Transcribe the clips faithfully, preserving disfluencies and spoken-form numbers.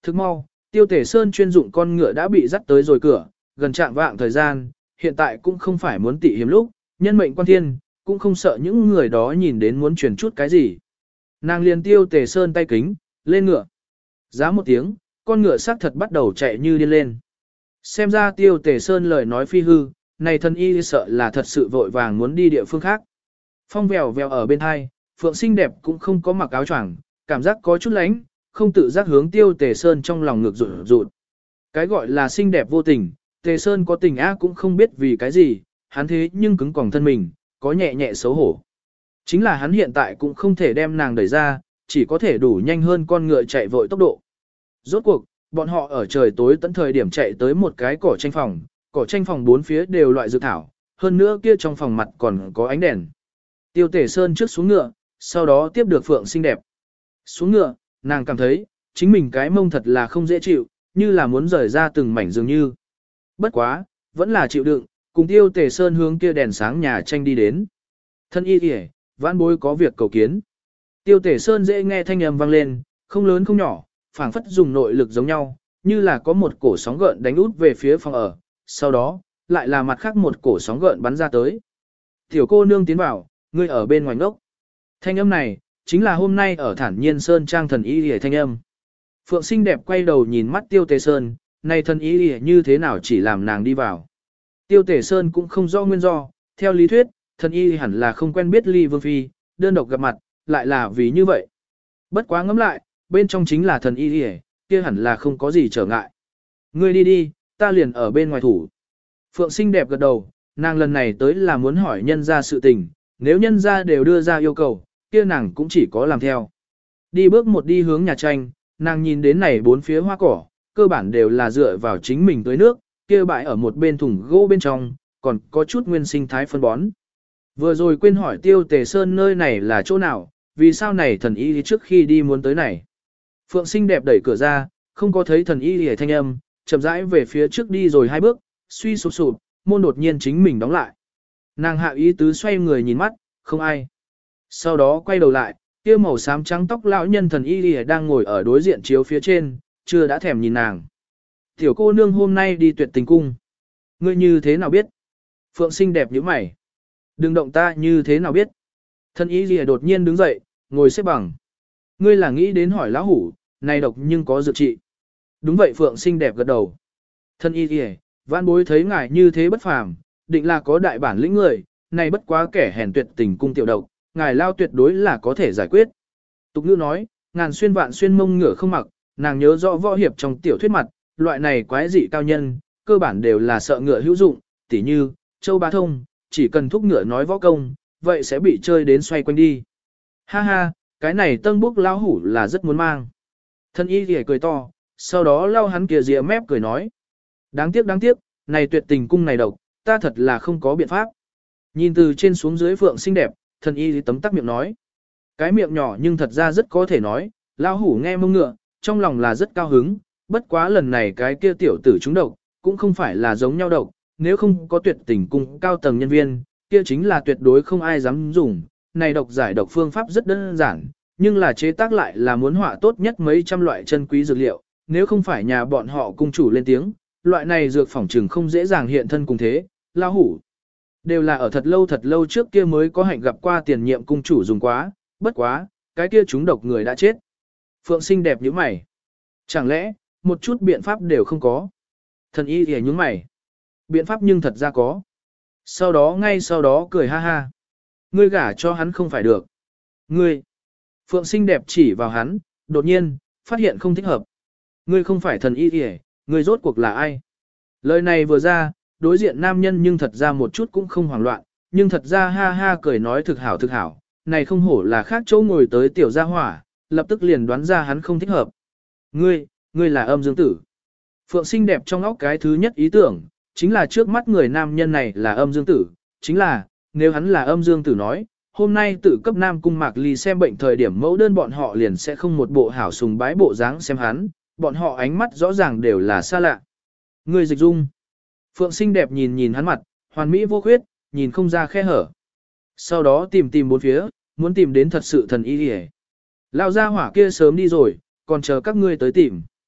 Thức mau, Tiêu Tể Sơn chuyên dụng con ngựa đã bị dắt tới rồi cửa, gần trạng vạng thời gian, hiện tại cũng không phải muốn tị hiểm lúc, nhân mệnh quan thiên, cũng không sợ những người đó nhìn đến muốn truyền chút cái gì. Nàng liền Tiêu Tể Sơn tay kính, lên ngựa. Giá một tiếng, con ngựa xác thật bắt đầu chạy như điên lên. Xem ra Tiêu Tể Sơn lời nói phi hư, này thân y sợ là thật sự vội vàng muốn đi địa phương khác. Phong vèo vèo ở bên hai, Phượng xinh đẹp cũng không có mặc áo choàng, cảm giác có chút lánh, không tự giác hướng Tiêu Tề Sơn trong lòng ngược rụt rụt. Cái gọi là xinh đẹp vô tình, Tề Sơn có tình ác cũng không biết vì cái gì, hắn thế nhưng cứng còng thân mình, có nhẹ nhẹ xấu hổ. Chính là hắn hiện tại cũng không thể đem nàng đẩy ra, chỉ có thể đủ nhanh hơn con ngựa chạy vội tốc độ. Rốt cuộc, bọn họ ở trời tối tận thời điểm chạy tới một cái cỏ tranh phòng, cỏ tranh phòng bốn phía đều loại dược thảo, hơn nữa kia trong phòng mặt còn có ánh đèn. Tiêu Tể Sơn trước xuống ngựa, sau đó tiếp được Phượng xinh đẹp. Xuống ngựa, nàng cảm thấy, chính mình cái mông thật là không dễ chịu, như là muốn rời ra từng mảnh dường như. Bất quá, vẫn là chịu đựng, cùng Tiêu Tể Sơn hướng kia đèn sáng nhà tranh đi đến. Thân y kìa, vãn bối có việc cầu kiến. Tiêu Tể Sơn dễ nghe thanh âm vang lên, không lớn không nhỏ, phảng phất dùng nội lực giống nhau, như là có một cổ sóng gợn đánh út về phía phòng ở, sau đó, lại là mặt khác một cổ sóng gợn bắn ra tới. Tiểu cô nương tiến vào, ngươi ở bên ngoài ngốc. Thanh âm này, chính là hôm nay ở Thản Nhiên Sơn trang thần y hề thanh âm. Phượng xinh đẹp quay đầu nhìn mắt Tiêu Tề Sơn, này thần y hề như thế nào chỉ làm nàng đi vào. Tiêu Tề Sơn cũng không rõ nguyên do, theo lý thuyết, thần y hẳn là không quen biết Ly Vương Phi, đơn độc gặp mặt, lại là vì như vậy. Bất quá ngẫm lại, bên trong chính là thần y hề, kia hẳn là không có gì trở ngại. Ngươi đi đi, ta liền ở bên ngoài thủ. Phượng xinh đẹp gật đầu, nàng lần này tới là muốn hỏi nhân ra sự tình, nếu nhân ra đều đưa ra yêu cầu, kia nàng cũng chỉ có làm theo. Đi bước một đi hướng nhà tranh, nàng nhìn đến này bốn phía hoa cỏ, cơ bản đều là dựa vào chính mình tưới nước, kia bãi ở một bên thùng gỗ bên trong, còn có chút nguyên sinh thái phân bón. Vừa rồi quên hỏi Tiêu Tề Sơn nơi này là chỗ nào, vì sao này thần y trước khi đi muốn tới này. Phượng xinh đẹp đẩy cửa ra, không có thấy thần y hề thanh âm, chậm rãi về phía trước đi rồi hai bước, suy sụp sụp, môn đột nhiên chính mình đóng lại. Nàng hạ ý tứ xoay người nhìn mắt, không ai. Sau đó quay đầu lại, kia màu xám trắng tóc lão nhân thần y lìa đang ngồi ở đối diện chiếu phía trên, chưa đã thèm nhìn nàng. Tiểu cô nương hôm nay đi tuyệt tình cung. Ngươi như thế nào biết? Phượng xinh đẹp như mày. Đừng động ta như thế nào biết? Thần y lìa đột nhiên đứng dậy, ngồi xếp bằng. Ngươi là nghĩ đến hỏi lão hủ, này độc nhưng có dược trị. Đúng vậy Phượng xinh đẹp gật đầu. Thần y lìa, vãn bối thấy ngài như thế bất phàm, định là có đại bản lĩnh người, này bất quá kẻ hèn tuyệt tình cung tiểu độc, ngài lao tuyệt đối là có thể giải quyết. Tục ngữ nói, ngàn xuyên vạn xuyên mông ngựa không mặc, nàng nhớ rõ võ hiệp trong tiểu thuyết mặt, loại này quái dị cao nhân, cơ bản đều là sợ ngựa hữu dụng, tỉ như, Châu Bá Thông, chỉ cần thúc ngựa nói võ công, vậy sẽ bị chơi đến xoay quanh đi. Ha ha, cái này tân búc lao hủ là rất muốn mang. Thân y thì cười to, sau đó lau hắn kia rìa mép cười nói. Đáng tiếc đáng tiếc, này tuyệt tình cung này độc, ta thật là không có biện pháp. Nhìn từ trên xuống dưới Phượng xinh đẹp, thần y tấm tắc miệng nói. Cái miệng nhỏ nhưng thật ra rất có thể nói, lao hủ nghe mông ngựa, trong lòng là rất cao hứng, bất quá lần này cái kia tiểu tử trúng độc, cũng không phải là giống nhau độc, nếu không có tuyệt tình cung cao tầng nhân viên, kia chính là tuyệt đối không ai dám dùng, này độc giải độc phương pháp rất đơn giản, nhưng là chế tác lại là muốn họa tốt nhất mấy trăm loại chân quý dược liệu, nếu không phải nhà bọn họ cung chủ lên tiếng, loại này dược phỏng trừng không dễ dàng hiện thân cùng thế, lao hủ. Đều là ở thật lâu thật lâu trước kia mới có hạnh gặp qua tiền nhiệm cung chủ dùng quá, bất quá, cái kia chúng độc người đã chết. Phượng xinh đẹp như mày. Chẳng lẽ, một chút biện pháp đều không có. Thần y thì nhúng mày. Biện pháp nhưng thật ra có. Sau đó ngay sau đó cười ha ha. Ngươi gả cho hắn không phải được. Ngươi. Phượng xinh đẹp chỉ vào hắn, đột nhiên, phát hiện không thích hợp. Ngươi không phải thần y thì ngươi rốt cuộc là ai? Lời này vừa ra, đối diện nam nhân nhưng thật ra một chút cũng không hoảng loạn, nhưng thật ra ha ha cười nói thực hảo thực hảo, này không hổ là khác chỗ ngồi tới tiểu gia hỏa, lập tức liền đoán ra hắn không thích hợp. Ngươi, ngươi là âm dương tử. Phượng xinh đẹp trong óc cái thứ nhất ý tưởng, chính là trước mắt người nam nhân này là âm dương tử, chính là, nếu hắn là âm dương tử nói, hôm nay tự cấp nam cung mạc ly xem bệnh thời điểm mẫu đơn bọn họ liền sẽ không một bộ hảo sùng bái bộ dáng xem hắn, bọn họ ánh mắt rõ ràng đều là xa lạ. Ngươi dịch dung. Phượng xinh đẹp nhìn nhìn hắn mặt, hoàn mỹ vô khuyết, nhìn không ra khe hở. Sau đó tìm tìm bốn phía, muốn tìm đến thật sự thần y hề. Lao ra hỏa kia sớm đi rồi, còn chờ các ngươi tới tìm.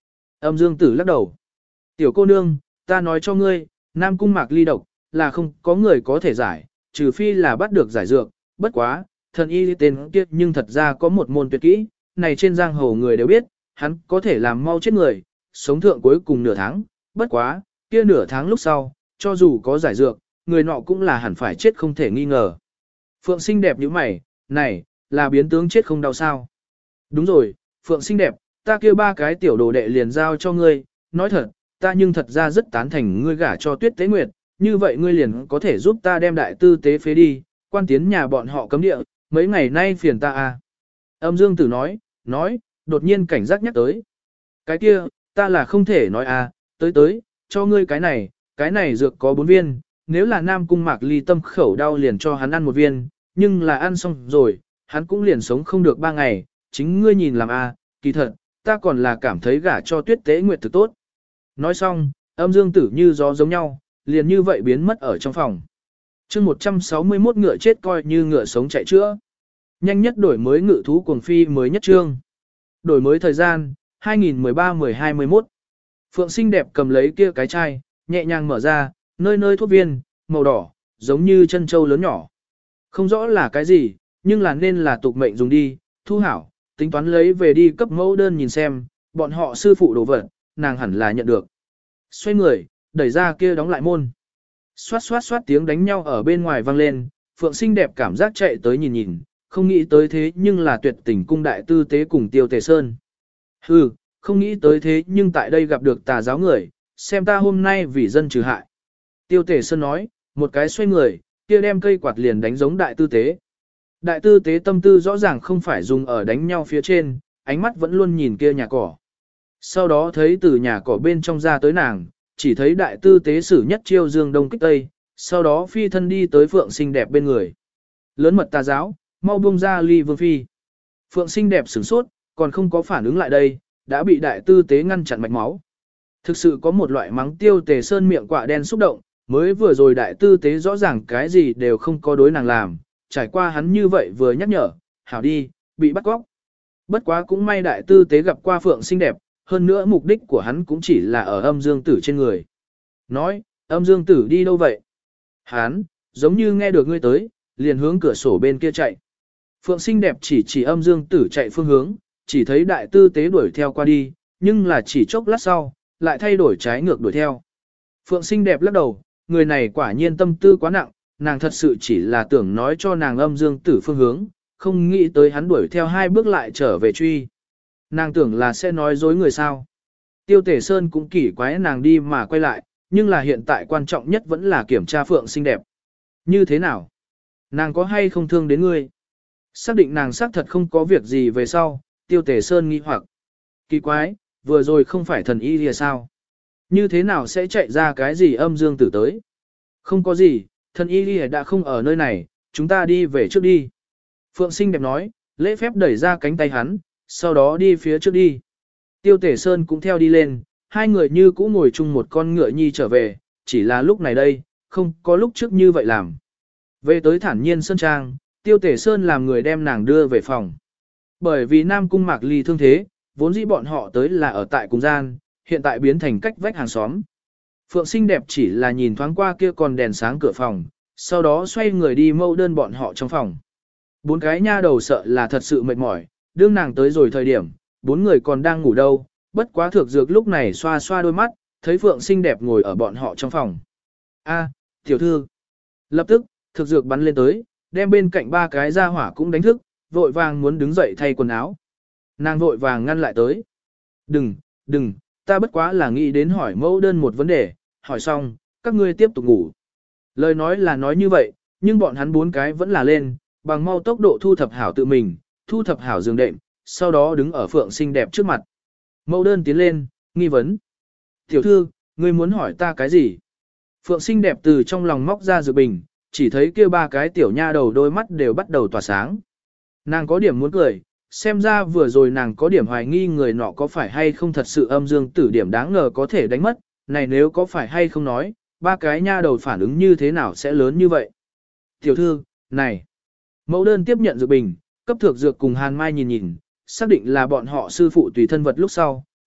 Âm Dương Tử lắc đầu. Tiểu cô nương, ta nói cho ngươi, Nam Cung Mạc Ly độc, là không có người có thể giải, trừ phi là bắt được giải dược, bất quá, thần y tên kia nhưng thật ra có một môn tuyệt kỹ, này trên giang hồ người đều biết, hắn có thể làm mau chết người, sống thượng cuối cùng nửa tháng, bất quá, kia nửa tháng lúc sau, cho dù có giải dược, người nọ cũng là hẳn phải chết không thể nghi ngờ. Phượng xinh đẹp như mày, này, là biến tướng chết không đau sao. Đúng rồi, Phượng xinh đẹp, ta kia ba cái tiểu đồ đệ liền giao cho ngươi, nói thật, ta nhưng thật ra rất tán thành ngươi gả cho Tuyết Tế Nguyệt, như vậy ngươi liền có thể giúp ta đem đại tư tế phế đi, quan tiến nhà bọn họ cấm địa, mấy ngày nay phiền ta à. Âm Dương Tử nói, nói, đột nhiên cảnh giác nhắc tới. Cái kia, ta là không thể nói à, tới tới, cho ngươi cái này, cái này dược có bốn viên, nếu là Nam Cung Mạc Ly tâm khẩu đau liền cho hắn ăn một viên, nhưng là ăn xong rồi, hắn cũng liền sống không được ba ngày, chính ngươi nhìn làm à, kỳ thật, ta còn là cảm thấy gả cho Tuyết Tế Nguyệt thực tốt. Nói xong, Âm Dương Tử như gió giống nhau, liền như vậy biến mất ở trong phòng. chương một trăm sáu mươi mốt ngựa chết coi như ngựa sống chạy chữa. Nhanh nhất đổi mới ngự thú cuồng phi mới nhất trương. Đổi mới thời gian, hai nghìn mười ba mười hai mười mốt. Phượng xinh đẹp cầm lấy kia cái chai, nhẹ nhàng mở ra, nơi nơi thuốc viên, màu đỏ, giống như chân châu lớn nhỏ. Không rõ là cái gì, nhưng là nên là tục mệnh dùng đi, thu hảo, tính toán lấy về đi cấp mẫu đơn nhìn xem, bọn họ sư phụ đồ vật, nàng hẳn là nhận được. Xoay người, đẩy ra kia đóng lại môn. Xoát xoát xoát tiếng đánh nhau ở bên ngoài vang lên, Phượng xinh đẹp cảm giác chạy tới nhìn nhìn, không nghĩ tới thế nhưng là tuyệt tình cung đại tư tế cùng Tiêu Tề Sơn. Hừ, không nghĩ tới thế nhưng tại đây gặp được tà giáo người, xem ta hôm nay vì dân trừ hại. Tiêu Tề Sơn nói, một cái xoay người, kia đem cây quạt liền đánh giống đại tư tế. Đại tư tế tâm tư rõ ràng không phải dùng ở đánh nhau phía trên, ánh mắt vẫn luôn nhìn kia nhà cỏ. Sau đó thấy từ nhà cỏ bên trong ra tới nàng, chỉ thấy đại tư tế sử nhất chiêu dương đông kích tây, sau đó phi thân đi tới Phượng xinh đẹp bên người. Lớn mật tà giáo, mau buông ra ly vương phi. Phượng xinh đẹp sửng sốt, còn không có phản ứng lại đây, đã bị đại tư tế ngăn chặn mạch máu. Thực sự có một loại mắng Tiêu Tề Sơn miệng quạ đen xúc động, mới vừa rồi đại tư tế rõ ràng cái gì đều không có đối nàng làm, trải qua hắn như vậy vừa nhắc nhở, hảo đi, bị bắt cóc. Bất quá cũng may đại tư tế gặp qua Phượng xinh đẹp, hơn nữa mục đích của hắn cũng chỉ là ở Âm Dương Tử trên người. Nói, Âm Dương Tử đi đâu vậy? Hắn, giống như nghe được ngươi tới, liền hướng cửa sổ bên kia chạy. Phượng xinh đẹp chỉ chỉ Âm Dương Tử chạy phương hướng, chỉ thấy đại tư tế đuổi theo qua đi, nhưng là chỉ chốc lát sau, lại thay đổi trái ngược đuổi theo. Phượng xinh đẹp lắc đầu, người này quả nhiên tâm tư quá nặng, nàng thật sự chỉ là tưởng nói cho nàng Âm Dương Tử phương hướng, không nghĩ tới hắn đuổi theo hai bước lại trở về truy. Nàng tưởng là sẽ nói dối người sao. Tiêu Tề Sơn cũng kỳ quái nàng đi mà quay lại, nhưng là hiện tại quan trọng nhất vẫn là kiểm tra Phượng xinh đẹp. Như thế nào? Nàng có hay không thương đến ngươi? Xác định nàng xác thật không có việc gì về sau, Tiêu Tề Sơn nghi hoặc. Kỳ quái, vừa rồi không phải thần y thì sao? Như thế nào sẽ chạy ra cái gì Âm Dương Tử tới? Không có gì, thần y thì đã không ở nơi này, chúng ta đi về trước đi. Phượng xinh đẹp nói, lễ phép đẩy ra cánh tay hắn, sau đó đi phía trước đi. Tiêu Tề Sơn cũng theo đi lên, hai người như cũ ngồi chung một con ngựa nhi trở về, chỉ là lúc này đây, không có lúc trước như vậy làm. Về tới thản nhiên Sơn Trang, Tiêu Tề Sơn làm người đem nàng đưa về phòng. Bởi vì Nam Cung Mạc Ly thương thế, vốn dĩ bọn họ tới là ở tại cùng gian, hiện tại biến thành cách vách hàng xóm. Phượng xinh đẹp chỉ là nhìn thoáng qua kia còn đèn sáng cửa phòng, sau đó xoay người đi mâu đơn bọn họ trong phòng. Bốn cái nha đầu sợ là thật sự mệt mỏi, đương nàng tới rồi thời điểm, bốn người còn đang ngủ đâu, bất quá thực dược lúc này xoa xoa đôi mắt, thấy Phượng xinh đẹp ngồi ở bọn họ trong phòng. A, tiểu thư. Lập tức, thực dược bắn lên tới, đem bên cạnh ba cái gia hỏa cũng đánh thức, vội vàng muốn đứng dậy thay quần áo. Nàng vội vàng ngăn lại tới. Đừng, đừng, ta bất quá là nghĩ đến hỏi mẫu đơn một vấn đề, hỏi xong, các ngươi tiếp tục ngủ. Lời nói là nói như vậy, nhưng bọn hắn bốn cái vẫn là lên, bằng mau tốc độ thu thập hảo tự mình, thu thập hảo giường đệm, sau đó đứng ở Phượng xinh đẹp trước mặt. Mẫu đơn tiến lên, nghi vấn. Tiểu thư, ngươi muốn hỏi ta cái gì? Phượng xinh đẹp từ trong lòng móc ra dược bình, chỉ thấy kia ba cái tiểu nha đầu đôi mắt đều bắt đầu tỏa sáng. Nàng có điểm muốn cười, xem ra vừa rồi nàng có điểm hoài nghi người nọ có phải hay không thật sự Âm Dương Tử điểm đáng ngờ có thể đánh mất, này nếu có phải hay không nói, ba cái nha đầu phản ứng như thế nào sẽ lớn như vậy. Tiểu thư, này, mẫu đơn tiếp nhận dược bình, cấp thược dược cùng Hàn Mai nhìn nhìn, xác định là bọn họ sư phụ tùy thân vật lúc sau,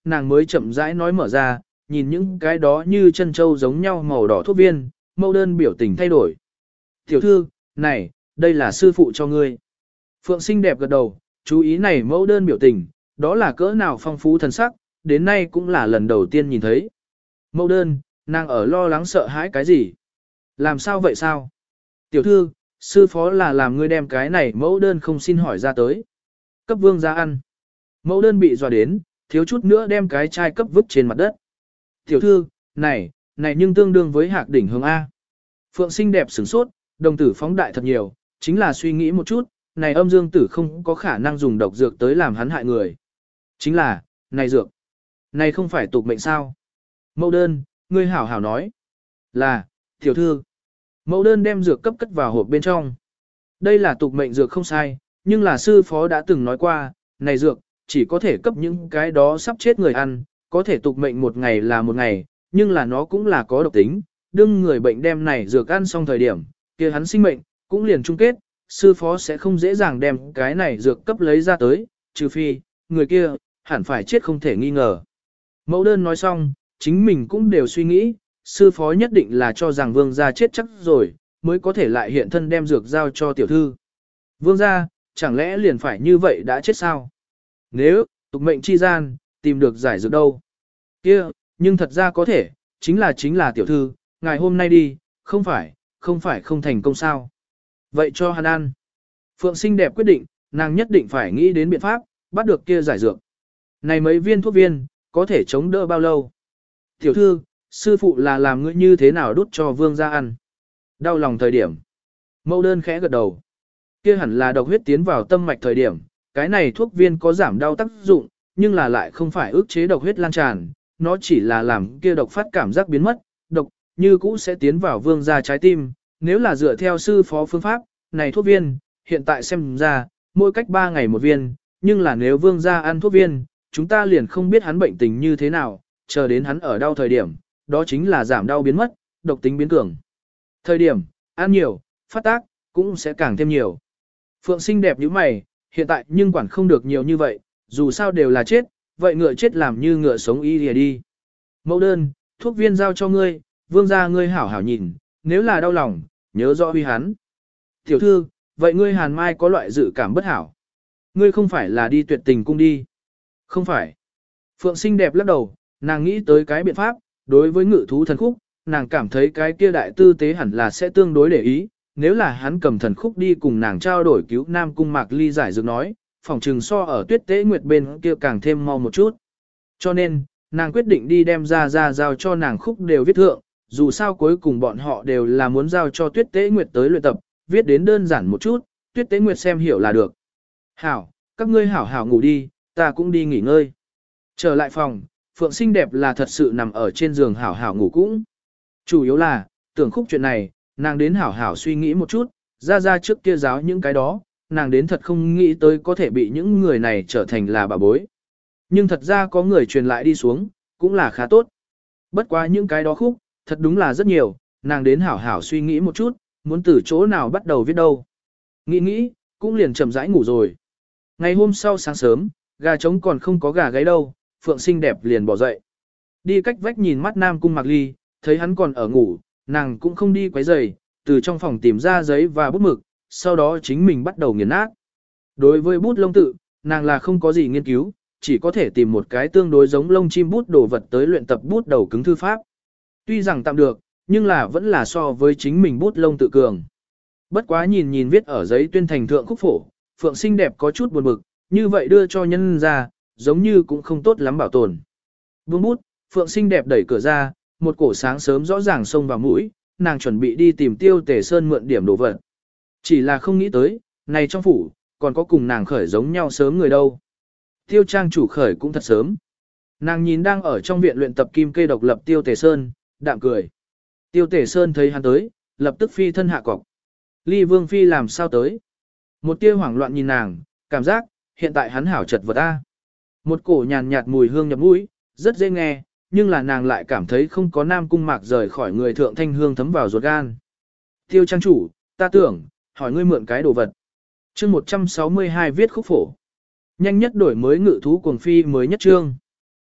nàng mới chậm rãi nói mở ra, nhìn những cái đó như chân châu giống nhau màu đỏ thuốc viên, mẫu đơn biểu tình thay đổi. Tiểu thư, này, đây là sư phụ cho ngươi. Phượng xinh đẹp gật đầu, chú ý này mẫu đơn biểu tình, đó là cỡ nào phong phú thần sắc, đến nay cũng là lần đầu tiên nhìn thấy. Mẫu đơn, nàng ở lo lắng sợ hãi cái gì? Làm sao vậy sao? Tiểu thư, sư phó là làm ngươi đem cái này mẫu đơn không xin hỏi ra tới. Cấp vương ra ăn. Mẫu đơn bị dọa đến, thiếu chút nữa đem cái chai cấp vứt trên mặt đất. Tiểu thư, này, này nhưng tương đương với hạc đỉnh hướng A. Phượng xinh đẹp sửng sốt, đồng tử phóng đại thật nhiều, chính là suy nghĩ một chút, này âm dương tử không có khả năng dùng độc dược tới làm hắn hại người. Chính là, này dược, này không phải tục mệnh sao. Mẫu đơn, ngươi hảo hảo nói. Là, tiểu thư. Mẫu đơn đem dược cấp cất vào hộp bên trong. Đây là tục mệnh dược không sai, nhưng là sư phó đã từng nói qua, này dược, chỉ có thể cấp những cái đó sắp chết người ăn, có thể tục mệnh một ngày là một ngày, nhưng là nó cũng là có độc tính, đương người bệnh đem này dược ăn xong thời điểm, kia hắn sinh mệnh, cũng liền chung kết, sư phó sẽ không dễ dàng đem cái này dược cấp lấy ra tới, trừ phi, người kia, hẳn phải chết không thể nghi ngờ. Mẫu đơn nói xong, chính mình cũng đều suy nghĩ, sư phó nhất định là cho rằng vương gia chết chắc rồi, mới có thể lại hiện thân đem dược giao cho tiểu thư. Vương gia, chẳng lẽ liền phải như vậy đã chết sao? Nếu, tục mệnh chi gian, tìm được giải dược đâu? Kia, nhưng thật ra có thể, chính là chính là tiểu thư, ngày hôm nay đi, không phải, không phải không thành công sao? Vậy cho hắn ăn. Phượng xinh đẹp quyết định, nàng nhất định phải nghĩ đến biện pháp, bắt được kia giải dược. Này mấy viên thuốc viên, có thể chống đỡ bao lâu? Tiểu thư, sư phụ là làm ngươi như thế nào đút cho vương gia ăn? Đau lòng thời điểm. Mẫu đơn khẽ gật đầu. Kia hẳn là độc huyết tiến vào tâm mạch thời điểm, cái này thuốc viên có giảm đau tác dụng, nhưng là lại không phải ức chế độc huyết lan tràn, nó chỉ là làm kia độc phát cảm giác biến mất, độc như cũ sẽ tiến vào vương gia trái tim, nếu là dựa theo sư phó phương pháp, này thuốc viên, hiện tại xem ra, mỗi cách ba ngày một viên, nhưng là nếu vương gia ăn thuốc viên, chúng ta liền không biết hắn bệnh tình như thế nào, chờ đến hắn ở đau thời điểm, đó chính là giảm đau biến mất, độc tính biến cường. Thời điểm, ăn nhiều, phát tác, cũng sẽ càng thêm nhiều. Phượng xinh đẹp như mày, hiện tại nhưng quản không được nhiều như vậy, dù sao đều là chết, vậy ngựa chết làm như ngựa sống y lìa đi. Mẫu đơn, thuốc viên giao cho ngươi, vương gia ngươi hảo hảo nhìn, nếu là đau lòng, nhớ rõ huy hắn. Tiểu thư, vậy ngươi hàn mai có loại dự cảm bất hảo. Ngươi không phải là đi tuyệt tình cung đi. Không phải. Phượng xinh đẹp lắc đầu, nàng nghĩ tới cái biện pháp, đối với ngự thú thần khúc, nàng cảm thấy cái kia đại tư tế hẳn là sẽ tương đối để ý, nếu là hắn cầm thần khúc đi cùng nàng trao đổi cứu Nam Cung Mạc Ly giải dược nói, phòng trừng so ở tuyết tế nguyệt bên kia càng thêm mau một chút. Cho nên, nàng quyết định đi đem ra ra giao cho nàng khúc đều viết thượng, dù sao cuối cùng bọn họ đều là muốn giao cho tuyết tế nguyệt tới luyện tập, viết đến đơn giản một chút, tuyết tế nguyệt xem hiểu là được. Hảo, các ngươi hảo hảo ngủ đi, ta cũng đi nghỉ ngơi. Trở lại phòng, Phượng xinh đẹp là thật sự nằm ở trên giường hảo hảo ngủ cũng. Chủ yếu là, tưởng khúc chuyện này, nàng đến hảo hảo suy nghĩ một chút, ra ra trước kia giáo những cái đó, nàng đến thật không nghĩ tới có thể bị những người này trở thành là bà bối. Nhưng thật ra có người truyền lại đi xuống, cũng là khá tốt. Bất quá những cái đó khúc, thật đúng là rất nhiều, nàng đến hảo hảo suy nghĩ một chút, muốn từ chỗ nào bắt đầu viết đâu. Nghĩ nghĩ, cũng liền chậm rãi ngủ rồi. Ngày hôm sau sáng sớm, gà trống còn không có gà gáy đâu, Phượng xinh đẹp liền bỏ dậy. Đi cách vách nhìn mắt Nam Cung Mạc Ly, thấy hắn còn ở ngủ, nàng cũng không đi quấy rầy, từ trong phòng tìm ra giấy và bút mực, sau đó chính mình bắt đầu nghiền nát. Đối với bút lông tự, nàng là không có gì nghiên cứu, chỉ có thể tìm một cái tương đối giống lông chim bút đồ vật tới luyện tập bút đầu cứng thư pháp. Tuy rằng tạm được, nhưng là vẫn là so với chính mình bút lông tự cường. Bất quá nhìn nhìn viết ở giấy tuyên thành thượng khúc phổ, Phượng xinh đẹp có chút buồn bực, như vậy đưa cho nhân ra, giống như cũng không tốt lắm bảo tồn. Buông bút, Phượng xinh đẹp đẩy cửa ra, một cổ sáng sớm rõ ràng xông vào mũi, nàng chuẩn bị đi tìm Tiêu Tề Sơn mượn điểm đồ vật. Chỉ là không nghĩ tới, này trong phủ, còn có cùng nàng khởi giống nhau sớm người đâu. Tiêu trang chủ khởi cũng thật sớm. Nàng nhìn đang ở trong viện luyện tập kim kê độc lập Tiêu Tề Sơn, đạm cười. Tiêu Tề Sơn thấy hắn tới, lập tức phi thân hạ cọc. Ly Vương Phi làm sao tới? Một tia hoảng loạn nhìn nàng, cảm giác, hiện tại hắn hảo chật vật ta. Một cổ nhàn nhạt mùi hương nhập mũi, rất dễ nghe, nhưng là nàng lại cảm thấy không có Nam Cung Mạc rời khỏi người thượng thanh hương thấm vào ruột gan. Tiêu trang chủ, ta tưởng, hỏi ngươi mượn cái đồ vật. Chương một trăm sáu mươi hai viết khúc phổ. Nhanh nhất đổi mới ngự thú cuồng phi mới nhất chương.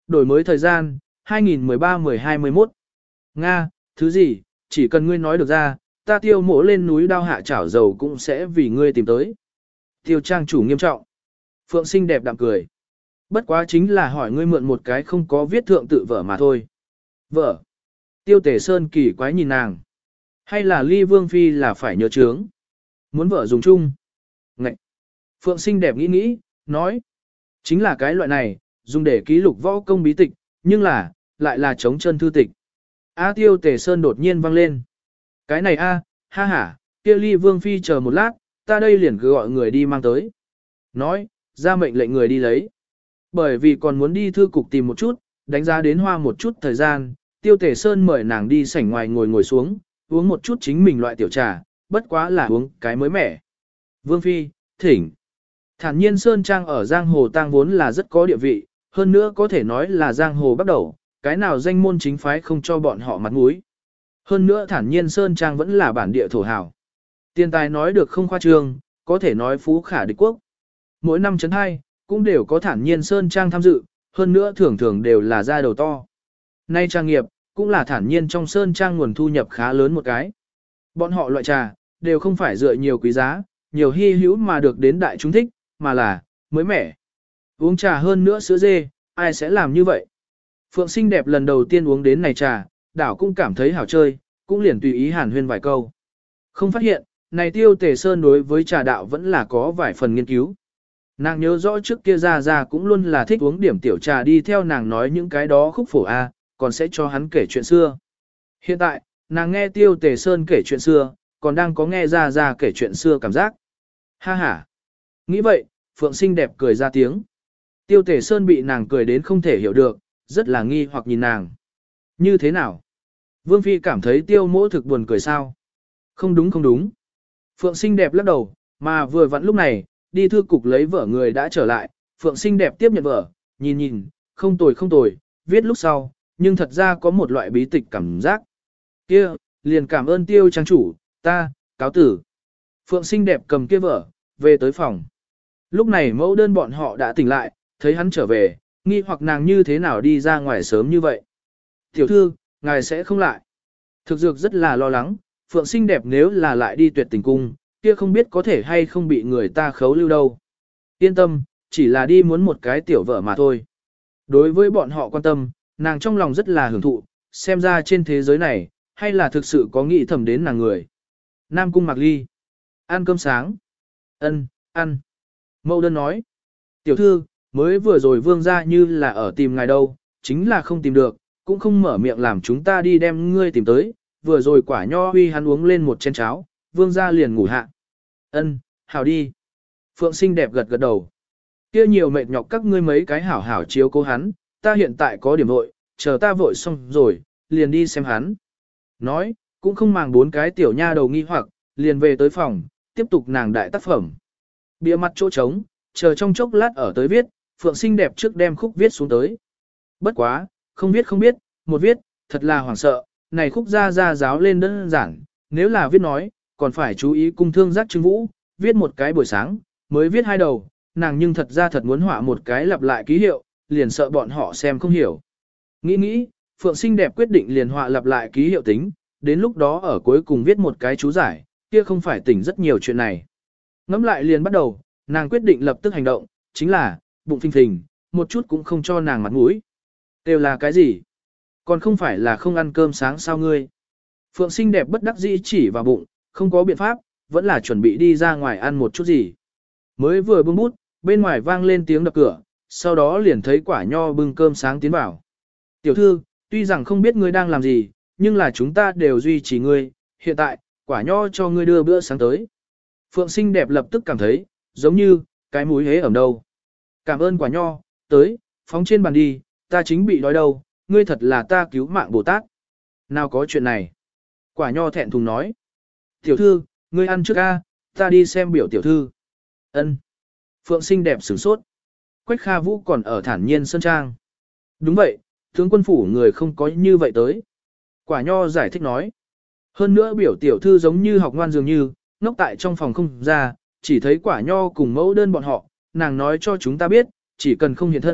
Đổi mới thời gian, hai nghìn mười ba mười hai mười mốt. Nga, thứ gì, chỉ cần ngươi nói được ra, ta tiêu mỗ lên núi đao hạ chảo dầu cũng sẽ vì ngươi tìm tới. Tiêu trang chủ nghiêm trọng. Phượng xinh đẹp đạm cười. Bất quá chính là hỏi ngươi mượn một cái không có viết thượng tự vở mà thôi. Vở. Tiêu tể sơn kỳ quái nhìn nàng. Hay là ly vương phi là phải nhớ chướng. Muốn vợ dùng chung. Ngậy. Phượng xinh đẹp nghĩ nghĩ, nói. Chính là cái loại này, dùng để ký lục võ công bí tịch, nhưng là, lại là chống chân thư tịch. A tiêu tề sơn đột nhiên vang lên. Cái này a, ha ha, kia ly vương phi chờ một lát, ta đây liền cứ gọi người đi mang tới. Nói, ra mệnh lệnh người đi lấy. Bởi vì còn muốn đi thư cục tìm một chút, đánh giá đến hoa một chút thời gian, tiêu tề sơn mời nàng đi sảnh ngoài ngồi ngồi xuống, uống một chút chính mình loại tiểu trà, bất quá là uống cái mới mẻ. Vương phi, thỉnh. Thản nhiên sơn trang ở giang hồ tang vốn là rất có địa vị, hơn nữa có thể nói là giang hồ bắt đầu, cái nào danh môn chính phái không cho bọn họ mặt mũi. Hơn nữa thản nhiên sơn trang vẫn là bản địa thổ hào. Tiền tài nói được không khoa trương, có thể nói phú khả địch quốc. Mỗi năm chấn hai, cũng đều có thản nhiên sơn trang tham dự, hơn nữa thường thường đều là gia đầu to. Nay trang nghiệp, cũng là thản nhiên trong sơn trang nguồn thu nhập khá lớn một cái. Bọn họ loại trà, đều không phải dựa nhiều quý giá, nhiều hy hữu mà được đến đại chúng thích, mà là, mới mẻ. Uống trà hơn nữa sữa dê, ai sẽ làm như vậy? Phượng xinh đẹp lần đầu tiên uống đến này trà, đảo cũng cảm thấy hảo chơi, cũng liền tùy ý hàn huyên vài câu. Không phát hiện, này tiêu tề sơn đối với trà đạo vẫn là có vài phần nghiên cứu. Nàng nhớ rõ trước kia ra ra cũng luôn là thích uống điểm tiểu trà đi theo nàng nói những cái đó khúc phổ A, còn sẽ cho hắn kể chuyện xưa. Hiện tại, nàng nghe tiêu tề sơn kể chuyện xưa, còn đang có nghe ra ra kể chuyện xưa cảm giác. Ha ha. Nghĩ vậy, Phượng xinh đẹp cười ra tiếng. Tiêu tề sơn bị nàng cười đến không thể hiểu được, rất là nghi hoặc nhìn nàng. Như thế nào? Vương phi cảm thấy tiêu mỗ thực buồn cười sao? Không đúng không đúng. Phượng xinh đẹp lắc đầu, mà vừa vặn lúc này, đi thư cục lấy vở người đã trở lại, Phượng xinh đẹp tiếp nhận vở, nhìn nhìn, không tồi không tồi, viết lúc sau, nhưng thật ra có một loại bí tịch cảm giác. Kia, liền cảm ơn tiêu trang chủ, ta, cáo tử. Phượng xinh đẹp cầm kia vở, về tới phòng. Lúc này mẫu đơn bọn họ đã tỉnh lại, thấy hắn trở về, nghi hoặc nàng như thế nào đi ra ngoài sớm như vậy. Tiểu thư, ngài sẽ không lại. Thực dược rất là lo lắng, Phượng xinh đẹp nếu là lại đi tuyệt tình cung, kia không biết có thể hay không bị người ta khấu lưu đâu. Yên tâm, chỉ là đi muốn một cái tiểu vợ mà thôi. Đối với bọn họ quan tâm, nàng trong lòng rất là hưởng thụ, xem ra trên thế giới này, hay là thực sự có nghĩ thầm đến nàng người. Nam cung Mạc Ly. Ăn cơm sáng. Ân, ăn. Mẫu đơn nói. Tiểu thư, mới vừa rồi vương ra như là ở tìm ngài đâu, chính là không tìm được, cũng không mở miệng làm chúng ta đi đem ngươi tìm tới, vừa rồi quả nho huy hắn uống lên một chén cháo, vương ra liền ngủ hạ. Ân, hảo đi. Phượng xinh đẹp gật gật đầu. Kia nhiều mệt nhọc các ngươi mấy cái hảo hảo chiếu cố hắn, ta hiện tại có điểm vội, chờ ta vội xong rồi, liền đi xem hắn. Nói, cũng không màng bốn cái tiểu nha đầu nghi hoặc, liền về tới phòng, tiếp tục nàng đại tác phẩm. Bịa mặt chỗ trống, chờ trong chốc lát ở tới viết, Phượng xinh đẹp trước đem khúc viết xuống tới. Bất quá, không viết không biết, một viết, thật là hoảng sợ, này khúc ra ra giáo lên đơn giản, nếu là viết nói, còn phải chú ý cung thương giác trưng vũ, viết một cái buổi sáng, mới viết hai đầu, nàng nhưng thật ra thật muốn họa một cái lặp lại ký hiệu, liền sợ bọn họ xem không hiểu. Nghĩ nghĩ, Phượng xinh đẹp quyết định liền họa lặp lại ký hiệu tính, đến lúc đó ở cuối cùng viết một cái chú giải, kia không phải tỉnh rất nhiều chuyện này. Ngắm lại liền bắt đầu, nàng quyết định lập tức hành động, chính là, bụng phình phình, một chút cũng không cho nàng mặt mũi. Đều là cái gì? Còn không phải là không ăn cơm sáng sao ngươi? Phượng xinh đẹp bất đắc dĩ chỉ vào bụng, không có biện pháp, vẫn là chuẩn bị đi ra ngoài ăn một chút gì. Mới vừa bưng bút, bên ngoài vang lên tiếng đập cửa, sau đó liền thấy quả nho bưng cơm sáng tiến vào. Tiểu thư, tuy rằng không biết ngươi đang làm gì, nhưng là chúng ta đều duy trì ngươi, hiện tại, quả nho cho ngươi đưa bữa sáng tới. Phượng xinh đẹp lập tức cảm thấy, giống như, cái mũi hế ẩm đâu. Cảm ơn quả nho, tới, phóng trên bàn đi, ta chính bị đói đâu, ngươi thật là ta cứu mạng Bồ Tát. Nào có chuyện này. Quả nho thẹn thùng nói. Tiểu thư, ngươi ăn trước a, ta đi xem biểu tiểu thư. Ân. Phượng xinh đẹp sửng sốt. Quách Kha Vũ còn ở thản nhiên sơn trang. Đúng vậy, tướng quân phủ người không có như vậy tới. Quả nho giải thích nói. Hơn nữa biểu tiểu thư giống như học ngoan dường như, ngốc tại trong phòng không ra, chỉ thấy quả nho cùng mẫu đơn bọn họ, nàng nói cho chúng ta biết, chỉ cần không hiện thân,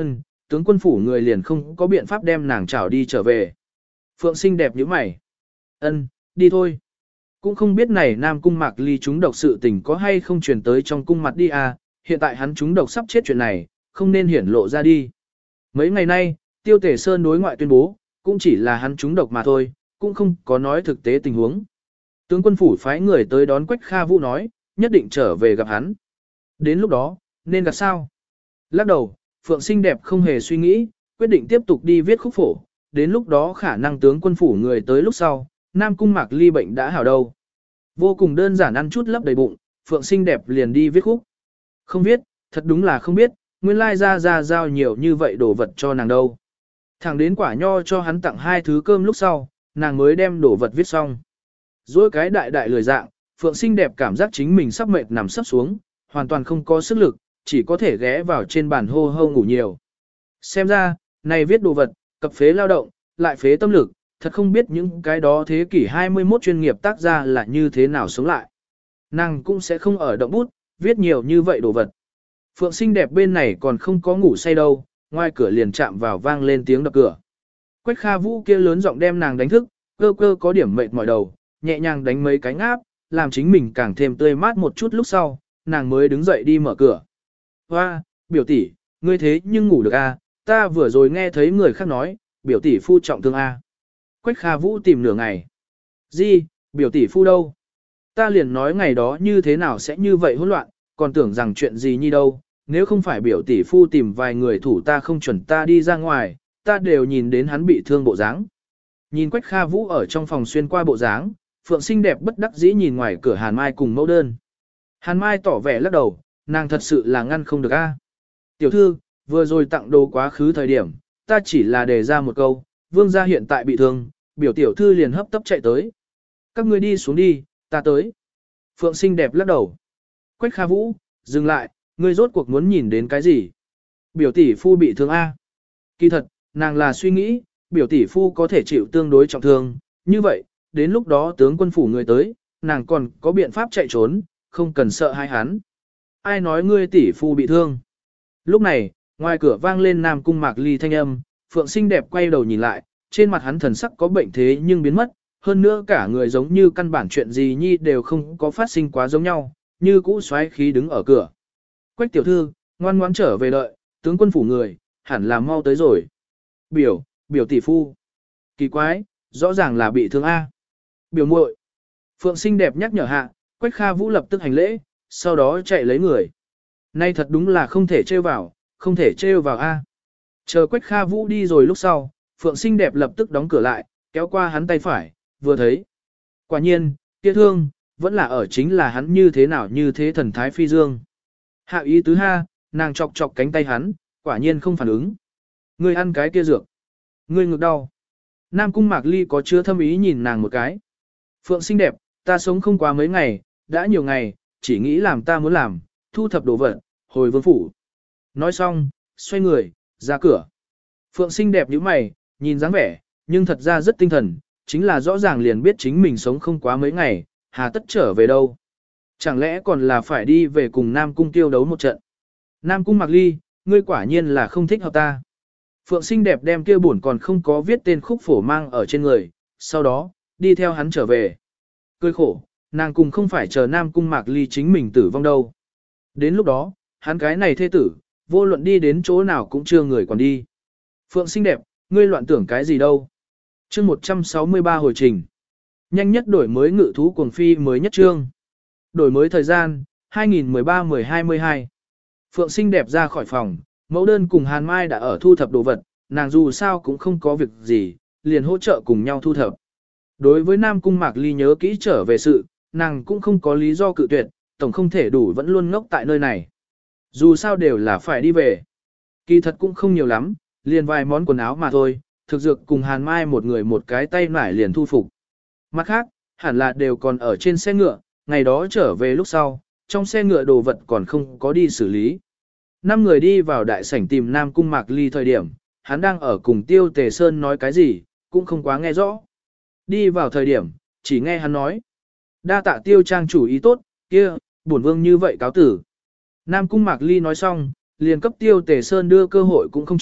tướng quân phủ người liền không có biện pháp đem nàng trảo đi trở về. Phượng xinh đẹp như mày. Ân, đi thôi. Cũng không biết này Nam Cung Mạc Ly chúng độc sự tình có hay không truyền tới trong cung mặt đi à, hiện tại hắn chúng độc sắp chết chuyện này, không nên hiển lộ ra đi. Mấy ngày nay, Tiêu Tể Sơn đối ngoại tuyên bố, cũng chỉ là hắn chúng độc mà thôi, cũng không có nói thực tế tình huống. Tướng quân phủ phái người tới đón Quách Kha Vũ nói, nhất định trở về gặp hắn. Đến lúc đó, nên gặp sao? Lắc đầu, Phượng xinh đẹp không hề suy nghĩ, quyết định tiếp tục đi viết khúc phổ, đến lúc đó khả năng tướng quân phủ người tới lúc sau, Nam Cung Mạc Ly bệnh đã hảo đâu. Vô cùng đơn giản ăn chút lấp đầy bụng, Phượng xinh đẹp liền đi viết khúc. Không viết, thật đúng là không biết, nguyên lai ra ra giao nhiều như vậy đồ vật cho nàng đâu. Thẳng đến quả nho cho hắn tặng hai thứ cơm lúc sau, nàng mới đem đồ vật viết xong. Rồi cái đại đại lười dạng, Phượng xinh đẹp cảm giác chính mình sắp mệt nằm sắp xuống, hoàn toàn không có sức lực, chỉ có thể ghé vào trên bàn hô hô ngủ nhiều. Xem ra, này viết đồ vật, cập phế lao động, lại phế tâm lực, thật không biết những cái đó thế kỷ hai mươi mốt chuyên nghiệp tác gia là như thế nào sống lại. Nàng cũng sẽ không ở động bút, viết nhiều như vậy đồ vật. Phượng xinh đẹp bên này còn không có ngủ say đâu, ngoài cửa liền chạm vào vang lên tiếng đập cửa. Quách Kha Vũ kia lớn giọng đem nàng đánh thức, cơ cơ có điểm mệt mỏi đầu, nhẹ nhàng đánh mấy cái ngáp, làm chính mình càng thêm tươi mát một chút lúc sau, nàng mới đứng dậy đi mở cửa. Hoa, biểu tỷ, ngươi thế nhưng ngủ được à, ta vừa rồi nghe thấy người khác nói, biểu tỷ phu trọng thương à. Quách Kha Vũ tìm nửa ngày. Gì, biểu tỷ phu đâu? Ta liền nói ngày đó như thế nào sẽ như vậy hỗn loạn, còn tưởng rằng chuyện gì như đâu, nếu không phải biểu tỷ phu tìm vài người thủ ta không chuẩn ta đi ra ngoài, ta đều nhìn đến hắn bị thương bộ dáng. Nhìn Quách Kha Vũ ở trong phòng xuyên qua bộ dáng, Phượng xinh đẹp bất đắc dĩ nhìn ngoài cửa Hàn Mai cùng mẫu đơn. Hàn Mai tỏ vẻ lắc đầu, nàng thật sự là ngăn không được a. Tiểu thư, vừa rồi tặng đồ quá khứ thời điểm, ta chỉ là đề ra một câu, vương gia hiện tại bị thương, biểu tiểu thư liền hấp tấp chạy tới. Các ngươi đi xuống đi, ta tới. Phượng xinh đẹp lắc đầu. Quách Kha Vũ, dừng lại, ngươi rốt cuộc muốn nhìn đến cái gì? Biểu tỷ phu bị thương a. Kỳ thật, nàng là suy nghĩ, biểu tỷ phu có thể chịu tương đối trọng thương, như vậy, đến lúc đó tướng quân phủ người tới, nàng còn có biện pháp chạy trốn, không cần sợ hai hắn. Ai nói ngươi tỷ phu bị thương? Lúc này, ngoài cửa vang lên Nam Cung Mạc Ly thanh âm, Phượng xinh đẹp quay đầu nhìn lại, trên mặt hắn thần sắc có bệnh thế nhưng biến mất, hơn nữa cả người giống như căn bản chuyện gì nhi đều không có phát sinh quá giống nhau, như cũ xoáy khí đứng ở cửa. Quách tiểu thư, ngoan ngoãn trở về đợi, tướng quân phủ người, hẳn là mau tới rồi. Biểu, biểu tỷ phu. Kỳ quái, rõ ràng là bị thương A. Biểu muội. Phượng xinh đẹp nhắc nhở hạ, Quách Kha Vũ lập tức hành lễ, sau đó chạy lấy người. Nay thật đúng là không thể trêu vào, không thể trêu vào A. Chờ Quách Kha Vũ đi rồi lúc sau, Phượng xinh đẹp lập tức đóng cửa lại, kéo qua hắn tay phải, vừa thấy. Quả nhiên, kia thương, vẫn là ở chính là hắn như thế nào như thế thần thái phi dương. Hạ ý tứ ha, nàng chọc chọc cánh tay hắn, quả nhiên không phản ứng. Ngươi ăn cái kia dược. Ngươi ngực đau. Nam Cung Mạc Ly có chứa thâm ý nhìn nàng một cái. Phượng xinh đẹp, ta sống không quá mấy ngày, đã nhiều ngày, chỉ nghĩ làm ta muốn làm, thu thập đồ vật, hồi vương phủ. Nói xong, xoay người, ra cửa. Phượng xinh đẹp như mày, nhìn dáng vẻ, nhưng thật ra rất tinh thần, chính là rõ ràng liền biết chính mình sống không quá mấy ngày, hà tất trở về đâu. Chẳng lẽ còn là phải đi về cùng Nam Cung tiêu đấu một trận. Nam Cung Mạc Ly, ngươi quả nhiên là không thích hợp ta. Phượng xinh đẹp đem kia buồn còn không có viết tên khúc phổ mang ở trên người, sau đó, đi theo hắn trở về. Cười khổ, nàng cùng không phải chờ Nam Cung Mạc Ly chính mình tử vong đâu. Đến lúc đó, hắn cái này thê tử, vô luận đi đến chỗ nào cũng chưa người còn đi. Phượng xinh đẹp, ngươi loạn tưởng cái gì đâu. Chương một trăm sáu mươi ba hồi trình. Nhanh nhất đổi mới ngự thú cuồng phi mới nhất chương. Đổi mới thời gian, hai nghìn mười ba mười hai mươi hai. Phượng xinh đẹp ra khỏi phòng, mẫu đơn cùng Hàn Mai đã ở thu thập đồ vật, nàng dù sao cũng không có việc gì, liền hỗ trợ cùng nhau thu thập. Đối với Nam Cung Mạc Ly nhớ kỹ trở về sự, nàng cũng không có lý do cự tuyệt, tổng không thể đủ vẫn luôn ngốc tại nơi này. Dù sao đều là phải đi về. Kỳ thật cũng không nhiều lắm, liền vài món quần áo mà thôi, thực dược cùng Hàn Mai một người một cái tay nải liền thu phục. Mặt khác, hẳn là đều còn ở trên xe ngựa, ngày đó trở về lúc sau, trong xe ngựa đồ vật còn không có đi xử lý. Năm người đi vào đại sảnh tìm Nam Cung Mạc Ly thời điểm, hắn đang ở cùng Tiêu Tề Sơn nói cái gì, cũng không quá nghe rõ. Đi vào thời điểm, chỉ nghe hắn nói. Đa tạ Tiêu trang chủ ý tốt, kia, bổn vương như vậy cáo tử. Nam Cung Mạc Ly nói xong, liền cấp Tiêu Tề Sơn đưa cơ hội cũng không cho,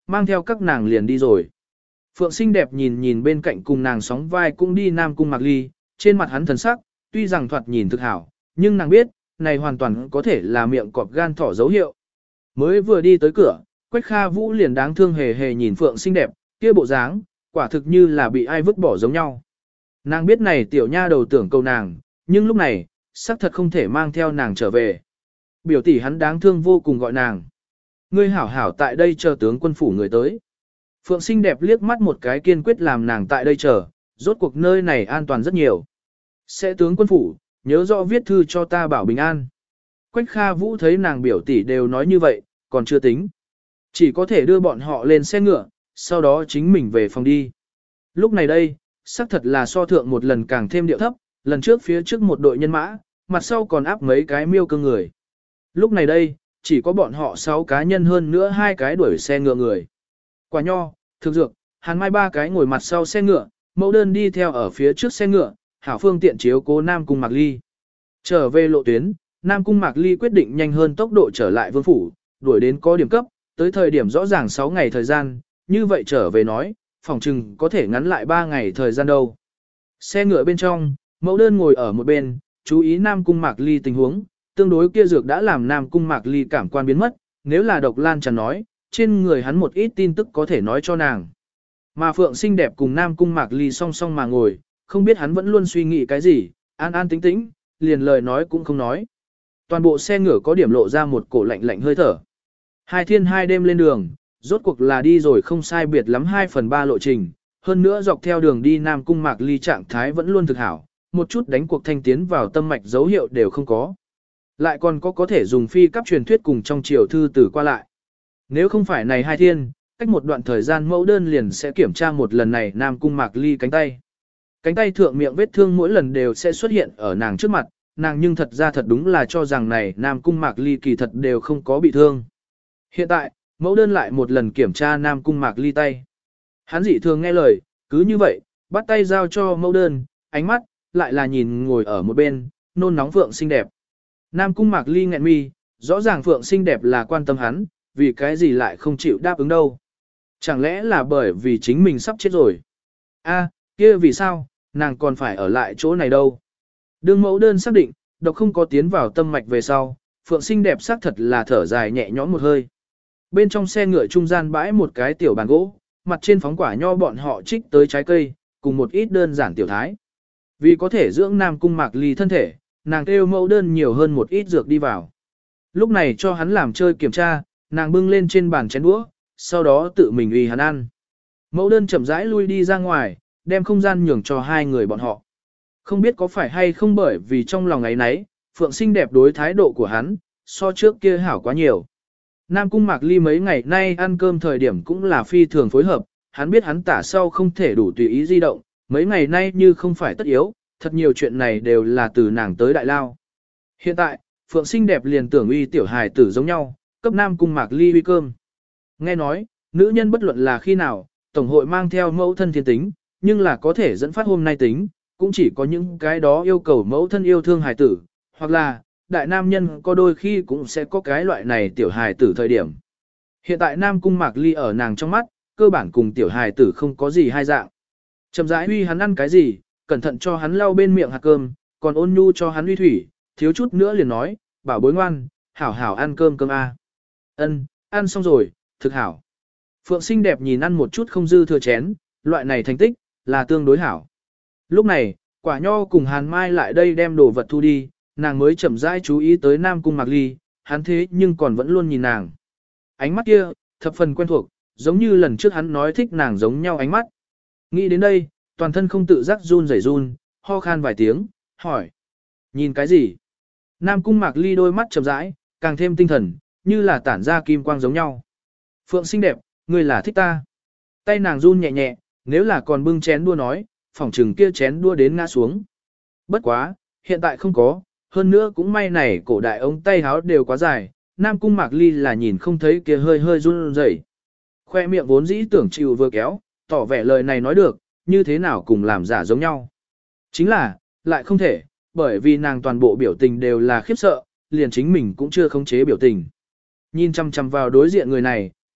mang theo các nàng liền đi rồi. Phượng xinh đẹp nhìn nhìn bên cạnh cùng nàng sóng vai cũng đi Nam Cung Mạc Ly, trên mặt hắn thần sắc, tuy rằng thoạt nhìn thực hảo, nhưng nàng biết, này hoàn toàn có thể là miệng cọp gan thỏ dấu hiệu. Mới vừa đi tới cửa, Quách Kha Vũ liền đáng thương hề hề nhìn Phượng xinh đẹp, kia bộ dáng, quả thực như là bị ai vứt bỏ giống nhau. Nàng biết này tiểu nha đầu tưởng cầu nàng, nhưng lúc này, xác thật không thể mang theo nàng trở về. Biểu tỷ hắn đáng thương vô cùng gọi nàng. Ngươi hảo hảo tại đây chờ tướng quân phủ người tới. Phượng xinh đẹp liếc mắt một cái kiên quyết làm nàng tại đây chờ, rốt cuộc nơi này an toàn rất nhiều. Sẽ tướng quân phủ, nhớ rõ viết thư cho ta bảo bình an. Quách Kha Vũ thấy nàng biểu tỷ đều nói như vậy, còn chưa tính. Chỉ có thể đưa bọn họ lên xe ngựa, sau đó chính mình về phòng đi. Lúc này đây, xác thật là so thượng một lần càng thêm điệu thấp, lần trước phía trước một đội nhân mã, mặt sau còn áp mấy cái miêu cơ người. Lúc này đây, chỉ có bọn họ sáu cá nhân hơn nữa hai cái đuổi xe ngựa người. Quả nho, thực dược, hàn mai ba cái ngồi mặt sau xe ngựa, mẫu đơn đi theo ở phía trước xe ngựa, hảo phương tiện chiếu cố Nam Cung Mạc Ly. Trở về lộ tuyến, Nam Cung Mạc Ly quyết định nhanh hơn tốc độ trở lại vương phủ, đuổi đến có điểm cấp, tới thời điểm rõ ràng sáu ngày thời gian, như vậy trở về nói, phòng trừng có thể ngắn lại ba ngày thời gian đâu. Xe ngựa bên trong, mẫu đơn ngồi ở một bên, chú ý Nam Cung Mạc Ly tình huống, tương đối kia dược đã làm Nam Cung Mạc Ly cảm quan biến mất, nếu là độc lan chẳng nói, trên người hắn một ít tin tức có thể nói cho nàng. Mà Phượng xinh đẹp cùng Nam Cung Mạc Ly song song mà ngồi, không biết hắn vẫn luôn suy nghĩ cái gì, an an tĩnh tĩnh, liền lời nói cũng không nói. Toàn bộ xe ngựa có điểm lộ ra một cổ lạnh lạnh hơi thở. Hai thiên hai đêm lên đường, rốt cuộc là đi rồi không sai biệt lắm hai phần ba lộ trình, hơn nữa dọc theo đường đi Nam Cung Mạc Ly trạng thái vẫn luôn thực hảo, một chút đánh cuộc thanh tiến vào tâm mạch dấu hiệu đều không có. Lại còn có có thể dùng phi cấp truyền thuyết cùng trong triều thư tử qua lại. Nếu không phải này hai thiên, cách một đoạn thời gian mẫu đơn liền sẽ kiểm tra một lần này Nam Cung Mạc Ly cánh tay. Cánh tay thượng miệng vết thương mỗi lần đều sẽ xuất hiện ở nàng trước mặt, nàng nhưng thật ra thật đúng là cho rằng này Nam Cung Mạc Ly kỳ thật đều không có bị thương. Hiện tại, mẫu đơn lại một lần kiểm tra Nam Cung Mạc Ly tay. Hắn dị thường nghe lời, cứ như vậy, bắt tay giao cho mẫu đơn, ánh mắt, lại là nhìn ngồi ở một bên, nôn nóng Phượng xinh đẹp. Nam Cung Mạc Ly nghẹn mi, rõ ràng Phượng xinh đẹp là quan tâm hắn, vì cái gì lại không chịu đáp ứng đâu. Chẳng lẽ là bởi vì chính mình sắp chết rồi? A, kia vì sao, nàng còn phải ở lại chỗ này đâu? Đương mẫu đơn xác định, độc không có tiến vào tâm mạch về sau, Phượng xinh đẹp xác thật là thở dài nhẹ nhõm một hơi. Bên trong xe ngựa trung gian bãi một cái tiểu bàn gỗ, mặt trên phóng quả nho bọn họ trích tới trái cây, cùng một ít đơn giản tiểu thái. Vì có thể dưỡng Nam Cung Mạc Ly thân thể, nàng kêu mẫu đơn nhiều hơn một ít dược đi vào. Lúc này cho hắn làm chơi kiểm tra, nàng bưng lên trên bàn chén đũa, sau đó tự mình uy hắn ăn. Mẫu đơn chậm rãi lui đi ra ngoài, đem không gian nhường cho hai người bọn họ. Không biết có phải hay không bởi vì trong lòng ấy nấy, Phượng xinh đẹp đối thái độ của hắn, so trước kia hảo quá nhiều. Nam Cung Mạc Ly mấy ngày nay ăn cơm thời điểm cũng là phi thường phối hợp, hắn biết hắn tả sau không thể đủ tùy ý di động, mấy ngày nay như không phải tất yếu, thật nhiều chuyện này đều là từ nàng tới đại lao. Hiện tại, Phượng xinh đẹp liền tưởng uy tiểu hài tử giống nhau, cấp Nam Cung Mạc Ly uy cơm. Nghe nói, nữ nhân bất luận là khi nào, Tổng hội mang theo mẫu thân thiên tính, nhưng là có thể dẫn phát hôm nay tính, cũng chỉ có những cái đó yêu cầu mẫu thân yêu thương hài tử, hoặc là, đại nam nhân có đôi khi cũng sẽ có cái loại này tiểu hài tử thời điểm. Hiện tại Nam Cung Mạc Ly ở nàng trong mắt, cơ bản cùng tiểu hài tử không có gì hai dạng. Chậm rãi huy hắn ăn cái gì, cẩn thận cho hắn lau bên miệng hạt cơm, còn ôn nhu cho hắn uy thủy, thiếu chút nữa liền nói, bảo bối ngoan, hảo hảo ăn cơm cơm a. Ân, ăn xong rồi, thực hảo. Phượng xinh đẹp nhìn ăn một chút không dư thừa chén, loại này thành tích, là tương đối hảo. Lúc này, quả nho cùng Hàn Mai lại đây đem đồ vật thu đi, nàng mới chậm rãi chú ý tới Nam Cung Mạc Ly, hắn thế nhưng còn vẫn luôn nhìn nàng. Ánh mắt kia, thập phần quen thuộc, giống như lần trước hắn nói thích nàng giống nhau ánh mắt. Nghĩ đến đây, toàn thân không tự giác run rẩy run, ho khan vài tiếng, hỏi. Nhìn cái gì? Nam Cung Mạc Ly đôi mắt chậm rãi, càng thêm tinh thần, như là tản ra kim quang giống nhau. Phượng xinh đẹp, ngươi là thích ta. Tay nàng run nhẹ nhẹ, nếu là còn bưng chén đua nói, phỏng chừng kia chén đua đến ngã xuống. Bất quá, hiện tại không có, hơn nữa cũng may này cổ đại ống tay háo đều quá dài, Nam Cung Mạc Ly là nhìn không thấy kia hơi hơi run rẩy. Khoe miệng vốn dĩ tưởng chịu vừa kéo, tỏ vẻ lời này nói được, như thế nào cùng làm giả giống nhau. Chính là, lại không thể, bởi vì nàng toàn bộ biểu tình đều là khiếp sợ, liền chính mình cũng chưa khống chế biểu tình. Nhìn chăm chăm vào đối diện người này,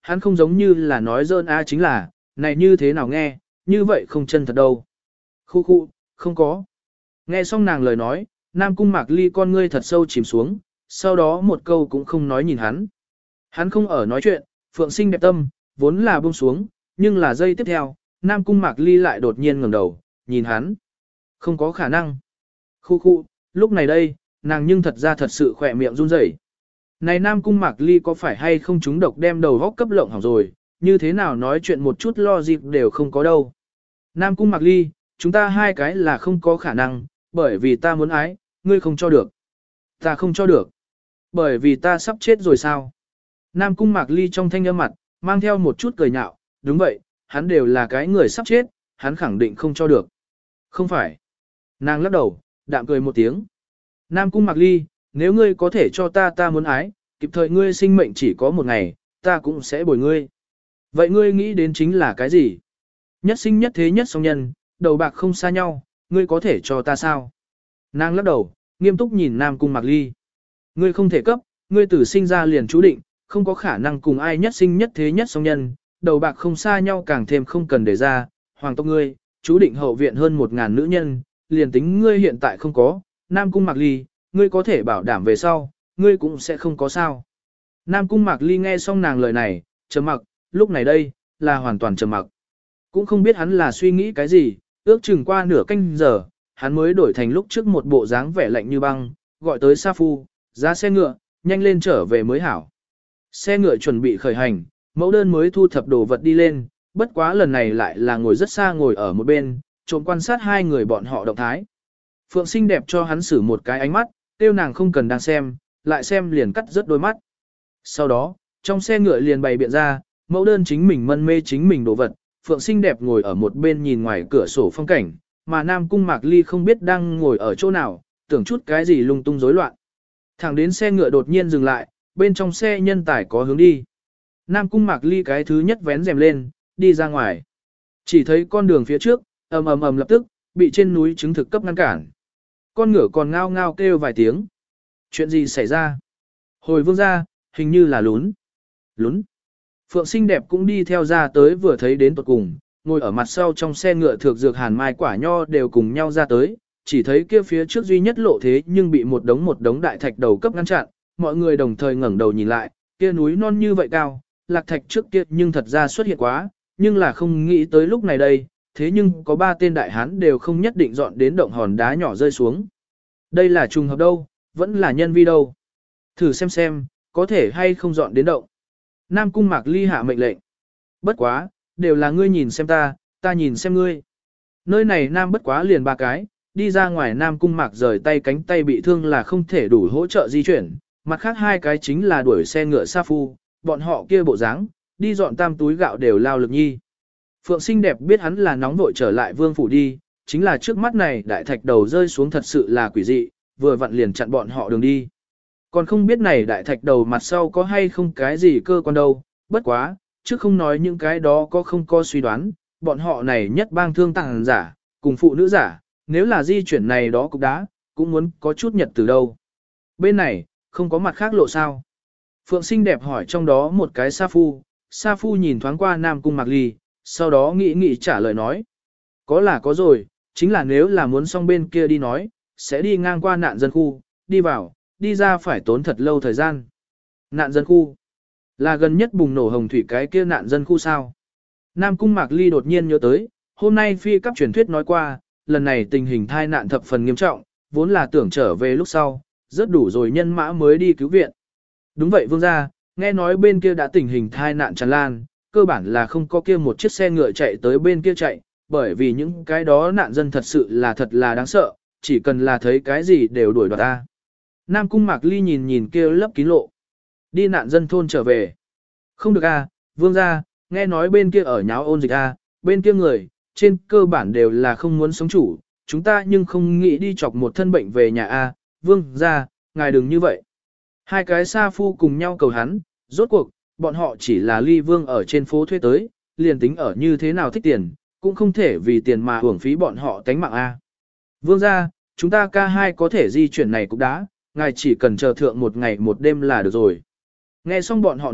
hắn không giống như là nói dơn a chính là, này như thế nào nghe, như vậy không chân thật đâu. Khu khu, không có. Nghe xong nàng lời nói, Nam Cung Mạc Ly con ngươi thật sâu chìm xuống, sau đó một câu cũng không nói nhìn hắn. Hắn không ở nói chuyện, Phượng Sinh đẹp tâm, vốn là buông xuống, nhưng là giây tiếp theo, Nam Cung Mạc Ly lại đột nhiên ngẩng đầu, nhìn hắn. Không có khả năng. Khu khu, lúc này đây, nàng nhưng thật ra thật sự khỏe miệng run rẩy. Này Nam Cung Mạc Ly có phải hay không trúng độc đem đầu góc cấp lộng hỏng rồi, như thế nào nói chuyện một chút lo dịp đều không có đâu. Nam Cung Mạc Ly, chúng ta hai cái là không có khả năng, bởi vì ta muốn ái, ngươi không cho được. Ta không cho được. Bởi vì ta sắp chết rồi sao? Nam Cung Mạc Ly trong thanh âm mặt, mang theo một chút cười nhạo, đúng vậy, hắn đều là cái người sắp chết, hắn khẳng định không cho được. Không phải. Nàng lắc đầu, đạm cười một tiếng. Nam Cung Mạc Ly, nếu ngươi có thể cho ta ta muốn ái, kịp thời ngươi sinh mệnh chỉ có một ngày, ta cũng sẽ bồi ngươi. Vậy ngươi nghĩ đến chính là cái gì? Nhất sinh nhất thế nhất song nhân, đầu bạc không xa nhau, ngươi có thể cho ta sao? Nàng lắc đầu, nghiêm túc nhìn Nam Cung Mạc Ly. Ngươi không thể cấp, ngươi tử sinh ra liền chú định, không có khả năng cùng ai nhất sinh nhất thế nhất song nhân, đầu bạc không xa nhau càng thêm không cần để ra, hoàng tộc ngươi, chú định hậu viện hơn một ngàn nữ nhân, liền tính ngươi hiện tại không có, Nam Cung Mạc Ly, ngươi có thể bảo đảm về sau, ngươi cũng sẽ không có sao. Nam Cung Mạc Ly nghe xong nàng lời này, trầm mặc, lúc này đây, là hoàn toàn trầm mặc. Cũng không biết hắn là suy nghĩ cái gì, ước chừng qua nửa canh giờ, hắn mới đổi thành lúc trước một bộ dáng vẻ lạnh như băng, gọi tới Sa Phu, ra xe ngựa, nhanh lên trở về mới hảo. Xe ngựa chuẩn bị khởi hành, mẫu đơn mới thu thập đồ vật đi lên, bất quá lần này lại là ngồi rất xa ngồi ở một bên, trộm quan sát hai người bọn họ động thái. Phượng xinh đẹp cho hắn xử một cái ánh mắt, tiêu nàng không cần đang xem, lại xem liền cắt rớt đôi mắt. Sau đó, trong xe ngựa liền bày biện ra, mẫu đơn chính mình mân mê chính mình đồ vật, Phượng xinh đẹp ngồi ở một bên nhìn ngoài cửa sổ phong cảnh, mà Nam Cung Mạc Ly không biết đang ngồi ở chỗ nào, tưởng chút cái gì lung tung rối loạn. Thẳng đến xe ngựa đột nhiên dừng lại, bên trong xe nhân tải có hướng đi. Nam Cung Mạc Ly cái thứ nhất vén rèm lên, đi ra ngoài. Chỉ thấy con đường phía trước, ầm ầm ầm lập tức, bị trên núi trứng thực cấp ngăn cản. Con ngựa còn ngao ngao kêu vài tiếng. Chuyện gì xảy ra? Hồi vương ra, hình như là lún. Lún. Phượng xinh đẹp cũng đi theo ra tới vừa thấy đến tuột cùng, ngồi ở mặt sau trong xe ngựa thược dược hàn mai quả nho đều cùng nhau ra tới, chỉ thấy kia phía trước duy nhất lộ thế nhưng bị một đống một đống đại thạch đầu cấp ngăn chặn, mọi người đồng thời ngẩng đầu nhìn lại, kia núi non như vậy cao, lạc thạch trước kia nhưng thật ra xuất hiện quá, nhưng là không nghĩ tới lúc này đây, thế nhưng có ba tên đại hán đều không nhất định dọn đến động hòn đá nhỏ rơi xuống. Đây là trùng hợp đâu, vẫn là nhân vi đâu. Thử xem xem, có thể hay không dọn đến động. Nam Cung Mạc Ly hạ mệnh lệnh. Bất quá, đều là ngươi nhìn xem ta, ta nhìn xem ngươi. Nơi này Nam bất quá liền ba cái, đi ra ngoài Nam Cung Mạc rời tay cánh tay bị thương là không thể đủ hỗ trợ di chuyển, mặt khác hai cái chính là đuổi xe ngựa Sa Phu, bọn họ kia bộ dáng, đi dọn tam túi gạo đều lao lực nhi. Phượng xinh đẹp biết hắn là nóng vội trở lại vương phủ đi, chính là trước mắt này đại thạch đầu rơi xuống thật sự là quỷ dị, vừa vặn liền chặn bọn họ đường đi. Còn không biết này đại thạch đầu mặt sau có hay không cái gì cơ quan đâu, bất quá, chứ không nói những cái đó có không có suy đoán, bọn họ này nhất bang thương tàng giả, cùng phụ nữ giả, nếu là di chuyển này đó cục đá, cũng muốn có chút nhật từ đâu. Bên này, không có mặt khác lộ sao. Phượng xinh đẹp hỏi trong đó một cái Sa Phu, Sa Phu nhìn thoáng qua Nam Cung Mạc Ly, sau đó nghĩ nghĩ trả lời nói. Có là có rồi, chính là nếu là muốn xong bên kia đi nói, sẽ đi ngang qua nạn dân khu, đi vào, đi ra phải tốn thật lâu thời gian. Nạn dân khu, là gần nhất bùng nổ hồng thủy cái kia nạn dân khu sao. Nam Cung Mạc Ly đột nhiên nhớ tới, hôm nay phi cấp truyền thuyết nói qua, lần này tình hình thai nạn thập phần nghiêm trọng, vốn là tưởng trở về lúc sau, rất đủ rồi nhân mã mới đi cứu viện. Đúng vậy vương gia, nghe nói bên kia đã tình hình thai nạn tràn lan, cơ bản là không có kia một chiếc xe ngựa chạy tới bên kia chạy, bởi vì những cái đó nạn dân thật sự là thật là đáng sợ, chỉ cần là thấy cái gì đều đuổi đoạt ta. Nam Cung Mạc Ly nhìn nhìn kia lấp kín lộ. Đi nạn dân thôn trở về. Không được a, vương gia, nghe nói bên kia ở nháo ôn dịch a, bên kia người, trên cơ bản đều là không muốn sống chủ, chúng ta nhưng không nghĩ đi chọc một thân bệnh về nhà a, vương gia, ngài đừng như vậy. Hai cái Sa Phu cùng nhau cầu hắn, rốt cuộc, bọn họ chỉ là ly vương ở trên phố thuê tới, liền tính ở như thế nào thích tiền, cũng không thể vì tiền mà hưởng phí bọn họ tánh mạng a. Vương gia, chúng ta ca hai có thể di chuyển này cũng đã, ngài chỉ cần chờ thượng một ngày một đêm là được rồi. Nghe xong bọn họ nói,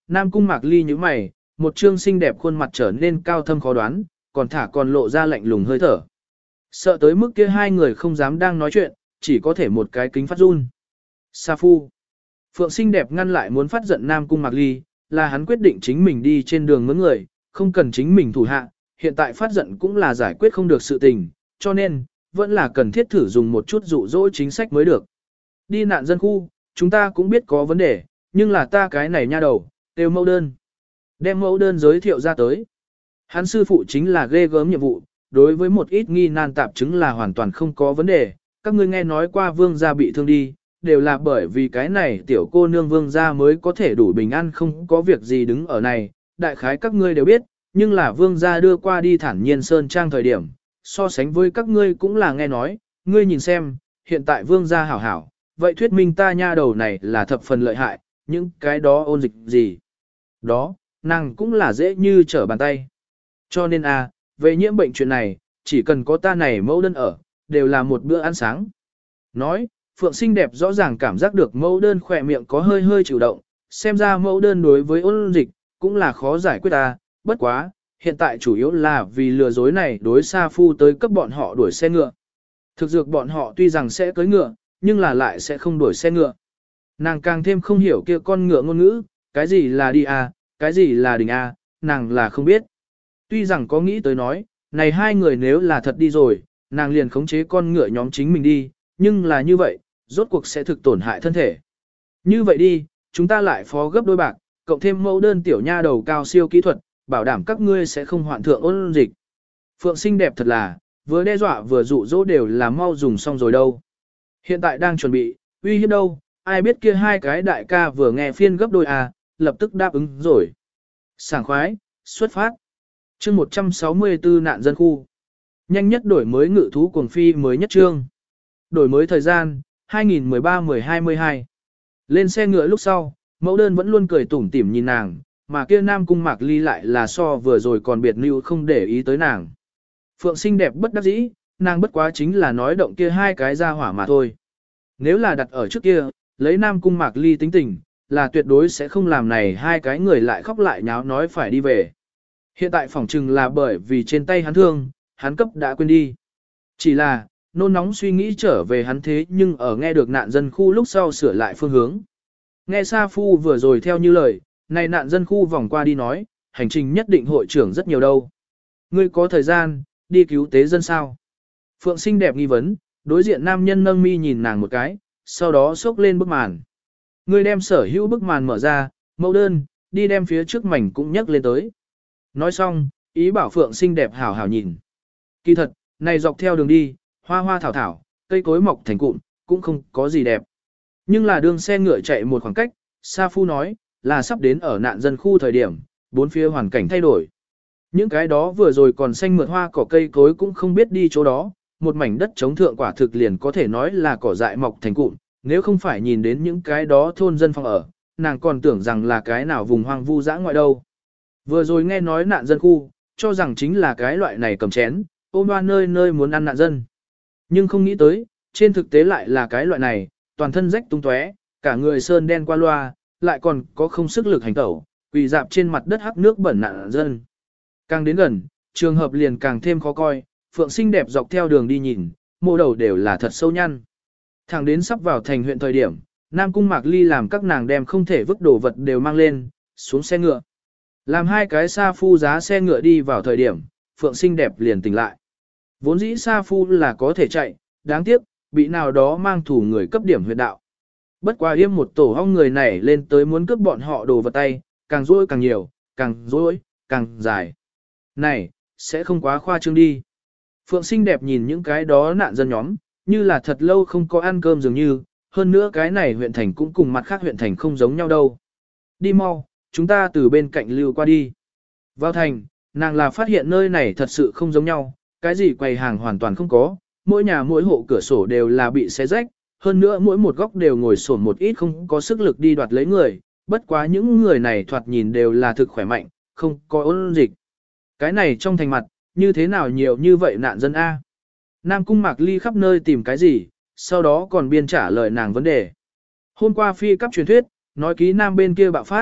Nam Cung Mạc Ly như mày, một trương xinh đẹp khuôn mặt trở nên cao thâm khó đoán, còn thả còn lộ ra lạnh lùng hơi thở. Sợ tới mức kia hai người không dám đang nói chuyện, chỉ có thể một cái kính phát run. Sa Phu. Phượng xinh đẹp ngăn lại muốn phát giận Nam Cung Mạc Ly, là hắn quyết định chính mình đi trên đường mướn người, không cần chính mình thủ hạ, hiện tại phát giận cũng là giải quyết không được sự tình, cho nên, vẫn là cần thiết thử dùng một chút dụ dỗ chính sách mới được. Đi nạn dân khu, chúng ta cũng biết có vấn đề, nhưng là ta cái này nha đầu, đều mẫu đơn. Đem mẫu đơn giới thiệu ra tới. Hắn sư phụ chính là ghê gớm nhiệm vụ, đối với một ít nghi nan tạp chứng là hoàn toàn không có vấn đề. Các ngươi nghe nói qua vương gia bị thương đi, đều là bởi vì cái này tiểu cô nương vương gia mới có thể đủ bình an không có việc gì đứng ở này. Đại khái các ngươi đều biết, nhưng là vương gia đưa qua đi thản nhiên sơn trang thời điểm, so sánh với các ngươi cũng là nghe nói, ngươi nhìn xem, hiện tại vương gia hảo hảo, vậy thuyết minh ta nha đầu này là thập phần lợi hại, những cái đó ôn dịch gì. Đó, nàng cũng là dễ như trở bàn tay. Cho nên a, về nhiễm bệnh chuyện này, chỉ cần có ta này mẫu đơn ở, đều là một bữa ăn sáng. Nói, Phượng xinh đẹp rõ ràng cảm giác được mẫu đơn khỏe miệng có hơi hơi chịu động, xem ra mẫu đơn đối với ôn dịch, cũng là khó giải quyết ta, bất quá, hiện tại chủ yếu là vì lừa dối này đối Sa Phu tới cấp bọn họ đuổi xe ngựa. Thực dược bọn họ tuy rằng sẽ cưới ngựa, nhưng là lại sẽ không đuổi xe ngựa. Nàng càng thêm không hiểu kia con ngựa ngôn ngữ, cái gì là đi à, cái gì là đình à, nàng là không biết. Tuy rằng có nghĩ tới nói, này hai người nếu là thật đi rồi, nàng liền khống chế con ngựa nhóm chính mình đi, nhưng là như vậy, rốt cuộc sẽ thực tổn hại thân thể. Như vậy đi, chúng ta lại phó gấp đôi bạc, cộng thêm mẫu đơn tiểu nha đầu cao siêu kỹ thuật, bảo đảm các ngươi sẽ không hoạn thượng ôn dịch. Phượng xinh đẹp thật là, vừa đe dọa vừa dụ dỗ đều là mau dùng xong rồi đâu. Hiện tại đang chuẩn bị, uy hiếp đâu, ai biết kia hai cái đại ca vừa nghe phiên gấp đôi à, lập tức đáp ứng rồi. Sảng khoái, xuất phát. Chương một trăm sáu mươi tư nạn dân khu. Nhanh nhất đổi mới ngự thú cuồng phi mới nhất chương. Đổi mới thời gian, hai nghìn mười ba mười hai mươi hai. Lên xe ngựa lúc sau, mẫu đơn vẫn luôn cười tủm tỉm nhìn nàng, mà kia Nam Cung Mạc Ly lại là so vừa rồi còn biệt lưu không để ý tới nàng. Phượng xinh đẹp bất đắc dĩ, nàng bất quá chính là nói động kia hai cái ra hỏa mà thôi. Nếu là đặt ở trước kia, lấy Nam Cung Mạc Ly tính tình, là tuyệt đối sẽ không làm này hai cái người lại khóc lại nháo nói phải đi về. Hiện tại phỏng chừng là bởi vì trên tay hắn thương, hắn cấp đã quên đi. Chỉ là, nôn nóng suy nghĩ trở về hắn thế nhưng ở nghe được nạn dân khu lúc sau sửa lại phương hướng. Nghe Sa Phu vừa rồi theo như lời, này nạn dân khu vòng qua đi nói, hành trình nhất định hội trưởng rất nhiều đâu. Ngươi có thời gian, đi cứu tế dân sao? Phượng xinh đẹp nghi vấn, đối diện nam nhân nâng mi nhìn nàng một cái, sau đó xốc lên bức màn. Ngươi đem sở hữu bức màn mở ra, mẫu đơn, đi đem phía trước mảnh cũng nhấc lên tới. Nói xong, ý bảo Phượng xinh đẹp hảo hảo nhìn. Kỳ thật, này dọc theo đường đi, hoa hoa thảo thảo, cây cối mọc thành cụm, cũng không có gì đẹp. Nhưng là đường xe ngựa chạy một khoảng cách, Sa Phu nói, là sắp đến ở nạn dân khu thời điểm, bốn phía hoàn cảnh thay đổi. Những cái đó vừa rồi còn xanh mượt hoa cỏ cây cối cũng không biết đi chỗ đó, một mảnh đất chống thượng quả thực liền có thể nói là cỏ dại mọc thành cụm, nếu không phải nhìn đến những cái đó thôn dân phòng ở, nàng còn tưởng rằng là cái nào vùng hoang vu dã ngoại đâu. Vừa rồi nghe nói nạn dân khu, cho rằng chính là cái loại này cầm chén, ôm hoa nơi nơi muốn ăn nạn dân. Nhưng không nghĩ tới, trên thực tế lại là cái loại này, toàn thân rách tung tóe, cả người sơn đen qua loa, lại còn có không sức lực hành tẩu, quỳ dạp trên mặt đất hắc nước bẩn nạn dân. Càng đến gần, trường hợp liền càng thêm khó coi, Phượng xinh đẹp dọc theo đường đi nhìn, mô đầu đều là thật sâu nhăn. Thẳng đến sắp vào thành huyện thời điểm, Nam Cung Mạc Ly làm các nàng đem không thể vứt đồ vật đều mang lên, xuống xe ngựa. Làm hai cái Sa Phu giá xe ngựa đi vào thời điểm, Phượng xinh đẹp liền tỉnh lại. Vốn dĩ Sa Phu là có thể chạy, đáng tiếc, bị nào đó mang thủ người cấp điểm huyệt đạo. Bất quá yêm một tổ hong người này lên tới muốn cướp bọn họ đồ vật tay, càng rối càng nhiều, càng rối, càng dài. Này, sẽ không quá khoa trương đi. Phượng xinh đẹp nhìn những cái đó nạn dân nhóm, như là thật lâu không có ăn cơm dường như, hơn nữa cái này huyện thành cũng cùng mặt khác huyện thành không giống nhau đâu. Đi mau, chúng ta từ bên cạnh lưu qua đi. Vào thành, nàng là phát hiện nơi này thật sự không giống nhau, cái gì quầy hàng hoàn toàn không có, mỗi nhà mỗi hộ cửa sổ đều là bị xé rách, hơn nữa mỗi một góc đều ngồi sổn một ít không có sức lực đi đoạt lấy người, bất quá những người này thoạt nhìn đều là thực khỏe mạnh, không có ôn dịch. Cái này trong thành mặt, như thế nào nhiều như vậy nạn dân A. Nam Cung Mạc Ly khắp nơi tìm cái gì, sau đó còn biên trả lời nàng vấn đề. Hôm qua phi cấp truyền thuyết, nói ký Nam bên kia bạo phát,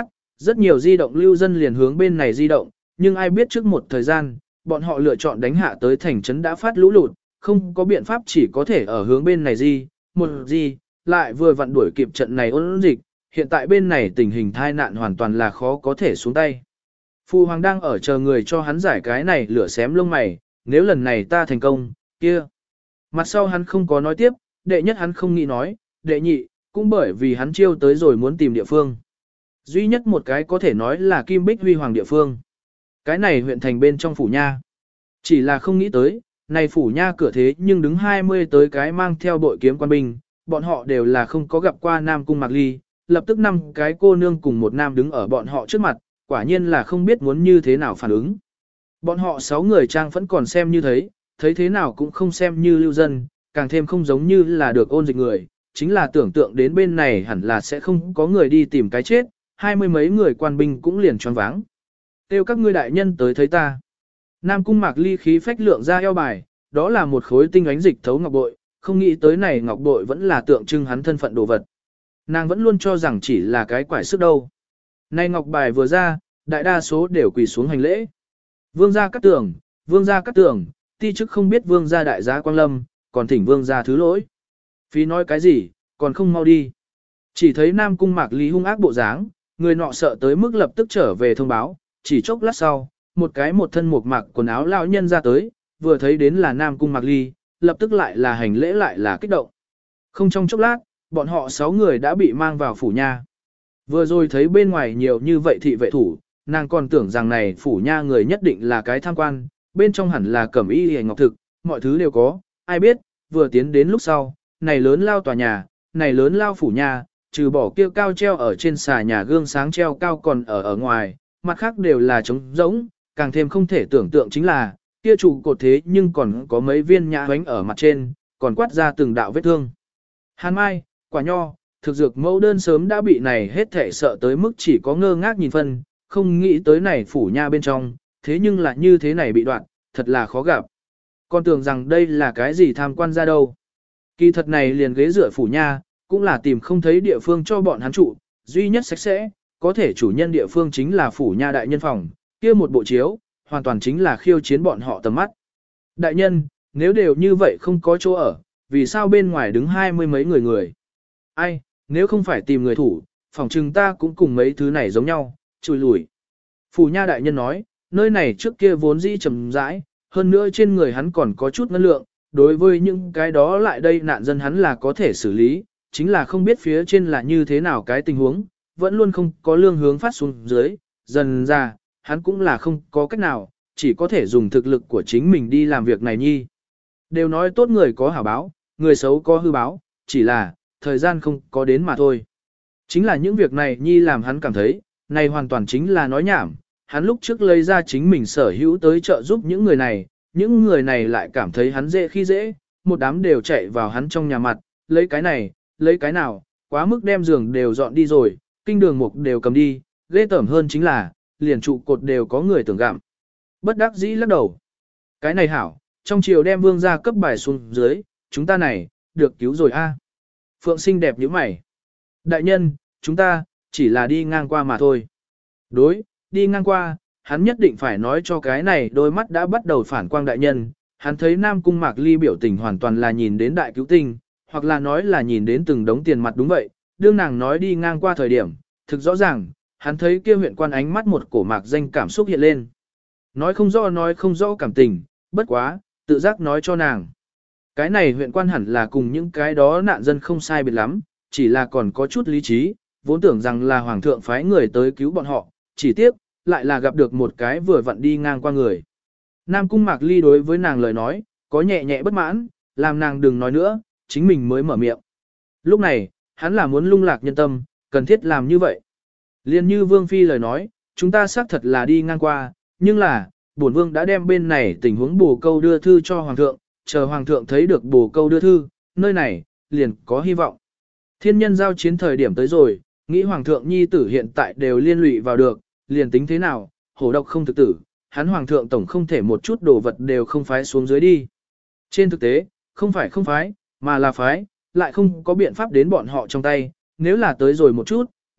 Rất nhiều di động lưu dân liền hướng bên này di động, nhưng ai biết trước một thời gian, bọn họ lựa chọn đánh hạ tới thành trấn đã phát lũ lụt, không có biện pháp chỉ có thể ở hướng bên này di, một di, lại vừa vặn đuổi kịp trận này ôn dịch, hiện tại bên này tình hình tai nạn hoàn toàn là khó có thể xuống tay. Phu hoàng đang ở chờ người cho hắn giải cái này lửa xém lông mày, nếu lần này ta thành công, kia. Mặt sau hắn không có nói tiếp, đệ nhất hắn không nghĩ nói, đệ nhị, cũng bởi vì hắn chiêu tới rồi muốn tìm địa phương. Duy nhất một cái có thể nói là Kim Bích Huy Hoàng địa phương. Cái này huyện thành bên trong phủ nha. Chỉ là không nghĩ tới, này phủ nha cửa thế nhưng đứng hai mươi tới cái mang theo bội kiếm quan binh, bọn họ đều là không có gặp qua Nam Cung Mạc Ly, lập tức năm cái cô nương cùng một nam đứng ở bọn họ trước mặt, quả nhiên là không biết muốn như thế nào phản ứng. Bọn họ sáu người trang vẫn còn xem như thấy, thấy thế nào cũng không xem như lưu dân, càng thêm không giống như là được ôn dịch người, chính là tưởng tượng đến bên này hẳn là sẽ không có người đi tìm cái chết, hai mươi mấy người quan binh cũng liền choáng váng. Kêu các ngươi đại nhân tới thấy ta. Nam Cung Mạc Ly khí phách lượng ra eo bài, đó là một khối tinh ánh dịch thấu ngọc bội, không nghĩ tới này ngọc bội vẫn là tượng trưng hắn thân phận đồ vật. Nàng vẫn luôn cho rằng chỉ là cái quải sức đâu. Này ngọc bài vừa ra, đại đa số đều quỳ xuống hành lễ. Vương gia cắt tường, vương gia cắt tường, ti chức không biết vương gia đại giá Quang Lâm, còn thỉnh vương gia thứ lỗi. Phí nói cái gì, còn không mau đi. Chỉ thấy Nam Cung Mạc Ly hung ác bộ dáng, người nọ sợ tới mức lập tức trở về thông báo, chỉ chốc lát sau, một cái một thân một mặc quần áo lão nhân ra tới, vừa thấy đến là Nam Cung Mạc Ly, lập tức lại là hành lễ lại là kích động. Không trong chốc lát, bọn họ sáu người đã bị mang vào phủ nha. Vừa rồi thấy bên ngoài nhiều như vậy thị vệ thủ, nàng còn tưởng rằng này phủ nha người nhất định là cái tham quan, bên trong hẳn là cẩm y hề ngọc thực, mọi thứ đều có, ai biết, vừa tiến đến lúc sau, này lớn lao tòa nhà, này lớn lao phủ nha, trừ bỏ kia cao treo ở trên xà nhà gương sáng treo cao còn ở ở ngoài, mặt khác đều là trống rỗng, càng thêm không thể tưởng tượng chính là, kia trụ cột thế nhưng còn có mấy viên nhã hoánh ở mặt trên, còn quát ra từng đạo vết thương. Hàn mai, quả nho, thực dược mẫu đơn sớm đã bị này hết thể sợ tới mức chỉ có ngơ ngác nhìn phân, không nghĩ tới này phủ nha bên trong, thế nhưng là như thế này bị đoạn, thật là khó gặp. Con tưởng rằng đây là cái gì tham quan ra đâu. Kỳ thật này liền ghế dựa phủ nha, cũng là tìm không thấy địa phương cho bọn hắn trụ, duy nhất sạch sẽ, có thể chủ nhân địa phương chính là phủ nha đại nhân phòng, kia một bộ chiếu, hoàn toàn chính là khiêu chiến bọn họ tầm mắt. Đại nhân, nếu đều như vậy không có chỗ ở, vì sao bên ngoài đứng hai mươi mấy người người? Ai, nếu không phải tìm người thủ, phòng trừng ta cũng cùng mấy thứ này giống nhau, chùi lùi. Phủ nha đại nhân nói, nơi này trước kia vốn dĩ trầm rãi, hơn nữa trên người hắn còn có chút ngân lượng, đối với những cái đó lại đây nạn dân hắn là có thể xử lý, chính là không biết phía trên là như thế nào cái tình huống, vẫn luôn không có lương hướng phát xuống dưới, dần ra, hắn cũng là không có cách nào, chỉ có thể dùng thực lực của chính mình đi làm việc này nhi. Đều nói tốt người có hảo báo, người xấu có hư báo, chỉ là, thời gian không có đến mà thôi. Chính là những việc này nhi làm hắn cảm thấy, này hoàn toàn chính là nói nhảm, hắn lúc trước lấy ra chính mình sở hữu tới trợ giúp những người này, những người này lại cảm thấy hắn dễ khi dễ, một đám đều chạy vào hắn trong nhà mặt, lấy cái này, lấy cái nào, quá mức đem giường đều dọn đi rồi, kinh đường mục đều cầm đi, ghê tởm hơn chính là, liền trụ cột đều có người tưởng gặm. Bất đắc dĩ lắc đầu. Cái này hảo, trong chiều đem vương ra cấp bài xuống dưới, chúng ta này, được cứu rồi a. Phượng xinh đẹp như mày. Đại nhân, chúng ta, chỉ là đi ngang qua mà thôi. Đối, đi ngang qua, hắn nhất định phải nói cho cái này đôi mắt đã bắt đầu phản quang đại nhân. Hắn thấy Nam Cung Mạc Ly biểu tình hoàn toàn là nhìn đến đại cứu tinh, hoặc là nói là nhìn đến từng đống tiền mặt đúng vậy. Đương nàng nói đi ngang qua thời điểm, thực rõ ràng, hắn thấy kia huyện quan ánh mắt một cổ mạc danh cảm xúc hiện lên. Nói không rõ nói không rõ cảm tình, bất quá, tự giác nói cho nàng. Cái này huyện quan hẳn là cùng những cái đó nạn dân không sai biệt lắm, chỉ là còn có chút lý trí, vốn tưởng rằng là hoàng thượng phái người tới cứu bọn họ, chỉ tiếc, lại là gặp được một cái vừa vặn đi ngang qua người. Nam Cung Mạc Ly đối với nàng lời nói, có nhẹ nhẹ bất mãn, làm nàng đừng nói nữa, chính mình mới mở miệng. Lúc này, hắn là muốn lung lạc nhân tâm, cần thiết làm như vậy. Liên như Vương Phi lời nói, chúng ta xác thật là đi ngang qua, nhưng là, bổn Vương đã đem bên này tình huống bổ câu đưa thư cho Hoàng thượng, chờ Hoàng thượng thấy được bổ câu đưa thư, nơi này, liền có hy vọng. Thiên nhân giao chiến thời điểm tới rồi, nghĩ Hoàng thượng nhi tử hiện tại đều liên lụy vào được, liền tính thế nào, hổ độc không thực tử, hắn Hoàng thượng tổng không thể một chút đồ vật đều không phái xuống dưới đi. Trên thực tế, không phải không phái, mà là phái, lại không có biện pháp đến bọn họ trong tay, nếu là tới rồi một chút,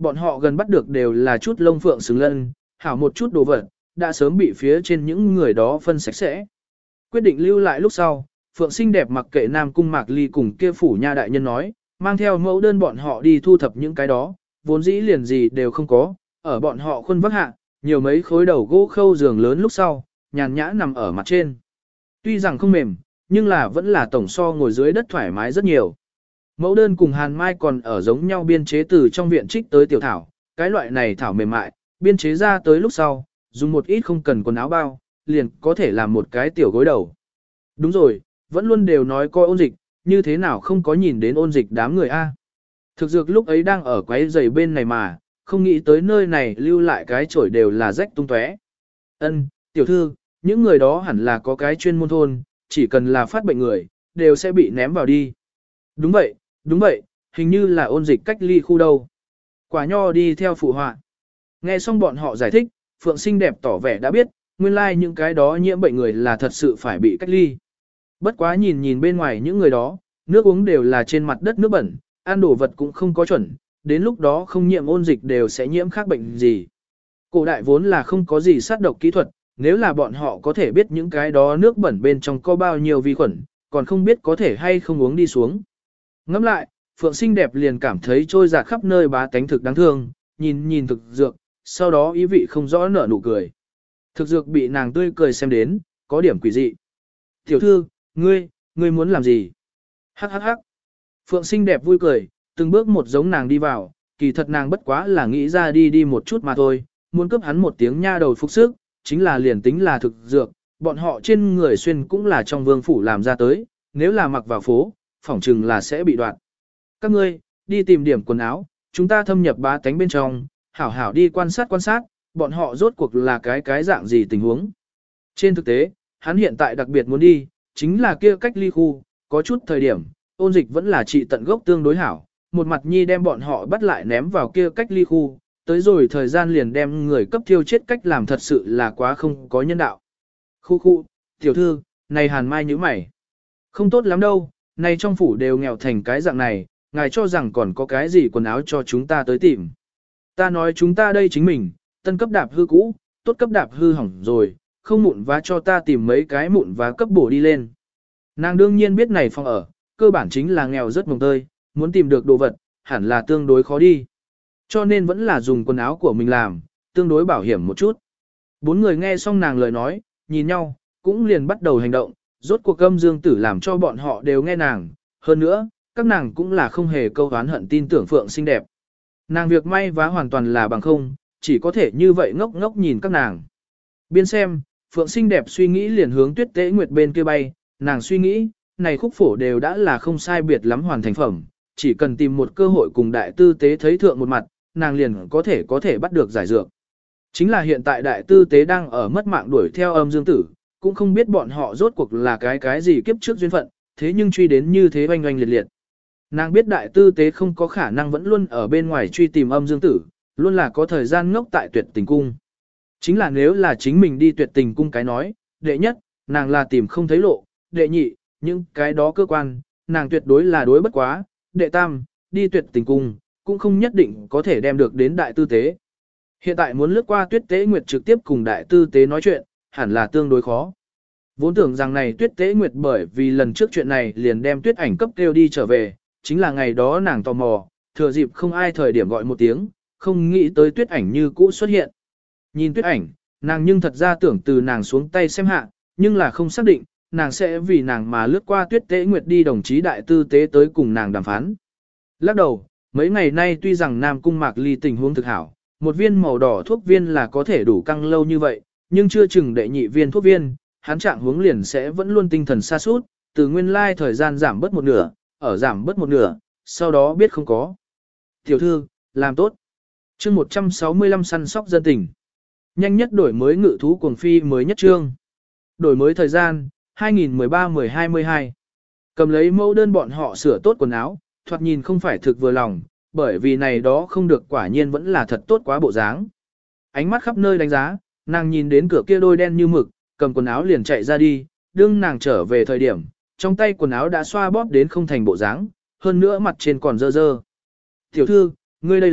bọn họ gần bắt được đều là chút lông phượng xứng lân, hảo một chút đồ vật, đã sớm bị phía trên những người đó phân sạch sẽ. Quyết định lưu lại lúc sau, Phượng xinh đẹp mặc kệ Nam Cung Mạc Ly cùng kia phủ nha đại nhân nói, mang theo mẫu đơn bọn họ đi thu thập những cái đó, vốn dĩ liền gì đều không có, ở bọn họ khuôn vác hạ, nhiều mấy khối đầu gỗ khâu giường lớn lúc sau, nhàn nhã nằm ở mặt trên. Tuy rằng không mềm, nhưng là vẫn là tổng so ngồi dưới đất thoải mái rất nhiều. Mẫu đơn cùng Hàn Mai còn ở giống nhau biên chế từ trong viện trích tới tiểu thảo, cái loại này thảo mềm mại, biên chế ra tới lúc sau, dùng một ít không cần quần áo bao, liền có thể làm một cái tiểu gối đầu. Đúng rồi, vẫn luôn đều nói coi ôn dịch, như thế nào không có nhìn đến ôn dịch đám người a. Thực dược lúc ấy đang ở quấy giày bên này mà, không nghĩ tới nơi này lưu lại cái chổi đều là rách tung tóe. Ân, tiểu thư, những người đó hẳn là có cái chuyên môn thôn, chỉ cần là phát bệnh người, đều sẽ bị ném vào đi. Đúng vậy, đúng vậy, hình như là ôn dịch cách ly khu đâu. Quả nho đi theo phụ họa. Nghe xong bọn họ giải thích, Phượng xinh đẹp tỏ vẻ đã biết, nguyên lai like những cái đó nhiễm bệnh người là thật sự phải bị cách ly. Bất quá nhìn nhìn bên ngoài những người đó, nước uống đều là trên mặt đất nước bẩn, ăn đồ vật cũng không có chuẩn, đến lúc đó không nhiễm ôn dịch đều sẽ nhiễm khác bệnh gì. Cổ đại vốn là không có gì sát độc kỹ thuật, nếu là bọn họ có thể biết những cái đó nước bẩn bên trong có bao nhiêu vi khuẩn, còn không biết có thể hay không uống đi xuống. Ngẫm lại, Phượng xinh đẹp liền cảm thấy trôi dạt khắp nơi bá tánh thực đáng thương, nhìn nhìn thực dược, sau đó ý vị không rõ nở nụ cười. Thực dược bị nàng tươi cười xem đến, có điểm quỷ dị. Tiểu thư, ngươi, ngươi muốn làm gì? Hắc hắc hắc. Phượng xinh đẹp vui cười, từng bước một giống nàng đi vào, kỳ thật nàng bất quá là nghĩ ra đi đi một chút mà thôi, muốn cướp hắn một tiếng nha đầu phục sức, chính là liền tính là thực dược, bọn họ trên người xuyên cũng là trong vương phủ làm ra tới, nếu là mặc vào phố, phỏng chừng là sẽ bị đoạn. Các ngươi, đi tìm điểm quần áo, chúng ta thâm nhập bá tánh bên trong, hảo hảo đi quan sát quan sát, bọn họ rốt cuộc là cái cái dạng gì tình huống. Trên thực tế, hắn hiện tại đặc biệt muốn đi, chính là kia cách ly khu, có chút thời điểm, ôn dịch vẫn là trị tận gốc tương đối hảo, một mặt nhi đem bọn họ bắt lại ném vào kia cách ly khu, tới rồi thời gian liền đem người cấp thiêu chết cách làm thật sự là quá không có nhân đạo. Khu khu, tiểu thư, này Hàn Mai như mày. Không tốt lắm đâu, này trong phủ đều nghèo thành cái dạng này, ngài cho rằng còn có cái gì quần áo cho chúng ta tới tìm. Ta nói chúng ta đây chính mình, tân cấp đạp hư cũ, tốt cấp đạp hư hỏng rồi, không mụn vá cho ta tìm mấy cái mụn vá cấp bổ đi lên. Nàng đương nhiên biết này phòng ở, cơ bản chính là nghèo rất mồng tơi, muốn tìm được đồ vật, hẳn là tương đối khó đi. Cho nên vẫn là dùng quần áo của mình làm, tương đối bảo hiểm một chút. Bốn người nghe xong nàng lời nói, nhìn nhau, cũng liền bắt đầu hành động, rốt cuộc âm dương tử làm cho bọn họ đều nghe nàng. Hơn nữa, các nàng cũng là không hề câu oán hận tin tưởng Phượng xinh đẹp. Nàng việc may vá hoàn toàn là bằng không, chỉ có thể như vậy ngốc ngốc nhìn các nàng. Biên xem, Phượng xinh đẹp suy nghĩ liền hướng Tuyết Tế Nguyệt bên kia bay, nàng suy nghĩ, này khúc phổ đều đã là không sai biệt lắm hoàn thành phẩm, chỉ cần tìm một cơ hội cùng đại tư tế thấy thượng một mặt, nàng liền có thể có thể bắt được giải dược. Chính là hiện tại đại tư tế đang ở mất mạng đuổi theo âm dương tử, cũng không biết bọn họ rốt cuộc là cái cái gì kiếp trước duyên phận, thế nhưng truy đến như thế oanh oanh liệt liệt. Nàng biết đại tư tế không có khả năng vẫn luôn ở bên ngoài truy tìm âm dương tử, luôn là có thời gian ngốc tại tuyệt tình cung. Chính là nếu là chính mình đi tuyệt tình cung cái nói, đệ nhất, nàng là tìm không thấy lộ, đệ nhị, những cái đó cơ quan, nàng tuyệt đối là đối bất quá, đệ tam, đi tuyệt tình cung, cũng không nhất định có thể đem được đến đại tư tế. Hiện tại muốn lướt qua Tuyết Tế Nguyệt trực tiếp cùng đại tư tế nói chuyện, hẳn là tương đối khó. Vốn tưởng rằng này Tuyết Tế Nguyệt bởi vì lần trước chuyện này liền đem Tuyết Ảnh cấp kêu đi trở về, chính là ngày đó nàng tò mò, thừa dịp không ai thời điểm gọi một tiếng, không nghĩ tới Tuyết Ảnh như cũ xuất hiện. Nhìn Tuyết Ảnh, nàng nhưng thật ra tưởng từ nàng xuống tay xem hạ, nhưng là không xác định, nàng sẽ vì nàng mà lướt qua Tuyết Tế Nguyệt đi đồng chí đại tư tế tới cùng nàng đàm phán. Lắc đầu, mấy ngày nay tuy rằng Nam Cung Mạc Ly tình huống thực hảo, một viên màu đỏ thuốc viên là có thể đủ căng lâu như vậy, nhưng chưa chừng đệ nhị viên thuốc viên, hắn trạng huống liền sẽ vẫn luôn tinh thần sa sút, từ nguyên lai thời gian giảm bớt một nửa, ở giảm bớt một nửa, sau đó biết không có. Tiểu thư, làm tốt. Chương một trăm sáu mươi lăm săn sóc dân tình. Nhanh nhất đổi mới ngự thú cuồng phi mới nhất chương. Đổi mới thời gian, hai nghìn mười ba mười hai mươi hai. Cầm lấy mẫu đơn bọn họ sửa tốt quần áo, thoạt nhìn không phải thực vừa lòng, bởi vì này đó không được quả nhiên vẫn là thật tốt quá bộ dáng. Ánh mắt khắp nơi đánh giá, nàng nhìn đến cửa kia đôi đen như mực, cầm quần áo liền chạy ra đi, đương nàng trở về thời điểm, trong tay quần áo đã xoa bóp đến không thành bộ dáng, hơn nữa mặt trên còn dơ dơ. Tiểu thư, ngươi đây là,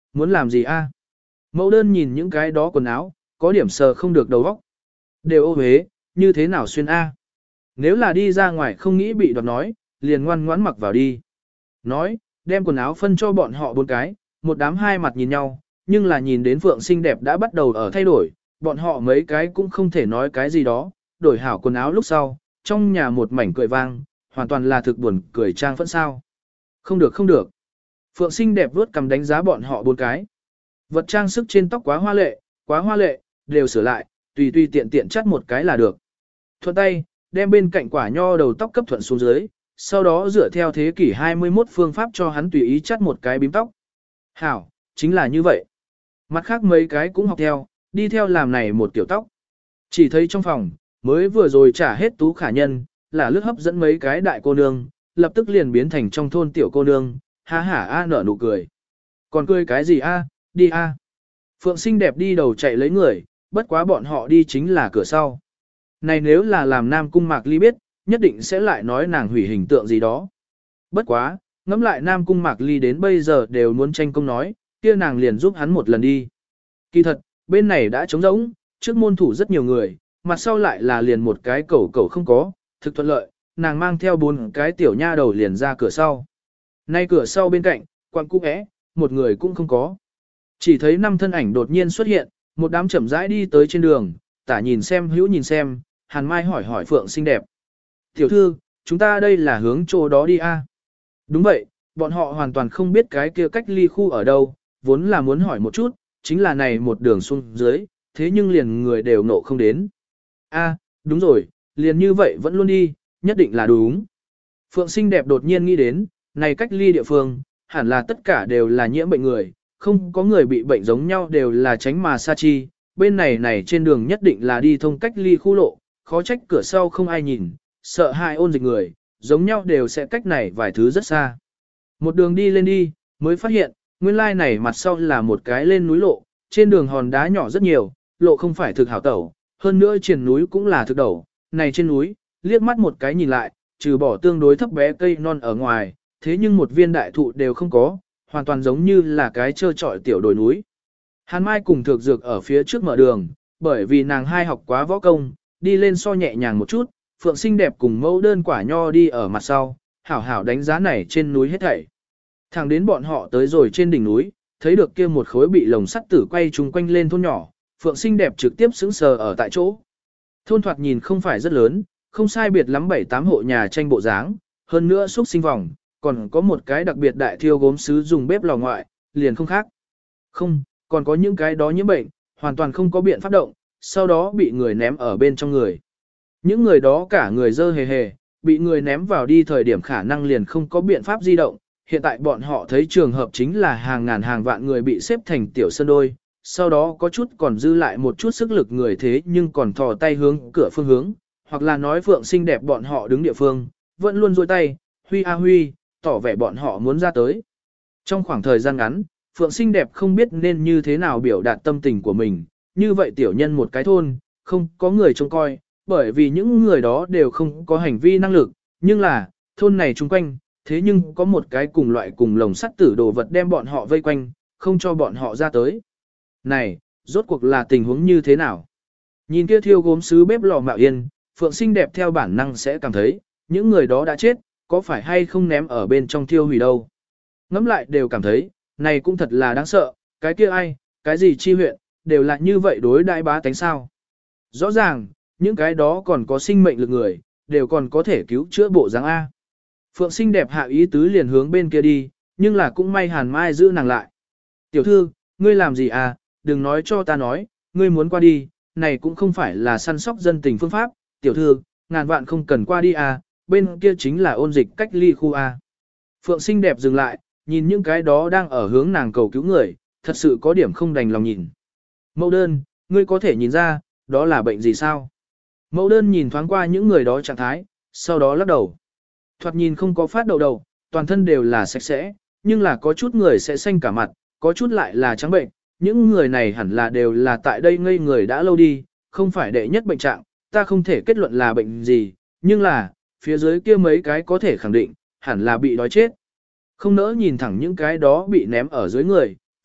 muốn làm gì a? Mẫu đơn nhìn những cái đó quần áo, có điểm sờ không được đầu óc. Đều ô huế, như thế nào xuyên a? Nếu là đi ra ngoài không nghĩ bị đoạt nói, liền ngoan ngoãn mặc vào đi. Nói, đem quần áo phân cho bọn họ bốn cái, một đám hai mặt nhìn nhau, nhưng là nhìn đến Phượng xinh đẹp đã bắt đầu ở thay đổi, bọn họ mấy cái cũng không thể nói cái gì đó, đổi hảo quần áo lúc sau, trong nhà một mảnh cười vang, hoàn toàn là thực buồn cười trang phẫn sao. Không được không được. Phượng xinh đẹp vuốt cầm đánh giá bọn họ bốn cái. Vật trang sức trên tóc quá hoa lệ, quá hoa lệ, đều sửa lại, tùy tùy tiện tiện chắt một cái là được. Thuận tay, đem bên cạnh quả nho đầu tóc cấp thuận xuống dưới, sau đó dựa theo thế kỷ hai mươi mốt phương pháp cho hắn tùy ý chắt một cái bím tóc. Hảo, chính là như vậy. Mặt khác mấy cái cũng học theo, đi theo làm này một tiểu tóc. Chỉ thấy trong phòng, mới vừa rồi trả hết tú khả nhân, là lướt hấp dẫn mấy cái đại cô nương, lập tức liền biến thành trong thôn tiểu cô nương, ha hả a nở nụ cười. Còn cười cái gì a, đi a. Phượng xinh đẹp đi đầu chạy lấy người, bất quá bọn họ đi chính là cửa sau. Này nếu là làm Nam Cung Mạc Ly biết, nhất định sẽ lại nói nàng hủy hình tượng gì đó. Bất quá, ngẫm lại Nam Cung Mạc Ly đến bây giờ đều muốn tranh công nói, kia nàng liền giúp hắn một lần đi. Kỳ thật, bên này đã trống rỗng, trước môn thủ rất nhiều người, mặt sau lại là liền một cái cẩu cẩu không có, thực thuận lợi, nàng mang theo bốn cái tiểu nha đầu liền ra cửa sau. Nay cửa sau bên cạnh, quặng cung é, một người cũng không có. Chỉ thấy năm thân ảnh đột nhiên xuất hiện, một đám chậm rãi đi tới trên đường, tả nhìn xem hữu nhìn xem, Hàn Mai hỏi hỏi Phượng xinh đẹp. Tiểu thư, chúng ta đây là hướng chỗ đó đi a? Đúng vậy, bọn họ hoàn toàn không biết cái kia cách ly khu ở đâu, vốn là muốn hỏi một chút, chính là này một đường xuống dưới, thế nhưng liền người đều nộ không đến. A, đúng rồi, liền như vậy vẫn luôn đi, nhất định là đúng. Phượng xinh đẹp đột nhiên nghĩ đến, này cách ly địa phương, hẳn là tất cả đều là nhiễm bệnh người, không có người bị bệnh giống nhau đều là tránh mà sa chi, bên này này trên đường nhất định là đi thông cách ly khu lộ, khó trách cửa sau không ai nhìn, sợ hại ôn dịch người, giống nhau đều sẽ cách này vài thứ rất xa. Một đường đi lên đi, mới phát hiện, nguyên lai này mặt sau là một cái lên núi lộ, trên đường hòn đá nhỏ rất nhiều, lộ không phải thực hảo tẩu, hơn nữa trên núi cũng là thực đầu, này trên núi, liếc mắt một cái nhìn lại, trừ bỏ tương đối thấp bé cây non ở ngoài, thế nhưng một viên đại thụ đều không có, hoàn toàn giống như là cái trơ trọi tiểu đồi núi. Hàn Mai cùng Thược Dược ở phía trước mở đường, bởi vì nàng hai học quá võ công, đi lên so nhẹ nhàng một chút, Phượng xinh đẹp cùng mẫu đơn quả nho đi ở mặt sau, hảo hảo đánh giá này trên núi hết thảy. Thẳng đến bọn họ tới rồi trên đỉnh núi, thấy được kia một khối bị lồng sắt tử quay chung quanh lên thôn nhỏ, Phượng xinh đẹp trực tiếp sững sờ ở tại chỗ. Thôn thoạt nhìn không phải rất lớn, không sai biệt lắm bảy tám hộ nhà tranh bộ dáng, hơn nữa xúc sinh vòng, còn có một cái đặc biệt đại thiêu gốm sứ dùng bếp lò ngoại, liền không khác. Không, còn có những cái đó nhiễm bệnh, hoàn toàn không có biện pháp động, sau đó bị người ném ở bên trong người. Những người đó cả người dơ hề hề, bị người ném vào đi thời điểm khả năng liền không có biện pháp di động. Hiện tại bọn họ thấy trường hợp chính là hàng ngàn hàng vạn người bị xếp thành tiểu sơn đôi, sau đó có chút còn dư lại một chút sức lực người thế nhưng còn thò tay hướng cửa phương hướng, hoặc là nói Phượng xinh đẹp bọn họ đứng địa phương, vẫn luôn dôi tay, huy a huy, tỏ vẻ bọn họ muốn ra tới. Trong khoảng thời gian ngắn, Phượng xinh đẹp không biết nên như thế nào biểu đạt tâm tình của mình, như vậy tiểu nhân một cái thôn, không có người trông coi, bởi vì những người đó đều không có hành vi năng lực, nhưng là, thôn này chung quanh, thế nhưng có một cái cùng loại cùng lồng sắt tử đồ vật đem bọn họ vây quanh, không cho bọn họ ra tới. Này, rốt cuộc là tình huống như thế nào? Nhìn kia thiêu gốm sứ bếp lò mạo yên, Phượng xinh đẹp theo bản năng sẽ cảm thấy, những người đó đã chết, có phải hay không ném ở bên trong thiêu hủy đâu. Ngắm lại đều cảm thấy, này cũng thật là đáng sợ, cái kia ai, cái gì chi huyện, đều là như vậy đối đại bá tánh sao. Rõ ràng, những cái đó còn có sinh mệnh lực người, đều còn có thể cứu chữa bộ dáng A. Phượng xinh đẹp hạ ý tứ liền hướng bên kia đi, nhưng là cũng may Hàn Mai giữ nàng lại. Tiểu thư, ngươi làm gì à, đừng nói cho ta nói, ngươi muốn qua đi, này cũng không phải là săn sóc dân tình phương pháp, tiểu thư, ngàn vạn không cần qua đi à, bên kia chính là ôn dịch cách ly khu A. Phượng xinh đẹp dừng lại, nhìn những cái đó đang ở hướng nàng cầu cứu người, thật sự có điểm không đành lòng nhìn. Mẫu đơn, ngươi có thể nhìn ra, đó là bệnh gì sao? Mẫu đơn nhìn thoáng qua những người đó trạng thái, sau đó lắc đầu. Thoạt nhìn không có phát đầu đầu, toàn thân đều là sạch sẽ, nhưng là có chút người sẽ xanh cả mặt, có chút lại là trắng bệnh. Những người này hẳn là đều là tại đây ngây người đã lâu đi, không phải đệ nhất bệnh trạng, ta không thể kết luận là bệnh gì, nhưng là, phía dưới kia mấy cái có thể khẳng định, hẳn là bị đói chết. Không nỡ nhìn thẳng những cái đó bị ném ở dưới người,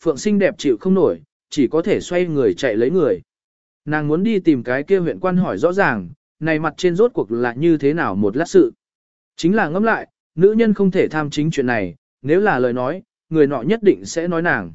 Phượng xinh đẹp chịu không nổi, chỉ có thể xoay người chạy lấy người. Nàng muốn đi tìm cái kia huyện quan hỏi rõ ràng, này mặt trên rốt cuộc là như thế nào một lát sự. Chính là ngẫm lại, nữ nhân không thể tham chính chuyện này, nếu là lời nói, người nọ nhất định sẽ nói nàng.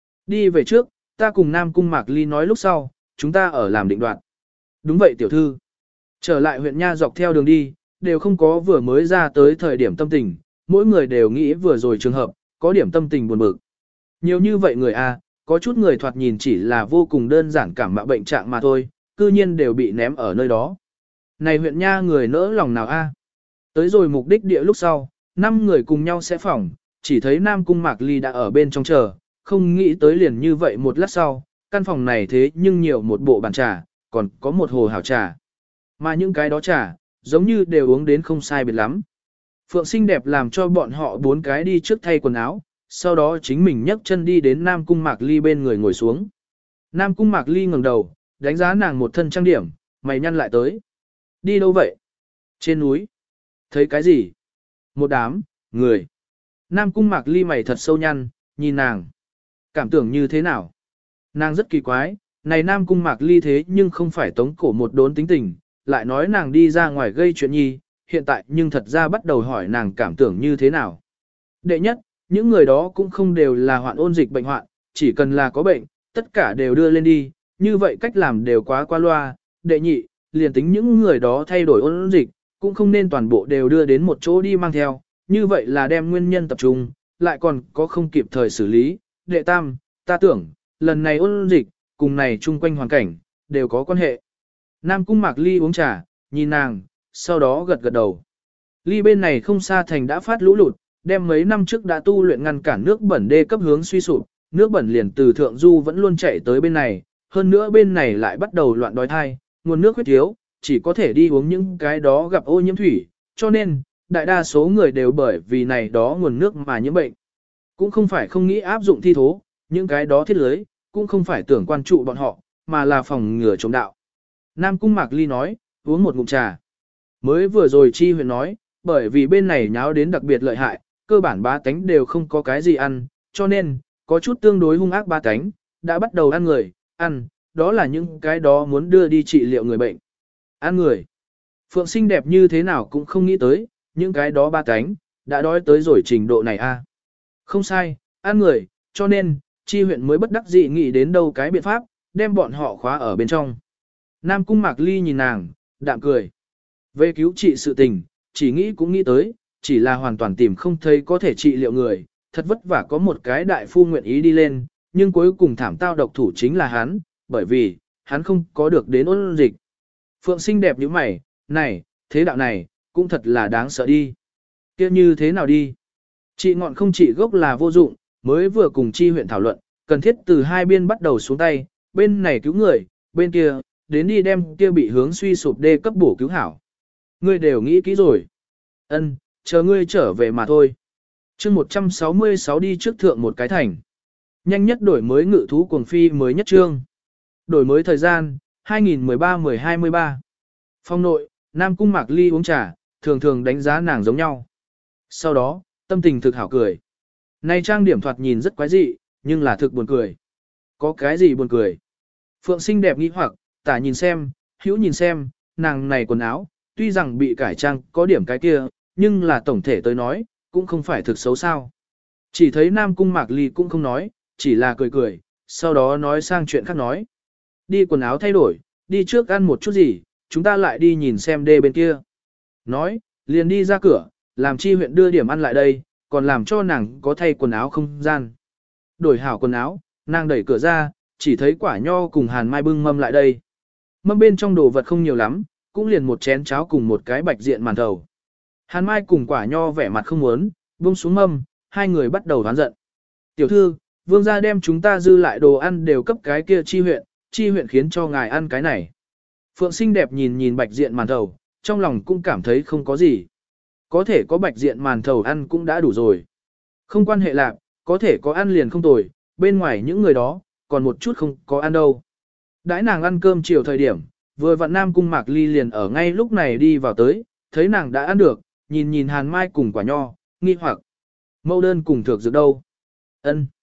Đi về trước, ta cùng Nam Cung Mạc Ly nói lúc sau, chúng ta ở làm định đoạt. Đúng vậy tiểu thư. Trở lại huyện Nha dọc theo đường đi, đều không có vừa mới ra tới thời điểm tâm tình, mỗi người đều nghĩ vừa rồi trường hợp, có điểm tâm tình buồn bực. Nhiều như vậy người a, có chút người thoạt nhìn chỉ là vô cùng đơn giản cảm mạo bệnh trạng mà thôi, cư nhiên đều bị ném ở nơi đó. Này huyện Nha người nỡ lòng nào a? Tới rồi mục đích địa lúc sau, năm người cùng nhau sẽ phỏng, chỉ thấy Nam Cung Mạc Ly đã ở bên trong chờ, không nghĩ tới liền như vậy một lát sau, căn phòng này thế nhưng nhiều một bộ bàn trà, còn có một hồ hảo trà. Mà những cái đó trà, giống như đều uống đến không sai biệt lắm. Phượng xinh đẹp làm cho bọn họ bốn cái đi trước thay quần áo, sau đó chính mình nhấc chân đi đến Nam Cung Mạc Ly bên người ngồi xuống. Nam Cung Mạc Ly ngẩng đầu, đánh giá nàng một thân trang điểm, mày nhăn lại tới. Đi đâu vậy? Trên núi. Thấy cái gì? Một đám, người. Nam Cung Mạc Ly mày thật sâu nhăn, nhìn nàng. Cảm tưởng như thế nào? Nàng rất kỳ quái, này Nam Cung Mạc Ly thế nhưng không phải tống cổ một đốn tính tình, lại nói nàng đi ra ngoài gây chuyện nhi, hiện tại nhưng thật ra bắt đầu hỏi nàng cảm tưởng như thế nào. Đệ nhất, những người đó cũng không đều là hoạn ôn dịch bệnh hoạn, chỉ cần là có bệnh, tất cả đều đưa lên đi, như vậy cách làm đều quá qua loa. Đệ nhị, liền tính những người đó thay đổi ôn dịch, cũng không nên toàn bộ đều đưa đến một chỗ đi mang theo, như vậy là đem nguyên nhân tập trung, lại còn có không kịp thời xử lý. Đệ tam, ta tưởng, lần này ôn dịch, cùng này chung quanh hoàn cảnh, đều có quan hệ. Nam Cung Mạc Ly uống trà, nhìn nàng, sau đó gật gật đầu. Ly bên này không xa thành đã phát lũ lụt, đem mấy năm trước đã tu luyện ngăn cản nước bẩn đê cấp hướng suy sụp, nước bẩn liền từ thượng du vẫn luôn chạy tới bên này, hơn nữa bên này lại bắt đầu loạn đói thai, nguồn nước huyết thiếu, chỉ có thể đi uống những cái đó gặp ô nhiễm thủy, cho nên, đại đa số người đều bởi vì này đó nguồn nước mà nhiễm bệnh. Cũng không phải không nghĩ áp dụng thi thố, những cái đó thiết lưới, cũng không phải tưởng quan trụ bọn họ, mà là phòng ngừa chống đạo. Nam Cung Mạc Ly nói, uống một ngụm trà. Mới vừa rồi Chi huyện nói, bởi vì bên này nháo đến đặc biệt lợi hại, cơ bản bá tánh đều không có cái gì ăn, cho nên, có chút tương đối hung ác bá tánh, đã bắt đầu ăn người, ăn, đó là những cái đó muốn đưa đi trị liệu người bệnh. Ăn người. Phượng xinh đẹp như thế nào cũng không nghĩ tới, những cái đó bá tánh, đã đói tới rồi trình độ này a. À. Không sai, ăn người, cho nên, Chi huyện mới bất đắc dĩ nghĩ đến đâu cái biện pháp, đem bọn họ khóa ở bên trong. Nam Cung Mạc Ly nhìn nàng, đạm cười. Về cứu trị sự tình, chỉ nghĩ cũng nghĩ tới, chỉ là hoàn toàn tìm không thấy có thể trị liệu người, thật vất vả có một cái đại phu nguyện ý đi lên, nhưng cuối cùng thảm tao độc thủ chính là hắn, bởi vì, hắn không có được đến ôn dịch. Phượng xinh đẹp như mày, này, thế đạo này, cũng thật là đáng sợ đi. Kia như thế nào đi? Trị ngọn không trị gốc là vô dụng, mới vừa cùng Chi huyện thảo luận, cần thiết từ hai bên bắt đầu xuống tay, bên này cứu người, bên kia, đến đi đem kia bị hướng suy sụp đê cấp bổ cứu hảo. Ngươi đều nghĩ kỹ rồi. Ân, chờ ngươi trở về mà thôi. chương một trăm sáu mươi sáu đi trước thượng một cái thành. Nhanh nhất đổi mới ngự thú cuồng phi mới nhất trương. Đổi mới thời gian, hai nghìn mười ba mười hai mươi ba. Phong nội, Nam Cung Mạc Ly uống trà, thường thường đánh giá nàng giống nhau. Sau đó, tâm tình thực hảo cười. Này trang điểm thoạt nhìn rất quái dị, nhưng là thực buồn cười. Có cái gì buồn cười? Phượng xinh đẹp nghi hoặc, tả nhìn xem, hữu nhìn xem, nàng này quần áo, tuy rằng bị cải trang có điểm cái kia, nhưng là tổng thể tới nói, cũng không phải thực xấu sao. Chỉ thấy Nam Cung Mạc Ly cũng không nói, chỉ là cười cười, sau đó nói sang chuyện khác nói. Đi quần áo thay đổi, đi trước ăn một chút gì, chúng ta lại đi nhìn xem đê bên kia. Nói, liền đi ra cửa, làm Chi huyện đưa điểm ăn lại đây, còn làm cho nàng có thay quần áo không gian. Đổi hảo quần áo, nàng đẩy cửa ra, chỉ thấy Quả Nho cùng Hàn Mai bưng mâm lại đây. Mâm bên trong đồ vật không nhiều lắm, cũng liền một chén cháo cùng một cái bạch diện màn thầu. Hàn Mai cùng Quả Nho vẻ mặt không muốn, buông xuống mâm, hai người bắt đầu đoán giận. Tiểu thư, vương gia đem chúng ta dư lại đồ ăn đều cấp cái kia Chi huyện, Chi huyện khiến cho ngài ăn cái này. Phượng xinh đẹp nhìn nhìn bạch diện màn thầu, trong lòng cũng cảm thấy không có gì. Có thể có bạch diện màn thầu ăn cũng đã đủ rồi. Không quan hệ lạc, có thể có ăn liền không tồi, bên ngoài những người đó, còn một chút không có ăn đâu. Đãi nàng ăn cơm chiều thời điểm, vừa vặn Nam Cung Mạc Ly liền ở ngay lúc này đi vào tới, thấy nàng đã ăn được, nhìn nhìn Hàn Mai cùng Quả Nho, nghi hoặc. Mẫu đơn cùng thược dược đâu? Ân.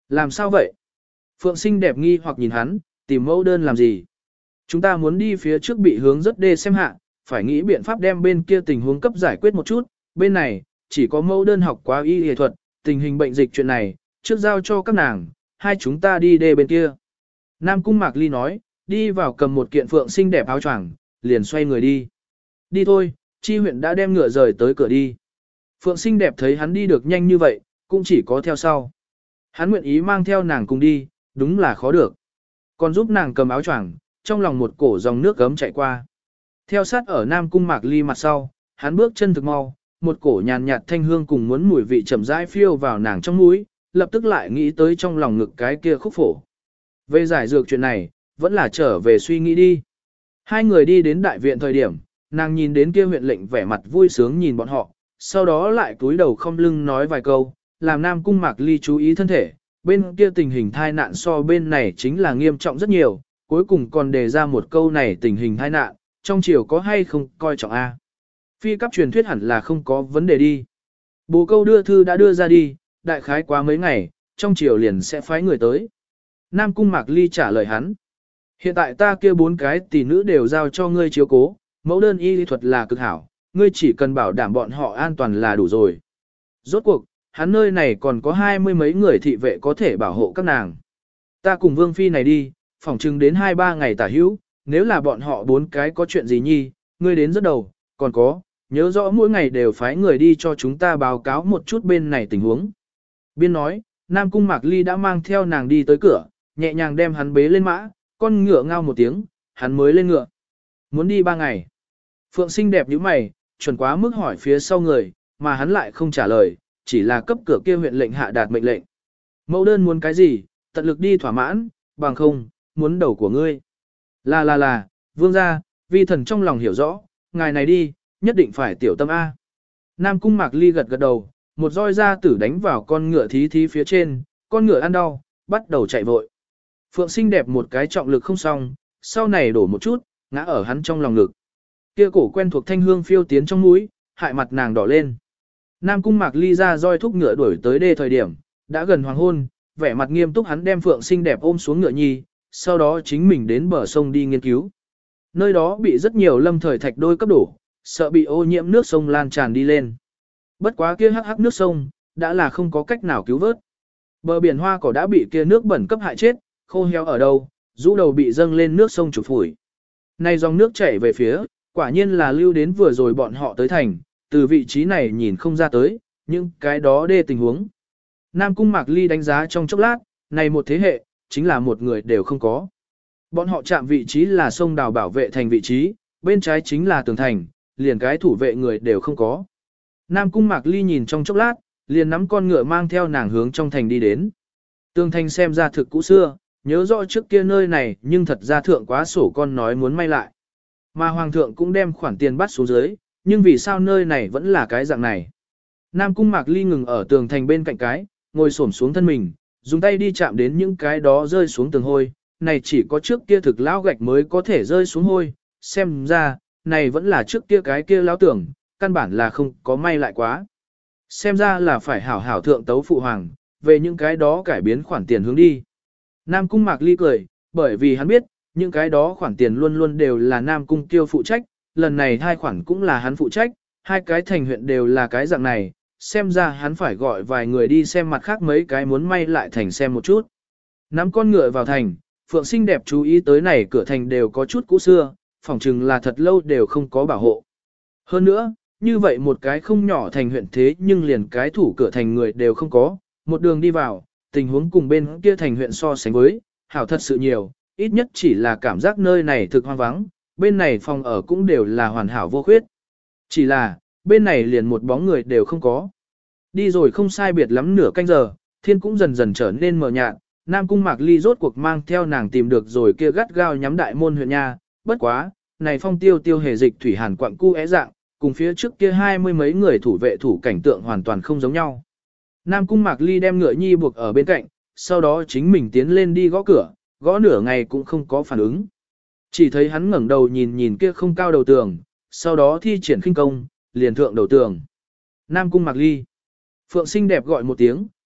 Làm sao vậy? Phượng xinh đẹp nghi hoặc nhìn hắn, tìm mẫu đơn làm gì? Chúng ta muốn đi phía trước bị hướng rất đê xem hạ, phải nghĩ biện pháp đem bên kia tình huống cấp giải quyết một chút, bên này, chỉ có mẫu đơn học quá y y thuật, tình hình bệnh dịch chuyện này, trước giao cho các nàng, hai chúng ta đi đê bên kia. Nam Cung Mạc Ly nói, đi vào cầm một kiện phượng xinh đẹp áo choàng, liền xoay người đi. Đi thôi, chi huyện đã đem ngựa rời tới cửa đi. Phượng xinh đẹp thấy hắn đi được nhanh như vậy, cũng chỉ có theo sau. Hắn nguyện ý mang theo nàng cùng đi, đúng là khó được. Còn giúp nàng cầm áo choàng, trong lòng một cổ dòng nước gấm chạy qua. Theo sát ở Nam Cung Mạc Ly mặt sau, hắn bước chân thực mau, một cổ nhàn nhạt thanh hương cùng muốn mùi vị chậm rãi phiêu vào nàng trong mũi, lập tức lại nghĩ tới trong lòng ngực cái kia khúc phổ. Về giải dược chuyện này, vẫn là trở về suy nghĩ đi. Hai người đi đến đại viện thời điểm, nàng nhìn đến kia huyện lệnh vẻ mặt vui sướng nhìn bọn họ, sau đó lại cúi đầu không lưng nói vài câu, làm Nam Cung Mạc Ly chú ý thân thể, bên kia tình hình thai nạn so bên này chính là nghiêm trọng rất nhiều, cuối cùng còn đề ra một câu này tình hình thai nạn, trong chiều có hay không coi trọng A. Phi cấp truyền thuyết hẳn là không có vấn đề đi. Bồ câu đưa thư đã đưa ra đi, đại khái quá mấy ngày, trong chiều liền sẽ phái người tới. Nam Cung Mạc Ly trả lời hắn. Hiện tại ta kia bốn cái tỷ nữ đều giao cho ngươi chiếu cố, mẫu đơn y lý thuật là cực hảo, ngươi chỉ cần bảo đảm bọn họ an toàn là đủ rồi. Rốt cuộc, hắn nơi này còn có hai mươi mấy người thị vệ có thể bảo hộ các nàng. Ta cùng Vương Phi này đi, phỏng chừng đến hai ba ngày tả hữu, nếu là bọn họ bốn cái có chuyện gì nhi, ngươi đến rất đầu, còn có, nhớ rõ mỗi ngày đều phái người đi cho chúng ta báo cáo một chút bên này tình huống. Biên nói, Nam Cung Mạc Ly đã mang theo nàng đi tới cửa, nhẹ nhàng đem hắn bế lên mã, con ngựa ngao một tiếng, hắn mới lên ngựa. Muốn đi ba ngày. Phượng xinh đẹp như mày, chuẩn quá mức hỏi phía sau người, mà hắn lại không trả lời, chỉ là cấp cửa kia huyện lệnh hạ đạt mệnh lệnh. Mẫu đơn muốn cái gì, tận lực đi thỏa mãn, bằng không, muốn đầu của ngươi. Là là là, vương gia, vi thần trong lòng hiểu rõ, ngài này đi, nhất định phải tiểu tâm A. Nam Cung Mạc Ly gật gật đầu, một roi ra tử đánh vào con ngựa thí thí phía trên, con ngựa ăn đau, bắt đầu chạy vội. Phượng xinh đẹp một cái trọng lực không xong, sau này đổ một chút, ngã ở hắn trong lòng ngực. Kia cổ quen thuộc thanh hương phiêu tiến trong mũi, hại mặt nàng đỏ lên. Nam Cung Mạc Ly ra roi thúc ngựa đuổi tới đê thời điểm, đã gần hoàng hôn, vẻ mặt nghiêm túc hắn đem Phượng xinh đẹp ôm xuống ngựa nhi, sau đó chính mình đến bờ sông đi nghiên cứu. Nơi đó bị rất nhiều lâm thời thạch đôi cấp đổ, sợ bị ô nhiễm nước sông lan tràn đi lên. Bất quá kia hắc hắc nước sông, đã là không có cách nào cứu vớt. Bờ biển hoa cỏ đã bị kia nước bẩn cấp hại chết, khô héo ở đâu, rũ đầu bị dâng lên nước sông chụp phủi. Này dòng nước chảy về phía, quả nhiên là lưu đến vừa rồi bọn họ tới thành, từ vị trí này nhìn không ra tới, nhưng cái đó đê tình huống. Nam Cung Mạc Ly đánh giá trong chốc lát, này một thế hệ, chính là một người đều không có. Bọn họ chạm vị trí là sông đào bảo vệ thành vị trí, bên trái chính là tường thành, liền cái thủ vệ người đều không có. Nam Cung Mạc Ly nhìn trong chốc lát, liền nắm con ngựa mang theo nàng hướng trong thành đi đến. Tường thành xem ra thực cũ xưa, nhớ rõ trước kia nơi này nhưng thật ra thượng quá sổ con nói muốn may lại. Mà hoàng thượng cũng đem khoản tiền bắt xuống dưới, nhưng vì sao nơi này vẫn là cái dạng này. Nam Cung Mạc Ly ngừng ở tường thành bên cạnh cái, ngồi xổm xuống thân mình, dùng tay đi chạm đến những cái đó rơi xuống tường hôi, này chỉ có trước kia thực lão gạch mới có thể rơi xuống hôi, xem ra, này vẫn là trước kia cái kia lão tưởng, căn bản là không có may lại quá. Xem ra là phải hảo hảo thượng tấu phụ hoàng, về những cái đó cải biến khoản tiền hướng đi. Nam Cung Mạc Ly cười, bởi vì hắn biết, những cái đó khoản tiền luôn luôn đều là Nam Cung Tiêu phụ trách, lần này hai khoản cũng là hắn phụ trách, hai cái thành huyện đều là cái dạng này, xem ra hắn phải gọi vài người đi xem mặt khác mấy cái muốn may lại thành xem một chút. Nắm con ngựa vào thành, Phượng xinh đẹp chú ý tới này cửa thành đều có chút cũ xưa, phỏng chừng là thật lâu đều không có bảo hộ. Hơn nữa, như vậy một cái không nhỏ thành huyện thế nhưng liền cái thủ cửa thành người đều không có, một đường đi vào, tình huống cùng bên kia thành huyện so sánh với, hảo thật sự nhiều, ít nhất chỉ là cảm giác nơi này thực hoang vắng, bên này phòng ở cũng đều là hoàn hảo vô khuyết. Chỉ là, bên này liền một bóng người đều không có. Đi rồi không sai biệt lắm nửa canh giờ, thiên cũng dần dần trở nên mờ nhạt, Nam Cung Mạc Ly rốt cuộc mang theo nàng tìm được rồi kia gắt gao nhắm đại môn huyện nha, bất quá, này phong tiêu tiêu hề dịch thủy hàn quặng cu é dạng, cùng phía trước kia hai mươi mấy người thủ vệ thủ cảnh tượng hoàn toàn không giống nhau. Nam Cung Mạc Ly đem ngựa nhi buộc ở bên cạnh, sau đó chính mình tiến lên đi gõ cửa, gõ nửa ngày cũng không có phản ứng. Chỉ thấy hắn ngẩng đầu nhìn nhìn kia không cao đầu tường, sau đó thi triển khinh công, liền thượng đầu tường. Nam Cung Mạc Ly. Phượng xinh đẹp gọi một tiếng,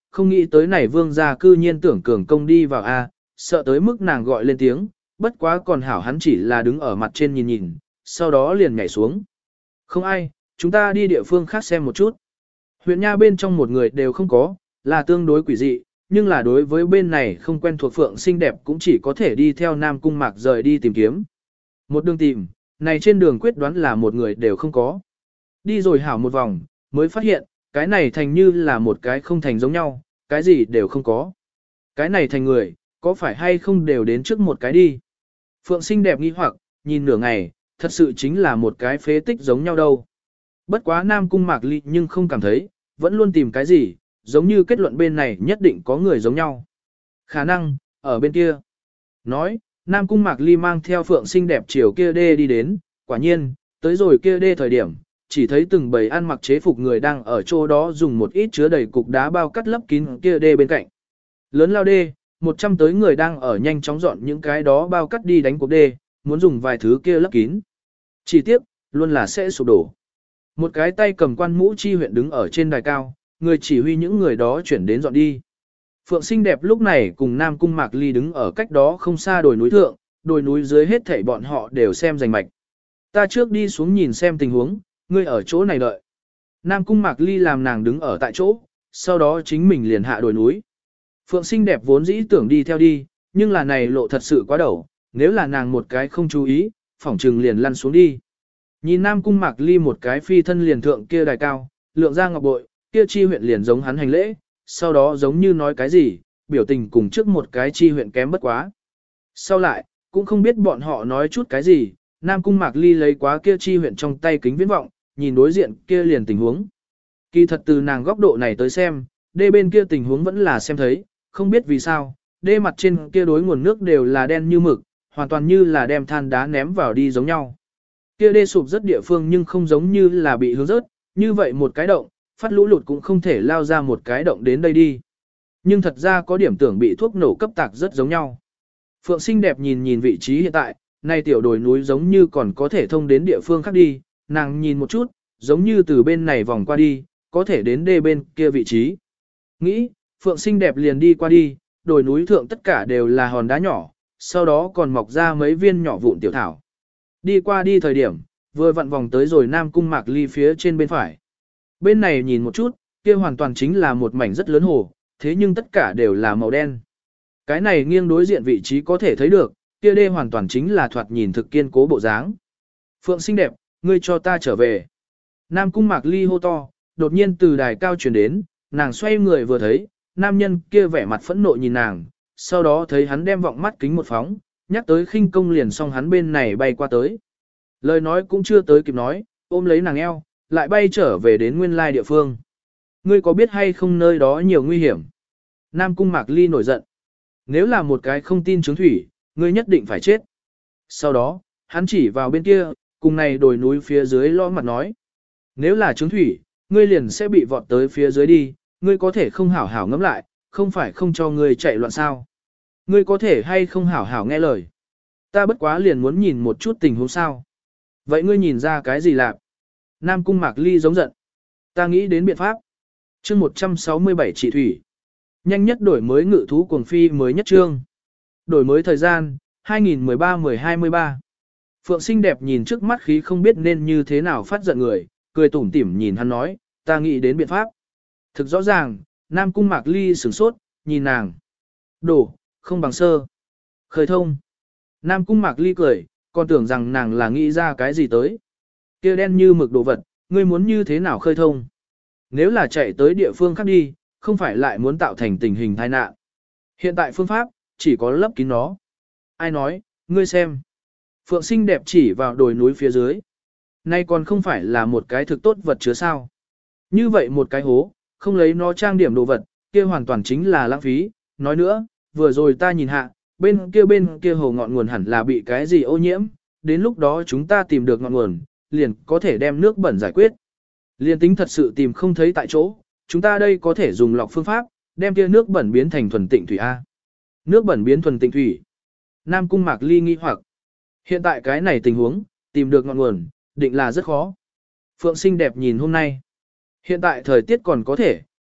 không nghĩ tới này vương gia cư nhiên tưởng cường công đi vào A, sợ tới mức nàng gọi lên tiếng, bất quá còn hảo hắn chỉ là đứng ở mặt trên nhìn nhìn, sau đó liền nhảy xuống. Không ai, chúng ta đi địa phương khác xem một chút. Huyện Nha bên trong một người đều không có, là tương đối quỷ dị, nhưng là đối với bên này không quen thuộc Phượng xinh đẹp cũng chỉ có thể đi theo Nam Cung Mạc rời đi tìm kiếm. Một đường tìm, này trên đường quyết đoán là một người đều không có. Đi rồi hảo một vòng, mới phát hiện, cái này thành như là một cái không thành giống nhau, cái gì đều không có. Cái này thành người, có phải hay không đều đến trước một cái đi. Phượng xinh đẹp nghi hoặc, nhìn nửa ngày, thật sự chính là một cái phế tích giống nhau đâu. Bất quá Nam Cung Mạc Ly nhưng không cảm thấy, vẫn luôn tìm cái gì, giống như kết luận bên này nhất định có người giống nhau. Khả năng, ở bên kia. Nói, Nam Cung Mạc Ly mang theo Phượng xinh đẹp chiều kia đê đi đến, quả nhiên, tới rồi kia đê thời điểm, chỉ thấy từng bầy ăn mặc chế phục người đang ở chỗ đó dùng một ít chứa đầy cục đá bao cắt lấp kín kia đê bên cạnh. Lớn lao đê, một trăm tới người đang ở nhanh chóng dọn những cái đó bao cắt đi đánh cuộc đê, muốn dùng vài thứ kia lấp kín. Chỉ tiếp, luôn là sẽ sụp đổ. Một cái tay cầm quan mũ chi huyện đứng ở trên đài cao, người chỉ huy những người đó chuyển đến dọn đi. Phượng xinh đẹp lúc này cùng Nam Cung Mạc Ly đứng ở cách đó không xa đồi núi thượng, đồi núi dưới hết thảy bọn họ đều xem rành mạch. Ta trước đi xuống nhìn xem tình huống, ngươi ở chỗ này đợi. Nam Cung Mạc Ly làm nàng đứng ở tại chỗ, sau đó chính mình liền hạ đồi núi. Phượng xinh đẹp vốn dĩ tưởng đi theo đi, nhưng là này lộ thật sự quá đầu, nếu là nàng một cái không chú ý, phỏng trừng liền lăn xuống đi. Nhìn Nam Cung Mạc Ly một cái phi thân liền thượng kia đài cao, lượng ra ngọc bội, kia chi huyện liền giống hắn hành lễ, sau đó giống như nói cái gì, biểu tình cùng trước một cái chi huyện kém bất quá. Sau lại, cũng không biết bọn họ nói chút cái gì, Nam Cung Mạc Ly lấy quá kia chi huyện trong tay kính viễn vọng, nhìn đối diện kia liền tình huống. Kỳ thật từ nàng góc độ này tới xem, đê bên kia tình huống vẫn là xem thấy, không biết vì sao, đê mặt trên kia đối nguồn nước đều là đen như mực, hoàn toàn như là đem than đá ném vào đi giống nhau. Kia đê sụp rất địa phương nhưng không giống như là bị hướng rớt, như vậy một cái động, phát lũ lụt cũng không thể lao ra một cái động đến đây đi. Nhưng thật ra có điểm tưởng bị thuốc nổ cấp tạc rất giống nhau. Phượng xinh đẹp nhìn nhìn vị trí hiện tại, nay tiểu đồi núi giống như còn có thể thông đến địa phương khác đi, nàng nhìn một chút, giống như từ bên này vòng qua đi, có thể đến đê bên kia vị trí. Nghĩ, Phượng xinh đẹp liền đi qua đi, đồi núi thượng tất cả đều là hòn đá nhỏ, sau đó còn mọc ra mấy viên nhỏ vụn tiểu thảo. Đi qua đi thời điểm, vừa vặn vòng tới rồi Nam Cung Mạc Ly phía trên bên phải. Bên này nhìn một chút, kia hoàn toàn chính là một mảnh rất lớn hồ, thế nhưng tất cả đều là màu đen. Cái này nghiêng đối diện vị trí có thể thấy được, kia đê hoàn toàn chính là thoạt nhìn thực kiên cố bộ dáng. Phượng xinh đẹp, ngươi cho ta trở về. Nam Cung Mạc Ly hô to, đột nhiên từ đài cao truyền đến, nàng xoay người vừa thấy, nam nhân kia vẻ mặt phẫn nộ nhìn nàng, sau đó thấy hắn đem vọng mắt kính một phóng, nhắc tới khinh công liền xong hắn bên này bay qua tới. Lời nói cũng chưa tới kịp nói, ôm lấy nàng eo, lại bay trở về đến nguyên lai địa phương. Ngươi có biết hay không nơi đó nhiều nguy hiểm? Nam Cung Mạc Ly nổi giận. Nếu là một cái không tin chứng thủy, ngươi nhất định phải chết. Sau đó, hắn chỉ vào bên kia, cùng này đồi núi phía dưới lo mặt nói. Nếu là chứng thủy, ngươi liền sẽ bị vọt tới phía dưới đi, ngươi có thể không hảo hảo ngẫm lại, không phải không cho ngươi chạy loạn sao. Ngươi có thể hay không hảo hảo nghe lời. Ta bất quá liền muốn nhìn một chút tình huống sao. Vậy ngươi nhìn ra cái gì lạc? Nam Cung Mạc Ly giống giận. Ta nghĩ đến biện pháp. Chương một trăm sáu mươi bảy trị thủy. Nhanh nhất đổi mới ngự thú cuồng phi mới nhất chương. Đổi mới thời gian, hai nghìn mười ba mười hai mươi ba. Phượng xinh đẹp nhìn trước mắt khí không biết nên như thế nào phát giận người, cười tủm tỉm nhìn hắn nói, ta nghĩ đến biện pháp. Thực rõ ràng, Nam Cung Mạc Ly sửng sốt, nhìn nàng. Đổ, không bằng sơ. Khởi thông. Nam Cung Mạc Ly cười, còn tưởng rằng nàng là nghĩ ra cái gì tới. Kia đen như mực đồ vật, ngươi muốn như thế nào khơi thông. Nếu là chạy tới địa phương khác đi, không phải lại muốn tạo thành tình hình tai nạn. Hiện tại phương pháp, chỉ có lấp kín nó. Ai nói, ngươi xem. Phượng xinh đẹp chỉ vào đồi núi phía dưới. Nay còn không phải là một cái thực tốt vật chứa sao. Như vậy một cái hố, không lấy nó trang điểm đồ vật, kia hoàn toàn chính là lãng phí. Nói nữa, vừa rồi ta nhìn hạ, bên kia bên kia hồ ngọn nguồn hẳn là bị cái gì ô nhiễm, đến lúc đó chúng ta tìm được ngọn nguồn, liền có thể đem nước bẩn giải quyết. Liền tính thật sự tìm không thấy tại chỗ, chúng ta đây có thể dùng lọc phương pháp, đem kia nước bẩn biến thành thuần tịnh thủy A. Nước bẩn biến thuần tịnh thủy. Nam Cung Mạc Ly nghi hoặc. Hiện tại cái này tình huống, tìm được ngọn nguồn, định là rất khó. Phượng xinh đẹp nhìn hôm nay. Hiện tại thời tiết còn có thể,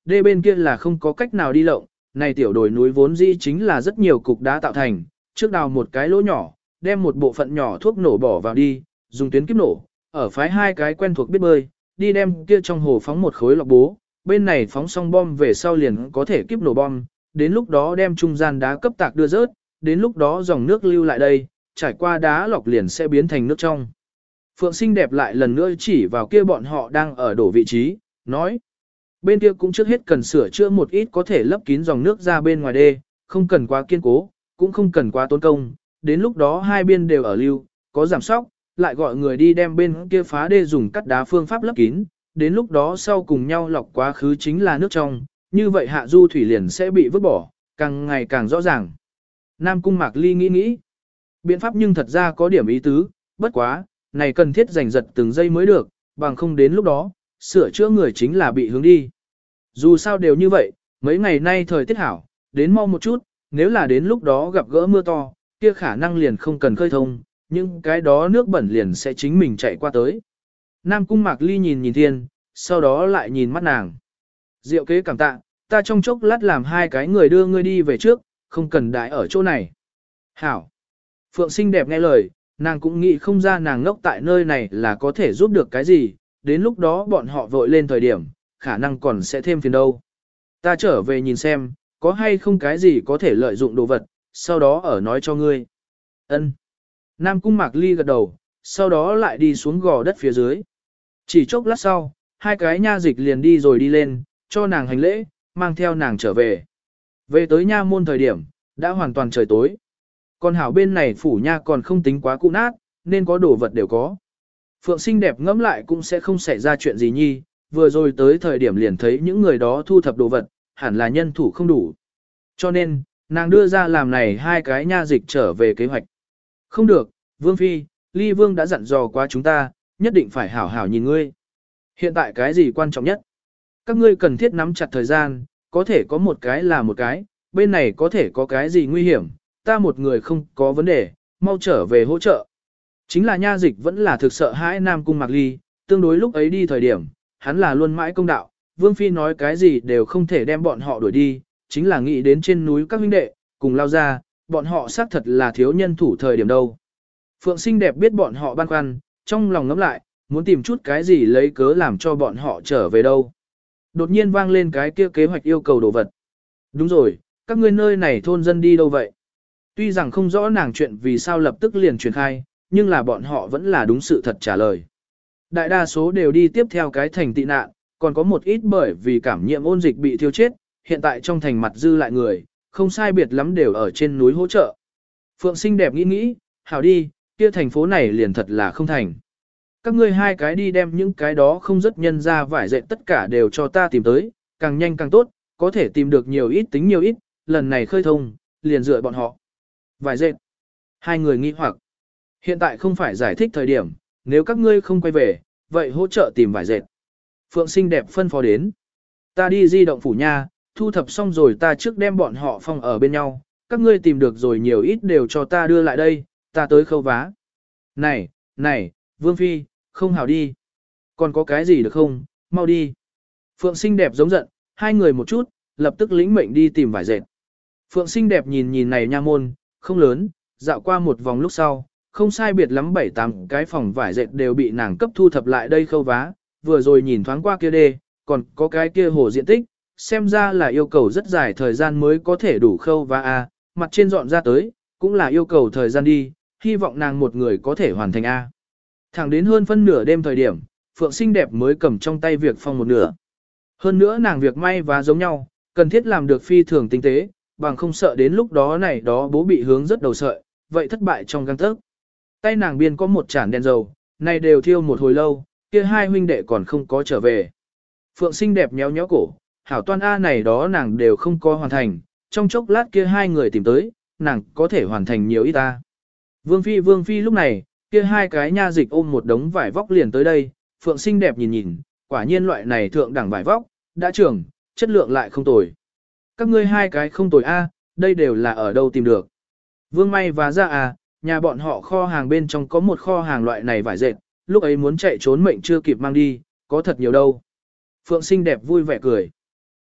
đê bên kia là không có cách nào đi lộng, này tiểu đồi núi vốn dĩ chính là rất nhiều cục đá tạo thành, trước đào một cái lỗ nhỏ, đem một bộ phận nhỏ thuốc nổ bỏ vào đi, dùng tuyến kiếp nổ, ở phái hai cái quen thuộc biết bơi, đi đem kia trong hồ phóng một khối lọc bố, bên này phóng xong bom về sau liền có thể kiếp nổ bom, đến lúc đó đem trung gian đá cấp tạc đưa rớt, đến lúc đó dòng nước lưu lại đây, trải qua đá lọc liền sẽ biến thành nước trong. Phượng Xinh đẹp lại lần nữa chỉ vào kia bọn họ đang ở đổ vị trí, nói. Bên kia cũng trước hết cần sửa chữa một ít có thể lấp kín dòng nước ra bên ngoài đê, không cần quá kiên cố, cũng không cần quá tốn công, đến lúc đó hai biên đều ở lưu, có giảm sóc, lại gọi người đi đem bên kia phá đê dùng cắt đá phương pháp lấp kín, đến lúc đó sau cùng nhau lọc quá khứ chính là nước trong, như vậy hạ du thủy liền sẽ bị vứt bỏ, càng ngày càng rõ ràng. Nam Cung Mạc Ly nghĩ nghĩ, biện pháp nhưng thật ra có điểm ý tứ, bất quá, này cần thiết giành giật từng giây mới được, bằng không đến lúc đó, sửa chữa người chính là bị hướng đi. Dù sao đều như vậy, mấy ngày nay thời tiết hảo, đến mau một chút, nếu là đến lúc đó gặp gỡ mưa to, kia khả năng liền không cần khơi thông, nhưng cái đó nước bẩn liền sẽ chính mình chạy qua tới. Nam Cung Mạc Ly nhìn nhìn thiên, sau đó lại nhìn mắt nàng. Diệu kế cảm tạ, ta trong chốc lát làm hai cái người đưa ngươi đi về trước, không cần đãi ở chỗ này. Hảo. Phượng xinh đẹp nghe lời, nàng cũng nghĩ không ra nàng ngốc tại nơi này là có thể giúp được cái gì, đến lúc đó bọn họ vội lên thời điểm, khả năng còn sẽ thêm phiền đâu. Ta trở về nhìn xem, có hay không cái gì có thể lợi dụng đồ vật, sau đó ở nói cho ngươi. Ân. Nam Cung Mạc Ly gật đầu, sau đó lại đi xuống gò đất phía dưới. Chỉ chốc lát sau, hai cái nha dịch liền đi rồi đi lên, cho nàng hành lễ, mang theo nàng trở về. Về tới nha môn thời điểm, đã hoàn toàn trời tối. Còn hảo bên này phủ nha còn không tính quá cũ nát, nên có đồ vật đều có. Phượng xinh đẹp ngẫm lại cũng sẽ không xảy ra chuyện gì nhi, vừa rồi tới thời điểm liền thấy những người đó thu thập đồ vật, hẳn là nhân thủ không đủ. Cho nên, nàng đưa ra làm này hai cái nha dịch trở về kế hoạch. Không được, Vương Phi, Ly Vương đã dặn dò qua chúng ta, nhất định phải hảo hảo nhìn ngươi. Hiện tại cái gì quan trọng nhất? Các ngươi cần thiết nắm chặt thời gian, có thể có một cái là một cái, bên này có thể có cái gì nguy hiểm, ta một người không có vấn đề, mau trở về hỗ trợ. Chính là nha dịch vẫn là thực sợ hãi Nam Cung Mạc Ly, tương đối lúc ấy đi thời điểm, hắn là luôn mãi công đạo, Vương Phi nói cái gì đều không thể đem bọn họ đuổi đi, chính là nghĩ đến trên núi các huynh đệ, cùng lao ra, bọn họ xác thật là thiếu nhân thủ thời điểm đâu. Phượng xinh đẹp biết bọn họ băn khoăn, trong lòng ngẫm lại, muốn tìm chút cái gì lấy cớ làm cho bọn họ trở về đâu. Đột nhiên vang lên cái kia kế hoạch yêu cầu đồ vật. Đúng rồi, các ngươi nơi này thôn dân đi đâu vậy? Tuy rằng không rõ nàng chuyện vì sao lập tức liền truyền khai, nhưng là bọn họ vẫn là đúng sự thật trả lời. Đại đa số đều đi tiếp theo cái thành tị nạn, còn có một ít bởi vì cảm nhiễm ôn dịch bị thiêu chết, hiện tại trong thành mặt dư lại người, không sai biệt lắm đều ở trên núi hỗ trợ. Phượng xinh đẹp nghĩ nghĩ, hảo đi, kia thành phố này liền thật là không thành. Các ngươi hai cái đi đem những cái đó không rất nhân ra vải dệt tất cả đều cho ta tìm tới, càng nhanh càng tốt, có thể tìm được nhiều ít tính nhiều ít, lần này khơi thông, liền dựa bọn họ. Vải dệt. Hai người nghi hoặc. Hiện tại không phải giải thích thời điểm, nếu các ngươi không quay về, vậy hỗ trợ tìm vải dệt. Phượng xinh đẹp phân phó đến. Ta đi di động phủ nha, thu thập xong rồi ta trước đem bọn họ phong ở bên nhau, các ngươi tìm được rồi nhiều ít đều cho ta đưa lại đây, ta tới khâu vá. Này, này, Vương Phi, không hảo đi. Còn có cái gì được không, mau đi. Phượng xinh đẹp giống giận, hai người một chút, lập tức lĩnh mệnh đi tìm vải dệt. Phượng xinh đẹp nhìn nhìn này nha môn, không lớn, dạo qua một vòng lúc sau, không sai biệt lắm bảy tám cái phòng vải dệt đều bị nàng cấp thu thập lại đây khâu vá, vừa rồi nhìn thoáng qua kia đê, còn có cái kia hồ diện tích, xem ra là yêu cầu rất dài thời gian mới có thể đủ khâu vá a, mặt trên dọn ra tới, cũng là yêu cầu thời gian đi, hy vọng nàng một người có thể hoàn thành a. Thẳng đến hơn phân nửa đêm thời điểm, Phượng xinh đẹp mới cầm trong tay việc phong một nửa. Hơn nữa nàng việc may vá giống nhau, cần thiết làm được phi thường tinh tế, bằng không sợ đến lúc đó này đó bố bị hướng rất đầu sợi, vậy thất bại trong găng tấc. Tay nàng biên có một chản đèn dầu, này đều thiêu một hồi lâu, kia hai huynh đệ còn không có trở về. Phượng xinh đẹp nhéo nhéo cổ, hảo toan A này đó nàng đều không có hoàn thành, trong chốc lát kia hai người tìm tới, nàng có thể hoàn thành nhiều ít ta. Vương Phi Vương Phi lúc này, kia hai cái nha dịch ôm một đống vải vóc liền tới đây, Phượng xinh đẹp nhìn nhìn, quả nhiên loại này thượng đẳng vải vóc, đã trưởng, chất lượng lại không tồi. Các ngươi hai cái không tồi A, đây đều là ở đâu tìm được. Vương may và ra à, nhà bọn họ kho hàng bên trong có một kho hàng loại này vải dệt, lúc ấy muốn chạy trốn mệnh chưa kịp mang đi, có thật nhiều đâu. Phượng xinh đẹp vui vẻ cười.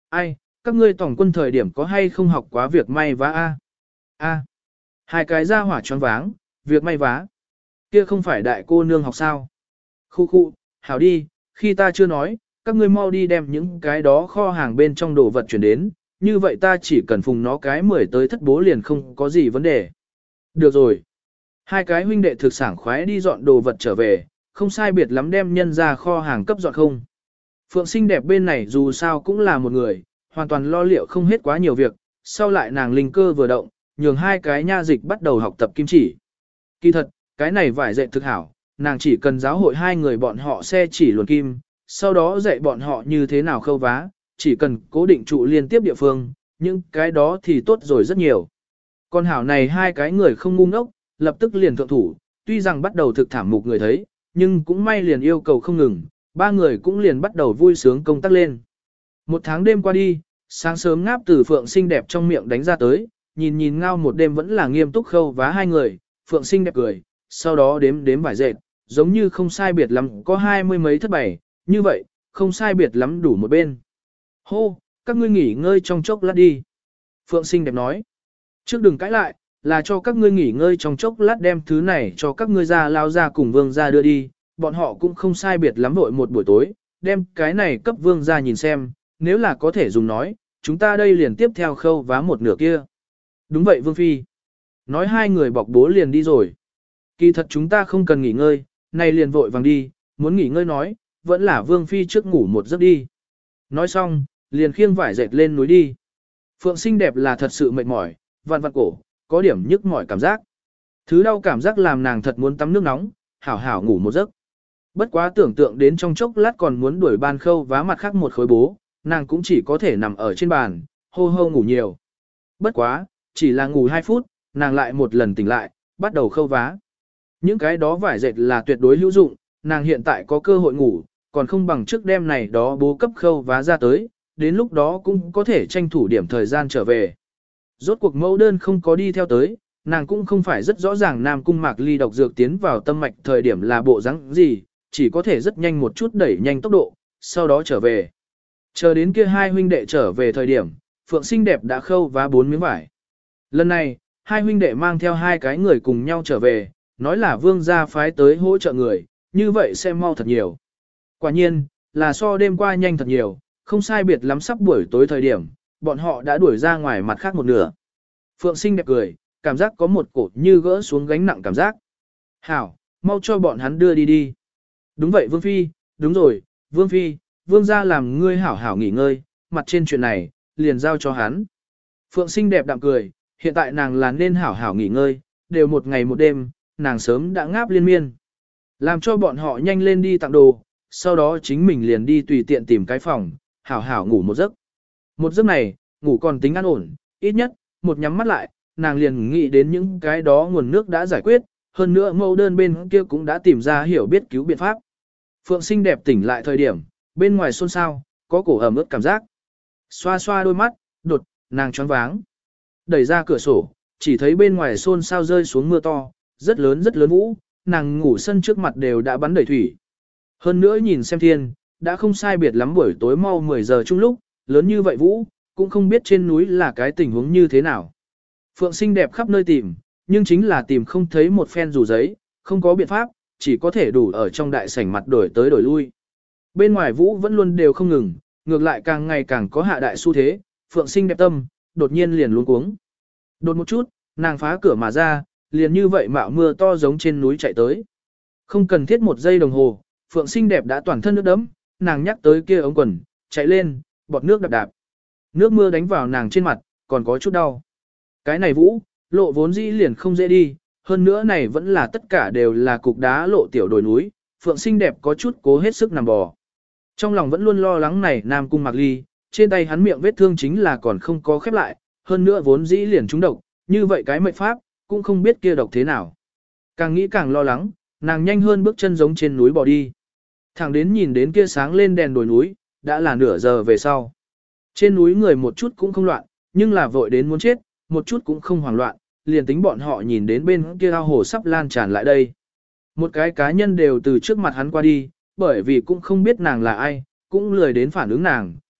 Ai, các ngươi tổng quân thời điểm có hay không học quá việc may vá a? A. Hai cái ra hỏa choáng váng, việc may vá. Kia không phải đại cô nương học sao? Khu khu, hảo đi, khi ta chưa nói, các ngươi mau đi đem những cái đó kho hàng bên trong đồ vật chuyển đến, như vậy ta chỉ cần phùng nó cái mười tới thất bố liền không có gì vấn đề. Được rồi. Hai cái huynh đệ thực sảng khoái đi dọn đồ vật trở về, không sai biệt lắm đem nhân ra kho hàng cấp dọn không. Phượng xinh đẹp bên này dù sao cũng là một người, hoàn toàn lo liệu không hết quá nhiều việc, sau lại nàng linh cơ vừa động, nhường hai cái nha dịch bắt đầu học tập kim chỉ. Kỳ thật, cái này vải dệt thực hảo, nàng chỉ cần giáo hội hai người bọn họ xe chỉ luồn kim, sau đó dạy bọn họ như thế nào khâu vá, chỉ cần cố định trụ liên tiếp địa phương, nhưng cái đó thì tốt rồi rất nhiều. Còn hảo này hai cái người không ngu ngốc, lập tức liền thượng thủ, tuy rằng bắt đầu thực thảm mục người thấy, nhưng cũng may liền yêu cầu không ngừng, ba người cũng liền bắt đầu vui sướng công tác lên. Một tháng đêm qua đi, sáng sớm ngáp từ Phượng xinh đẹp trong miệng đánh ra tới, nhìn nhìn ngao một đêm vẫn là nghiêm túc khâu vá hai người, Phượng xinh đẹp cười, sau đó đếm đếm vải dệt, giống như không sai biệt lắm có hai mươi mấy thất bảy, như vậy, không sai biệt lắm đủ một bên. Hô, các ngươi nghỉ ngơi trong chốc lát đi. Phượng xinh đẹp nói, trước đừng cãi lại, là cho các ngươi nghỉ ngơi trong chốc lát đem thứ này cho các ngươi ra lao ra cùng vương ra đưa đi, bọn họ cũng không sai biệt lắm vội một buổi tối, đem cái này cấp vương ra nhìn xem, nếu là có thể dùng nói, chúng ta đây liền tiếp theo khâu vá một nửa kia. Đúng vậy vương phi. Nói hai người bọc bố liền đi rồi. Kỳ thật chúng ta không cần nghỉ ngơi, này liền vội vàng đi, muốn nghỉ ngơi nói, vẫn là vương phi trước ngủ một giấc đi. Nói xong, liền khiêng vải dệt lên núi đi. Phượng xinh đẹp là thật sự mệt mỏi, vặn vặn cổ, có điểm nhức mỏi cảm giác. Thứ đau cảm giác làm nàng thật muốn tắm nước nóng, hảo hảo ngủ một giấc. Bất quá tưởng tượng đến trong chốc lát còn muốn đuổi ban khâu vá mặt khác một khối bố, nàng cũng chỉ có thể nằm ở trên bàn, hô hô ngủ nhiều. Bất quá, chỉ là ngủ hai phút, nàng lại một lần tỉnh lại, bắt đầu khâu vá. Những cái đó vải dệt là tuyệt đối hữu dụng, nàng hiện tại có cơ hội ngủ, còn không bằng trước đêm này đó bố cấp khâu vá ra tới, đến lúc đó cũng có thể tranh thủ điểm thời gian trở về. Rốt cuộc mẫu đơn không có đi theo tới, nàng cũng không phải rất rõ ràng Nam Cung Mạc Ly độc dược tiến vào tâm mạch thời điểm là bộ dáng gì, chỉ có thể rất nhanh một chút đẩy nhanh tốc độ, sau đó trở về. Chờ đến kia hai huynh đệ trở về thời điểm, Phượng xinh đẹp đã khâu vá bốn miếng vải. Lần này, hai huynh đệ mang theo hai cái người cùng nhau trở về, nói là vương gia phái tới hỗ trợ người, như vậy sẽ mau thật nhiều. Quả nhiên, là so đêm qua nhanh thật nhiều, không sai biệt lắm sắp buổi tối thời điểm, bọn họ đã đuổi ra ngoài mặt khác một nửa. Phượng xinh đẹp cười, cảm giác có một cột như gỡ xuống gánh nặng cảm giác. Hảo, mau cho bọn hắn đưa đi đi. Đúng vậy Vương Phi, đúng rồi, Vương Phi, Vương gia làm ngươi hảo hảo nghỉ ngơi, mặt trên chuyện này, liền giao cho hắn. Phượng xinh đẹp đạm cười, hiện tại nàng là nên hảo hảo nghỉ ngơi, đều một ngày một đêm, nàng sớm đã ngáp liên miên. Làm cho bọn họ nhanh lên đi tặng đồ, sau đó chính mình liền đi tùy tiện tìm cái phòng, hảo hảo ngủ một giấc. Một giấc này, ngủ còn tính an ổn, ít nhất, một nhắm mắt lại, nàng liền nghĩ đến những cái đó nguồn nước đã giải quyết, hơn nữa mẫu đơn bên kia cũng đã tìm ra hiểu biết cứu biện pháp. Phượng xinh đẹp tỉnh lại thời điểm, bên ngoài xôn xao, có cổ ẩm ướt cảm giác. Xoa xoa đôi mắt, đột, nàng choáng váng. Đẩy ra cửa sổ, chỉ thấy bên ngoài xôn xao rơi xuống mưa to, rất lớn rất lớn vũ, nàng ngủ sân trước mặt đều đã bắn đầy thủy. Hơn nữa nhìn xem thiên, đã không sai biệt lắm buổi tối mau mười giờ chung lúc, lớn như vậy vũ, cũng không biết trên núi là cái tình huống như thế nào. Phượng xinh đẹp khắp nơi tìm, nhưng chính là tìm không thấy một phen dù giấy, không có biện pháp, chỉ có thể đủ ở trong đại sảnh mặt đổi tới đổi lui. Bên ngoài vũ vẫn luôn đều không ngừng, ngược lại càng ngày càng có hạ đại xu thế, Phượng xinh đẹp tâm, đột nhiên liền luống cuống. Đột một chút, nàng phá cửa mà ra, liền như vậy mạo mưa to giống trên núi chạy tới. Không cần thiết một giây đồng hồ, Phượng xinh đẹp đã toàn thân nước đẫm, nàng nhắc tới kia ống quần, chạy lên, bọt nước đạp đạp. Nước mưa đánh vào nàng trên mặt, còn có chút đau. Cái này vũ, lộ vốn dĩ liền không dễ đi, hơn nữa này vẫn là tất cả đều là cục đá lộ tiểu đồi núi, Phượng xinh đẹp có chút cố hết sức nằm bò. Trong lòng vẫn luôn lo lắng này Nam Cung Mạc Ly, trên tay hắn miệng vết thương chính là còn không có khép lại, hơn nữa vốn dĩ liền trúng độc, như vậy cái mệnh pháp, cũng không biết kia độc thế nào. Càng nghĩ càng lo lắng, nàng nhanh hơn bước chân giống trên núi bò đi. Thẳng đến nhìn đến kia sáng lên đèn đồi núi, đã là nửa giờ về sau. Trên núi người một chút cũng không loạn, nhưng là vội đến muốn chết, một chút cũng không hoảng loạn, liền tính bọn họ nhìn đến bên kia ao hồ sắp lan tràn lại đây. Một cái cá nhân đều từ trước mặt hắn qua đi, bởi vì cũng không biết nàng là ai, cũng lười đến phản ứng nàng,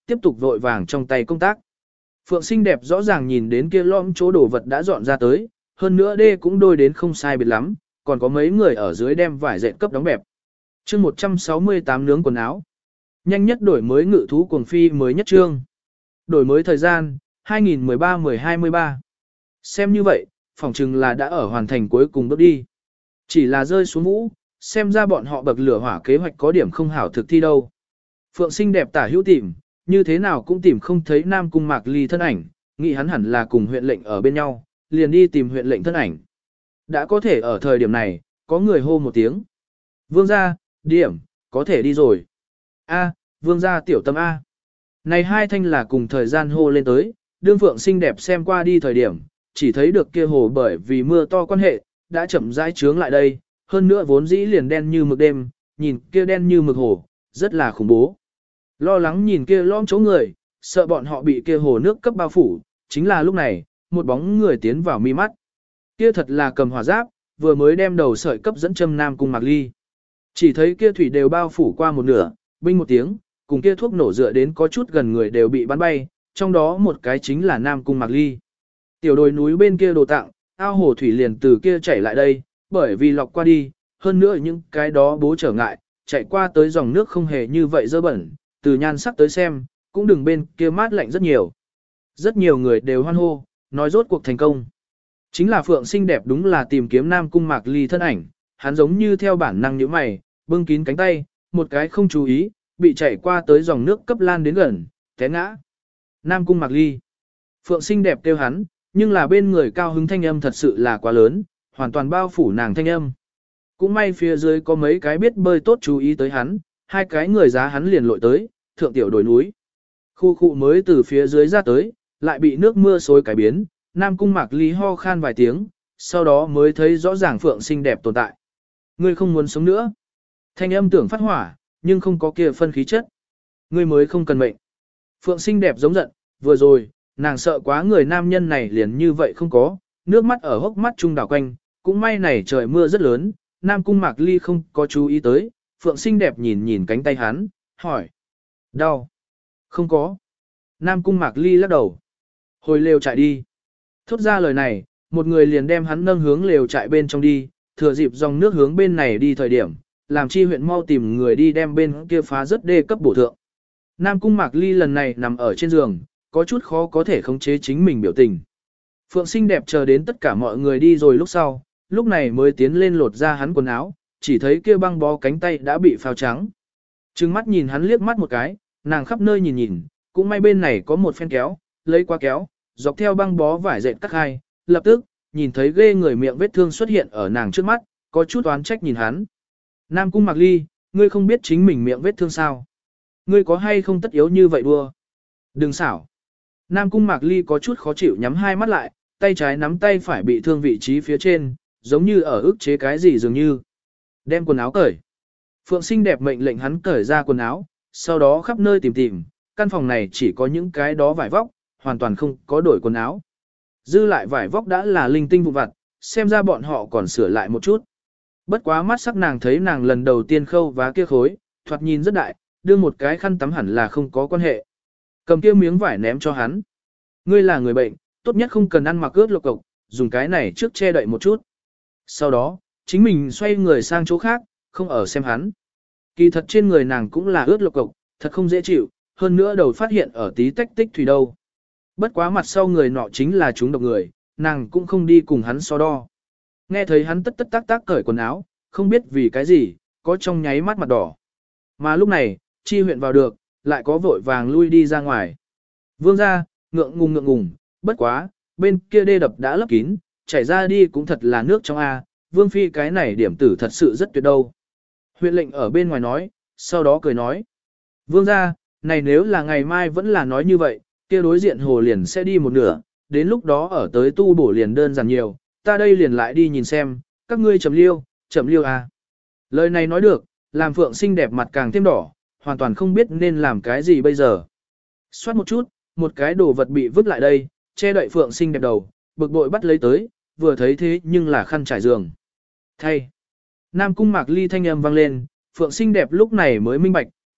tiếp tục vội vàng trong tay công tác. Phượng xinh đẹp rõ ràng nhìn đến kia lõm chỗ đồ vật đã dọn ra tới, hơn nữa đê cũng đôi đến không sai biệt lắm, còn có mấy người ở dưới đem vải dệt cấp đóng bẹp. chương một trăm sáu mươi tám nướng quần áo. Nhanh nhất đổi mới ngự thú cuồng phi mới nhất trương. Đổi mới thời gian, hai nghìn mười ba mười hai mươi ba. Xem như vậy, phỏng chừng là đã ở hoàn thành cuối cùng bước đi. Chỉ là rơi xuống vũ, xem ra bọn họ bậc lửa hỏa kế hoạch có điểm không hảo thực thi đâu. Phượng xinh đẹp tả hữu tìm, như thế nào cũng tìm không thấy Nam Cung Mạc Ly thân ảnh, nghĩ hắn hẳn là cùng huyện lệnh ở bên nhau, liền đi tìm huyện lệnh thân ảnh. Đã có thể ở thời điểm này, có người hô một tiếng. Vương gia, điểm, có thể đi rồi. A, vương gia tiểu tâm A. Này hai thanh là cùng thời gian hô lên tới, đương Phượng xinh đẹp xem qua đi thời điểm, chỉ thấy được kia hồ bởi vì mưa to quan hệ, đã chậm rãi trướng lại đây, hơn nữa vốn dĩ liền đen như mực đêm, nhìn kia đen như mực hồ, rất là khủng bố. Lo lắng nhìn kia lõm chỗ người, sợ bọn họ bị kia hồ nước cấp bao phủ, chính là lúc này, một bóng người tiến vào mi mắt. Kia thật là cầm hỏa giáp, vừa mới đem đầu sợi cấp dẫn châm Nam Cung Mạc Ly. Chỉ thấy kia thủy đều bao phủ qua một nửa, binh một tiếng, cùng kia thuốc nổ dựa đến có chút gần người đều bị bắn bay, trong đó một cái chính là Nam Cung Mạc Ly. Tiểu đồi núi bên kia đồ tặng, ao hồ thủy liền từ kia chảy lại đây, bởi vì lọc qua đi, hơn nữa những cái đó bố trở ngại, chạy qua tới dòng nước không hề như vậy dơ bẩn, từ nhan sắc tới xem, cũng đừng bên kia mát lạnh rất nhiều. Rất nhiều người đều hoan hô, nói rốt cuộc thành công. Chính là Phượng xinh đẹp đúng là tìm kiếm Nam Cung Mạc Ly thân ảnh, hắn giống như theo bản năng nhíu mày, bưng kín cánh tay, một cái không chú ý, bị chạy qua tới dòng nước cấp lan đến gần, té ngã. Nam Cung Mạc Ly. Phượng xinh đẹp kêu hắn, nhưng là bên người cao hứng thanh âm thật sự là quá lớn, hoàn toàn bao phủ nàng thanh âm. Cũng may phía dưới có mấy cái biết bơi tốt chú ý tới hắn, hai cái người giá hắn liền lội tới, thượng tiểu đồi núi. Khu khu mới từ phía dưới ra tới, lại bị nước mưa xối cái biến, Nam Cung Mạc Ly ho khan vài tiếng, sau đó mới thấy rõ ràng Phượng xinh đẹp tồn tại. Ngươi không muốn sống nữa. Thanh âm tưởng phát hỏa, nhưng không có kia phân khí chất. Ngươi mới không cần mệnh. Phượng xinh đẹp giống giận, vừa rồi, nàng sợ quá người nam nhân này liền như vậy không có, nước mắt ở hốc mắt trung đảo quanh, cũng may này trời mưa rất lớn, Nam Cung Mạc Ly không có chú ý tới, Phượng xinh đẹp nhìn nhìn cánh tay hắn, hỏi. Đau. Không có. Nam Cung Mạc Ly lắc đầu. Hồi lều chạy đi. Thốt ra lời này, một người liền đem hắn nâng hướng lều trại bên trong đi, thừa dịp dòng nước hướng bên này đi thời điểm, làm chi huyện mau tìm người đi đem bên kia phá rất đê cấp bổ thượng. Nam Cung Mạc Ly lần này nằm ở trên giường, có chút khó có thể khống chế chính mình biểu tình. Phượng xinh đẹp chờ đến tất cả mọi người đi rồi lúc sau, lúc này mới tiến lên lột ra hắn quần áo, chỉ thấy kia băng bó cánh tay đã bị phao trắng. Trừng mắt nhìn hắn liếc mắt một cái, nàng khắp nơi nhìn nhìn, cũng may bên này có một phen kéo, lấy qua kéo, dọc theo băng bó vải dệt cắt hai, lập tức, nhìn thấy ghê người miệng vết thương xuất hiện ở nàng trước mắt, có chút oán trách nhìn hắn. Nam Cung Mạc Ly, ngươi không biết chính mình miệng vết thương sao? Ngươi có hay không tất yếu như vậy đua? Đừng xảo. Nam Cung Mạc Ly có chút khó chịu nhắm hai mắt lại, tay trái nắm tay phải bị thương vị trí phía trên, giống như ở ức chế cái gì dường như. Đem quần áo cởi. Phượng xinh đẹp mệnh lệnh hắn cởi ra quần áo, sau đó khắp nơi tìm tìm, căn phòng này chỉ có những cái đó vải vóc, hoàn toàn không có đổi quần áo. Dư lại vải vóc đã là linh tinh vụ vặt, xem ra bọn họ còn sửa lại một chút. Bất quá mắt sắc nàng thấy nàng lần đầu tiên khâu vá kia khối, thoạt nhìn rất đại, đưa một cái khăn tắm hẳn là không có quan hệ. Cầm kia miếng vải ném cho hắn. Ngươi là người bệnh, tốt nhất không cần ăn mặc ướt lộc cộc, dùng cái này trước che đậy một chút. Sau đó, chính mình xoay người sang chỗ khác, không ở xem hắn. Kỳ thật trên người nàng cũng là ướt lộc cộc, thật không dễ chịu, hơn nữa đầu phát hiện ở tí tách tích thủy đâu. Bất quá mặt sau người nọ chính là chúng độc người, nàng cũng không đi cùng hắn so đo. Nghe thấy hắn tất tất tác tác cởi quần áo, không biết vì cái gì, có trong nháy mắt mặt đỏ. Mà lúc này, chi huyện vào được, lại có vội vàng lui đi ra ngoài. Vương ra, ngượng ngùng ngượng ngùng, bất quá, bên kia đê đập đã lấp kín, chảy ra đi cũng thật là nước trong A, vương phi cái này điểm tử thật sự rất tuyệt đâu. Huyện lệnh ở bên ngoài nói, sau đó cười nói. Vương ra, này nếu là ngày mai vẫn là nói như vậy, kia đối diện hồ liền sẽ đi một nửa, đến lúc đó ở tới tu bổ liền đơn giản nhiều, ta đây liền lại đi nhìn xem, các ngươi chậm liêu, chậm liêu à. Lời này nói được, làm Phượng xinh đẹp mặt càng thêm đỏ, hoàn toàn không biết nên làm cái gì bây giờ. Xoát một chút, một cái đồ vật bị vứt lại đây, che đậy Phượng xinh đẹp đầu, bực bội bắt lấy tới, vừa thấy thế nhưng là khăn trải giường. Thay. Nam Cung Mạc Ly thanh âm vang lên, Phượng xinh đẹp lúc này mới minh bạch,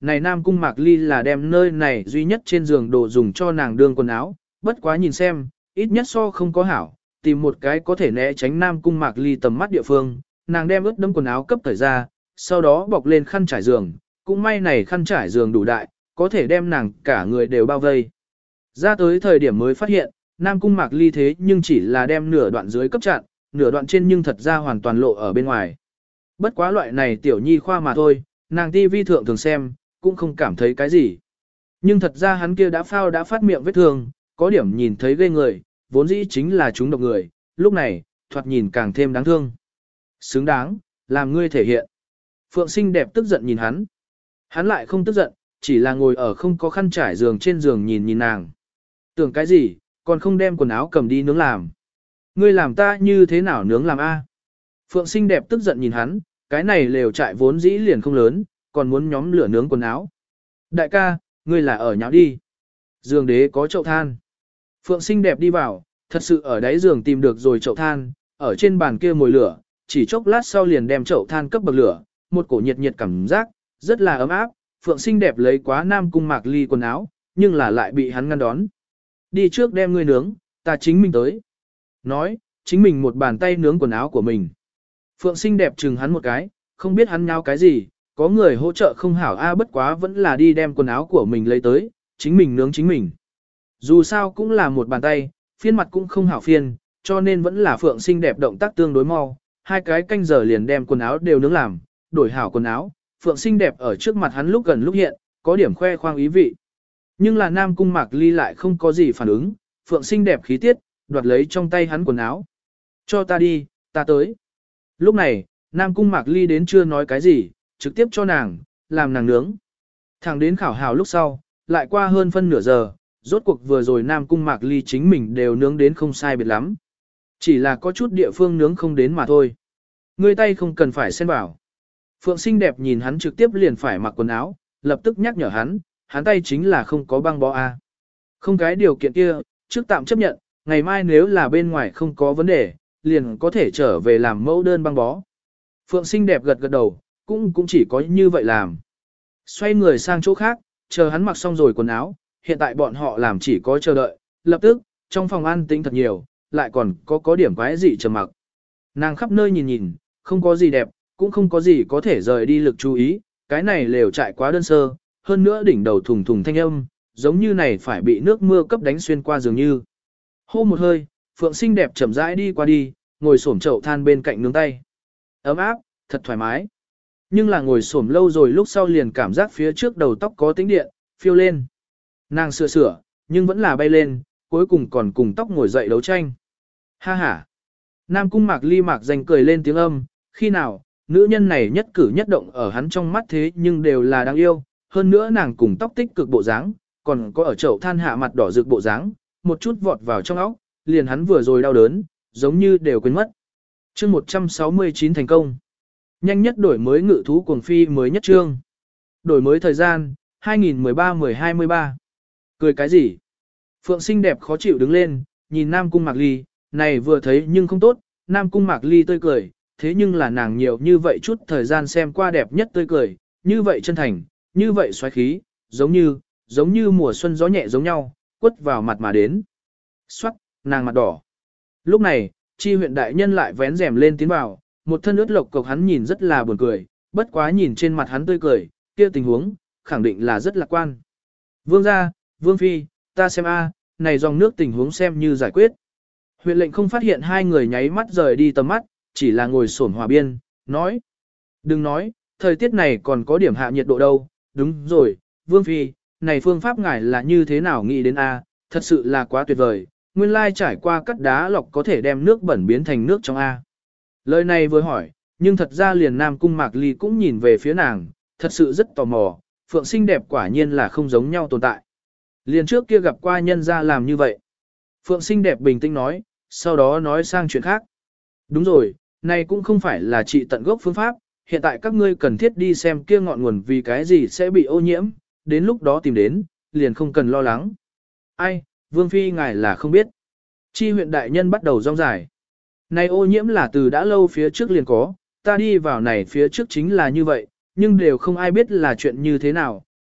này Nam Cung Mạc Ly là đem nơi này duy nhất trên giường đồ dùng cho nàng đương quần áo, bất quá nhìn xem, ít nhất so không có hảo, tìm một cái có thể né tránh Nam Cung Mạc Ly tầm mắt địa phương, nàng đem ướt đẫm quần áo cấp thời ra, sau đó bọc lên khăn trải giường, cũng may này khăn trải giường đủ đại, có thể đem nàng cả người đều bao vây. Ra tới thời điểm mới phát hiện, Nam Cung Mạc Ly thế nhưng chỉ là đem nửa đoạn dưới cấp chặn, nửa đoạn trên nhưng thật ra hoàn toàn lộ ở bên ngoài. Bất quá loại này tiểu nhi khoa mà thôi, nàng ti vi thượng thường xem, cũng không cảm thấy cái gì. Nhưng thật ra hắn kia đã phao đã phát miệng vết thương, có điểm nhìn thấy ghê người, vốn dĩ chính là chúng độc người, lúc này, thoạt nhìn càng thêm đáng thương. Xứng đáng, làm ngươi thể hiện. Phượng Sinh đẹp tức giận nhìn hắn. Hắn lại không tức giận, chỉ là ngồi ở không có khăn trải giường trên giường nhìn nhìn nàng. Tưởng cái gì, còn không đem quần áo cầm đi nướng làm. Ngươi làm ta như thế nào nướng làm a? Phượng Sinh đẹp tức giận nhìn hắn, cái này lều trại vốn dĩ liền không lớn, còn muốn nhóm lửa nướng quần áo. Đại ca, ngươi là ở nháo đi. Giường đế có chậu than. Phượng Sinh đẹp đi vào, thật sự ở đáy giường tìm được rồi chậu than, ở trên bàn kia mồi lửa, chỉ chốc lát sau liền đem chậu than cấp bậc lửa, một cổ nhiệt nhiệt cảm giác, rất là ấm áp. Phượng Sinh đẹp lấy quá Nam Cung Mạc Ly quần áo, nhưng là lại bị hắn ngăn đón. Đi trước đem ngươi nướng, ta chính mình tới. Nói, chính mình một bàn tay nướng quần áo của mình. Phượng Sinh đẹp chừng hắn một cái, không biết hắn nháo cái gì, có người hỗ trợ không hảo a bất quá vẫn là đi đem quần áo của mình lấy tới, chính mình nướng chính mình. Dù sao cũng là một bàn tay, phiên mặt cũng không hảo phiên, cho nên vẫn là Phượng Sinh đẹp động tác tương đối mau, hai cái canh giờ liền đem quần áo đều nướng làm, đổi hảo quần áo, Phượng Sinh đẹp ở trước mặt hắn lúc gần lúc hiện, có điểm khoe khoang ý vị. Nhưng là Nam Cung Mạc Ly lại không có gì phản ứng, Phượng Sinh đẹp khí tiết, đoạt lấy trong tay hắn quần áo. Cho ta đi, ta tới. Lúc này, Nam Cung Mạc Ly đến chưa nói cái gì, trực tiếp cho nàng, làm nàng nướng. Thẳng đến khảo hào lúc sau, lại qua hơn phân nửa giờ, rốt cuộc vừa rồi Nam Cung Mạc Ly chính mình đều nướng đến không sai biệt lắm. Chỉ là có chút địa phương nướng không đến mà thôi. Ngươi tay không cần phải xen vào. Phượng Sinh đẹp nhìn hắn trực tiếp liền phải mặc quần áo, lập tức nhắc nhở hắn, hắn tay chính là không có băng bó a. Không cái điều kiện kia, trước tạm chấp nhận, ngày mai nếu là bên ngoài không có vấn đề, liền có thể trở về làm mẫu đơn băng bó. Phượng Sinh đẹp gật gật đầu, cũng cũng chỉ có như vậy làm. Xoay người sang chỗ khác, chờ hắn mặc xong rồi quần áo, hiện tại bọn họ làm chỉ có chờ đợi, lập tức, trong phòng ăn tĩnh thật nhiều, lại còn có có điểm quái dị chờ mặc. Nàng khắp nơi nhìn nhìn, không có gì đẹp, cũng không có gì có thể rời đi lực chú ý, cái này lều trại quá đơn sơ, hơn nữa đỉnh đầu thùng thùng thanh âm, giống như này phải bị nước mưa cấp đánh xuyên qua dường như. Hô một hơi, Phượng Sinh đẹp chậm rãi đi qua đi, ngồi xổm chậu than bên cạnh nướng tay. Ấm áp, thật thoải mái. Nhưng là ngồi xổm lâu rồi lúc sau liền cảm giác phía trước đầu tóc có tính điện, phiêu lên. Nàng sửa sửa, nhưng vẫn là bay lên, cuối cùng còn cùng tóc ngồi dậy đấu tranh. Ha ha. Nam Cung Mạc Ly mạc danh cười lên tiếng âm, khi nào, nữ nhân này nhất cử nhất động ở hắn trong mắt thế nhưng đều là đáng yêu, hơn nữa nàng cùng tóc tích cực bộ dáng, còn có ở chậu than hạ mặt đỏ rực bộ dáng, một chút vọt vào trong óc, liền hắn vừa rồi đau đớn, giống như đều quên mất. Chương một trăm sáu mươi chín thành công. Nhanh nhất đổi mới ngự thú cuồng phi mới nhất chương. Đổi mới thời gian, hai nghìn mười ba mười hai mươi ba. Cười cái gì? Phượng Sinh đẹp khó chịu đứng lên, nhìn Nam Cung Mạc Ly, này vừa thấy nhưng không tốt, Nam Cung Mạc Ly tươi cười, thế nhưng là nàng nhiều như vậy chút thời gian xem qua đẹp nhất tươi cười, như vậy chân thành, như vậy xoáy khí, giống như, giống như mùa xuân gió nhẹ giống nhau, quất vào mặt mà đến. Xoát, nàng mặt đỏ. Lúc này, chi huyện đại nhân lại vén rèm lên tiến vào, một thân ướt lộc cộc hắn nhìn rất là buồn cười, bất quá nhìn trên mặt hắn tươi cười, kia tình huống, khẳng định là rất lạc quan. Vương gia, Vương phi, ta xem a, này dòng nước tình huống xem như giải quyết. Huyện lệnh không phát hiện hai người nháy mắt rời đi tầm mắt, chỉ là ngồi xổm hòa biên, nói. Đừng nói, thời tiết này còn có điểm hạ nhiệt độ đâu, đúng rồi, Vương phi, này phương pháp ngài là như thế nào nghĩ đến a, thật sự là quá tuyệt vời, nguyên lai trải qua cắt đá lọc có thể đem nước bẩn biến thành nước trong a. Lời này vừa hỏi, nhưng thật ra liền Nam Cung Mạc Ly cũng nhìn về phía nàng, thật sự rất tò mò, Phượng Sinh đẹp quả nhiên là không giống nhau tồn tại. Liền trước kia gặp qua nhân ra làm như vậy. Phượng Sinh đẹp bình tĩnh nói, sau đó nói sang chuyện khác. Đúng rồi, này cũng không phải là trị tận gốc phương pháp, hiện tại các ngươi cần thiết đi xem kia ngọn nguồn vì cái gì sẽ bị ô nhiễm, đến lúc đó tìm đến, liền không cần lo lắng. Ai, Vương Phi ngài là không biết. Chi huyện đại nhân bắt đầu rong dài. Này ô nhiễm là từ đã lâu phía trước liền có, ta đi vào này phía trước chính là như vậy, nhưng đều không ai biết là chuyện như thế nào,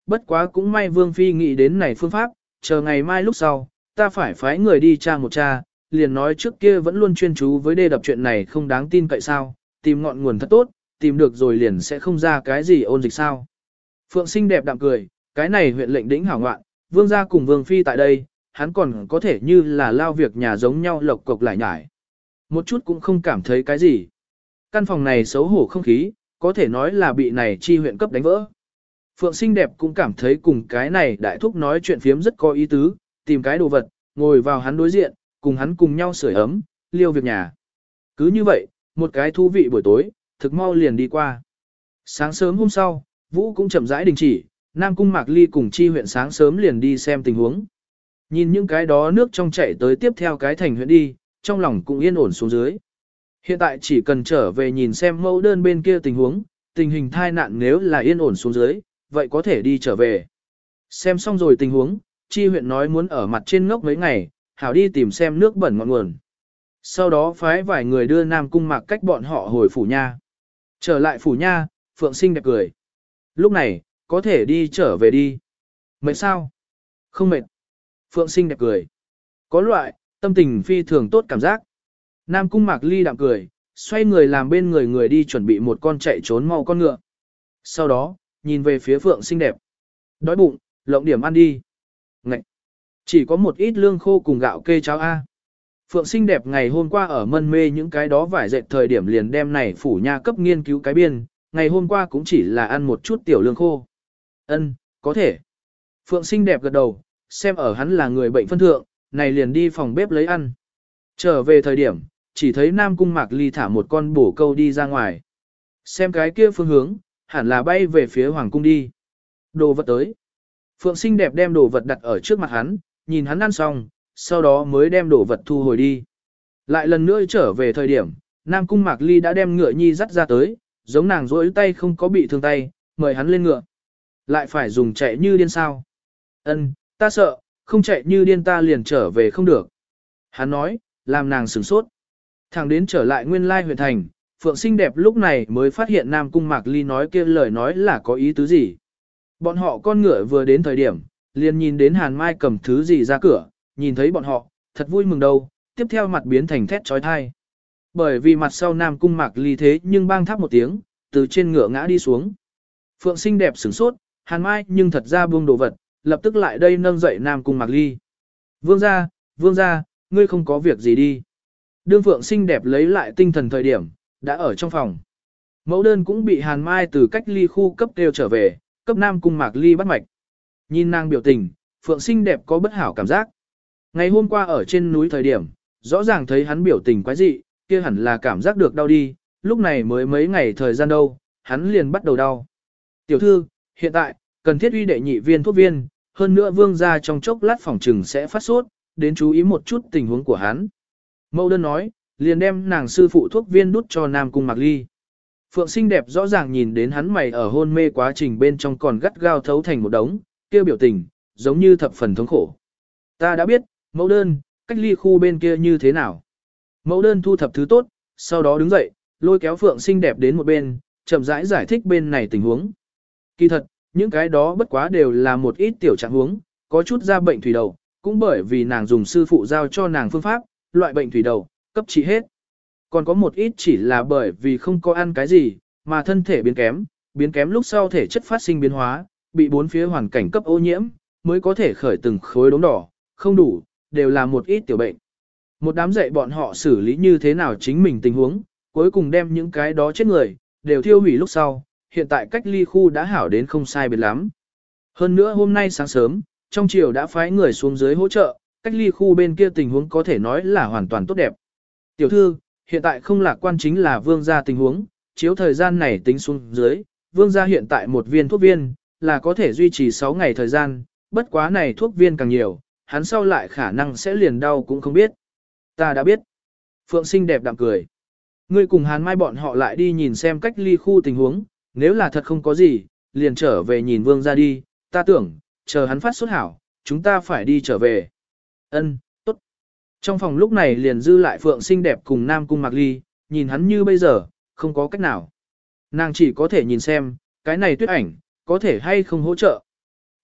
bất quá cũng may Vương Phi nghĩ đến này phương pháp, chờ ngày mai lúc sau, ta phải phái người đi tra một tra, liền nói trước kia vẫn luôn chuyên chú với đê đập chuyện này không đáng tin cậy sao, tìm ngọn nguồn thật tốt, tìm được rồi liền sẽ không ra cái gì ôn dịch sao. Phượng Sinh đẹp đạm cười, cái này huyện lệnh đỉnh hảo ngoạn, Vương gia cùng Vương Phi tại đây, hắn còn có thể như là lao việc nhà giống nhau lộc cộc lại nhải. Một chút cũng không cảm thấy cái gì. Căn phòng này xấu hổ không khí, có thể nói là bị này chi huyện cấp đánh vỡ. Phượng Sinh đẹp cũng cảm thấy cùng cái này đại thúc nói chuyện phiếm rất có ý tứ, tìm cái đồ vật, ngồi vào hắn đối diện, cùng hắn cùng nhau sưởi ấm, liêu việc nhà. Cứ như vậy, một cái thú vị buổi tối, thực mau liền đi qua. Sáng sớm hôm sau, Vũ cũng chậm rãi đình chỉ, Nam Cung Mạc Ly cùng chi huyện sáng sớm liền đi xem tình huống. Nhìn những cái đó nước trong chảy tới tiếp theo cái thành huyện đi, trong lòng cũng yên ổn xuống dưới. Hiện tại chỉ cần trở về nhìn xem mẫu đơn bên kia tình huống, tình hình thai nạn nếu là yên ổn xuống dưới, vậy có thể đi trở về. Xem xong rồi tình huống, chi huyện nói muốn ở mặt trên ngốc mấy ngày, hảo đi tìm xem nước bẩn ngọn nguồn. Sau đó phái vài người đưa Nam Cung Mạc cách bọn họ hồi phủ nha. Trở lại phủ nha, Phượng Sinh đẹp cười. Lúc này, có thể đi trở về đi. Mệt sao? Không mệt. Phượng Sinh đẹp cười. Có loại, tâm tình phi thường tốt cảm giác. Nam Cung Mạc Ly đạm cười, xoay người làm bên người người đi chuẩn bị một con chạy trốn mau con ngựa. Sau đó, nhìn về phía Phượng Sinh đẹp. Đói bụng, lộng điểm ăn đi. Ngậy! Chỉ có một ít lương khô cùng gạo kê cháo A. Phượng Sinh đẹp ngày hôm qua ở mân mê những cái đó vải dệt thời điểm liền đem này phủ nha cấp nghiên cứu cái biên, ngày hôm qua cũng chỉ là ăn một chút tiểu lương khô. Ân, có thể. Phượng Sinh đẹp gật đầu, xem ở hắn là người bệnh phân thượng, này liền đi phòng bếp lấy ăn. Trở về thời điểm, chỉ thấy Nam Cung Mạc Ly thả một con bổ câu đi ra ngoài. Xem cái kia phương hướng, hẳn là bay về phía Hoàng Cung đi. Đồ vật tới. Phượng Sinh đẹp đem đồ vật đặt ở trước mặt hắn, nhìn hắn ăn xong, sau đó mới đem đồ vật thu hồi đi. Lại lần nữa trở về thời điểm, Nam Cung Mạc Ly đã đem ngựa nhi dắt ra tới, giống nàng rỗi tay không có bị thương tay, mời hắn lên ngựa. Lại phải dùng chạy như điên sao? Ân, ta sợ, không chạy như điên ta liền trở về không được. Hắn nói, làm nàng sửng sốt. Thẳng đến trở lại nguyên lai huyện thành, Phượng Sinh đẹp lúc này mới phát hiện Nam Cung Mạc Ly nói kia lời nói là có ý tứ gì. Bọn họ con ngựa vừa đến thời điểm, liền nhìn đến Hàn Mai cầm thứ gì ra cửa, nhìn thấy bọn họ, thật vui mừng đâu, tiếp theo mặt biến thành thét trói thai. Bởi vì mặt sau Nam Cung Mạc Ly thế nhưng bang tháp một tiếng, từ trên ngựa ngã đi xuống. Phượng Sinh đẹp sửng sốt, Hàn Mai nhưng thật ra buông đồ vật, lập tức lại đây nâng dậy Nam Cung Mạc Ly. Vương gia, vương gia, ngươi không có việc gì đi. Đương Phượng Sinh đẹp lấy lại tinh thần thời điểm, đã ở trong phòng. Mẫu đơn cũng bị Hàn Mai từ cách ly khu cấp kêu trở về, cấp Nam Cung Mạc Ly bắt mạch. Nhìn nàng biểu tình, Phượng Sinh đẹp có bất hảo cảm giác. Ngày hôm qua ở trên núi thời điểm, rõ ràng thấy hắn biểu tình quái dị, kia hẳn là cảm giác được đau đi, lúc này mới mấy ngày thời gian đâu, hắn liền bắt đầu đau. Tiểu thư, hiện tại, cần thiết uy đệ nhị viên thuốc viên, hơn nữa vương gia trong chốc lát phòng trừng sẽ phát sốt, đến chú ý một chút tình huống của hắn. Mẫu đơn nói, liền đem nàng sư phụ thuốc viên đút cho Nam Cung Mạc Ly. Phượng Sinh đẹp rõ ràng nhìn đến hắn mày ở hôn mê quá trình bên trong còn gắt gao thấu thành một đống, kêu biểu tình, giống như thập phần thống khổ. Ta đã biết, mẫu đơn, cách ly khu bên kia như thế nào. Mẫu đơn thu thập thứ tốt, sau đó đứng dậy, lôi kéo Phượng Sinh đẹp đến một bên, chậm rãi giải, giải thích bên này tình huống. Kỳ thật, những cái đó bất quá đều là một ít tiểu trạng huống, có chút ra bệnh thủy đậu, cũng bởi vì nàng dùng sư phụ giao cho nàng phương pháp, loại bệnh thủy đậu, cấp trị hết. Còn có một ít chỉ là bởi vì không có ăn cái gì, mà thân thể biến kém, biến kém lúc sau thể chất phát sinh biến hóa, bị bốn phía hoàn cảnh cấp ô nhiễm, mới có thể khởi từng khối đốm đỏ, không đủ, đều là một ít tiểu bệnh. Một đám dạy bọn họ xử lý như thế nào chính mình tình huống, cuối cùng đem những cái đó chết người, đều thiêu hủy lúc sau, hiện tại cách ly khu đã hảo đến không sai biệt lắm. Hơn nữa hôm nay sáng sớm, trong triều đã phái người xuống dưới hỗ trợ, cách ly khu bên kia tình huống có thể nói là hoàn toàn tốt đẹp. Tiểu thư, hiện tại không lạc quan chính là vương gia tình huống, chiếu thời gian này tính xuống dưới, vương gia hiện tại một viên thuốc viên, là có thể duy trì sáu ngày thời gian, bất quá này thuốc viên càng nhiều, hắn sau lại khả năng sẽ liền đau cũng không biết. Ta đã biết. Phượng Sinh đẹp đạm cười. Ngươi cùng Hàn Mai bọn họ lại đi nhìn xem cách ly khu tình huống, nếu là thật không có gì, liền trở về nhìn vương gia đi, ta tưởng, chờ hắn phát sốt hảo, chúng ta phải đi trở về. Ân, tốt. Trong phòng lúc này liền dư lại Phượng Sinh đẹp cùng Nam Cung Mạc Ly, nhìn hắn như bây giờ, không có cách nào. Nàng chỉ có thể nhìn xem, cái này tuyết ảnh, có thể hay không hỗ trợ.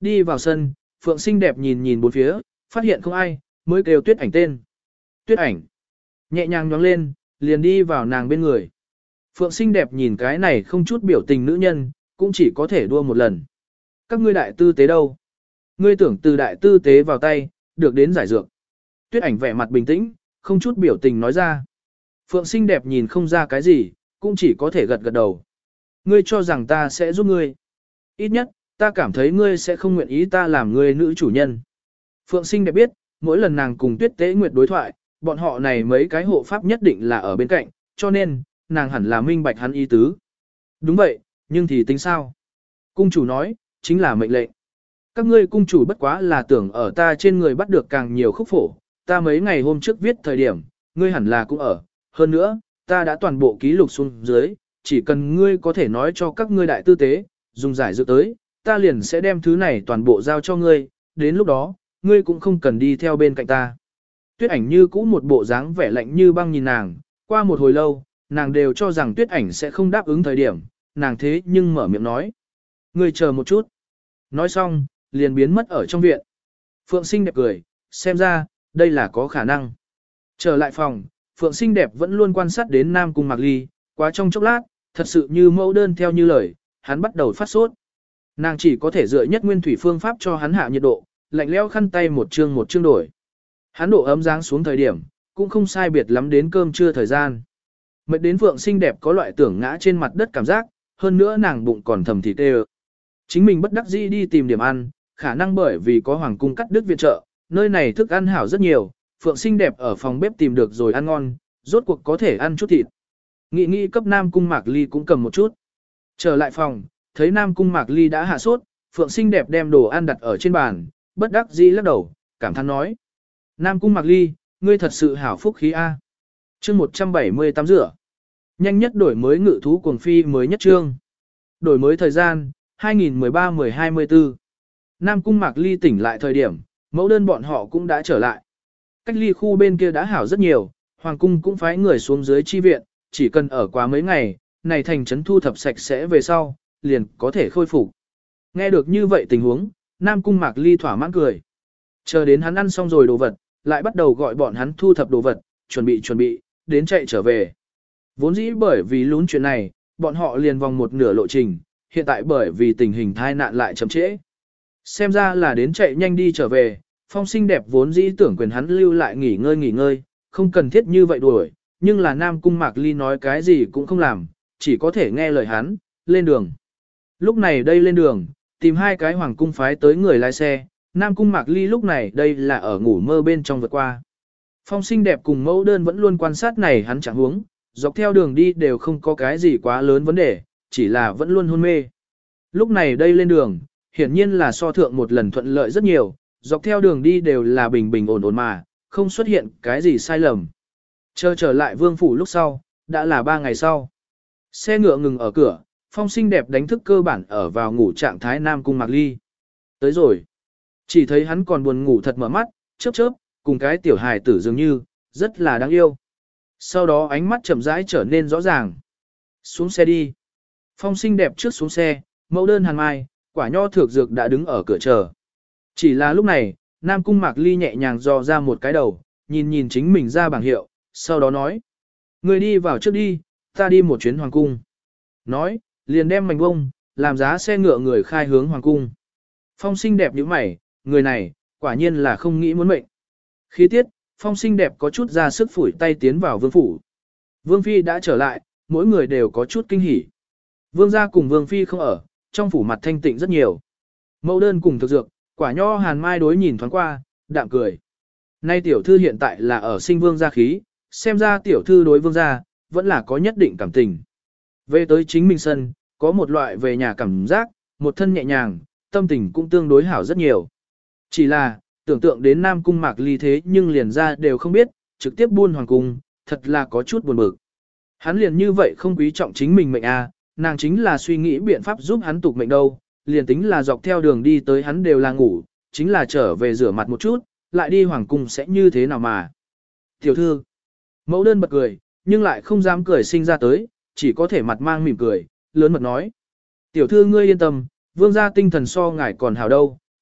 Đi vào sân, Phượng xinh đẹp nhìn nhìn bốn phía, phát hiện không ai, mới kêu Tuyết Ảnh tên. Tuyết Ảnh. Nhẹ nhàng nhóng lên, liền đi vào nàng bên người. Phượng xinh đẹp nhìn cái này không chút biểu tình nữ nhân, cũng chỉ có thể đua một lần. Các ngươi đại tư tế đâu? Ngươi tưởng từ đại tư tế vào tay, được đến giải dược. Tuyết Ảnh vẻ mặt bình tĩnh, không chút biểu tình nói ra. Phượng xinh đẹp nhìn không ra cái gì, cũng chỉ có thể gật gật đầu. Ngươi cho rằng ta sẽ giúp ngươi. Ít nhất, ta cảm thấy ngươi sẽ không nguyện ý ta làm ngươi nữ chủ nhân. Phượng xinh đẹp biết, mỗi lần nàng cùng Tuyết Tế Nguyệt đối thoại, bọn họ này mấy cái hộ pháp nhất định là ở bên cạnh, cho nên, nàng hẳn là minh bạch hắn ý tứ. Đúng vậy, nhưng thì tính sao? Cung chủ nói, chính là mệnh lệnh. Các ngươi cung chủ bất quá là tưởng ở ta trên người bắt được càng nhiều khúc phổ, ta mấy ngày hôm trước viết thời điểm, ngươi hẳn là cũng ở. Hơn nữa, ta đã toàn bộ ký lục xuống dưới, chỉ cần ngươi có thể nói cho các ngươi đại tư tế, dùng giải dược tới, ta liền sẽ đem thứ này toàn bộ giao cho ngươi, đến lúc đó, ngươi cũng không cần đi theo bên cạnh ta. Tuyết Ảnh như cũ một bộ dáng vẻ lạnh như băng nhìn nàng, qua một hồi lâu, nàng đều cho rằng Tuyết Ảnh sẽ không đáp ứng thời điểm, nàng thế nhưng mở miệng nói. Ngươi chờ một chút. Nói xong, liền biến mất ở trong viện. Phượng xinh đẹp cười, xem ra, đây là có khả năng. Trở lại phòng, Phượng xinh đẹp vẫn luôn quan sát đến Nam Cung Mạc Ly, quá trong chốc lát, thật sự như mẫu đơn theo như lời, hắn bắt đầu phát sốt. Nàng chỉ có thể dựa nhất nguyên thủy phương pháp cho hắn hạ nhiệt độ, lạnh lẽo khăn tay một chương một chương đổi. Hắn độ ấm giáng xuống thời điểm, cũng không sai biệt lắm đến cơm trưa thời gian. Mệt đến Phượng xinh đẹp có loại tưởng ngã trên mặt đất cảm giác, hơn nữa nàng bụng còn thầm thịt tê. Chính mình bất đắc dĩ đi tìm điểm ăn, khả năng bởi vì có hoàng cung cắt đứt viện trợ, nơi này thức ăn hảo rất nhiều, Phượng xinh đẹp ở phòng bếp tìm được rồi ăn ngon, rốt cuộc có thể ăn chút thịt. Nghị nghị cấp Nam Cung Mạc Ly cũng cầm một chút. Trở lại phòng, thấy Nam Cung Mạc Ly đã hạ sốt, Phượng xinh đẹp đem đồ ăn đặt ở trên bàn, bất đắc dĩ lắc đầu, cảm thán nói. Nam Cung Mạc Ly, ngươi thật sự hảo phúc khí A. Chương một trăm bảy mươi tám rửa. Nhanh nhất đổi mới ngự thú cuồng phi mới nhất chương. Đổi mới thời gian, hai nghìn mười ba mười hai mươi tư. Nam Cung Mạc Ly tỉnh lại thời điểm, mẫu đơn bọn họ cũng đã trở lại. Cách ly khu bên kia đã hảo rất nhiều, Hoàng Cung cũng phái người xuống dưới chi viện, chỉ cần ở quá mấy ngày, này thành trấn thu thập sạch sẽ về sau, liền có thể khôi phục. Nghe được như vậy tình huống, Nam Cung Mạc Ly thỏa mãn cười. Chờ đến hắn ăn xong rồi đồ vật, lại bắt đầu gọi bọn hắn thu thập đồ vật, chuẩn bị chuẩn bị, đến chạy trở về. Vốn dĩ bởi vì lún chuyện này, bọn họ liền vòng một nửa lộ trình, hiện tại bởi vì tình hình thai nạn lại chậm trễ. Xem ra là đến chạy nhanh đi trở về, Phong xinh đẹp vốn dĩ tưởng quyền hắn lưu lại nghỉ ngơi nghỉ ngơi, không cần thiết như vậy đuổi, nhưng là Nam Cung Mạc Ly nói cái gì cũng không làm, chỉ có thể nghe lời hắn, lên đường. Lúc này đây lên đường, tìm hai cái hoàng cung phái tới người lái xe, Nam Cung Mạc Ly lúc này đây là ở ngủ mơ bên trong vượt qua. Phong xinh đẹp cùng mẫu đơn vẫn luôn quan sát này hắn chẳng huống, dọc theo đường đi đều không có cái gì quá lớn vấn đề, chỉ là vẫn luôn hôn mê. Lúc này đây lên đường, hiển nhiên là so thượng một lần thuận lợi rất nhiều, dọc theo đường đi đều là bình bình ổn ổn mà, không xuất hiện cái gì sai lầm. Chờ trở lại vương phủ lúc sau, đã là ba ngày sau. Xe ngựa ngừng ở cửa, Phong xinh đẹp đánh thức cơ bản ở vào ngủ trạng thái Nam Cung Mạc Ly. Tới rồi. Chỉ thấy hắn còn buồn ngủ thật mở mắt, chớp chớp, cùng cái tiểu hài tử dường như, rất là đáng yêu. Sau đó ánh mắt chậm rãi trở nên rõ ràng. Xuống xe đi. Phong xinh đẹp trước xuống xe, mẫu đơn hàn mai, quả nho thược dược đã đứng ở cửa chờ. Chỉ là lúc này, Nam Cung Mạc Ly nhẹ nhàng dò ra một cái đầu, nhìn nhìn chính mình ra bảng hiệu, sau đó nói. Người đi vào trước đi, ta đi một chuyến hoàng cung. Nói, liền đem mảnh bông, làm giá xe ngựa người khai hướng hoàng cung. Phong xinh đẹp như mày, người này, quả nhiên là không nghĩ muốn mệnh. Khí tiết, Phong xinh đẹp có chút ra sức phủi tay tiến vào vương phủ. Vương phi đã trở lại, mỗi người đều có chút kinh hỉ. Vương gia cùng vương phi không ở, trong phủ mặt thanh tịnh rất nhiều. Mẫu đơn cùng thực dược, quả nho hàn mai đối nhìn thoáng qua, đạm cười. Nay tiểu thư hiện tại là ở sinh vương gia khí, xem ra tiểu thư đối vương gia, vẫn là có nhất định cảm tình. Về tới chính mình sân, có một loại về nhà cảm giác, một thân nhẹ nhàng, tâm tình cũng tương đối hảo rất nhiều. Chỉ là, tưởng tượng đến Nam Cung Mạc Ly thế nhưng liền ra đều không biết, trực tiếp buôn hoàng cung, thật là có chút buồn bực. Hắn liền như vậy không quý trọng chính mình mệnh à, nàng chính là suy nghĩ biện pháp giúp hắn tục mệnh đâu, liền tính là dọc theo đường đi tới hắn đều là ngủ, chính là trở về rửa mặt một chút, lại đi hoàng cung sẽ như thế nào mà. Tiểu thư, mẫu đơn bật cười, nhưng lại không dám cười sinh ra tới, chỉ có thể mặt mang mỉm cười, lớn mật nói. Tiểu thư ngươi yên tâm, vương gia tinh thần so ngài còn hào đâu,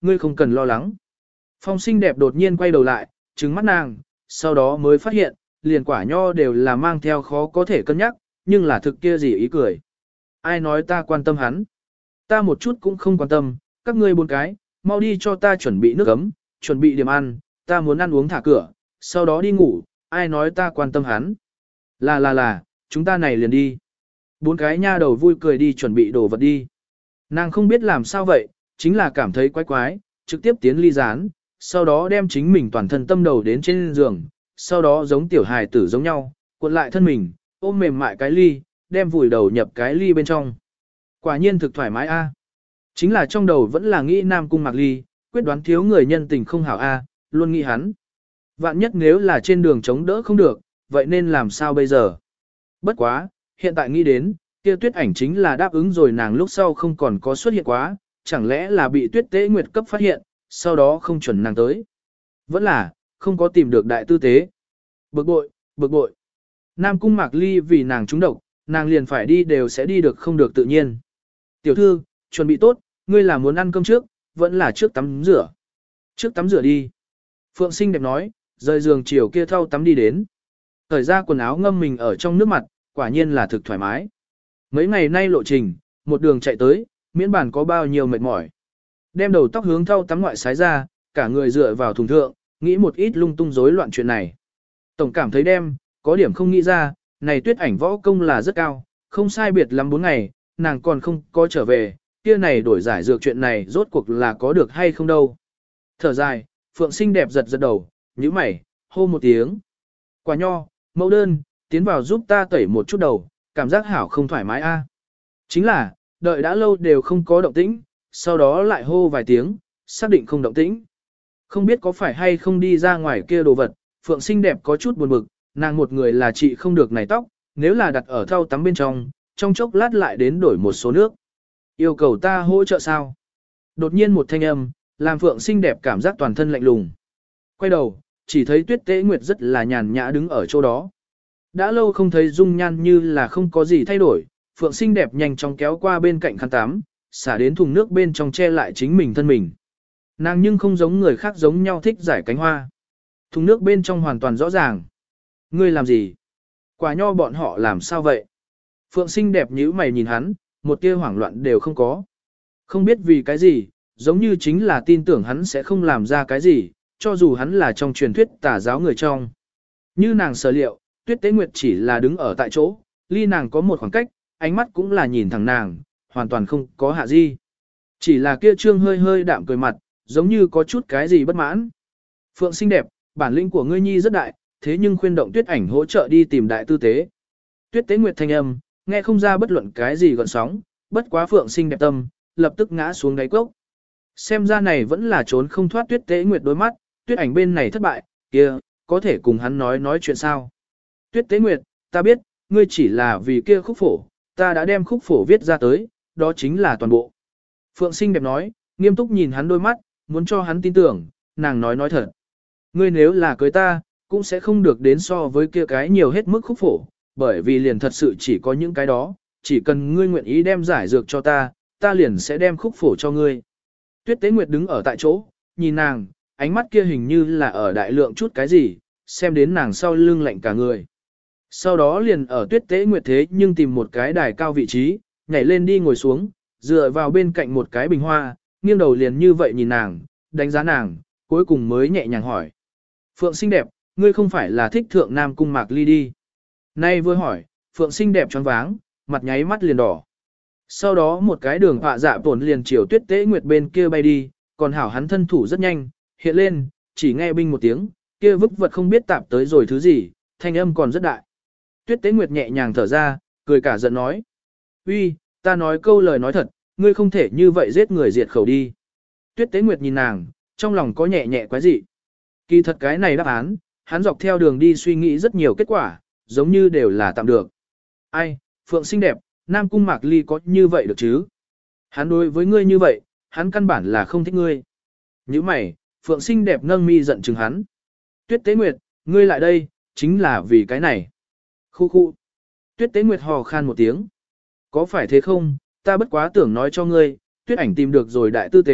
ngươi không cần lo lắng. Phong xinh đẹp đột nhiên quay đầu lại, trừng mắt nàng, sau đó mới phát hiện, liền quả nho đều là mang theo khó có thể cân nhắc, nhưng là thực kia gì ý cười. Ai nói ta quan tâm hắn? Ta một chút cũng không quan tâm, các ngươi bốn cái, mau đi cho ta chuẩn bị nước ấm, chuẩn bị điểm ăn, ta muốn ăn uống thả cửa, sau đó đi ngủ, ai nói ta quan tâm hắn? Là là là, chúng ta này liền đi. Bốn cái nha đầu vui cười đi chuẩn bị đồ vật đi. Nàng không biết làm sao vậy, chính là cảm thấy quái quái, trực tiếp tiến ly rán, sau đó đem chính mình toàn thân tâm đầu đến trên giường, sau đó giống tiểu hài tử giống nhau, cuộn lại thân mình, ôm mềm mại cái ly, đem vùi đầu nhập cái ly bên trong. Quả nhiên thực thoải mái a. Chính là trong đầu vẫn là nghĩ Nam Cung Mạc Ly, quyết đoán thiếu người nhân tình không hảo a, luôn nghĩ hắn. Vạn nhất nếu là trên đường chống đỡ không được, vậy nên làm sao bây giờ? Bất quá, hiện tại nghĩ đến, kia tuyết ảnh chính là đáp ứng rồi nàng lúc sau không còn có xuất hiện quá, chẳng lẽ là bị tuyết tế nguyệt cấp phát hiện, sau đó không chuẩn nàng tới. Vẫn là, không có tìm được đại tư tế. Bực bội, bực bội. Nam Cung Mạc Ly vì nàng trúng độc, nàng liền phải đi đều sẽ đi được không được tự nhiên. Tiểu thư, chuẩn bị tốt, ngươi là muốn ăn cơm trước, vẫn là trước tắm rửa. Trước tắm rửa đi. Phượng Sinh đẹp nói, rời giường chiều kia thau tắm đi đến. Thời ra quần áo ngâm mình ở trong nước mặt, quả nhiên là thực thoải mái. Mấy ngày nay lộ trình, một đường chạy tới, miễn bản có bao nhiêu mệt mỏi. Đem đầu tóc hướng thau tắm ngoại sái ra, cả người dựa vào thùng thượng, nghĩ một ít lung tung rối loạn chuyện này. Tổng cảm thấy đem, có điểm không nghĩ ra, này tuyết ảnh võ công là rất cao, không sai biệt lắm bốn ngày, nàng còn không có trở về, kia này đổi giải dược chuyện này rốt cuộc là có được hay không đâu. Thở dài, Phượng Sinh đẹp giật giật đầu, nhíu mày, hô một tiếng. Quả nho, mẫu đơn, tiến vào giúp ta tẩy một chút đầu, cảm giác hảo không thoải mái a. Chính là, đợi đã lâu đều không có động tĩnh, sau đó lại hô vài tiếng, xác định không động tĩnh. Không biết có phải hay không đi ra ngoài kia đồ vật, Phượng Sinh đẹp có chút buồn bực, nàng một người là chị không được này tóc, nếu là đặt ở thau tắm bên trong, trong chốc lát lại đến đổi một số nước. Yêu cầu ta hỗ trợ sao? Đột nhiên một thanh âm, làm Phượng Sinh đẹp cảm giác toàn thân lạnh lùng. Quay đầu, chỉ thấy Tuyết Tế Nguyệt rất là nhàn nhã đứng ở chỗ đó. Đã lâu không thấy dung nhan như là không có gì thay đổi, Phượng Sinh đẹp nhanh chóng kéo qua bên cạnh khăn tắm, xả đến thùng nước bên trong che lại chính mình thân mình. Nàng nhưng không giống người khác giống nhau thích giải cánh hoa. Thùng nước bên trong hoàn toàn rõ ràng. Ngươi làm gì? Quả nho bọn họ làm sao vậy? Phượng Sinh đẹp nhíu mày nhìn hắn, một tia hoảng loạn đều không có. Không biết vì cái gì, giống như chính là tin tưởng hắn sẽ không làm ra cái gì, cho dù hắn là trong truyền thuyết tà giáo người trong. Như nàng sở liệu, Tuyết Tế Nguyệt chỉ là đứng ở tại chỗ, ly nàng có một khoảng cách, ánh mắt cũng là nhìn thẳng nàng, hoàn toàn không có hạ gì. Chỉ là kia trương hơi hơi đạm cười mặt, giống như có chút cái gì bất mãn. Phượng Sinh đẹp, bản lĩnh của ngươi nhi rất đại, thế nhưng khuyên động Tuyết ảnh hỗ trợ đi tìm đại tư tế. Tuyết Tế Nguyệt thanh âm, nghe không ra bất luận cái gì gọn sóng, bất quá Phượng Sinh đẹp tâm, lập tức ngã xuống đáy cốc. Xem ra này vẫn là trốn không thoát Tuyết Tế Nguyệt đôi mắt, Tuyết ảnh bên này thất bại, kia, có thể cùng hắn nói nói chuyện sao. Tuyết Tế Nguyệt, ta biết, ngươi chỉ là vì kia khúc phổ, ta đã đem khúc phổ viết ra tới, đó chính là toàn bộ. Phượng Sinh đẹp nói, nghiêm túc nhìn hắn đôi mắt, muốn cho hắn tin tưởng, nàng nói nói thật. Ngươi nếu là cưới ta, cũng sẽ không được đến so với kia cái nhiều hết mức khúc phổ, bởi vì liền thật sự chỉ có những cái đó, chỉ cần ngươi nguyện ý đem giải dược cho ta, ta liền sẽ đem khúc phổ cho ngươi. Tuyết Tế Nguyệt đứng ở tại chỗ, nhìn nàng, ánh mắt kia hình như là ở đại lượng chút cái gì, xem đến nàng sau lưng lạnh cả người. Sau đó liền ở Tuyết Tế Nguyệt thế nhưng tìm một cái đài cao vị trí, nhảy lên đi ngồi xuống, dựa vào bên cạnh một cái bình hoa, nghiêng đầu liền như vậy nhìn nàng, đánh giá nàng, cuối cùng mới nhẹ nhàng hỏi. Phượng Sinh đẹp, ngươi không phải là thích thượng Nam Cung Mạc Ly đi. Nay vừa hỏi, Phượng Sinh đẹp choáng váng, mặt nháy mắt liền đỏ. Sau đó một cái đường họa dạ tổn liền chiều Tuyết Tế Nguyệt bên kia bay đi, còn hảo hắn thân thủ rất nhanh, hiện lên, chỉ nghe binh một tiếng, kia vức vật không biết tạp tới rồi thứ gì, thanh âm còn rất đại. Tuyết Tế Nguyệt nhẹ nhàng thở ra, cười cả giận nói. Uy, ta nói câu lời nói thật, ngươi không thể như vậy giết người diệt khẩu đi. Tuyết Tế Nguyệt nhìn nàng, trong lòng có nhẹ nhẹ quái dị. Kỳ thật cái này đáp án, hắn dọc theo đường đi suy nghĩ rất nhiều kết quả, giống như đều là tạm được. Ai, Phượng Sinh đẹp, Nam Cung Mạc Ly có như vậy được chứ? Hắn đối với ngươi như vậy, hắn căn bản là không thích ngươi. Như mày, Phượng Sinh đẹp nâng mi giận chừng hắn. Tuyết Tế Nguyệt, ngươi lại đây, chính là vì cái này. Khu khu. Tuyết Tế Nguyệt hò khan một tiếng. Có phải thế không, ta bất quá tưởng nói cho ngươi, Tuyết ảnh tìm được rồi đại tư tế,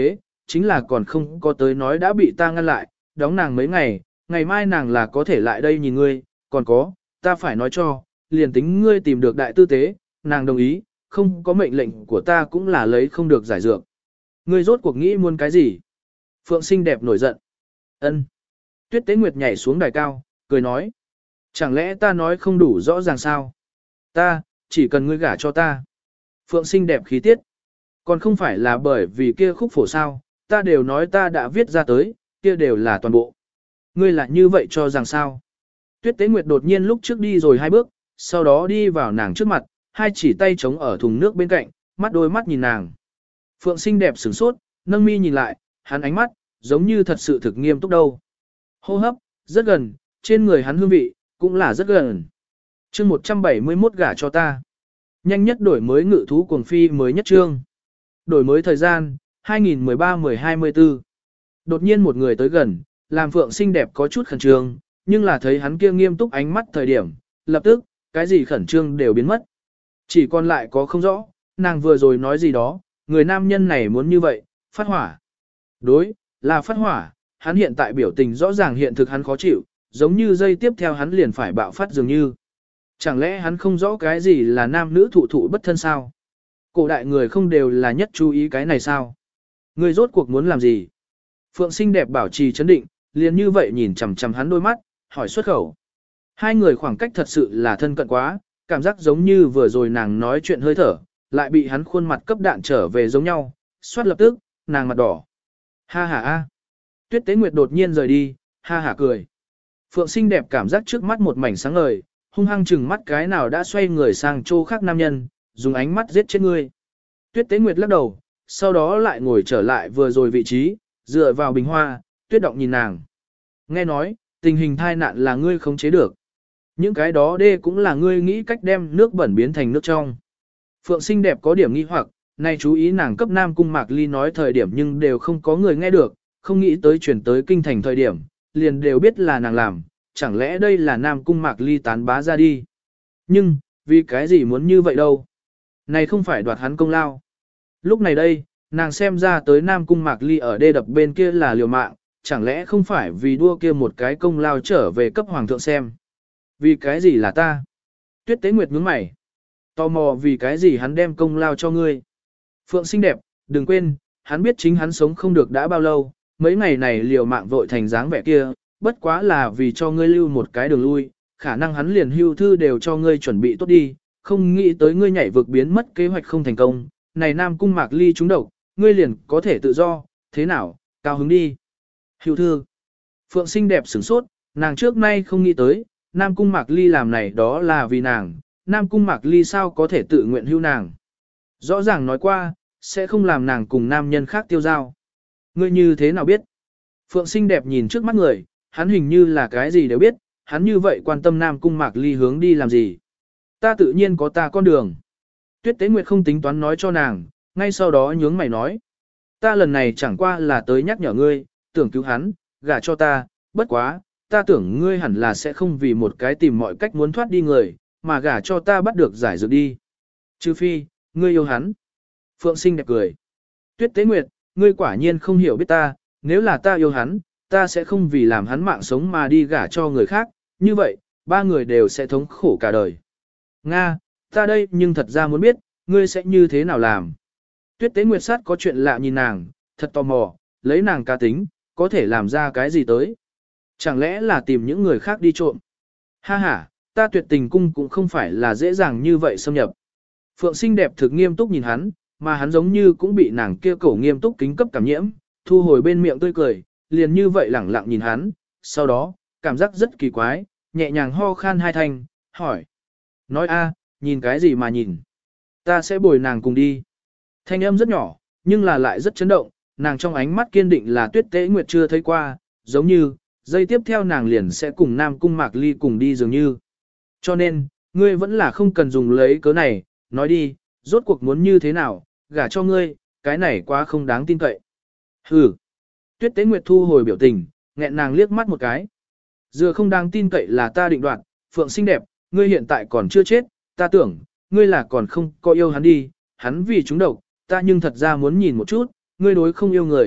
chính là còn không có tới nói đã bị ta ngăn lại, đóng nàng mấy ngày, ngày mai nàng là có thể lại đây nhìn ngươi, còn có, ta phải nói cho, liền tính ngươi tìm được đại tư tế, nàng đồng ý, không có mệnh lệnh của ta cũng là lấy không được giải dược. Ngươi rốt cuộc nghĩ muốn cái gì? Phượng xinh đẹp nổi giận. Ân. Tuyết Tế Nguyệt nhảy xuống đài cao, cười nói. Chẳng lẽ ta nói không đủ rõ ràng sao? Ta, chỉ cần ngươi gả cho ta. Phượng xinh đẹp khí tiết. Còn không phải là bởi vì kia khúc phổ sao, ta đều nói ta đã viết ra tới, kia đều là toàn bộ. Ngươi là như vậy cho rằng sao? Tuyết Tế Nguyệt đột nhiên lúc trước đi rồi hai bước, sau đó đi vào nàng trước mặt, hai chỉ tay chống ở thùng nước bên cạnh, mắt đôi mắt nhìn nàng. Phượng xinh đẹp sửng sốt, nâng mi nhìn lại, hắn ánh mắt, giống như thật sự thực nghiêm túc đâu. Hô hấp, rất gần, trên người hắn hương vị, cũng là rất gần. chương một trăm bảy mươi mốt gả cho ta. Nhanh nhất đổi mới ngự thú cuồng phi mới nhất trương. Đổi mới thời gian, hai nghìn mười ba mười hai mươi tư. Đột nhiên một người tới gần, làm Phượng xinh đẹp có chút khẩn trương, nhưng là thấy hắn kia nghiêm túc ánh mắt thời điểm, lập tức, cái gì khẩn trương đều biến mất. Chỉ còn lại có không rõ, nàng vừa rồi nói gì đó, người nam nhân này muốn như vậy, phát hỏa. Đối, là phát hỏa, hắn hiện tại biểu tình rõ ràng hiện thực hắn khó chịu, giống như giây tiếp theo hắn liền phải bạo phát dường như. Chẳng lẽ hắn không rõ cái gì là nam nữ thụ thụ bất thân sao? Cổ đại người không đều là nhất chú ý cái này sao? Người rốt cuộc muốn làm gì? Phượng xinh đẹp bảo trì chấn định, liền như vậy nhìn chằm chằm hắn đôi mắt, hỏi xuất khẩu. Hai người khoảng cách thật sự là thân cận quá, cảm giác giống như vừa rồi nàng nói chuyện hơi thở, lại bị hắn khuôn mặt cấp đạn trở về giống nhau, xoát lập tức, nàng mặt đỏ. Ha ha a. Tuyết Tế Nguyệt đột nhiên rời đi, ha ha cười. Phượng xinh đẹp cảm giác trước mắt một mảnh sáng ngời, hung hăng chừng mắt cái nào đã xoay người sang chỗ khác nam nhân, dùng ánh mắt giết chết ngươi. Tuyết Tế Nguyệt lắc đầu, sau đó lại ngồi trở lại vừa rồi vị trí, dựa vào bình hoa, Tuyết Động nhìn nàng. Nghe nói, tình hình thai nạn là ngươi khống chế được. Những cái đó đê cũng là ngươi nghĩ cách đem nước bẩn biến thành nước trong. Phượng xinh đẹp có điểm nghi hoặc, nay chú ý nàng cấp Nam Cung Mạc Ly nói thời điểm nhưng đều không có người nghe được, không nghĩ tới chuyển tới kinh thành thời điểm, liền đều biết là nàng làm, chẳng lẽ đây là Nam Cung Mạc Ly tán bá ra đi. Nhưng, vì cái gì muốn như vậy đâu? Này không phải đoạt hắn công lao. Lúc này đây, nàng xem ra tới Nam Cung Mạc Ly ở đê đập bên kia là liều mạng, chẳng lẽ không phải vì đua kia một cái công lao trở về cấp hoàng thượng xem. Vì cái gì là ta? Tuyết Tế Nguyệt nhướng mày. Tò mò vì cái gì hắn đem công lao cho ngươi. Phượng xinh đẹp, đừng quên, hắn biết chính hắn sống không được đã bao lâu, mấy ngày này liều mạng vội thành dáng vẻ kia, bất quá là vì cho ngươi lưu một cái đường lui, khả năng hắn liền hưu thư đều cho ngươi chuẩn bị tốt đi, không nghĩ tới ngươi nhảy vực biến mất kế hoạch không thành công, này Nam Cung Mạc Ly trúng độc, ngươi liền có thể tự do, thế nào, cao hứng đi. Hưu thư. Phượng xinh đẹp sửng sốt, nàng trước nay không nghĩ tới, Nam Cung Mạc Ly làm này đó là vì nàng, Nam Cung Mạc Ly sao có thể tự nguyện hưu nàng. Rõ ràng nói qua, sẽ không làm nàng cùng nam nhân khác tiêu giao. Ngươi như thế nào biết? Phượng xinh đẹp nhìn trước mắt người, hắn hình như là cái gì đều biết, hắn như vậy quan tâm Nam Cung Mạc Ly hướng đi làm gì. Ta tự nhiên có ta con đường. Tuyết Tế Nguyệt không tính toán nói cho nàng, ngay sau đó nhướng mày nói. Ta lần này chẳng qua là tới nhắc nhở ngươi, tưởng cứu hắn, gả cho ta, bất quá, ta tưởng ngươi hẳn là sẽ không vì một cái tìm mọi cách muốn thoát đi người, mà gả cho ta bắt được giải dược đi. Trừ phi, ngươi yêu hắn. Phượng xinh đẹp cười. Tuyết Tế Nguyệt, ngươi quả nhiên không hiểu biết ta, nếu là ta yêu hắn, ta sẽ không vì làm hắn mạng sống mà đi gả cho người khác, như vậy, ba người đều sẽ thống khổ cả đời. Nga, ta đây nhưng thật ra muốn biết, ngươi sẽ như thế nào làm. Tuyết Tế Nguyệt sát có chuyện lạ nhìn nàng, thật tò mò, lấy nàng cá tính, có thể làm ra cái gì tới. Chẳng lẽ là tìm những người khác đi trộm. Ha ha, ta tuyệt tình cung cũng không phải là dễ dàng như vậy xâm nhập. Phượng xinh đẹp thực nghiêm túc nhìn hắn, mà hắn giống như cũng bị nàng kia cổ nghiêm túc kính cấp cảm nhiễm, thu hồi bên miệng tươi cười, liền như vậy lẳng lặng nhìn hắn, sau đó, cảm giác rất kỳ quái, nhẹ nhàng ho khan hai thanh, hỏi. Nói a, nhìn cái gì mà nhìn? Ta sẽ bồi nàng cùng đi. Thanh âm rất nhỏ, nhưng là lại rất chấn động, nàng trong ánh mắt kiên định là Tuyết Tế Nguyệt chưa thấy qua, giống như, giây tiếp theo nàng liền sẽ cùng Nam Cung Mạc Ly cùng đi dường như. Cho nên, ngươi vẫn là không cần dùng lấy cớ này, nói đi, rốt cuộc muốn như thế nào, gả cho ngươi, cái này quá không đáng tin cậy. Hừ. Tuyết Tế Nguyệt thu hồi biểu tình, nghẹn nàng liếc mắt một cái. Dựa không đáng tin cậy là ta định đoạt, Phượng xinh đẹp, ngươi hiện tại còn chưa chết, ta tưởng, ngươi là còn không có yêu hắn đi, hắn vì chúng độc, ta nhưng thật ra muốn nhìn một chút, ngươi đối không yêu người,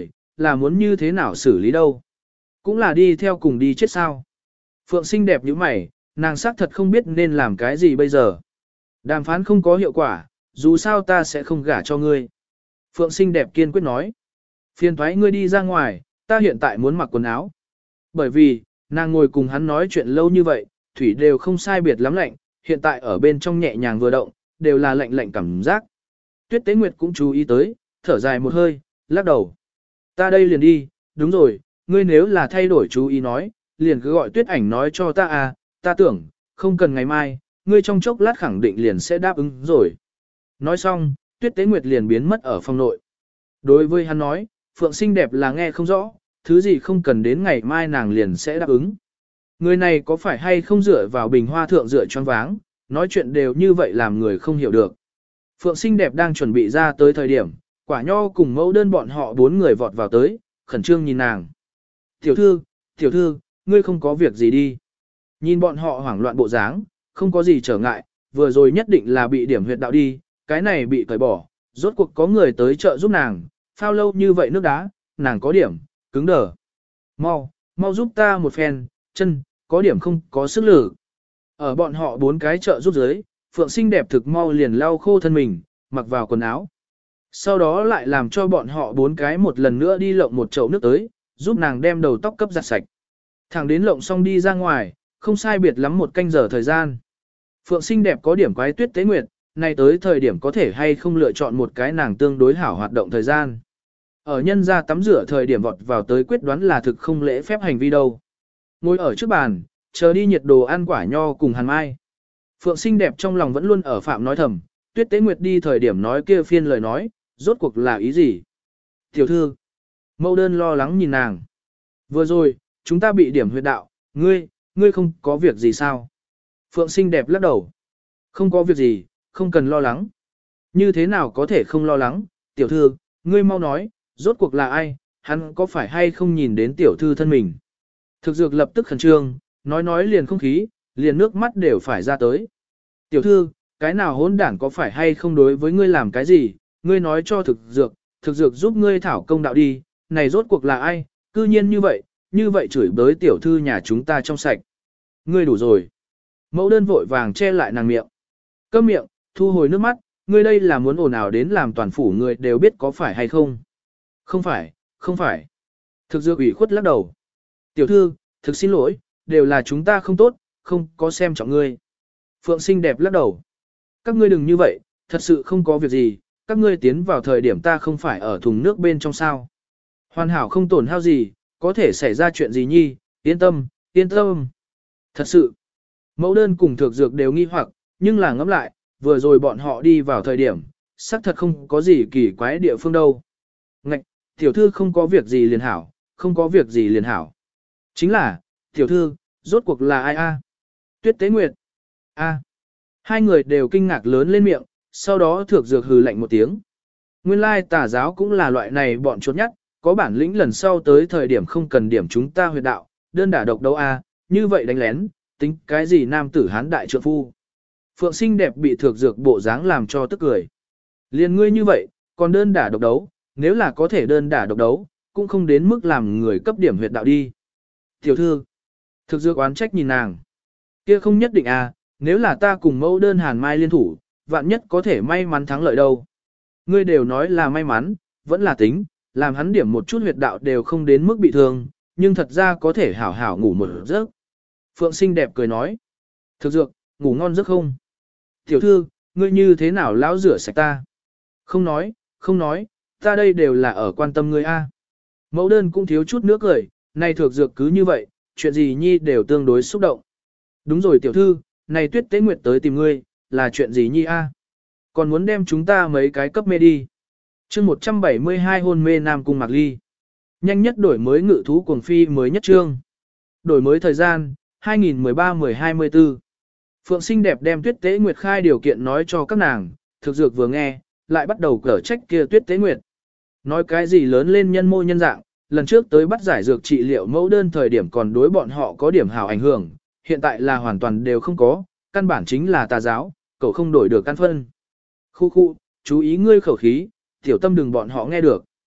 là muốn như thế nào xử lý đâu. Cũng là đi theo cùng đi chết sao. Phượng xinh đẹp như mày, nàng xác thật không biết nên làm cái gì bây giờ. Đàm phán không có hiệu quả, dù sao ta sẽ không gả cho ngươi. Phượng xinh đẹp kiên quyết nói. Phiền thoái ngươi đi ra ngoài, ta hiện tại muốn mặc quần áo. Bởi vì, nàng ngồi cùng hắn nói chuyện lâu như vậy, thủy đều không sai biệt lắm lạnh, hiện tại ở bên trong nhẹ nhàng vừa động, đều là lạnh lạnh cảm giác. Tuyết Tế Nguyệt cũng chú ý tới, thở dài một hơi, lắc đầu. Ta đây liền đi, đúng rồi, ngươi nếu là thay đổi chú ý nói, liền cứ gọi Tuyết Ảnh nói cho ta à, ta tưởng, không cần ngày mai, ngươi trong chốc lát khẳng định liền sẽ đáp ứng rồi. Nói xong, Tuyết Tế Nguyệt liền biến mất ở phòng nội. Đối với hắn nói, Phượng xinh đẹp là nghe không rõ, thứ gì không cần đến ngày mai nàng liền sẽ đáp ứng. Người này có phải hay không dựa vào bình hoa thượng dựa choáng váng, nói chuyện đều như vậy làm người không hiểu được. Phượng xinh đẹp đang chuẩn bị ra tới thời điểm, Quả Nho cùng mẫu đơn bọn họ bốn người vọt vào tới, khẩn trương nhìn nàng. Tiểu thư, tiểu thư, ngươi không có việc gì đi. Nhìn bọn họ hoảng loạn bộ dáng, không có gì trở ngại, vừa rồi nhất định là bị điểm huyệt đạo đi, cái này bị cởi bỏ, rốt cuộc có người tới chợ giúp nàng, phao lâu như vậy nước đá, nàng có điểm, cứng đờ. Mau, mau giúp ta một phen, chân, có điểm không có sức lực. Ở bọn họ bốn cái chợ giúp dưới, Phượng xinh đẹp thực mau liền lau khô thân mình, mặc vào quần áo. Sau đó lại làm cho bọn họ bốn cái một lần nữa đi lộng một chậu nước tới, giúp nàng đem đầu tóc cấp giặt sạch. Thẳng đến lộng xong đi ra ngoài, không sai biệt lắm một canh giờ thời gian. Phượng xinh đẹp có điểm quái Tuyết Tế Nguyệt, này tới thời điểm có thể hay không lựa chọn một cái nàng tương đối hảo hoạt động thời gian. Ở nhân ra tắm rửa thời điểm vọt vào tới quyết đoán là thực không lễ phép hành vi đâu. Ngồi ở trước bàn, chờ đi nhiệt đồ ăn Quả Nho cùng Hàn Mai. Phượng xinh đẹp trong lòng vẫn luôn ở phạm nói thầm, Tuyết Tế Nguyệt đi thời điểm nói kia phiên lời nói, rốt cuộc là ý gì? Tiểu thư, mẫu đơn lo lắng nhìn nàng. Vừa rồi, chúng ta bị điểm huyệt đạo, ngươi, ngươi không có việc gì sao? Phượng xinh đẹp lắc đầu. Không có việc gì, không cần lo lắng. Như thế nào có thể không lo lắng, tiểu thư, ngươi mau nói, rốt cuộc là ai, hắn có phải hay không nhìn đến tiểu thư thân mình? Thực dược lập tức khẩn trương, nói nói liền không khí, liền nước mắt đều phải ra tới. Tiểu thư, cái nào hỗn đản có phải hay không đối với ngươi làm cái gì, ngươi nói cho thực dược, thực dược giúp ngươi thảo công đạo đi, này rốt cuộc là ai, cư nhiên như vậy, như vậy chửi bới tiểu thư nhà chúng ta trong sạch. Ngươi đủ rồi. Mẫu đơn vội vàng che lại nàng miệng. Câm miệng, thu hồi nước mắt, ngươi đây là muốn ồn ào đến làm toàn phủ người đều biết có phải hay không. Không phải, không phải. Thực dược ủy khuất lắc đầu. Tiểu thư, thực xin lỗi, đều là chúng ta không tốt, không có xem trọng ngươi. Phượng xinh đẹp lắc đầu. Các ngươi đừng như vậy, thật sự không có việc gì, các ngươi tiến vào thời điểm ta không phải ở thùng nước bên trong sao. Hoàn hảo không tổn hao gì, có thể xảy ra chuyện gì nhi, yên tâm, yên tâm. Thật sự, mẫu đơn cùng thực dược đều nghi hoặc, nhưng là ngẫm lại, vừa rồi bọn họ đi vào thời điểm, xác thật không có gì kỳ quái địa phương đâu. Ngạch, tiểu thư không có việc gì liền hảo, không có việc gì liền hảo. Chính là, tiểu thư, rốt cuộc là ai a? Tuyết Tế Nguyệt. A. Hai người đều kinh ngạc lớn lên miệng, sau đó thược dược hừ lạnh một tiếng. Nguyên lai tà giáo cũng là loại này bọn chốt nhất, có bản lĩnh lần sau tới thời điểm không cần điểm chúng ta huyệt đạo, đơn đả độc đấu a, như vậy đánh lén, tính cái gì nam tử hán đại trượng phu. Phượng xinh đẹp bị thược dược bộ dáng làm cho tức cười. Liên ngươi như vậy, còn đơn đả độc đấu, nếu là có thể đơn đả độc đấu, cũng không đến mức làm người cấp điểm huyệt đạo đi. Tiểu thư, thực dược oán trách nhìn nàng. Kia không nhất định à, nếu là ta cùng mẫu đơn Hàn Mai liên thủ, vạn nhất có thể may mắn thắng lợi đâu. Ngươi đều nói là may mắn, vẫn là tính, làm hắn điểm một chút huyệt đạo đều không đến mức bị thương, nhưng thật ra có thể hảo hảo ngủ một giấc. Phượng xinh đẹp cười nói. Thực dược, ngủ ngon giấc không? Tiểu thư, ngươi như thế nào lão rửa sạch ta? Không nói, không nói, ta đây đều là ở quan tâm ngươi a. Mẫu đơn cũng thiếu chút nữa cười, này thực dược cứ như vậy, chuyện gì nhi đều tương đối xúc động. Đúng rồi tiểu thư, này Tuyết Tế Nguyệt tới tìm ngươi, là chuyện gì nhi a? Còn muốn đem chúng ta mấy cái cấp mê đi. Chương một trăm bảy mươi hai hôn mê Nam Cung Mạc Ly. Nhanh nhất đổi mới ngự thú cuồng phi mới nhất chương. Đổi mới thời gian, hai nghìn mười ba mười hai mươi tư. Phượng xinh đẹp đem Tuyết Tế Nguyệt khai điều kiện nói cho các nàng, thực dược vừa nghe, lại bắt đầu cở trách kia Tuyết Tế Nguyệt. Nói cái gì lớn lên nhân mô nhân dạng, lần trước tới bắt giải dược trị liệu mẫu đơn thời điểm còn đối bọn họ có điểm hảo ảnh hưởng, hiện tại là hoàn toàn đều không có, căn bản chính là tà giáo, cậu không đổi được căn phân. Khu khu, chú ý ngươi khẩu khí, tiểu tâm đừng bọn họ nghe được.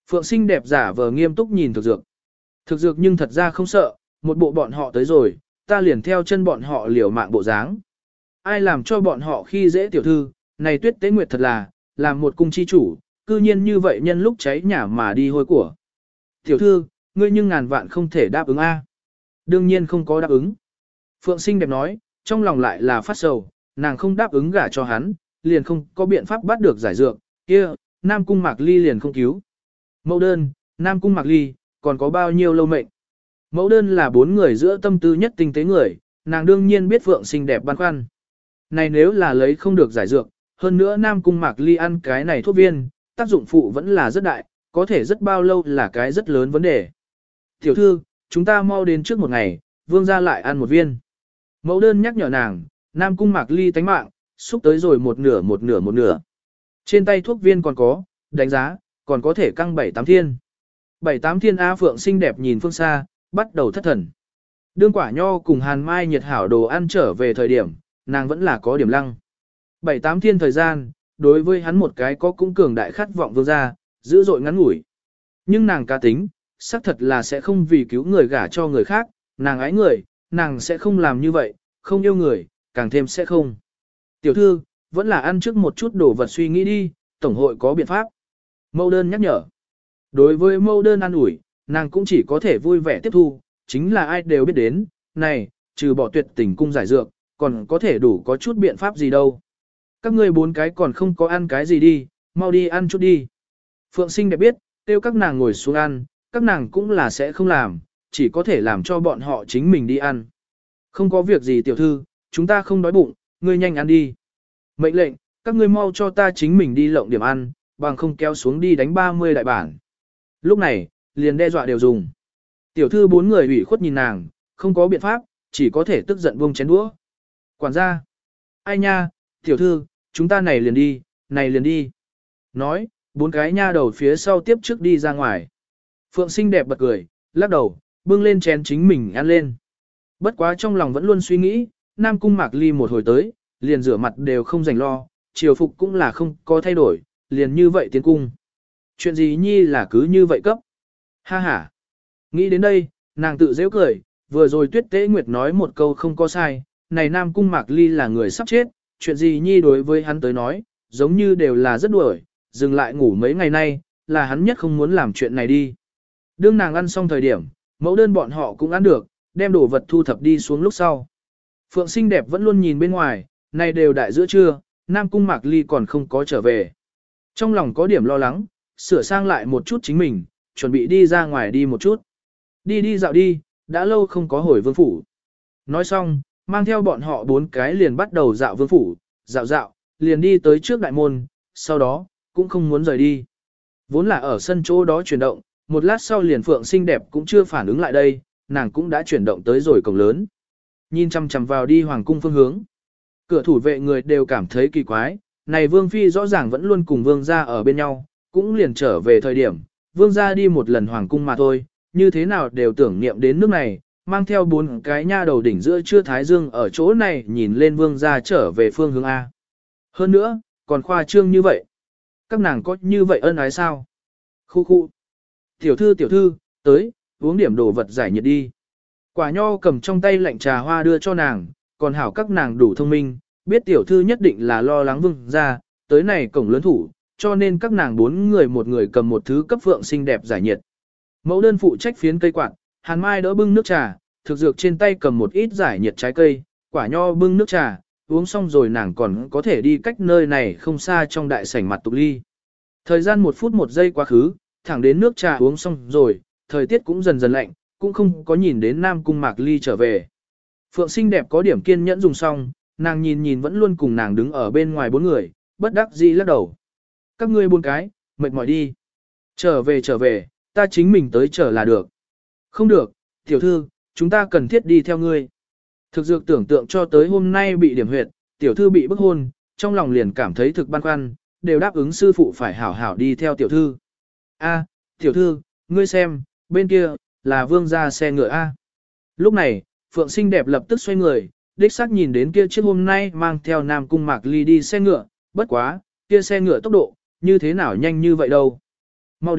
Phượng Sinh đẹp giả vờ nghiêm túc nhìn thực dược. Thực dược nhưng thật ra không sợ, một bộ bọn họ tới rồi, ta liền theo chân bọn họ liều mạng bộ dáng. Ai làm cho bọn họ khi dễ tiểu thư, này Tuyết Tế Nguyệt thật là, làm một cung chi chủ, cư nhiên như vậy nhân lúc cháy nhà mà đi hôi của. Tiểu thư, ngươi nhưng ngàn vạn không thể đáp ứng A. Đương nhiên không có đáp ứng. Phượng Sinh đẹp nói, trong lòng lại là phát sầu, nàng không đáp ứng gả cho hắn, liền không có biện pháp bắt được giải dược, kia, Nam Cung Mạc Ly liền không cứu. Mẫu đơn, Nam Cung Mạc Ly, còn có bao nhiêu lâu mệnh? Mẫu đơn là bốn người giữa tâm tư nhất tinh tế người, nàng đương nhiên biết Phượng Sinh đẹp băn khoăn. Này nếu là lấy không được giải dược, hơn nữa Nam Cung Mạc Ly ăn cái này thuốc viên, tác dụng phụ vẫn là rất đại, có thể rất bao lâu là cái rất lớn vấn đề. Tiểu thư, chúng ta mau đến trước một ngày, vương gia lại ăn một viên. Mẫu đơn nhắc nhở nàng, Nam Cung Mạc Ly tánh mạng, xúc tới rồi một nửa một nửa một nửa. Trên tay thuốc viên còn có, đánh giá, còn có thể căng bảy tám thiên. Bảy tám thiên A Phượng Sinh đẹp nhìn phương xa, bắt đầu thất thần. Đương Quả Nho cùng Hàn Mai nhiệt hảo đồ ăn trở về thời điểm, nàng vẫn là có điểm lăng. Bảy tám thiên thời gian, đối với hắn một cái có cũng cường đại khát vọng vương gia, dữ dội ngắn ngủi. Nhưng nàng cá tính, xác thật là sẽ không vì cứu người gả cho người khác, nàng ái người, nàng sẽ không làm như vậy, không yêu người, càng thêm sẽ không. Tiểu thư, vẫn là ăn trước một chút đồ vật suy nghĩ đi, tổng hội có biện pháp. Mâu đơn nhắc nhở. Đối với mâu đơn ăn ủi, nàng cũng chỉ có thể vui vẻ tiếp thu, chính là ai đều biết đến, này, trừ bỏ tuyệt tình cung giải dược, còn có thể đủ có chút biện pháp gì đâu. Các ngươi bốn cái còn không có ăn cái gì đi, mau đi ăn chút đi. Phượng Sinh đẹp biết, kêu các nàng ngồi xuống ăn, các nàng cũng là sẽ không làm, chỉ có thể làm cho bọn họ chính mình đi ăn. Không có việc gì tiểu thư, chúng ta không đói bụng, ngươi nhanh ăn đi. Mệnh lệnh, các ngươi mau cho ta chính mình đi lộng điểm ăn, bằng không kéo xuống đi đánh ba mươi đại bản. Lúc này, liền đe dọa đều dùng. Tiểu thư bốn người ủy khuất nhìn nàng, không có biện pháp, chỉ có thể tức giận buông chén đũa. Quản gia, ai nha, tiểu thư, chúng ta này liền đi, này liền đi. Nói, bốn cái nha đầu phía sau tiếp trước đi ra ngoài. Phượng Sinh đẹp bật cười, lắc đầu, bưng lên chén chính mình ăn lên. Bất quá trong lòng vẫn luôn suy nghĩ, Nam Cung Mạc Ly một hồi tới, liền rửa mặt đều không dành lo, triều phục cũng là không có thay đổi, liền như vậy tiến cung. Chuyện gì nhi là cứ như vậy cấp. Ha ha. Nghĩ đến đây, nàng tự dễ cười, vừa rồi Tuyết Tế Nguyệt nói một câu không có sai, này Nam Cung Mạc Ly là người sắp chết, chuyện gì nhi đối với hắn tới nói, giống như đều là rất đuổi, dừng lại ngủ mấy ngày nay, là hắn nhất không muốn làm chuyện này đi. Đương nàng ăn xong thời điểm, mẫu đơn bọn họ cũng ăn được, đem đồ vật thu thập đi xuống lúc sau. Phượng Sinh đẹp vẫn luôn nhìn bên ngoài, này đều đại giữa trưa, Nam Cung Mạc Ly còn không có trở về. Trong lòng có điểm lo lắng, sửa sang lại một chút chính mình, chuẩn bị đi ra ngoài đi một chút. Đi đi dạo đi, đã lâu không có hồi vương phủ. Nói xong, mang theo bọn họ bốn cái liền bắt đầu dạo vương phủ, dạo dạo, liền đi tới trước đại môn, sau đó, cũng không muốn rời đi. Vốn là ở sân chỗ đó chuyển động, một lát sau liền Phượng Sinh đẹp cũng chưa phản ứng lại đây, nàng cũng đã chuyển động tới rồi cổng lớn. Nhìn chằm chằm vào đi hoàng cung phương hướng. Cửa thủ vệ người đều cảm thấy kỳ quái, này vương phi rõ ràng vẫn luôn cùng vương gia ở bên nhau, cũng liền trở về thời điểm, vương gia đi một lần hoàng cung mà thôi, như thế nào đều tưởng niệm đến nước này, mang theo bốn cái nha đầu đỉnh giữa chưa thái dương ở chỗ này nhìn lên vương gia trở về phương hướng A. Hơn nữa, còn khoa trương như vậy. Các nàng có như vậy ân ái sao? Khu khu. Tiểu thư tiểu thư, tới, uống điểm đồ vật giải nhiệt đi. Quả Nho cầm trong tay lạnh trà hoa đưa cho nàng, còn hảo các nàng đủ thông minh, biết tiểu thư nhất định là lo lắng vương gia, tới này cổng lớn thủ, cho nên các nàng bốn người một người cầm một thứ cấp Phượng Sinh đẹp giải nhiệt. Mẫu đơn phụ trách phiến cây quạt, Hàn Mai đỡ bưng nước trà, thực dược trên tay cầm một ít giải nhiệt trái cây, Quả Nho bưng nước trà, uống xong rồi nàng còn có thể đi cách nơi này không xa trong đại sảnh mặt tục ly. Thời gian một phút một giây quá khứ, thẳng đến nước trà uống xong rồi, thời tiết cũng dần dần lạnh, cũng không có nhìn đến Nam Cung Mạc Ly trở về. Phượng Sinh đẹp có điểm kiên nhẫn dùng xong, nàng nhìn nhìn vẫn luôn cùng nàng đứng ở bên ngoài bốn người, bất đắc dĩ lắc đầu. Các ngươi bốn cái, mệt mỏi đi. Trở về trở về, ta chính mình tới trở là được. Không được, tiểu thư, chúng ta cần thiết đi theo ngươi. Thực dược tưởng tượng cho tới hôm nay bị điểm huyệt, tiểu thư bị bức hôn, trong lòng liền cảm thấy thực băn khoăn, đều đáp ứng sư phụ phải hảo hảo đi theo tiểu thư. A, tiểu thư, ngươi xem, bên kia, là vương gia xe ngựa A. Lúc này, Phượng Sinh đẹp lập tức xoay người, đích xác nhìn đến kia chiếc hôm nay mang theo Nam Cung Mạc Ly đi xe ngựa, bất quá, kia xe ngựa tốc độ, như thế nào nhanh như vậy đâu. Mau đến,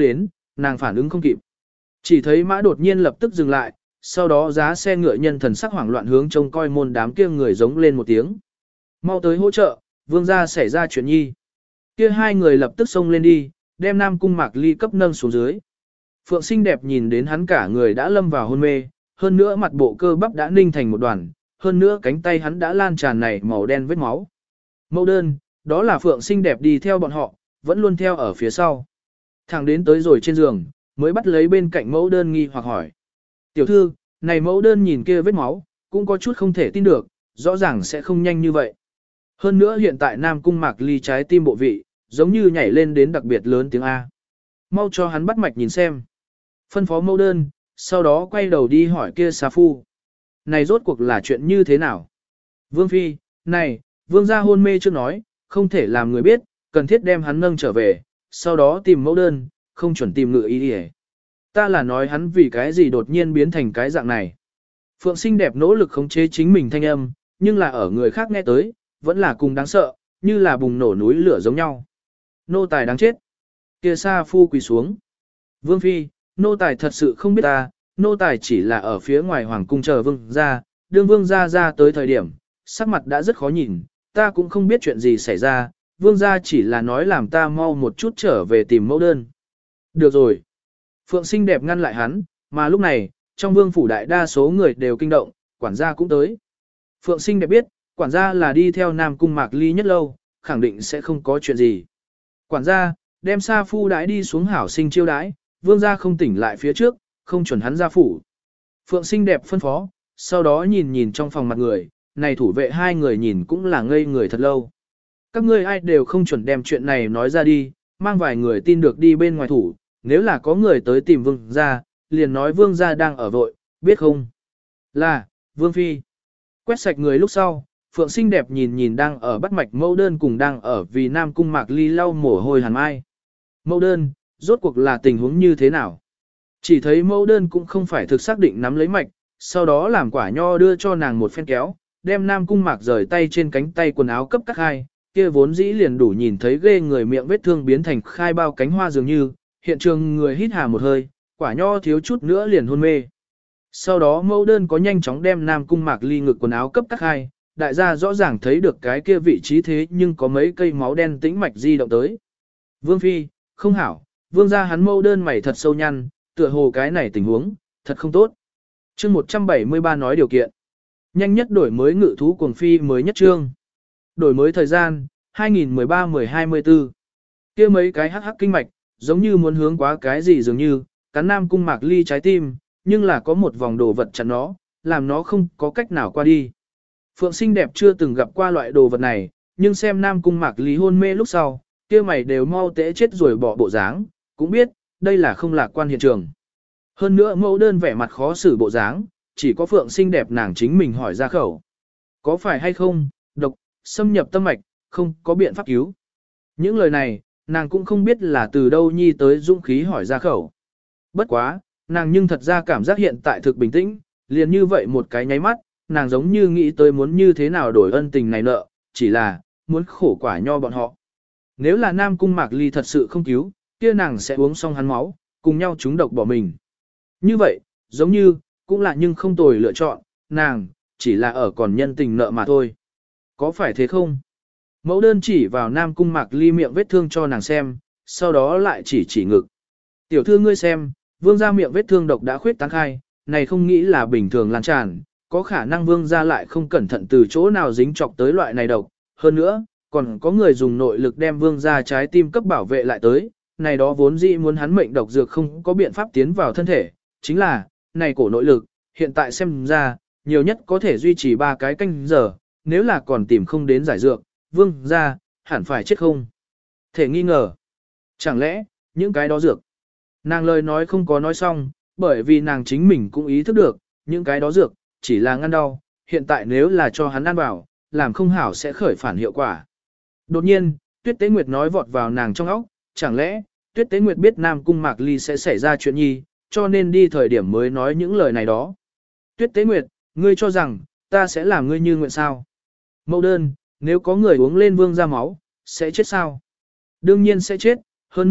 nàng phản ứng không kịp. Chỉ thấy mã đột nhiên lập tức dừng lại, sau đó giá xe ngựa nhân thần sắc hoảng loạn hướng trông coi môn đám kia người giống lên một tiếng. Mau tới hỗ trợ, vương gia xảy ra chuyện nhi. Kia hai người lập tức xông lên đi, đem Nam Cung Mạc Ly cấp nâng xuống dưới. Phượng xinh đẹp nhìn đến hắn cả người đã lâm vào hôn mê, hơn nữa mặt bộ cơ bắp đã ninh thành một đoàn, hơn nữa cánh tay hắn đã lan tràn này màu đen vết máu. Mẫu đơn, đó là Phượng xinh đẹp đi theo bọn họ, vẫn luôn theo ở phía sau. Thẳng đến tới rồi trên giường, mới bắt lấy bên cạnh mẫu đơn nghi hoặc hỏi. Tiểu thư, này mẫu đơn nhìn kia vết máu, cũng có chút không thể tin được, rõ ràng sẽ không nhanh như vậy. Hơn nữa hiện tại Nam Cung Mạc Ly trái tim bộ vị, giống như nhảy lên đến đặc biệt lớn tiếng A. Mau cho hắn bắt mạch nhìn xem. Phân phó mẫu đơn, sau đó quay đầu đi hỏi kia xà phu. Này rốt cuộc là chuyện như thế nào? Vương Phi, này, vương gia hôn mê trước nói, không thể làm người biết, cần thiết đem hắn nâng trở về, sau đó tìm mẫu đơn, không chuẩn tìm ngựa ý đi. Ta là nói hắn vì cái gì đột nhiên biến thành cái dạng này. Phượng xinh đẹp nỗ lực khống chế chính mình thanh âm, nhưng là ở người khác nghe tới, vẫn là cùng đáng sợ, như là bùng nổ núi lửa giống nhau. Nô tài đáng chết. Kia sa phu quỳ xuống. Vương Phi, nô tài thật sự không biết ta, nô tài chỉ là ở phía ngoài hoàng cung chờ vương gia, đương vương gia ra tới thời điểm, sắc mặt đã rất khó nhìn, ta cũng không biết chuyện gì xảy ra, vương gia chỉ là nói làm ta mau một chút trở về tìm mẫu đơn. Được rồi. Phượng xinh đẹp ngăn lại hắn, mà lúc này, trong vương phủ đại đa số người đều kinh động, quản gia cũng tới. Phượng xinh đẹp biết, quản gia là đi theo Nam Cung Mạc Ly nhất lâu, khẳng định sẽ không có chuyện gì. Quản gia, đem sa phu đãi đi xuống hảo sinh chiêu đãi, vương gia không tỉnh lại phía trước, không chuẩn hắn ra phủ. Phượng xinh đẹp phân phó, sau đó nhìn nhìn trong phòng mặt người, này thủ vệ hai người nhìn cũng là ngây người thật lâu. Các ngươi ai đều không chuẩn đem chuyện này nói ra đi, mang vài người tin được đi bên ngoài thủ, nếu là có người tới tìm vương gia, liền nói vương gia đang ở vội, biết không? Là, vương phi. Quét sạch người lúc sau, Phượng xinh đẹp nhìn nhìn đang ở bắt mạch mẫu đơn cùng đang ở vì Nam Cung Mạc Ly lau mồ hôi hàn mai. Mẫu đơn, rốt cuộc là tình huống như thế nào? Chỉ thấy mẫu đơn cũng không phải thực xác định nắm lấy mạch, sau đó làm quả nho đưa cho nàng một phen kéo, đem Nam Cung Mạc rời tay trên cánh tay quần áo cấp cắt hai, kia vốn dĩ liền đủ nhìn thấy ghê người miệng vết thương biến thành khai bao cánh hoa dường như, hiện trường người hít hà một hơi, quả nho thiếu chút nữa liền hôn mê. Sau đó mẫu đơn có nhanh chóng đem Nam Cung Mạc Ly ngực quần áo cấp cắt hai, đại gia rõ ràng thấy được cái kia vị trí thế nhưng có mấy cây máu đen tĩnh mạch di động tới. Vương Phi, không hảo, vương gia hắn mẫu đơn mày thật sâu nhăn, tựa hồ cái này tình huống, thật không tốt. Chương một trăm bảy mươi ba nói điều kiện. Nhanh nhất đổi mới ngự thú cuồng phi mới nhất chương. Đổi mới thời gian, hai nghìn mười ba mười hai mươi tư. Kia mấy cái hắc hắc kinh mạch, giống như muốn hướng quá cái gì dường như, cắn Nam Cung Mạc Ly trái tim, nhưng là có một vòng đồ vật chặn nó, làm nó không có cách nào qua đi. Phượng xinh đẹp chưa từng gặp qua loại đồ vật này, nhưng xem Nam Cung Mạc Ly hôn mê lúc sau, kia mày đều mau tễ chết rồi bỏ bộ dáng, cũng biết, đây là không lạc quan hiện trường. Hơn nữa mẫu đơn vẻ mặt khó xử bộ dáng, chỉ có Phượng xinh đẹp nàng chính mình hỏi ra khẩu. Có phải hay không, độc, xâm nhập tâm mạch, không có biện pháp cứu. Những lời này, nàng cũng không biết là từ đâu nhi tới dũng khí hỏi ra khẩu. Bất quá, nàng nhưng thật ra cảm giác hiện tại thực bình tĩnh, liền như vậy một cái nháy mắt, nàng giống như nghĩ tới muốn như thế nào đổi ân tình này nợ, chỉ là, muốn khổ quả nho bọn họ. Nếu là Nam Cung Mạc Ly thật sự không cứu, kia nàng sẽ uống xong hắn máu, cùng nhau trúng độc bỏ mình. Như vậy, giống như, cũng là nhưng không tồi lựa chọn, nàng, chỉ là ở còn nhân tình nợ mà thôi. Có phải thế không? Mẫu đơn chỉ vào Nam Cung Mạc Ly miệng vết thương cho nàng xem, sau đó lại chỉ chỉ ngực. Tiểu thư ngươi xem, vương gia miệng vết thương độc đã khuyết tán khai, này không nghĩ là bình thường lan tràn, có khả năng vương gia lại không cẩn thận từ chỗ nào dính chọc tới loại này độc. Hơn nữa, còn có người dùng nội lực đem vương gia trái tim cấp bảo vệ lại tới, này đó vốn dĩ muốn hắn mệnh độc dược không có biện pháp tiến vào thân thể, chính là, này cổ nội lực, hiện tại xem ra, nhiều nhất có thể duy trì ba cái canh giờ, nếu là còn tìm không đến giải dược, vương gia, hẳn phải chết không. Thể nghi ngờ. Chẳng lẽ, những cái đó dược. Nàng lời nói không có nói xong, bởi vì nàng chính mình cũng ý thức được, những cái đó dược, chỉ là ngăn đau, hiện tại nếu là cho hắn ăn vào, làm không hảo sẽ khởi phản hiệu quả. Đột nhiên, Tuyết Tế Nguyệt nói vọt vào nàng trong óc, chẳng lẽ, Tuyết Tế Nguyệt biết Nam Cung Mạc Ly sẽ xảy ra chuyện nhi, cho nên đi thời điểm mới nói những lời này đó. Tuyết Tế Nguyệt, ngươi cho rằng, ta sẽ làm ngươi như nguyện sao? Mẫu đơn, nếu có người uống lên vương ra máu, sẽ chết sao? Đương nhiên sẽ chết, hơn nữa,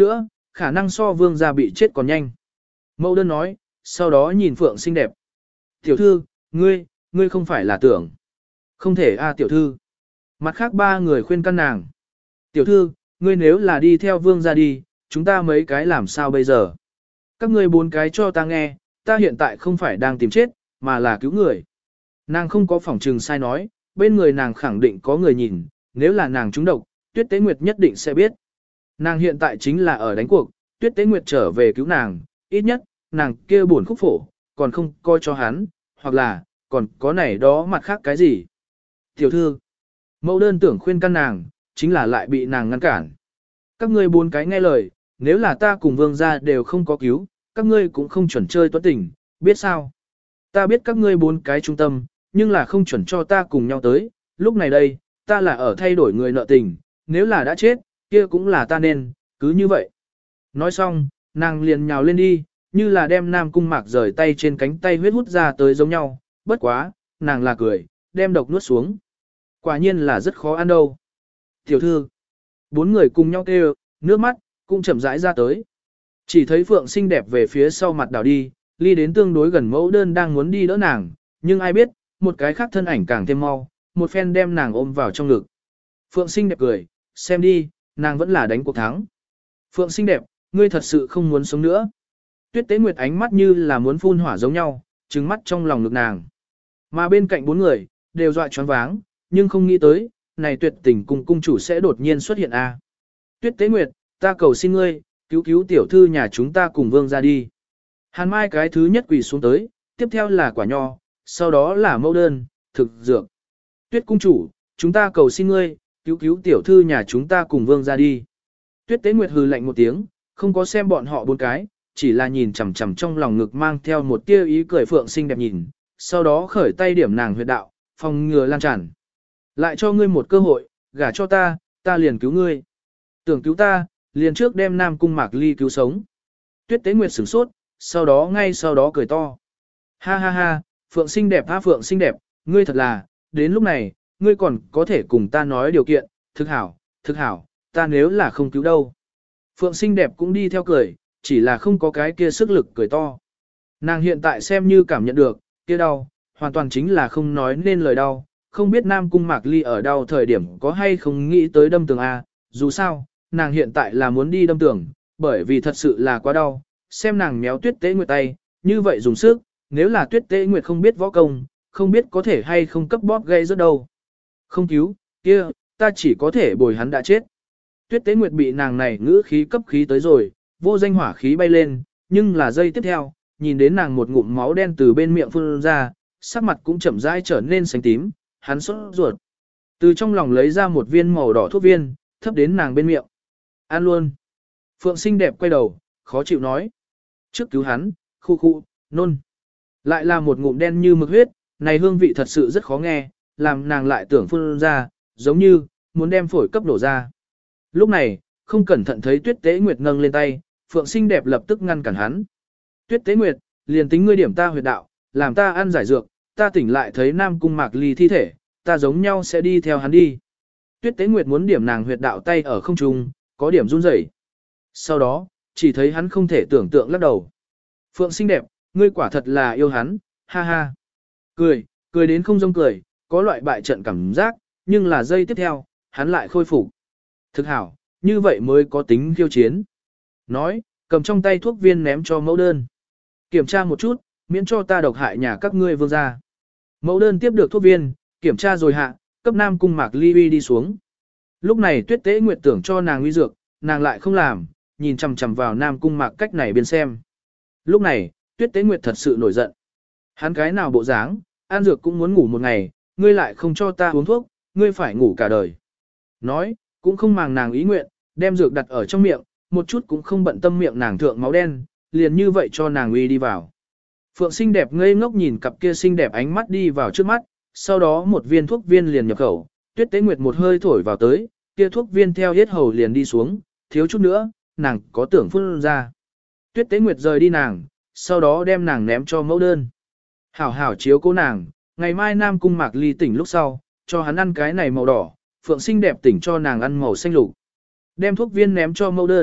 khả năng so vương gia bị chết còn nhanh. Mẫu đơn nói, sau đó nhìn Phượng xinh đẹp. Tiểu thư, ngươi, ngươi không phải là tưởng. Không thể a tiểu thư. Mặt khác ba người khuyên căn nàng. Tiểu thư, ngươi nếu là đi theo vương gia đi, chúng ta mấy cái làm sao bây giờ? Các ngươi bốn cái cho ta nghe, ta hiện tại không phải đang tìm chết, mà là cứu người. Nàng không có phỏng trừng sai nói, bên người nàng khẳng định có người nhìn, nếu là nàng trúng độc, Tuyết Tế Nguyệt nhất định sẽ biết. Nàng hiện tại chính là ở đánh cuộc, Tuyết Tế Nguyệt trở về cứu nàng, ít nhất, nàng kia buồn khúc phổ, còn không coi cho hắn, hoặc là, còn có này đó mặt khác cái gì. Tiểu thư, mẫu đơn tưởng khuyên căn nàng, chính là lại bị nàng ngăn cản. Các ngươi bốn cái nghe lời, nếu là ta cùng vương gia đều không có cứu, các ngươi cũng không chuẩn chơi tuất tình, biết sao? Ta biết các ngươi bốn cái trung tâm, nhưng là không chuẩn cho ta cùng nhau tới, lúc này đây, ta là ở thay đổi người nợ tình, nếu là đã chết, kia cũng là ta nên, cứ như vậy. Nói xong, nàng liền nhào lên đi, như là đem Nam Cung Mạc rời tay trên cánh tay huyết hút ra tới giống nhau, bất quá, nàng là cười, đem độc nuốt xuống. Quả nhiên là rất khó ăn đâu. Tiểu thư, bốn người cùng nhau kêu, nước mắt, cũng chậm rãi ra tới. Chỉ thấy Phượng xinh đẹp về phía sau mặt đảo đi, ly đến tương đối gần mẫu đơn đang muốn đi đỡ nàng, nhưng ai biết, một cái khác thân ảnh càng thêm mau, một phen đem nàng ôm vào trong ngực. Phượng xinh đẹp cười, xem đi, nàng vẫn là đánh cuộc thắng. Phượng xinh đẹp, ngươi thật sự không muốn sống nữa. Tuyết Tế Nguyệt ánh mắt như là muốn phun hỏa giống nhau, trừng mắt trong lòng ngực nàng. Mà bên cạnh bốn người, đều dọa choáng váng, nhưng không nghĩ tới, này tuyệt tình cùng cung chủ sẽ đột nhiên xuất hiện a. À. Tuyết Tế Nguyệt, ta cầu xin ngươi, cứu cứu tiểu thư nhà chúng ta cùng vương ra đi. Hàn Mai cái thứ nhất quỳ xuống tới, tiếp theo là quả nho, sau đó là mẫu đơn, thực dược. Tuyết cung chủ, chúng ta cầu xin ngươi, cứu cứu tiểu thư nhà chúng ta cùng vương ra đi. Tuyết Tế Nguyệt hừ lạnh một tiếng, không có xem bọn họ bốn cái, chỉ là nhìn chằm chằm trong lòng ngực mang theo một tia ý cười Phượng xinh đẹp nhìn, sau đó khởi tay điểm nàng huyệt đạo, phòng ngừa lan tràn. Lại cho ngươi một cơ hội, gả cho ta, ta liền cứu ngươi. Tưởng cứu ta, liền trước đem Nam Cung Mạc Ly cứu sống. Tuyết Tế Nguyệt sửng sốt, sau đó ngay sau đó cười to. Ha ha ha, Phượng xinh đẹp ha Phượng xinh đẹp, ngươi thật là, đến lúc này, ngươi còn có thể cùng ta nói điều kiện, thực hảo, thực hảo, ta nếu là không cứu đâu. Phượng xinh đẹp cũng đi theo cười, chỉ là không có cái kia sức lực cười to. Nàng hiện tại xem như cảm nhận được, kia đau, hoàn toàn chính là không nói nên lời đau, không biết Nam Cung Mạc Ly ở đau thời điểm có hay không nghĩ tới đâm tường A, dù sao, nàng hiện tại là muốn đi đâm tường, bởi vì thật sự là quá đau, xem nàng méo Tuyết Tế Nguyệt tay, như vậy dùng sức, nếu là Tuyết Tế Nguyệt không biết võ công, không biết có thể hay không cấp bóp gây rất đâu. Không cứu, kia, ta chỉ có thể bồi hắn đã chết. Tuyết Tế Nguyệt bị nàng này ngữ khí cấp khí tới rồi, vô danh hỏa khí bay lên, nhưng là giây tiếp theo, nhìn đến nàng một ngụm máu đen từ bên miệng phun ra, sắc mặt cũng chậm rãi trở nên xanh tím, hắn sốt ruột. Từ trong lòng lấy ra một viên màu đỏ thuốc viên, thấp đến nàng bên miệng. Ăn luôn. Phượng xinh đẹp quay đầu, khó chịu nói. Trước cứu hắn, khu khu, nôn. Lại là một ngụm đen như mực huyết, này hương vị thật sự rất khó nghe, làm nàng lại tưởng phun ra, giống như, muốn đem phổi cấp đổ ra. Lúc này, không cẩn thận thấy Tuyết Tế Nguyệt nâng lên tay, Phượng xinh đẹp lập tức ngăn cản hắn. Tuyết Tế Nguyệt, liền tính ngươi điểm ta huyệt đạo, làm ta ăn giải dược, ta tỉnh lại thấy Nam Cung Mạc Ly thi thể, ta giống nhau sẽ đi theo hắn đi. Tuyết Tế Nguyệt muốn điểm nàng huyệt đạo tay ở không trung, có điểm run rẩy. Sau đó, chỉ thấy hắn không thể tưởng tượng lắc đầu. Phượng xinh đẹp, ngươi quả thật là yêu hắn, ha ha. Cười, cười đến không giống cười, có loại bại trận cảm giác, nhưng là giây tiếp theo, hắn lại khôi phục. Thực hảo, như vậy mới có tính khiêu chiến. Nói, cầm trong tay thuốc viên ném cho mẫu đơn. Kiểm tra một chút, miễn cho ta độc hại nhà các ngươi vương gia. Mẫu đơn tiếp được thuốc viên, kiểm tra rồi hạ, cấp Nam Cung Mạc Ly uy đi xuống. Lúc này Tuyết Tế Nguyệt tưởng cho nàng uy dược, nàng lại không làm, nhìn chằm chằm vào Nam Cung Mạc cách này bên xem. Lúc này, Tuyết Tế Nguyệt thật sự nổi giận. Hắn cái nào bộ dáng, ăn dược cũng muốn ngủ một ngày, ngươi lại không cho ta uống thuốc, ngươi phải ngủ cả đời. Nói, cũng không màng nàng ý nguyện, đem dược đặt ở trong miệng, một chút cũng không bận tâm miệng nàng thượng máu đen, liền như vậy cho nàng uy đi vào. Phượng xinh đẹp ngây ngốc nhìn cặp kia xinh đẹp ánh mắt đi vào trước mắt, sau đó một viên thuốc viên liền nhập khẩu, Tuyết Tế Nguyệt một hơi thổi vào tới, kia thuốc viên theo hết hầu liền đi xuống, thiếu chút nữa, nàng có tưởng phun ra. Tuyết Tế Nguyệt rời đi nàng, sau đó đem nàng ném cho mẫu đơn. Hảo hảo chiếu cố nàng, ngày mai Nam Cung Mạc Ly tỉnh lúc sau, cho hắn ăn cái này màu đỏ, Phượng xinh đẹp tỉnh cho nàng ăn màu xanh lục. Đem thuốc viên ném cho mẫu đơn,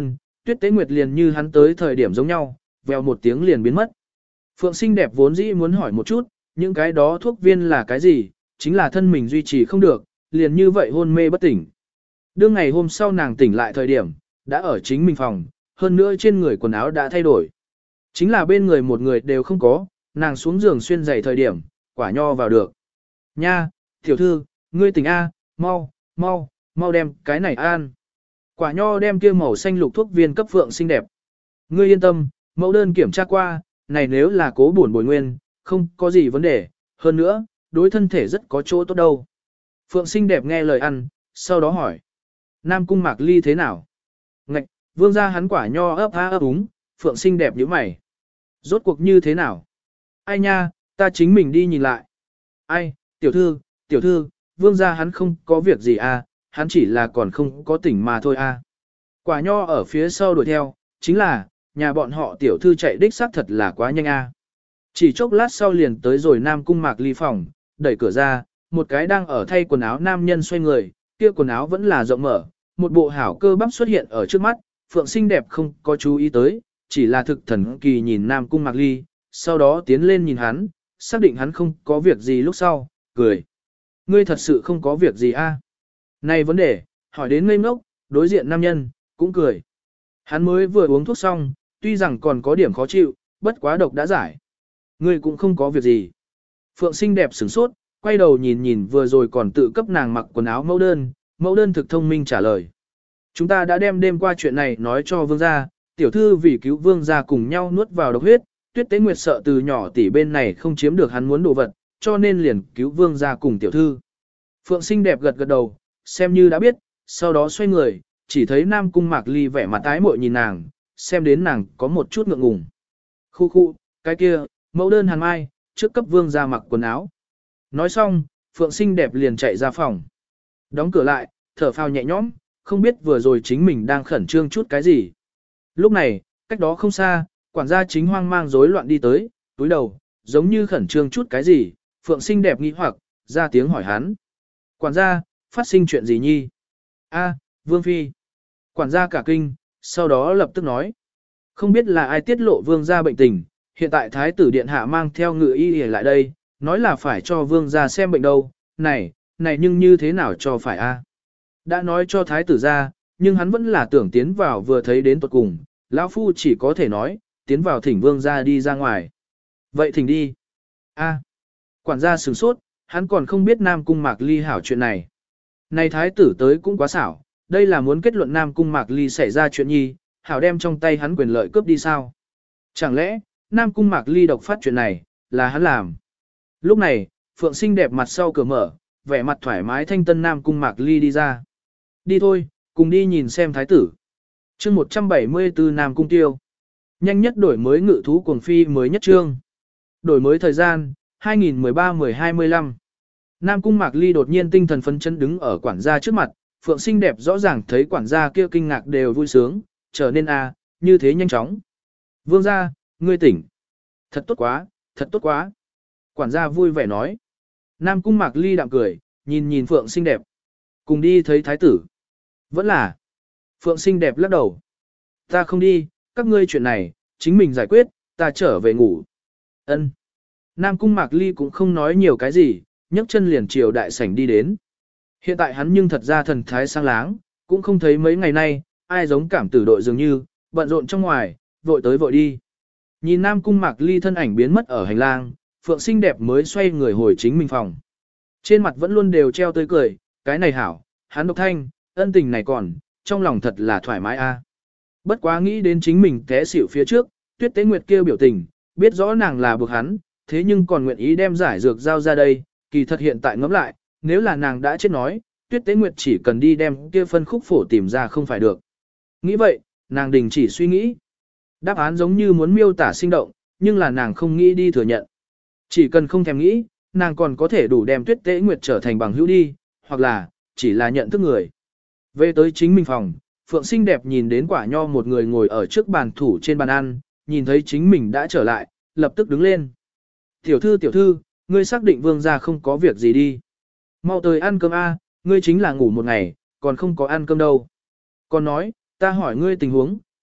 Tuyết Tế Nguyệt liền như hắn tới thời điểm giống nhau, vèo một tiếng liền biến mất. Phượng xinh đẹp vốn dĩ muốn hỏi một chút, những cái đó thuốc viên là cái gì, chính là thân mình duy trì không được, liền như vậy hôn mê bất tỉnh. Đương ngày hôm sau nàng tỉnh lại thời điểm, đã ở chính mình phòng, hơn nữa trên người quần áo đã thay đổi. Chính là bên người một người đều không có, nàng xuống giường xuyên giày thời điểm, quả nho vào được. Nha, tiểu thư, ngươi tỉnh A, mau, mau, mau đem cái này an. Quả nho đem kia màu xanh lục thuốc viên cấp Phượng xinh đẹp. Ngươi yên tâm, mẫu đơn kiểm tra qua, này nếu là cố bổn bồi nguyên, không có gì vấn đề, hơn nữa, đối thân thể rất có chỗ tốt đâu. Phượng xinh đẹp nghe lời ăn, sau đó hỏi. Nam cung Mạc Ly thế nào? Ngạch, vương gia hắn quả nho ấp há ấp úng, Phượng xinh đẹp như mày. Rốt cuộc như thế nào? Ai nha, ta chính mình đi nhìn lại. Ai, tiểu thư, tiểu thư, vương gia hắn không có việc gì à, hắn chỉ là còn không có tỉnh mà thôi à. Quả nho ở phía sau đuổi theo, chính là, nhà bọn họ tiểu thư chạy đích xác thật là quá nhanh à. Chỉ chốc lát sau liền tới rồi Nam cung Mạc Ly phòng, đẩy cửa ra, một cái đang ở thay quần áo nam nhân xoay người, kia quần áo vẫn là rộng mở, một bộ hảo cơ bắp xuất hiện ở trước mắt, Phượng xinh đẹp không có chú ý tới, chỉ là thực thần kỳ nhìn Nam cung Mạc Ly, sau đó tiến lên nhìn hắn, xác định hắn không có việc gì lúc sau, cười. Ngươi thật sự không có việc gì a? À? Này vấn đề, hỏi đến ngây ngốc, đối diện nam nhân, cũng cười. Hắn mới vừa uống thuốc xong, tuy rằng còn có điểm khó chịu, bất quá độc đã giải. Ngươi cũng không có việc gì. Phượng xinh đẹp sửng sốt, quay đầu nhìn nhìn vừa rồi còn tự cấp nàng mặc quần áo mẫu đơn, mẫu đơn thực thông minh trả lời. Chúng ta đã đem đêm qua chuyện này nói cho vương gia, tiểu thư vì cứu vương gia cùng nhau nuốt vào độc huyết, Tuyết Tế Nguyệt sợ từ nhỏ tỷ bên này không chiếm được hắn muốn đồ vật, cho nên liền cứu vương gia cùng tiểu thư. Phượng xinh đẹp gật gật đầu, xem như đã biết, sau đó xoay người, chỉ thấy Nam cung Mạc Ly vẻ mặt tái mội nhìn nàng, xem đến nàng có một chút ngượng ngùng. Khu khu, cái kia, mẫu đơn hàn mai, trước cấp vương gia mặc quần áo. Nói xong, Phượng xinh đẹp liền chạy ra phòng. Đóng cửa lại, thở phào nhẹ nhõm, không biết vừa rồi chính mình đang khẩn trương chút cái gì. Lúc này, cách đó không xa, quản gia chính hoang mang rối loạn đi tới, túi đầu, giống như khẩn trương chút cái gì, Phượng xinh đẹp nghi hoặc, ra tiếng hỏi hắn. Quản gia, phát sinh chuyện gì nhi? A, Vương Phi. Quản gia cả kinh, sau đó lập tức nói. Không biết là ai tiết lộ vương gia bệnh tình, hiện tại thái tử điện hạ mang theo ngự y lại đây, nói là phải cho vương gia xem bệnh đâu, này, này nhưng như thế nào cho phải a? Đã nói cho thái tử ra, nhưng hắn vẫn là tưởng tiến vào vừa thấy đến tuột cùng, lão phu chỉ có thể nói, tiến vào thỉnh vương gia đi ra ngoài. Vậy thỉnh đi. A. Quản gia sửng sốt, hắn còn không biết Nam cung Mạc Ly hảo chuyện này. Này thái tử tới cũng quá xảo, đây là muốn kết luận Nam cung Mạc Ly xảy ra chuyện nhi, hảo đem trong tay hắn quyền lợi cướp đi sao? Chẳng lẽ, Nam cung Mạc Ly độc phát chuyện này, là hắn làm? Lúc này, Phượng xinh đẹp mặt sau cửa mở, vẻ mặt thoải mái thanh tân Nam cung Mạc Ly đi ra. Đi thôi, cùng đi nhìn xem thái tử. Chương một trăm bảy mươi tư Nam cung tiêu. Nhanh nhất đổi mới ngự thú cuồng phi mới nhất chương. Đổi mới thời gian, hai nghìn mười ba mười hai mươi lăm. Nam cung Mạc Ly đột nhiên tinh thần phấn chấn đứng ở quản gia trước mặt, Phượng xinh đẹp rõ ràng thấy quản gia kia kinh ngạc đều vui sướng, trở nên a, như thế nhanh chóng. Vương gia, ngươi tỉnh. Thật tốt quá, thật tốt quá. Quản gia vui vẻ nói. Nam cung Mạc Ly đạm cười, nhìn nhìn Phượng xinh đẹp. Cùng đi thấy thái tử. Vẫn là. Phượng xinh đẹp lắc đầu. Ta không đi, các ngươi chuyện này, chính mình giải quyết, ta trở về ngủ. Ân. Nam cung Mạc Ly cũng không nói nhiều cái gì, nhấc chân liền chiều đại sảnh đi đến. Hiện tại hắn nhưng thật ra thần thái sang láng, cũng không thấy mấy ngày nay, ai giống cảm tử đội dường như, bận rộn trong ngoài, vội tới vội đi. Nhìn Nam cung Mạc Ly thân ảnh biến mất ở hành lang, Phượng xinh đẹp mới xoay người hồi chính mình phòng. Trên mặt vẫn luôn đều treo tươi cười, cái này hảo, hắn độc thanh, ân tình này còn, trong lòng thật là thoải mái a. Bất quá nghĩ đến chính mình té xỉu phía trước, Tuyết Tế Nguyệt kêu biểu tình, biết rõ nàng là buộc hắn, thế nhưng còn nguyện ý đem giải dược giao ra đây, kỳ thật hiện tại ngẫm lại, nếu là nàng đã chết nói, Tuyết Tế Nguyệt chỉ cần đi đem kia phân khúc phổ tìm ra không phải được. Nghĩ vậy, nàng đình chỉ suy nghĩ. Đáp án giống như muốn miêu tả sinh động, nhưng là nàng không nghĩ đi thừa nhận. Chỉ cần không thèm nghĩ, nàng còn có thể đủ đem Tuyết Tế Nguyệt trở thành bằng hữu đi, hoặc là, chỉ là nhận thức người. Về tới chính mình phòng, Phượng xinh đẹp nhìn đến quả nho một người ngồi ở trước bàn thủ trên bàn ăn, nhìn thấy chính mình đã trở lại, lập tức đứng lên. Tiểu thư tiểu thư, ngươi xác định vương gia không có việc gì đi. Mau tới ăn cơm a, ngươi chính là ngủ một ngày, còn không có ăn cơm đâu. Còn nói, ta hỏi ngươi tình huống,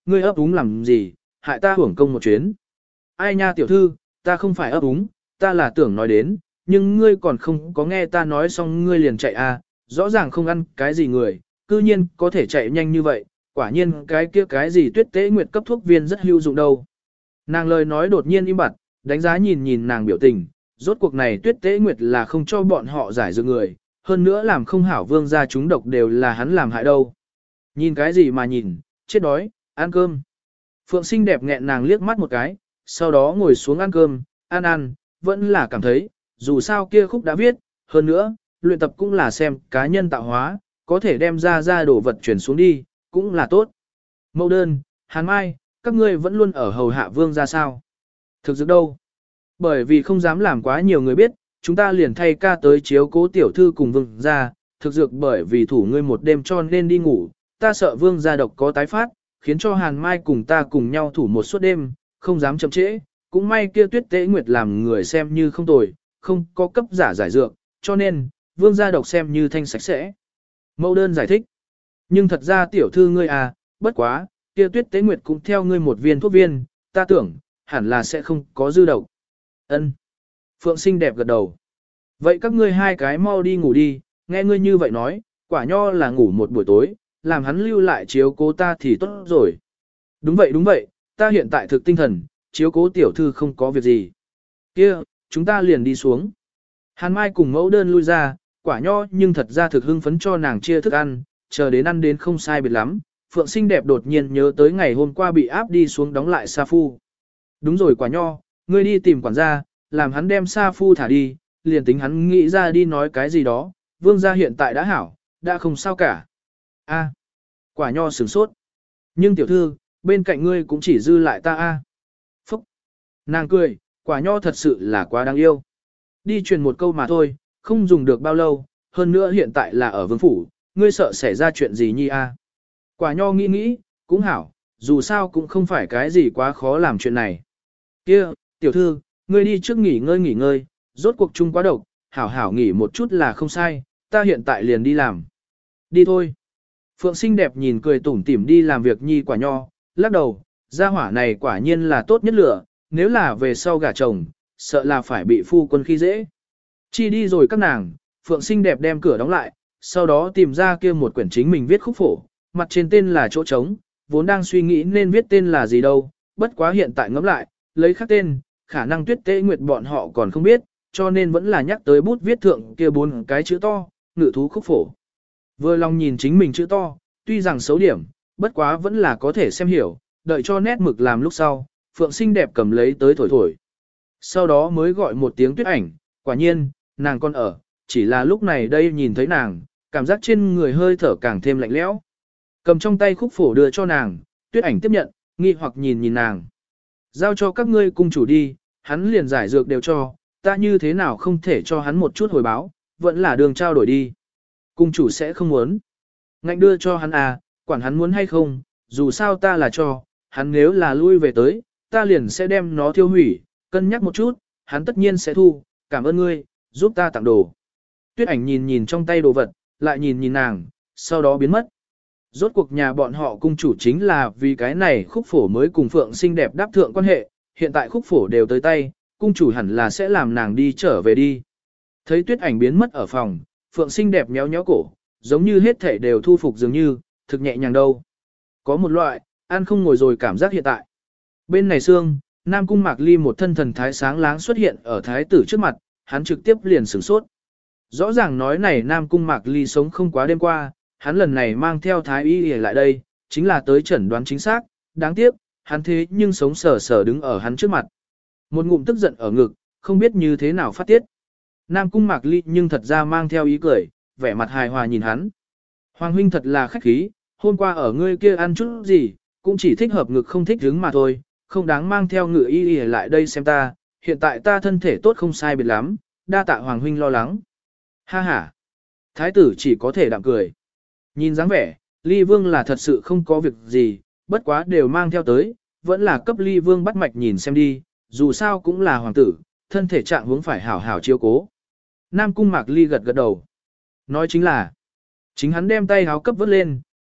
ngươi ấp úng làm gì, hại ta hưởng công một chuyến. Ai nha tiểu thư, ta không phải ấp úng, ta là tưởng nói đến, nhưng ngươi còn không có nghe ta nói xong ngươi liền chạy à, rõ ràng không ăn cái gì người, cư nhiên có thể chạy nhanh như vậy, quả nhiên cái kia cái gì tuyết tế nguyệt cấp thuốc viên rất hữu dụng đâu. Nàng lời nói đột nhiên im bặt, đánh giá nhìn nhìn nàng biểu tình, rốt cuộc này tuyết tế nguyệt là không cho bọn họ giải dược người, hơn nữa làm không hảo vương gia chúng độc đều là hắn làm hại đâu. Nhìn cái gì mà nhìn, chết đói, ăn cơm. Phượng xinh đẹp nghẹn nàng liếc mắt một cái, sau đó ngồi xuống ăn cơm, ăn ăn, vẫn là cảm thấy, dù sao kia khúc đã viết, hơn nữa, luyện tập cũng là xem cá nhân tạo hóa, có thể đem ra ra đồ vật chuyển xuống đi, cũng là tốt. Mẫu đơn, Hàn Mai, các ngươi vẫn luôn ở hầu hạ vương ra sao? Thực dược đâu? Bởi vì không dám làm quá nhiều người biết, chúng ta liền thay ca tới chiếu cố tiểu thư cùng vương ra, thực dược bởi vì thủ ngươi một đêm cho nên đi ngủ, ta sợ vương gia độc có tái phát, khiến cho Hàn Mai cùng ta cùng nhau thủ một suốt đêm, không dám chậm trễ, cũng may kia tuyết tế nguyệt làm người xem như không tồi, không có cấp giả giải dược, cho nên, vương gia độc xem như thanh sạch sẽ. Mẫu đơn giải thích, nhưng thật ra tiểu thư ngươi à, bất quá, kia tuyết tế nguyệt cũng theo ngươi một viên thuốc viên, ta tưởng, hẳn là sẽ không có dư độc. Ân. Phượng xinh đẹp gật đầu. Vậy các ngươi hai cái mau đi ngủ đi, nghe ngươi như vậy nói, quả nho là ngủ một buổi tối, làm hắn lưu lại chiếu cố ta thì tốt rồi. Đúng vậy đúng vậy, ta hiện tại thực tinh thần, chiếu cố tiểu thư không có việc gì. Kia, chúng ta liền đi xuống. Hàn Mai cùng mẫu đơn lui ra, quả nho nhưng thật ra thực hưng phấn cho nàng chia thức ăn, chờ đến ăn đến không sai biệt lắm. Phượng xinh đẹp đột nhiên nhớ tới ngày hôm qua bị áp đi xuống đóng lại Sa Phu. Đúng rồi quả nho, ngươi đi tìm quản gia, làm hắn đem Sa Phu thả đi, liền tính hắn nghĩ ra đi nói cái gì đó, vương gia hiện tại đã hảo, đã không sao cả. A, quả nho sửng sốt. Nhưng tiểu thư, bên cạnh ngươi cũng chỉ dư lại ta a. Phúc. Nàng cười, quả nho thật sự là quá đáng yêu. Đi truyền một câu mà thôi, không dùng được bao lâu, hơn nữa hiện tại là ở vương phủ, ngươi sợ xảy ra chuyện gì nhi a? Quả nho nghĩ nghĩ, cũng hảo, dù sao cũng không phải cái gì quá khó làm chuyện này. Kia, tiểu thư, ngươi đi trước nghỉ ngơi nghỉ ngơi, rốt cuộc chung quá độc, hảo hảo nghỉ một chút là không sai, ta hiện tại liền đi làm. Đi thôi. Phượng xinh đẹp nhìn cười tủm tỉm đi làm việc nhi quả nho, lắc đầu, gia hỏa này quả nhiên là tốt nhất lửa, nếu là về sau gả chồng, sợ là phải bị phu quân khi dễ. Chi đi rồi các nàng, Phượng xinh đẹp đem cửa đóng lại, sau đó tìm ra kia một quyển chính mình viết khúc phổ, mặt trên tên là chỗ trống, vốn đang suy nghĩ nên viết tên là gì đâu, bất quá hiện tại ngẫm lại, lấy khác tên, khả năng tuyết tế nguyệt bọn họ còn không biết, cho nên vẫn là nhắc tới bút viết thượng kia bốn cái chữ to, ngự thú khúc phổ. Vừa lòng nhìn chính mình chữ to, tuy rằng xấu điểm, bất quá vẫn là có thể xem hiểu, đợi cho nét mực làm lúc sau, Phượng xinh đẹp cầm lấy tới thổi thổi. Sau đó mới gọi một tiếng tuyết ảnh, quả nhiên, nàng còn ở, chỉ là lúc này đây nhìn thấy nàng, cảm giác trên người hơi thở càng thêm lạnh lẽo. Cầm trong tay khúc phổ đưa cho nàng, tuyết ảnh tiếp nhận, nghi hoặc nhìn nhìn nàng. Giao cho các ngươi cung chủ đi, hắn liền giải dược đều cho, ta như thế nào không thể cho hắn một chút hồi báo, vẫn là đường trao đổi đi. Cung chủ sẽ không muốn. Ngạnh đưa cho hắn à, quản hắn muốn hay không, dù sao ta là cho, hắn nếu là lui về tới, ta liền sẽ đem nó thiêu hủy, cân nhắc một chút, hắn tất nhiên sẽ thu, cảm ơn ngươi, giúp ta tặng đồ. Tuyết ảnh nhìn nhìn trong tay đồ vật, lại nhìn nhìn nàng, sau đó biến mất. Rốt cuộc nhà bọn họ cung chủ chính là vì cái này khúc phổ mới cùng Phượng xinh đẹp đáp thượng quan hệ, hiện tại khúc phổ đều tới tay, cung chủ hẳn là sẽ làm nàng đi trở về đi. Thấy tuyết ảnh biến mất ở phòng, Phượng xinh đẹp méo méo cổ, giống như hết thể đều thu phục dường như, thực nhẹ nhàng đâu. Có một loại, ăn không ngồi rồi cảm giác hiện tại. Bên này xương, Nam Cung Mạc Ly một thân thần thái sáng láng xuất hiện ở thái tử trước mặt, hắn trực tiếp liền sửng sốt. Rõ ràng nói này Nam Cung Mạc Ly sống không quá đêm qua, hắn lần này mang theo thái y lại đây, chính là tới chẩn đoán chính xác, đáng tiếc, hắn thế nhưng sống sờ sờ đứng ở hắn trước mặt. Một ngụm tức giận ở ngực, không biết như thế nào phát tiết. Nam Cung Mạc Ly nhưng thật ra mang theo ý cười, vẻ mặt hài hòa nhìn hắn. Hoàng huynh thật là khách khí, hôm qua ở ngươi kia ăn chút gì, cũng chỉ thích hợp ngực không thích hứng mà thôi, không đáng mang theo ngựa y y lại đây xem ta, hiện tại ta thân thể tốt không sai biệt lắm, đa tạ Hoàng huynh lo lắng. Ha ha. Thái tử chỉ có thể đạm cười. Nhìn dáng vẻ, Ly Vương là thật sự không có việc gì, bất quá đều mang theo tới, vẫn là cấp Ly Vương bắt mạch nhìn xem đi, dù sao cũng là hoàng tử, thân thể trạng huống phải hảo hảo chiếu cố. Nam Cung Mạc Ly gật gật đầu. Nói chính là, chính hắn đem tay háo cấp vớt lên,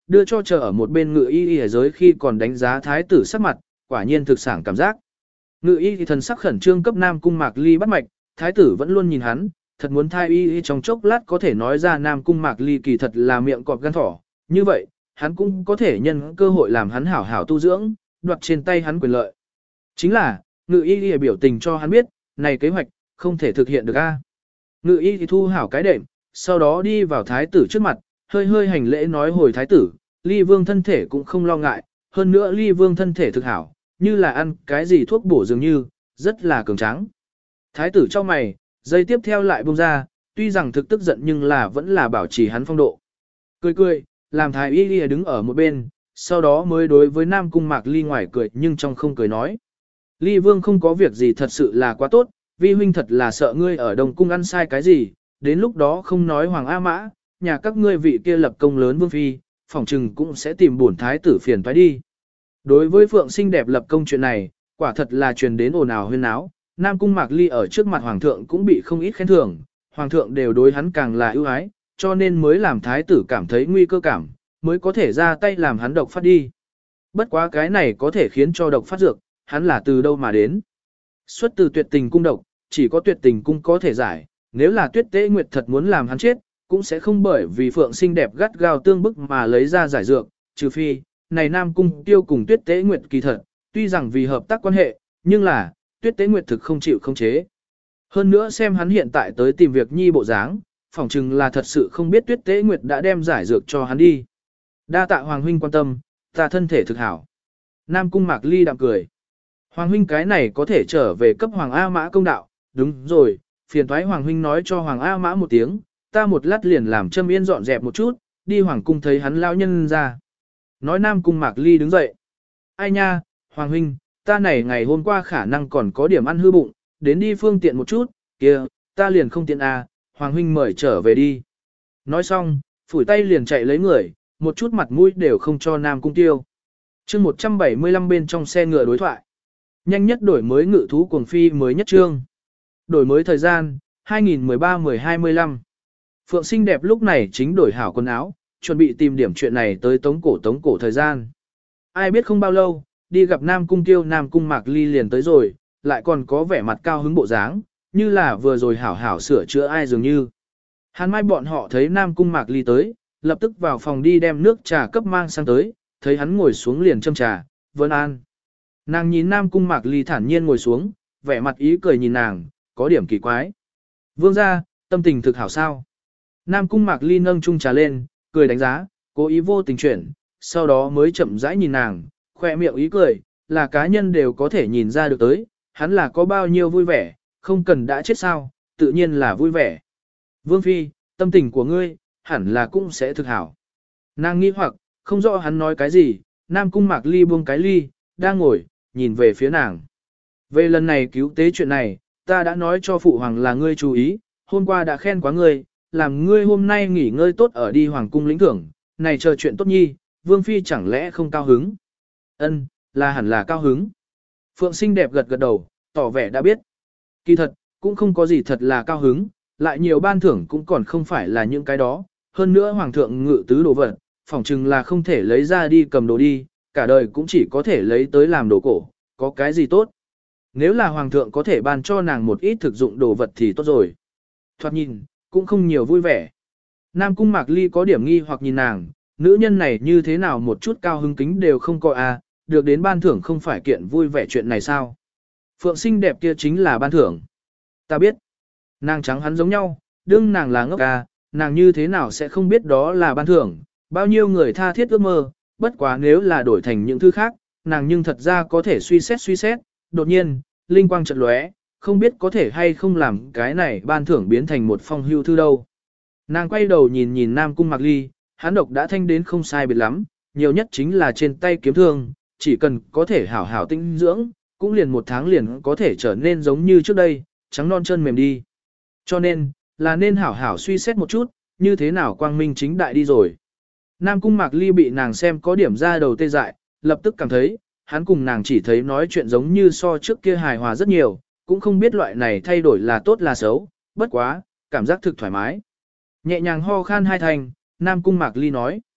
đưa cho chờ ở một bên ngự y y giới khi còn đánh giá thái tử sắc mặt, quả nhiên thực sản cảm giác. Ngự y thì thần sắc khẩn trương cấp Nam Cung Mạc Ly bắt mạch, thái tử vẫn luôn nhìn hắn, thật muốn thai y y trong chốc lát có thể nói ra Nam Cung Mạc Ly kỳ thật là miệng cọp gan thỏ, như vậy, hắn cũng có thể nhân cơ hội làm hắn hảo hảo tu dưỡng, đoạt trên tay hắn quyền lợi. Chính là, ngự y y biểu tình cho hắn biết, này kế hoạch, không thể thực hiện được a. Ngự y thì thu hảo cái đệm, sau đó đi vào thái tử trước mặt, hơi hơi hành lễ nói hồi thái tử, Ly Vương thân thể cũng không lo ngại, hơn nữa Ly Vương thân thể thực hảo, như là ăn cái gì thuốc bổ dường như, rất là cường tráng. Thái tử cho mày, dây tiếp theo lại buông ra, tuy rằng thực tức giận nhưng là vẫn là bảo trì hắn phong độ. Cười cười, làm thái y y đứng ở một bên, sau đó mới đối với Nam Cung Mạc Ly ngoài cười nhưng trong không cười nói. Ly Vương không có việc gì thật sự là quá tốt, vi huynh thật là sợ ngươi ở Đông Cung ăn sai cái gì, đến lúc đó không nói Hoàng A Mã, nhà các ngươi vị kia lập công lớn Vương Phi, phỏng chừng cũng sẽ tìm bổn thái tử phiền toái đi. Đối với Phượng xinh đẹp lập công chuyện này, quả thật là truyền đến ồn ào huyên náo, Nam Cung Mạc Ly ở trước mặt Hoàng thượng cũng bị không ít khen thưởng, Hoàng thượng đều đối hắn càng là ưu ái, cho nên mới làm thái tử cảm thấy nguy cơ cảm, mới có thể ra tay làm hắn độc phát đi. Bất quá cái này có thể khiến cho độc phát dược, hắn là từ đâu mà đến. Xuất từ tuyệt tình cung độc, chỉ có tuyệt tình cung có thể giải, nếu là Tuyết Tế Nguyệt thật muốn làm hắn chết, cũng sẽ không bởi vì Phượng xinh đẹp gắt gao tương bức mà lấy ra giải dược, trừ phi, này Nam Cung Tiêu cùng Tuyết Tế Nguyệt kỳ thật, tuy rằng vì hợp tác quan hệ, nhưng là, Tuyết Tế Nguyệt thực không chịu không chế. Hơn nữa xem hắn hiện tại tới tìm việc nhi bộ dáng, phỏng chừng là thật sự không biết Tuyết Tế Nguyệt đã đem giải dược cho hắn đi. Đa tạ Hoàng huynh quan tâm, ta thân thể thực hảo. Nam Cung Mạc Ly đạm cười. Hoàng huynh cái này có thể trở về cấp Hoàng A Mã công đạo, đúng rồi, phiền thoái Hoàng huynh nói cho Hoàng A Mã một tiếng, ta một lát liền làm Trâm Yên dọn dẹp một chút, đi Hoàng cung thấy hắn lao nhân ra. Nói Nam Cung Mạc Ly đứng dậy. Ai nha, Hoàng huynh, ta này ngày hôm qua khả năng còn có điểm ăn hư bụng, đến đi phương tiện một chút, kia, ta liền không tiện à, Hoàng huynh mời trở về đi. Nói xong, phủi tay liền chạy lấy người, một chút mặt mũi đều không cho Nam Cung Tiêu. Chương một trăm bảy mươi lăm bên trong xe ngựa đối thoại. Nhanh nhất đổi mới ngự thú cuồng phi mới nhất chương. Đổi mới thời gian, hai nghìn mười ba mười hai mươi lăm. Phượng xinh đẹp lúc này chính đổi hảo quần áo, chuẩn bị tìm điểm chuyện này tới tống cổ tống cổ thời gian. Ai biết không bao lâu, đi gặp Nam Cung Tiêu Nam Cung Mạc Ly liền tới rồi, lại còn có vẻ mặt cao hứng bộ dáng, như là vừa rồi hảo hảo sửa chữa ai dường như. Hàn Mai bọn họ thấy Nam Cung Mạc Ly tới, lập tức vào phòng đi đem nước trà cấp mang sang tới, thấy hắn ngồi xuống liền châm trà, vân an. Nàng nhìn Nam Cung Mạc Ly thản nhiên ngồi xuống, vẻ mặt ý cười nhìn nàng, có điểm kỳ quái. Vương gia, tâm tình thực hảo sao. Nam Cung Mạc Ly nâng chung trà lên, cười đánh giá, cố ý vô tình chuyển, sau đó mới chậm rãi nhìn nàng, khoe miệng ý cười, là cá nhân đều có thể nhìn ra được tới, hắn là có bao nhiêu vui vẻ, không cần đã chết sao, tự nhiên là vui vẻ. Vương Phi, tâm tình của ngươi, hẳn là cũng sẽ thực hảo. Nàng nghi hoặc, không rõ hắn nói cái gì, Nam Cung Mạc Ly buông cái ly, đang ngồi, nhìn về phía nàng. Về lần này cứu tế chuyện này, ta đã nói cho Phụ Hoàng là ngươi chú ý, hôm qua đã khen quá ngươi, làm ngươi hôm nay nghỉ ngơi tốt ở đi Hoàng cung lĩnh thưởng, này chờ chuyện tốt nhi, Vương Phi chẳng lẽ không cao hứng? Ân, là hẳn là cao hứng. Phượng xinh đẹp gật gật đầu, tỏ vẻ đã biết. Kỳ thật, cũng không có gì thật là cao hứng, lại nhiều ban thưởng cũng còn không phải là những cái đó, hơn nữa Hoàng thượng ngự tứ đồ vật, phỏng chừng là không thể lấy ra đi cầm đồ đi, cả đời cũng chỉ có thể lấy tới làm đồ cổ, có cái gì tốt. Nếu là Hoàng thượng có thể ban cho nàng một ít thực dụng đồ vật thì tốt rồi. Thoạt nhìn, cũng không nhiều vui vẻ. Nam Cung Mạc Ly có điểm nghi hoặc nhìn nàng, nữ nhân này như thế nào một chút cao hứng kính đều không có à, được đến ban thưởng không phải kiện vui vẻ chuyện này sao. Phượng xinh đẹp kia chính là ban thưởng. Ta biết, nàng trắng hắn giống nhau, đương nàng là ngốc à, nàng như thế nào sẽ không biết đó là ban thưởng, bao nhiêu người tha thiết ước mơ, bất quá nếu là đổi thành những thứ khác, nàng nhưng thật ra có thể suy xét suy xét, đột nhiên, linh quang chợt lóe, không biết có thể hay không làm cái này ban thưởng biến thành một phong hưu thư đâu. Nàng quay đầu nhìn nhìn Nam Cung Mạc Ly, hắn độc đã thanh đến không sai biệt lắm, nhiều nhất chính là trên tay kiếm thương, chỉ cần có thể hảo hảo tinh dưỡng, cũng liền một tháng liền có thể trở nên giống như trước đây, trắng non chân mềm đi. Cho nên, là nên hảo hảo suy xét một chút, như thế nào quang minh chính đại đi rồi. Nam Cung Mạc Ly bị nàng xem có điểm ra đầu tê dại, lập tức cảm thấy, hắn cùng nàng chỉ thấy nói chuyện giống như so trước kia hài hòa rất nhiều, cũng không biết loại này thay đổi là tốt là xấu, bất quá, cảm giác thực thoải mái. Nhẹ nhàng ho khan hai thành, Nam Cung Mạc Ly nói.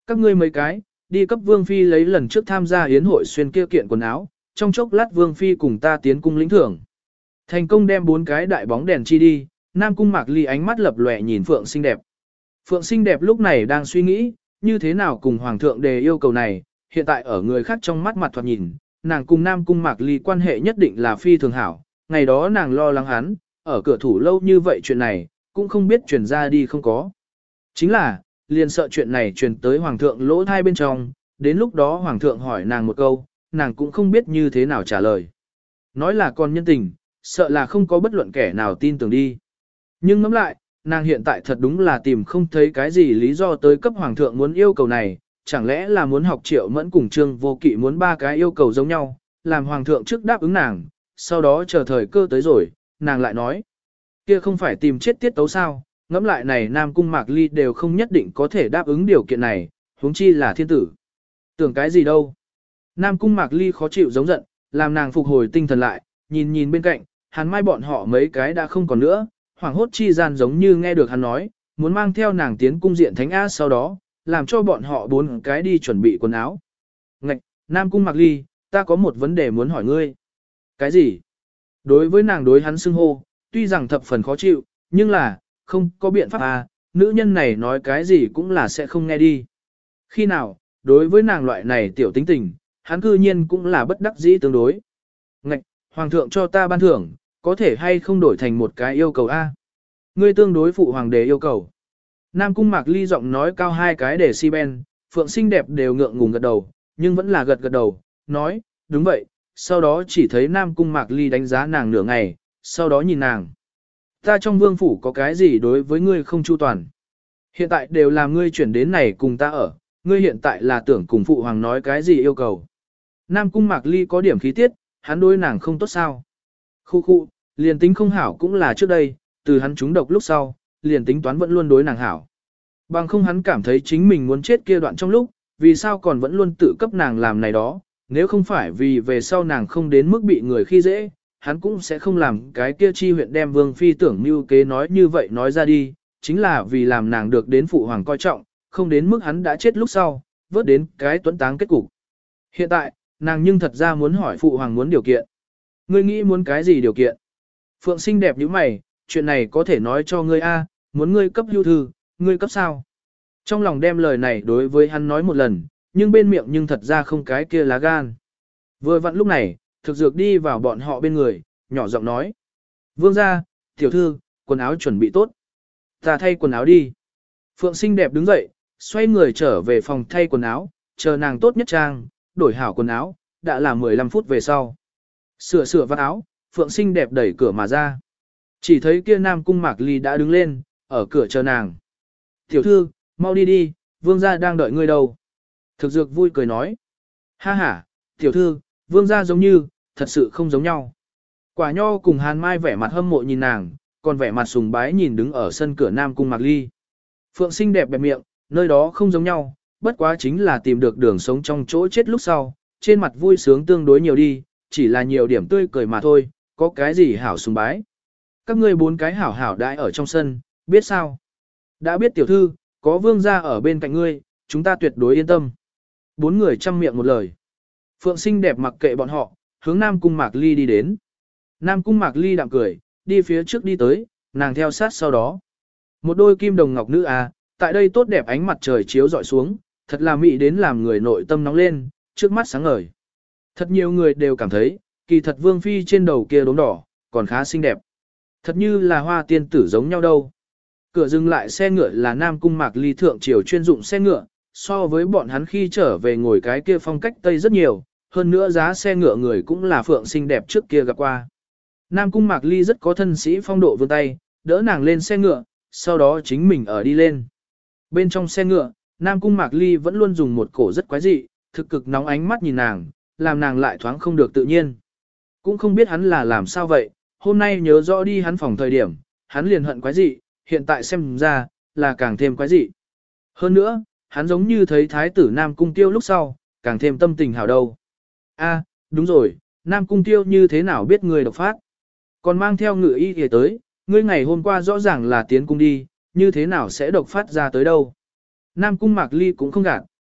Các ngươi mấy cái, đi cấp Vương Phi lấy lần trước tham gia yến hội xuyên kia kiện quần áo, trong chốc lát Vương Phi cùng ta tiến cung lĩnh thưởng. Thành công đem bốn cái đại bóng đèn chi đi, Nam Cung Mạc Ly ánh mắt lập lòe nhìn Phượng xinh đẹp. Phượng xinh đẹp lúc này đang suy nghĩ, như thế nào cùng Hoàng thượng đề yêu cầu này, hiện tại ở người khác trong mắt mặt thoạt nhìn, nàng cùng Nam Cung Mạc Ly quan hệ nhất định là phi thường hảo, ngày đó nàng lo lắng hắn, ở cửa thủ lâu như vậy chuyện này, cũng không biết truyền ra đi không có. Chính là, liền sợ chuyện này truyền tới Hoàng thượng lỗ thai bên trong, đến lúc đó Hoàng thượng hỏi nàng một câu, nàng cũng không biết như thế nào trả lời. Nói là con nhân tình, sợ là không có bất luận kẻ nào tin tưởng đi. Nhưng ngẫm lại, nàng hiện tại thật đúng là tìm không thấy cái gì lý do tới cấp Hoàng thượng muốn yêu cầu này, chẳng lẽ là muốn học Triệu Mẫn cùng Trương Vô Kỵ muốn ba cái yêu cầu giống nhau, làm Hoàng thượng trước đáp ứng nàng, sau đó chờ thời cơ tới rồi, nàng lại nói. Kia không phải tìm chết tiết tấu sao, ngẫm lại này Nam Cung Mạc Ly đều không nhất định có thể đáp ứng điều kiện này, huống chi là thiên tử. Tưởng cái gì đâu. Nam Cung Mạc Ly khó chịu giống giận, làm nàng phục hồi tinh thần lại, nhìn nhìn bên cạnh, hắn mai bọn họ mấy cái đã không còn nữa, hoảng hốt chi gian giống như nghe được hắn nói, muốn mang theo nàng tiến cung diện thánh A sau đó, làm cho bọn họ bốn cái đi chuẩn bị quần áo. Ngạch, Nam Cung Mạc Ly, ta có một vấn đề muốn hỏi ngươi. Cái gì? Đối với nàng đối hắn xưng hô, tuy rằng thập phần khó chịu, nhưng là, không có biện pháp à, nữ nhân này nói cái gì cũng là sẽ không nghe đi. Khi nào, đối với nàng loại này tiểu tính tình, hắn cư nhiên cũng là bất đắc dĩ tương đối. Ngạch, Hoàng thượng cho ta ban thưởng, có thể hay không đổi thành một cái yêu cầu A. Ngươi tương đối phụ hoàng đế yêu cầu. Nam Cung Mạc Ly giọng nói cao hai cái để si ben, Phượng xinh đẹp đều ngượng ngùng gật đầu, nhưng vẫn là gật gật đầu, nói, đúng vậy, sau đó chỉ thấy Nam Cung Mạc Ly đánh giá nàng nửa ngày, sau đó nhìn nàng. Ta trong vương phủ có cái gì đối với ngươi không chu toàn. Hiện tại đều làm ngươi chuyển đến này cùng ta ở, ngươi hiện tại là tưởng cùng phụ hoàng nói cái gì yêu cầu. Nam Cung Mạc Ly có điểm khí tiết, hắn đối nàng không tốt sao. Khu khu, liền tính không hảo cũng là trước đây, từ hắn trúng độc lúc sau, liền tính toán vẫn luôn đối nàng hảo. Bằng không hắn cảm thấy chính mình muốn chết kia đoạn trong lúc, vì sao còn vẫn luôn tự cấp nàng làm này đó, nếu không phải vì về sau nàng không đến mức bị người khi dễ, hắn cũng sẽ không làm cái kia chi huyện đem Vương Phi tưởng mưu kế nói như vậy nói ra đi, chính là vì làm nàng được đến phụ hoàng coi trọng, không đến mức hắn đã chết lúc sau, vớt đến cái tuấn táng kết cục. Hiện tại, nàng nhưng thật ra muốn hỏi phụ hoàng muốn điều kiện. Ngươi nghĩ muốn cái gì điều kiện? Phượng xinh đẹp như mày, chuyện này có thể nói cho ngươi a, muốn ngươi cấp hưu thư, ngươi cấp sao? Trong lòng đem lời này đối với hắn nói một lần, nhưng bên miệng nhưng thật ra không cái kia lá gan. Vừa vặn lúc này, thực dược đi vào bọn họ bên người, nhỏ giọng nói. Vương gia, tiểu thư, quần áo chuẩn bị tốt. Ta thay quần áo đi. Phượng xinh đẹp đứng dậy, xoay người trở về phòng thay quần áo, chờ nàng tốt nhất trang, đổi hảo quần áo, đã là mười lăm phút về sau. Sửa sửa vạt áo, Phượng xinh đẹp đẩy cửa mà ra. Chỉ thấy kia Nam Cung Mạc Ly đã đứng lên, ở cửa chờ nàng. Tiểu thư, mau đi đi, vương gia đang đợi ngươi đâu. Thực dược vui cười nói. Ha ha, tiểu thư, vương gia giống như, thật sự không giống nhau. Quả nho cùng Hàn Mai vẻ mặt hâm mộ nhìn nàng, còn vẻ mặt sùng bái nhìn đứng ở sân cửa Nam Cung Mạc Ly. Phượng xinh đẹp bẹp miệng, nơi đó không giống nhau, bất quá chính là tìm được đường sống trong chỗ chết lúc sau, trên mặt vui sướng tương đối nhiều đi, chỉ là nhiều điểm tươi cười mà thôi, có cái gì hảo sùng bái. Các ngươi bốn cái hảo hảo đãi ở trong sân, biết sao? Đã biết tiểu thư, có vương gia ở bên cạnh ngươi, chúng ta tuyệt đối yên tâm. Bốn người chăm miệng một lời. Phượng xinh đẹp mặc kệ bọn họ, hướng Nam Cung Mạc Ly đi đến. Nam Cung Mạc Ly đạm cười, đi phía trước đi tới, nàng theo sát sau đó. Một đôi kim đồng ngọc nữ à, tại đây tốt đẹp ánh mặt trời chiếu dọi xuống, thật là mỹ đến làm người nội tâm nóng lên, trước mắt sáng ngời. Thật nhiều người đều cảm thấy, kỳ thật vương phi trên đầu kia đốm đỏ, còn khá xinh đẹp. Thật như là hoa tiên tử giống nhau đâu. Cửa dừng lại xe ngựa là Nam Cung Mạc Ly thượng triều chuyên dụng xe ngựa, so với bọn hắn khi trở về ngồi cái kia phong cách Tây rất nhiều, hơn nữa giá xe ngựa người cũng là phượng xinh đẹp trước kia gặp qua. Nam Cung Mạc Ly rất có thân sĩ phong độ vươn tay, đỡ nàng lên xe ngựa, sau đó chính mình ở đi lên. Bên trong xe ngựa, Nam Cung Mạc Ly vẫn luôn dùng một cổ rất quái dị, thực cực nóng ánh mắt nhìn nàng, làm nàng lại thoáng không được tự nhiên. Cũng không biết hắn là làm sao vậy, hôm nay nhớ rõ đi hắn phòng thời điểm, hắn liền hận quái dị, hiện tại xem ra, là càng thêm quái dị. Hơn nữa, hắn giống như thấy thái tử Nam Cung Tiêu lúc sau, càng thêm tâm tình hào đâu. A, đúng rồi, Nam Cung Tiêu như thế nào biết người độc phát? Còn mang theo ngự y kìa tới, ngươi ngày hôm qua rõ ràng là tiến cung đi, như thế nào sẽ độc phát ra tới đâu? Nam Cung Mạc Ly cũng không gạt,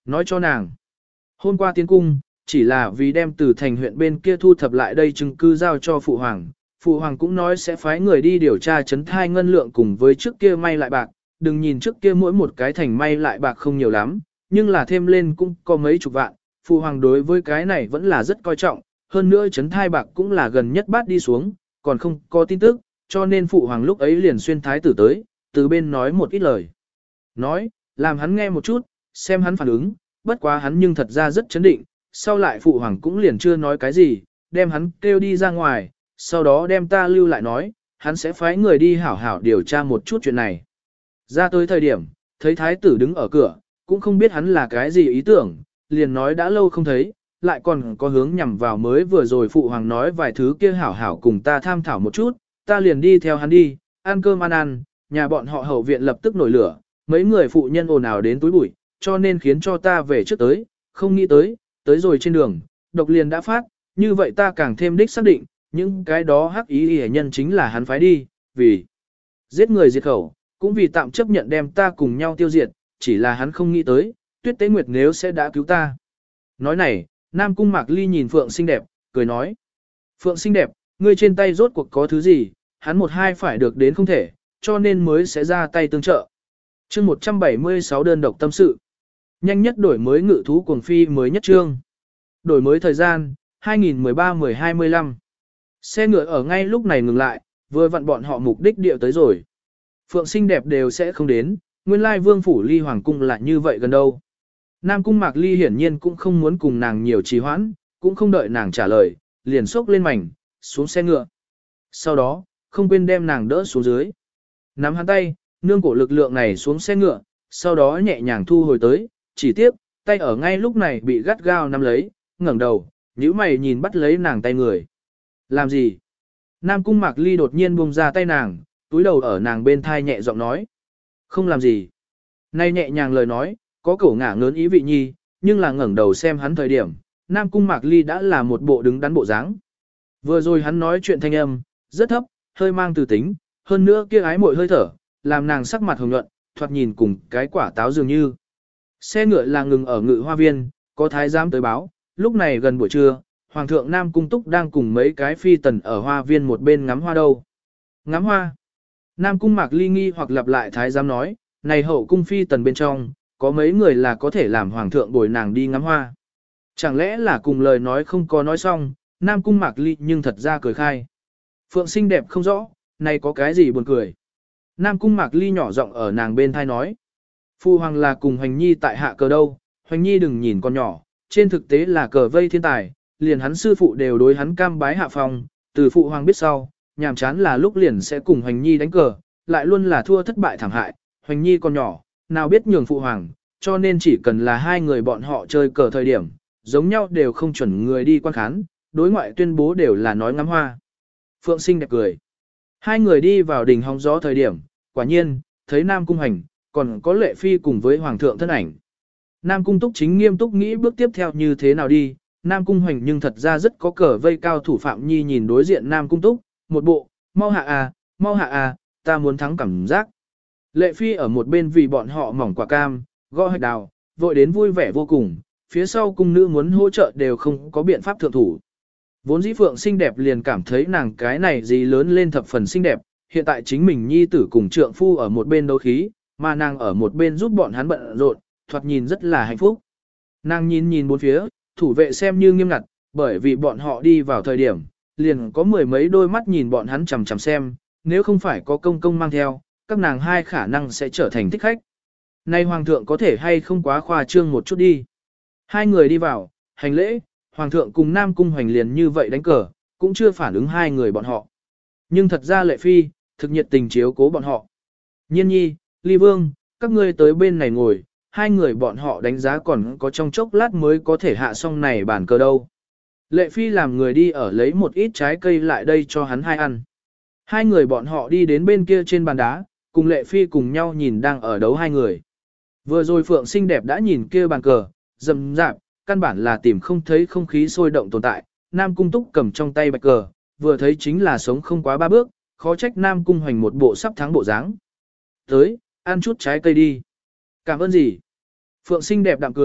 nói cho nàng. Hôm qua tiến cung, chỉ là vì đem từ thành huyện bên kia thu thập lại đây chứng cứ giao cho Phụ Hoàng. Phụ Hoàng cũng nói sẽ phái người đi điều tra chấn thai ngân lượng cùng với trước kia may lại bạc. Đừng nhìn trước kia mỗi một cái thành may lại bạc không nhiều lắm, nhưng là thêm lên cũng có mấy chục vạn. Phụ Hoàng đối với cái này vẫn là rất coi trọng, hơn nữa chấn thai bạc cũng là gần nhất bát đi xuống, còn không có tin tức, cho nên Phụ Hoàng lúc ấy liền xuyên thái tử tới, từ bên nói một ít lời. Nói, làm hắn nghe một chút, xem hắn phản ứng, bất quá hắn nhưng thật ra rất chấn định, sau lại Phụ Hoàng cũng liền chưa nói cái gì, đem hắn kêu đi ra ngoài, sau đó đem ta lưu lại nói, hắn sẽ phái người đi hảo hảo điều tra một chút chuyện này. Ra tới thời điểm, thấy thái tử đứng ở cửa, cũng không biết hắn là cái gì ý tưởng, liền nói đã lâu không thấy, lại còn có hướng nhằm vào mới vừa rồi Phụ Hoàng nói vài thứ kia hảo hảo cùng ta tham thảo một chút, ta liền đi theo hắn đi, ăn cơm ăn ăn, nhà bọn họ hậu viện lập tức nổi lửa, mấy người phụ nhân ồn ào đến túi bụi, cho nên khiến cho ta về trước tới, không nghĩ tới, tới rồi trên đường, độc liền đã phát, như vậy ta càng thêm đích xác định, những cái đó hắc ý y nhân chính là hắn phái đi, vì giết người diệt khẩu, cũng vì tạm chấp nhận đem ta cùng nhau tiêu diệt, chỉ là hắn không nghĩ tới, Tuyết Tế Nguyệt nếu sẽ đã cứu ta. Nói này, Nam Cung Mạc Ly nhìn Phượng xinh đẹp, cười nói. Phượng xinh đẹp, ngươi trên tay rốt cuộc có thứ gì, hắn một hai phải được đến không thể, cho nên mới sẽ ra tay tương trợ. Chương một trăm bảy mươi sáu đơn độc tâm sự. Nhanh nhất đổi mới ngự thú cuồng phi mới nhất chương. Đổi mới thời gian, hai nghìn mười ba mười hai mươi lăm. Xe ngựa ở ngay lúc này ngừng lại, vừa vặn bọn họ mục đích địa tới rồi. Phượng xinh đẹp đều sẽ không đến, nguyên lai vương phủ ly hoàng cung lại như vậy gần đâu. Nam cung Mạc Ly hiển nhiên cũng không muốn cùng nàng nhiều trì hoãn, cũng không đợi nàng trả lời, liền xốc lên mảnh, xuống xe ngựa. Sau đó, không quên đem nàng đỡ xuống dưới. Nắm hắn tay, nương cổ lực lượng này xuống xe ngựa, sau đó nhẹ nhàng thu hồi tới, chỉ tiếp, tay ở ngay lúc này bị gắt gao nắm lấy, ngẩng đầu, nhíu mày nhìn bắt lấy nàng tay người. Làm gì? Nam cung Mạc Ly đột nhiên buông ra tay nàng, túi đầu ở nàng bên thai nhẹ giọng nói. Không làm gì. Nay nhẹ nhàng lời nói, có cổ ngả ngớn ý vị nhi, nhưng là ngẩng đầu xem hắn thời điểm, Nam cung Mạc Ly đã là một bộ đứng đắn bộ dáng. Vừa rồi hắn nói chuyện thanh âm, rất thấp, hơi mang từ tính, hơn nữa kia ái muội hơi thở, làm nàng sắc mặt hồng nhuận, thoạt nhìn cùng cái quả táo dường như. Xe ngựa là ngừng ở ngự hoa viên, có thái giám tới báo, lúc này gần buổi trưa, Hoàng thượng Nam Cung Túc đang cùng mấy cái phi tần ở hoa viên một bên ngắm hoa đâu. Ngắm hoa. Nam Cung Mạc Ly nghi hoặc lặp lại thái giám nói, này hậu cung phi tần bên trong, có mấy người là có thể làm Hoàng thượng bồi nàng đi ngắm hoa. Chẳng lẽ là cùng lời nói không có nói xong, Nam Cung Mạc Ly nhưng thật ra cười khai. Phượng xinh đẹp không rõ, này có cái gì buồn cười. Nam Cung Mạc Ly nhỏ giọng ở nàng bên thai nói. Phu Hoàng là cùng Hoành Nhi tại hạ cờ đâu, Hoành Nhi đừng nhìn con nhỏ, trên thực tế là cờ vây thiên tài, liền hắn sư phụ đều đối hắn cam bái hạ phong, từ Phụ Hoàng biết sau, nhàm chán là lúc liền sẽ cùng Hoành Nhi đánh cờ, lại luôn là thua thất bại thảm hại, Hoành Nhi còn nhỏ, nào biết nhường Phụ Hoàng, cho nên chỉ cần là hai người bọn họ chơi cờ thời điểm, giống nhau đều không chuẩn người đi quan khán, đối ngoại tuyên bố đều là nói ngắm hoa. Phượng xinh đẹp cười. Hai người đi vào đỉnh hóng gió thời điểm, quả nhiên, thấy Nam Cung Hành, còn có Lệ Phi cùng với Hoàng thượng thân ảnh. Nam Cung Túc chính nghiêm túc nghĩ bước tiếp theo như thế nào đi, Nam Cung Hành nhưng thật ra rất có cờ vây cao thủ Phạm Nhi nhìn đối diện Nam Cung Túc, một bộ, mau hạ à, mau hạ à, ta muốn thắng cảm giác. Lệ Phi ở một bên vì bọn họ mỏng quả cam, gõ hạch đào, vội đến vui vẻ vô cùng, phía sau cung nữ muốn hỗ trợ đều không có biện pháp thượng thủ. Vốn dĩ Phượng xinh đẹp liền cảm thấy nàng cái này gì lớn lên thập phần xinh đẹp, hiện tại chính mình nhi tử cùng trượng phu ở một bên đấu khí, mà nàng ở một bên giúp bọn hắn bận rộn, thoạt nhìn rất là hạnh phúc. Nàng nhìn nhìn bốn phía, thủ vệ xem như nghiêm ngặt, bởi vì bọn họ đi vào thời điểm, liền có mười mấy đôi mắt nhìn bọn hắn chằm chằm xem, nếu không phải có công công mang theo, các nàng hai khả năng sẽ trở thành thích khách. Nay Hoàng thượng có thể hay không quá khoa trương một chút đi. Hai người đi vào, hành lễ, Hoàng thượng cùng Nam Cung Hoành liền như vậy đánh cờ, cũng chưa phản ứng hai người bọn họ. Nhưng thật ra Lệ Phi, thực nhiệt tình chiếu cố bọn họ. Nhiên nhi, Ly Vương, các ngươi tới bên này ngồi, hai người bọn họ đánh giá còn có trong chốc lát mới có thể hạ xong này bàn cờ đâu. Lệ Phi làm người đi ở lấy một ít trái cây lại đây cho hắn hai ăn. Hai người bọn họ đi đến bên kia trên bàn đá, cùng Lệ Phi cùng nhau nhìn đang ở đấu hai người. Vừa rồi Phượng xinh đẹp đã nhìn kia bàn cờ, rầm rạp, căn bản là tìm không thấy không khí sôi động tồn tại. Nam Cung Túc cầm trong tay bạch cờ, vừa thấy chính là sống không quá ba bước, khó trách Nam Cung Hoành một bộ sắp thắng bộ dáng. Tới, ăn chút trái cây đi. Cảm ơn gì? Phượng xinh đẹp đạm cười,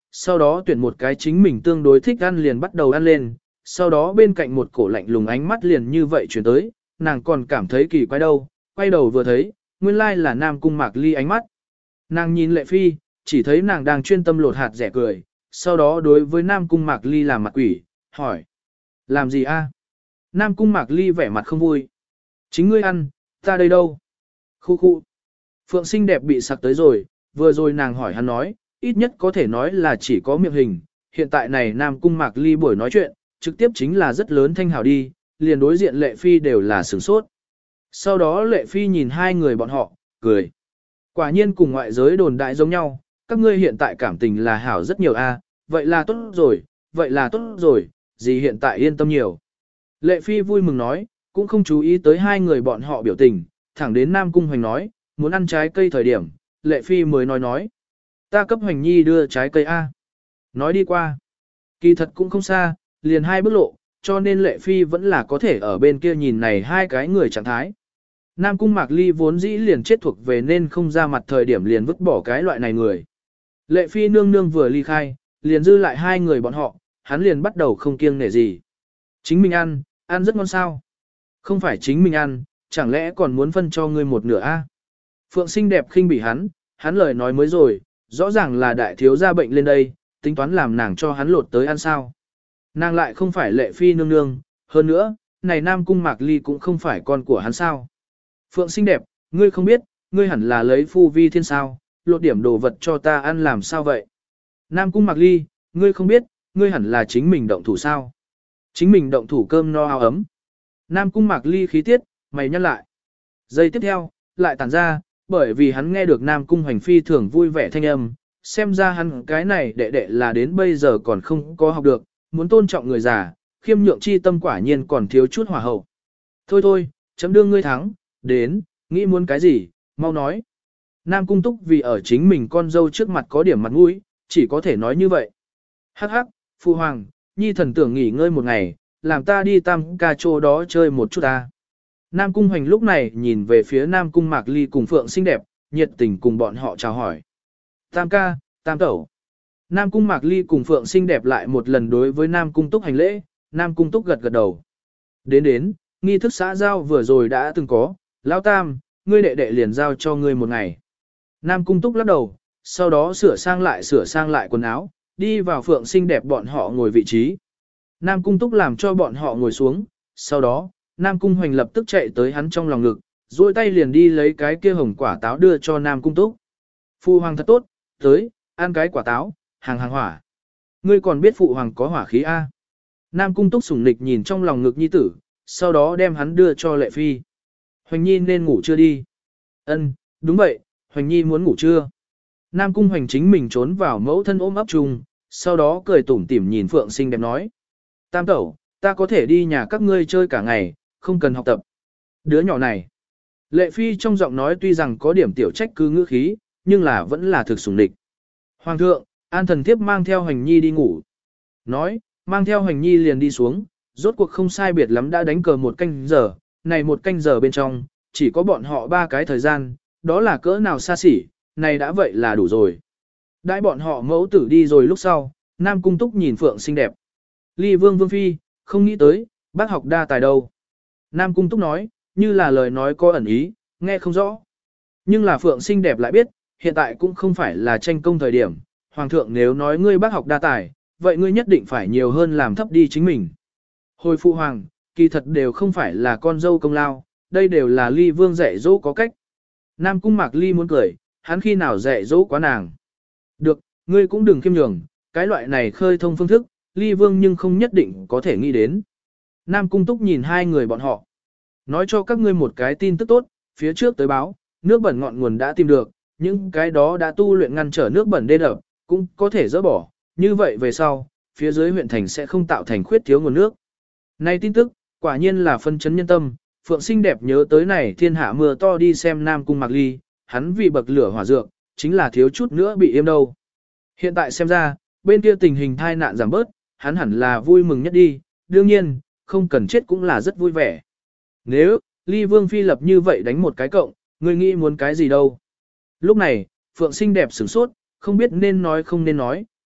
sau đó tuyển một cái chính mình tương đối thích ăn liền bắt đầu ăn lên, sau đó bên cạnh một cổ lạnh lùng ánh mắt liền như vậy chuyển tới, nàng còn cảm thấy kỳ quái đâu, quay đầu vừa thấy, nguyên lai là Nam Cung Mạc Ly ánh mắt. Nàng nhìn Lệ Phi, chỉ thấy nàng đang chuyên tâm lột hạt rẻ cười, sau đó đối với Nam Cung Mạc Ly làm mặt quỷ, hỏi. Làm gì a? Nam Cung Mạc Ly vẻ mặt không vui. Chính ngươi ăn, ta đây đâu? Khu khu. Phượng xinh đẹp bị sặc tới rồi, vừa rồi nàng hỏi hắn nói, ít nhất có thể nói là chỉ có miệng hình, hiện tại này Nam Cung Mạc Ly buổi nói chuyện, trực tiếp chính là rất lớn thanh hào đi, liền đối diện Lệ Phi đều là sửng sốt. Sau đó Lệ Phi nhìn hai người bọn họ, cười. Quả nhiên cùng ngoại giới đồn đại giống nhau, các ngươi hiện tại cảm tình là hảo rất nhiều a, vậy là tốt rồi, vậy là tốt rồi, gì hiện tại yên tâm nhiều. Lệ Phi vui mừng nói, cũng không chú ý tới hai người bọn họ biểu tình, thẳng đến Nam Cung Hoành nói, muốn ăn trái cây thời điểm, Lệ Phi mới nói nói. Ta cấp Hoành Nhi đưa trái cây A. Nói đi qua. Kỳ thật cũng không xa, liền hai bước lộ, cho nên Lệ Phi vẫn là có thể ở bên kia nhìn này hai cái người trạng thái. Nam Cung Mạc Ly vốn dĩ liền chết thuộc về nên không ra mặt thời điểm liền vứt bỏ cái loại này người. Lệ Phi nương nương vừa ly khai, liền dư lại hai người bọn họ, hắn liền bắt đầu không kiêng nể gì. Chính mình ăn, ăn rất ngon sao. Không phải chính mình ăn, chẳng lẽ còn muốn phân cho ngươi một nửa a? Phượng xinh đẹp khinh bỉ hắn, hắn lời nói mới rồi, rõ ràng là đại thiếu gia bệnh lên đây, tính toán làm nàng cho hắn lột tới ăn sao. Nàng lại không phải Lệ Phi nương nương, hơn nữa, này Nam Cung Mạc Ly cũng không phải con của hắn sao. Phượng xinh đẹp, ngươi không biết, ngươi hẳn là lấy phu vi thiên sao, lột điểm đồ vật cho ta ăn làm sao vậy. Nam Cung Mạc Ly, ngươi không biết, ngươi hẳn là chính mình động thủ sao. Chính mình động thủ cơm no áo ấm. Nam Cung Mạc Ly khí tiết, mày nhắc lại. Giây tiếp theo, lại tản ra, bởi vì hắn nghe được Nam Cung Hoành phi thường vui vẻ thanh âm, xem ra hắn cái này đệ đệ là đến bây giờ còn không có học được, muốn tôn trọng người già, khiêm nhượng chi tâm quả nhiên còn thiếu chút hỏa hậu. Thôi thôi, chấm đương ngươi thắng, đến, nghĩ muốn cái gì, mau nói. Nam Cung Túc vì ở chính mình con dâu trước mặt có điểm mặt mũi, chỉ có thể nói như vậy. Hắc hắc, Phu Hoàng, Nhi thần tưởng nghỉ ngơi một ngày, làm ta đi tam ca chỗ đó chơi một chút ta. Nam Cung Hoành lúc này nhìn về phía Nam Cung Mạc Ly cùng Phượng xinh đẹp, nhiệt tình cùng bọn họ chào hỏi. Tam ca, tam tẩu. Nam Cung Mạc Ly cùng Phượng xinh đẹp lại một lần đối với Nam Cung Túc hành lễ, Nam Cung Túc gật gật đầu. Đến đến, nghi thức xã giao vừa rồi đã từng có, Lão Tam, ngươi đệ đệ liền giao cho ngươi một ngày. Nam Cung Túc lắc đầu, sau đó sửa sang lại sửa sang lại quần áo, đi vào Phượng xinh đẹp bọn họ ngồi vị trí. Nam Cung Túc làm cho bọn họ ngồi xuống, sau đó, Nam Cung Hoành lập tức chạy tới hắn trong lòng ngực, duỗi tay liền đi lấy cái kia hồng quả táo đưa cho Nam Cung Túc. Phụ hoàng thật tốt, tới, ăn cái quả táo, hàng hàng hỏa. Ngươi còn biết phụ hoàng có hỏa khí A. Nam Cung Túc sủng nịch nhìn trong lòng ngực nhi tử, sau đó đem hắn đưa cho Lệ Phi. Hoành Nhi nên ngủ chưa đi? Ân, đúng vậy, Hoành Nhi muốn ngủ chưa? Nam Cung Hoành chính mình trốn vào mẫu thân ôm ấp chung, sau đó cười tủm tỉm nhìn Phượng xinh đẹp nói. Tam tẩu, ta có thể đi nhà các ngươi chơi cả ngày, không cần học tập. Đứa nhỏ này. Lệ Phi trong giọng nói tuy rằng có điểm tiểu trách cứ ngữ khí, nhưng là vẫn là thực sủng địch. Hoàng thượng, An thần thiếp mang theo Hoành Nhi đi ngủ. Nói, mang theo Hoành Nhi liền đi xuống, rốt cuộc không sai biệt lắm đã đánh cờ một canh giờ, này một canh giờ bên trong, chỉ có bọn họ ba cái thời gian, đó là cỡ nào xa xỉ, này đã vậy là đủ rồi. Đãi bọn họ mẫu tử đi rồi lúc sau, Nam Cung Túc nhìn Phượng xinh đẹp. Ly Vương Vương Phi, không nghĩ tới, bác học đa tài đâu. Nam Cung Túc nói, như là lời nói có ẩn ý, nghe không rõ. Nhưng là Phượng xinh đẹp lại biết, hiện tại cũng không phải là tranh công thời điểm. Hoàng thượng nếu nói ngươi bác học đa tài, vậy ngươi nhất định phải nhiều hơn làm thấp đi chính mình. Hồi phụ hoàng, kỳ thật đều không phải là con dâu công lao, đây đều là Ly Vương dạy dỗ có cách. Nam Cung Mạc Ly muốn cười, hắn khi nào dạy dỗ quá nàng. Được, ngươi cũng đừng khiêm nhường, cái loại này khơi thông phương thức, Ly Vương nhưng không nhất định có thể nghĩ đến. Nam Cung Túc nhìn hai người bọn họ. Nói cho các ngươi một cái tin tức tốt, phía trước tới báo, nước bẩn ngọn nguồn đã tìm được, những cái đó đã tu luyện ngăn trở nước bẩn đê đập, cũng có thể dỡ bỏ. Như vậy về sau, phía dưới huyện thành sẽ không tạo thành khuyết thiếu nguồn nước. Này tin tức, quả nhiên là phân chấn nhân tâm, Phượng xinh đẹp nhớ tới này thiên hạ mưa to đi xem Nam Cung Mạc Ly, hắn vì bậc lửa hỏa dược, chính là thiếu chút nữa bị im đâu. Hiện tại xem ra, bên kia tình hình thai nạn giảm bớt, hắn hẳn là vui mừng nhất đi, đương nhiên, không cần chết cũng là rất vui vẻ. Nếu, Ly Vương Phi lập như vậy đánh một cái cộng, ngươi nghĩ muốn cái gì đâu. Lúc này, Phượng xinh đẹp sửng sốt, không biết nên nói không nên nói,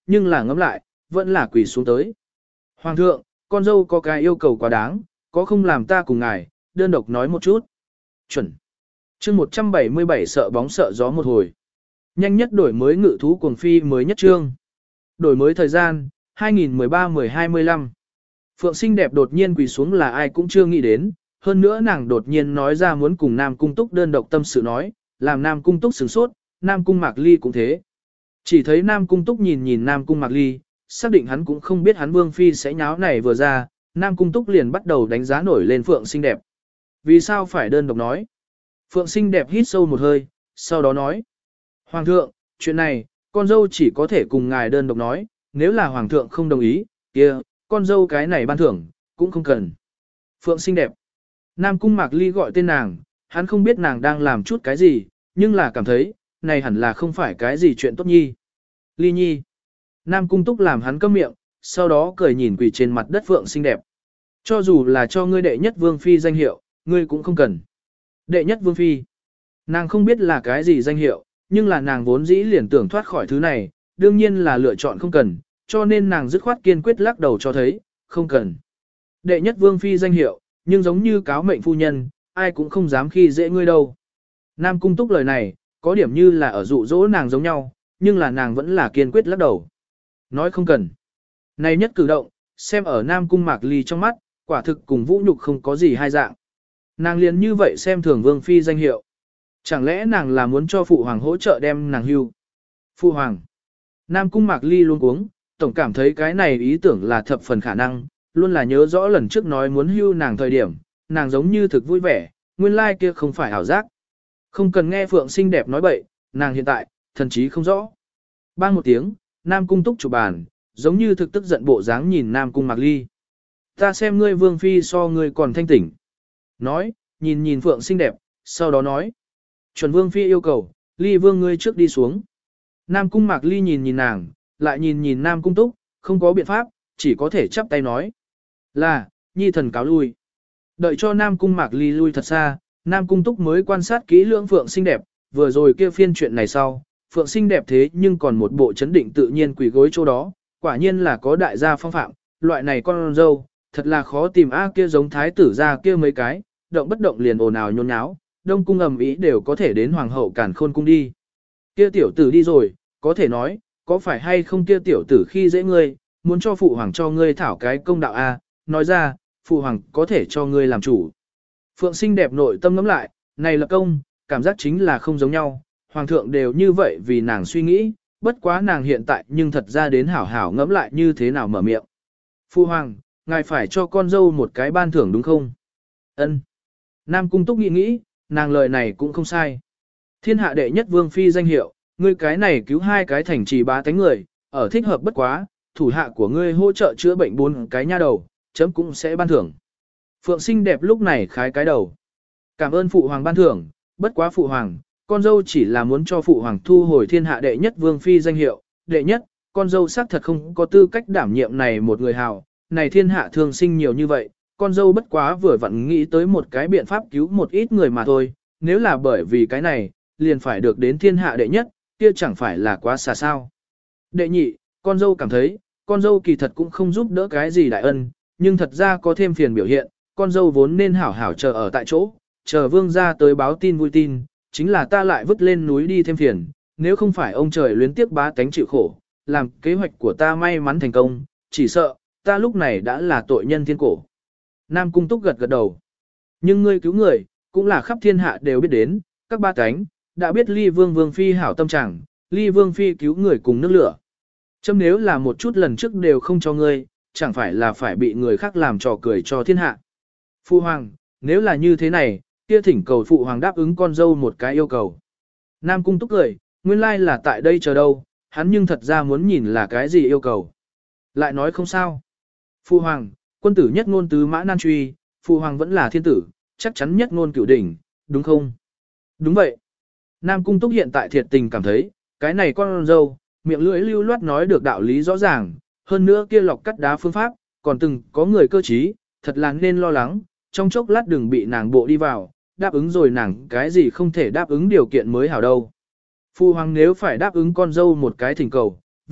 nhưng là ngẫm lại, vẫn là quỳ xuống tới. Hoàng thượng, con dâu có cái yêu cầu quá đáng, có không làm ta cùng ngài, đơn độc nói một chút. Chuẩn. Chương một trăm bảy mươi bảy sợ bóng sợ gió một hồi. Nhanh nhất đổi mới ngự thú cuồng phi mới nhất chương. Đổi mới thời gian, hai nghìn mười ba mười hai mươi lăm. Phượng xinh đẹp đột nhiên quỳ xuống là ai cũng chưa nghĩ đến, hơn nữa nàng đột nhiên nói ra muốn cùng Nam Cung Túc đơn độc tâm sự nói, làm Nam Cung Túc sửng sốt, Nam Cung Mạc Ly cũng thế. Chỉ thấy Nam Cung Túc nhìn nhìn Nam Cung Mạc Ly, xác định hắn cũng không biết hắn Vương Phi sẽ nháo này vừa ra, Nam Cung Túc liền bắt đầu đánh giá nổi lên Phượng xinh đẹp. Vì sao phải đơn độc nói? Phượng xinh đẹp hít sâu một hơi, sau đó nói. Hoàng thượng, chuyện này, con dâu chỉ có thể cùng ngài đơn độc nói, nếu là Hoàng thượng không đồng ý, kia, con dâu cái này ban thưởng, cũng không cần. Phượng xinh đẹp. Nam Cung Mạc Ly gọi tên nàng, hắn không biết nàng đang làm chút cái gì, nhưng là cảm thấy, này hẳn là không phải cái gì chuyện tốt nhi. Ly nhi. Nam Cung Túc làm hắn câm miệng, sau đó cười nhìn quỳ trên mặt đất Phượng xinh đẹp. Cho dù là cho ngươi đệ nhất vương phi danh hiệu, ngươi cũng không cần. Đệ nhất vương phi. Nàng không biết là cái gì danh hiệu, nhưng là nàng vốn dĩ liền tưởng thoát khỏi thứ này, đương nhiên là lựa chọn không cần, cho nên nàng dứt khoát kiên quyết lắc đầu cho thấy, không cần. Đệ nhất vương phi danh hiệu, nhưng giống như cáo mệnh phu nhân, ai cũng không dám khi dễ ngươi đâu. Nam Cung Túc lời này, có điểm như là ở dụ dỗ nàng giống nhau, nhưng là nàng vẫn là kiên quyết lắc đầu. Nói không cần. Này nhất cử động, xem ở Nam Cung Mạc Ly trong mắt, quả thực cùng vũ nhục không có gì hai dạng. Nàng liền như vậy xem thường vương phi danh hiệu. Chẳng lẽ nàng là muốn cho phụ hoàng hỗ trợ đem nàng hưu? Phụ hoàng. Nam Cung Mạc Ly luôn uống, tổng cảm thấy cái này ý tưởng là thập phần khả năng, luôn là nhớ rõ lần trước nói muốn hưu nàng thời điểm, nàng giống như thực vui vẻ, nguyên lai like kia không phải ảo giác. Không cần nghe Phượng xinh đẹp nói bậy, nàng hiện tại, thần chí không rõ. Bang một tiếng, Nam Cung Túc chụp bàn, giống như thực tức giận bộ dáng nhìn Nam Cung Mạc Ly. Ta xem ngươi vương phi so ngươi còn thanh tỉnh. Nói, nhìn nhìn Phượng xinh đẹp, sau đó nói. Chuẩn vương phi yêu cầu, Ly vương ngươi trước đi xuống. Nam Cung Mạc Ly nhìn nhìn nàng, lại nhìn nhìn Nam Cung Túc, không có biện pháp, chỉ có thể chắp tay nói. Là, nhi thần cáo lui. Đợi cho Nam Cung Mạc Ly lui thật xa, Nam Cung Túc mới quan sát kỹ lưỡng Phượng xinh đẹp, vừa rồi kia phiên chuyện này sau, Phượng xinh đẹp thế nhưng còn một bộ chấn định tự nhiên quỳ gối chỗ đó, quả nhiên là có đại gia phong phạm, loại này con dâu, thật là khó tìm a kia giống thái tử ra kia mấy cái, động bất động liền ồn ào nhôn nháo, đông cung ầm ĩ đều có thể đến hoàng hậu cản khôn cung đi. Kia tiểu tử đi rồi, có thể nói, có phải hay không kia tiểu tử khi dễ ngươi, muốn cho phụ hoàng cho ngươi thảo cái công đạo a, nói ra, phụ hoàng có thể cho ngươi làm chủ. Phượng xinh đẹp nội tâm ngẫm lại, này là công, cảm giác chính là không giống nhau, hoàng thượng đều như vậy vì nàng suy nghĩ, bất quá nàng hiện tại nhưng thật ra đến hảo hảo ngẫm lại như thế nào mở miệng. Phụ hoàng, ngài phải cho con dâu một cái ban thưởng đúng không? Ân. Nam Cung Túc nghĩ nghĩ, nàng lời này cũng không sai. Thiên hạ đệ nhất vương phi danh hiệu, ngươi cái này cứu hai cái thành trì bá tánh người, ở thích hợp bất quá, thủ hạ của ngươi hỗ trợ chữa bệnh bốn cái nha đầu, chấm cũng sẽ ban thưởng. Phượng xinh đẹp lúc này khái cái đầu. Cảm ơn phụ hoàng ban thưởng, bất quá phụ hoàng, con dâu chỉ là muốn cho phụ hoàng thu hồi thiên hạ đệ nhất vương phi danh hiệu, đệ nhất, con dâu xác thật không có tư cách đảm nhiệm này một người hào, này thiên hạ thường sinh nhiều như vậy, con dâu bất quá vừa vặn nghĩ tới một cái biện pháp cứu một ít người mà thôi, nếu là bởi vì cái này, liền phải được đến thiên hạ đệ nhất, kia chẳng phải là quá xa sao. Đệ nhị, con dâu cảm thấy, con dâu kỳ thật cũng không giúp đỡ cái gì đại ân, nhưng thật ra có thêm phiền biểu hiện, con dâu vốn nên hảo hảo chờ ở tại chỗ, chờ vương ra tới báo tin vui tin, chính là ta lại vứt lên núi đi thêm phiền, nếu không phải ông trời luyến tiếc bá tánh chịu khổ, làm kế hoạch của ta may mắn thành công, chỉ sợ, ta lúc này đã là tội nhân thiên cổ. Nam Cung Túc gật gật đầu. Nhưng ngươi cứu người, cũng là khắp thiên hạ đều biết đến, các ba cánh, đã biết ly vương vương phi hảo tâm trạng, ly vương phi cứu người cùng nước lửa. Chấm nếu là một chút lần trước đều không cho ngươi, chẳng phải là phải bị người khác làm trò cười cho thiên hạ. Phụ hoàng, nếu là như thế này, kia thỉnh cầu phụ hoàng đáp ứng con dâu một cái yêu cầu. Nam Cung Túc cười, nguyên lai là tại đây chờ đâu, hắn nhưng thật ra muốn nhìn là cái gì yêu cầu. Lại nói không sao. Phụ hoàng, quân tử nhất ngôn tứ mã nan truy, phụ hoàng vẫn là thiên tử, chắc chắn nhất ngôn cửu đỉnh, đúng không? Đúng vậy. Nam Cung Túc hiện tại thiệt tình cảm thấy, cái này con dâu, miệng lưỡi lưu loát nói được đạo lý rõ ràng, hơn nữa kia lọc cắt đá phương pháp, còn từng có người cơ trí, thật là nên lo lắng, trong chốc lát đừng bị nàng bộ đi vào, đáp ứng rồi nàng cái gì không thể đáp ứng điều kiện mới hảo đâu. Phụ hoàng nếu phải đáp ứng con dâu một cái thỉnh cầu, vậy,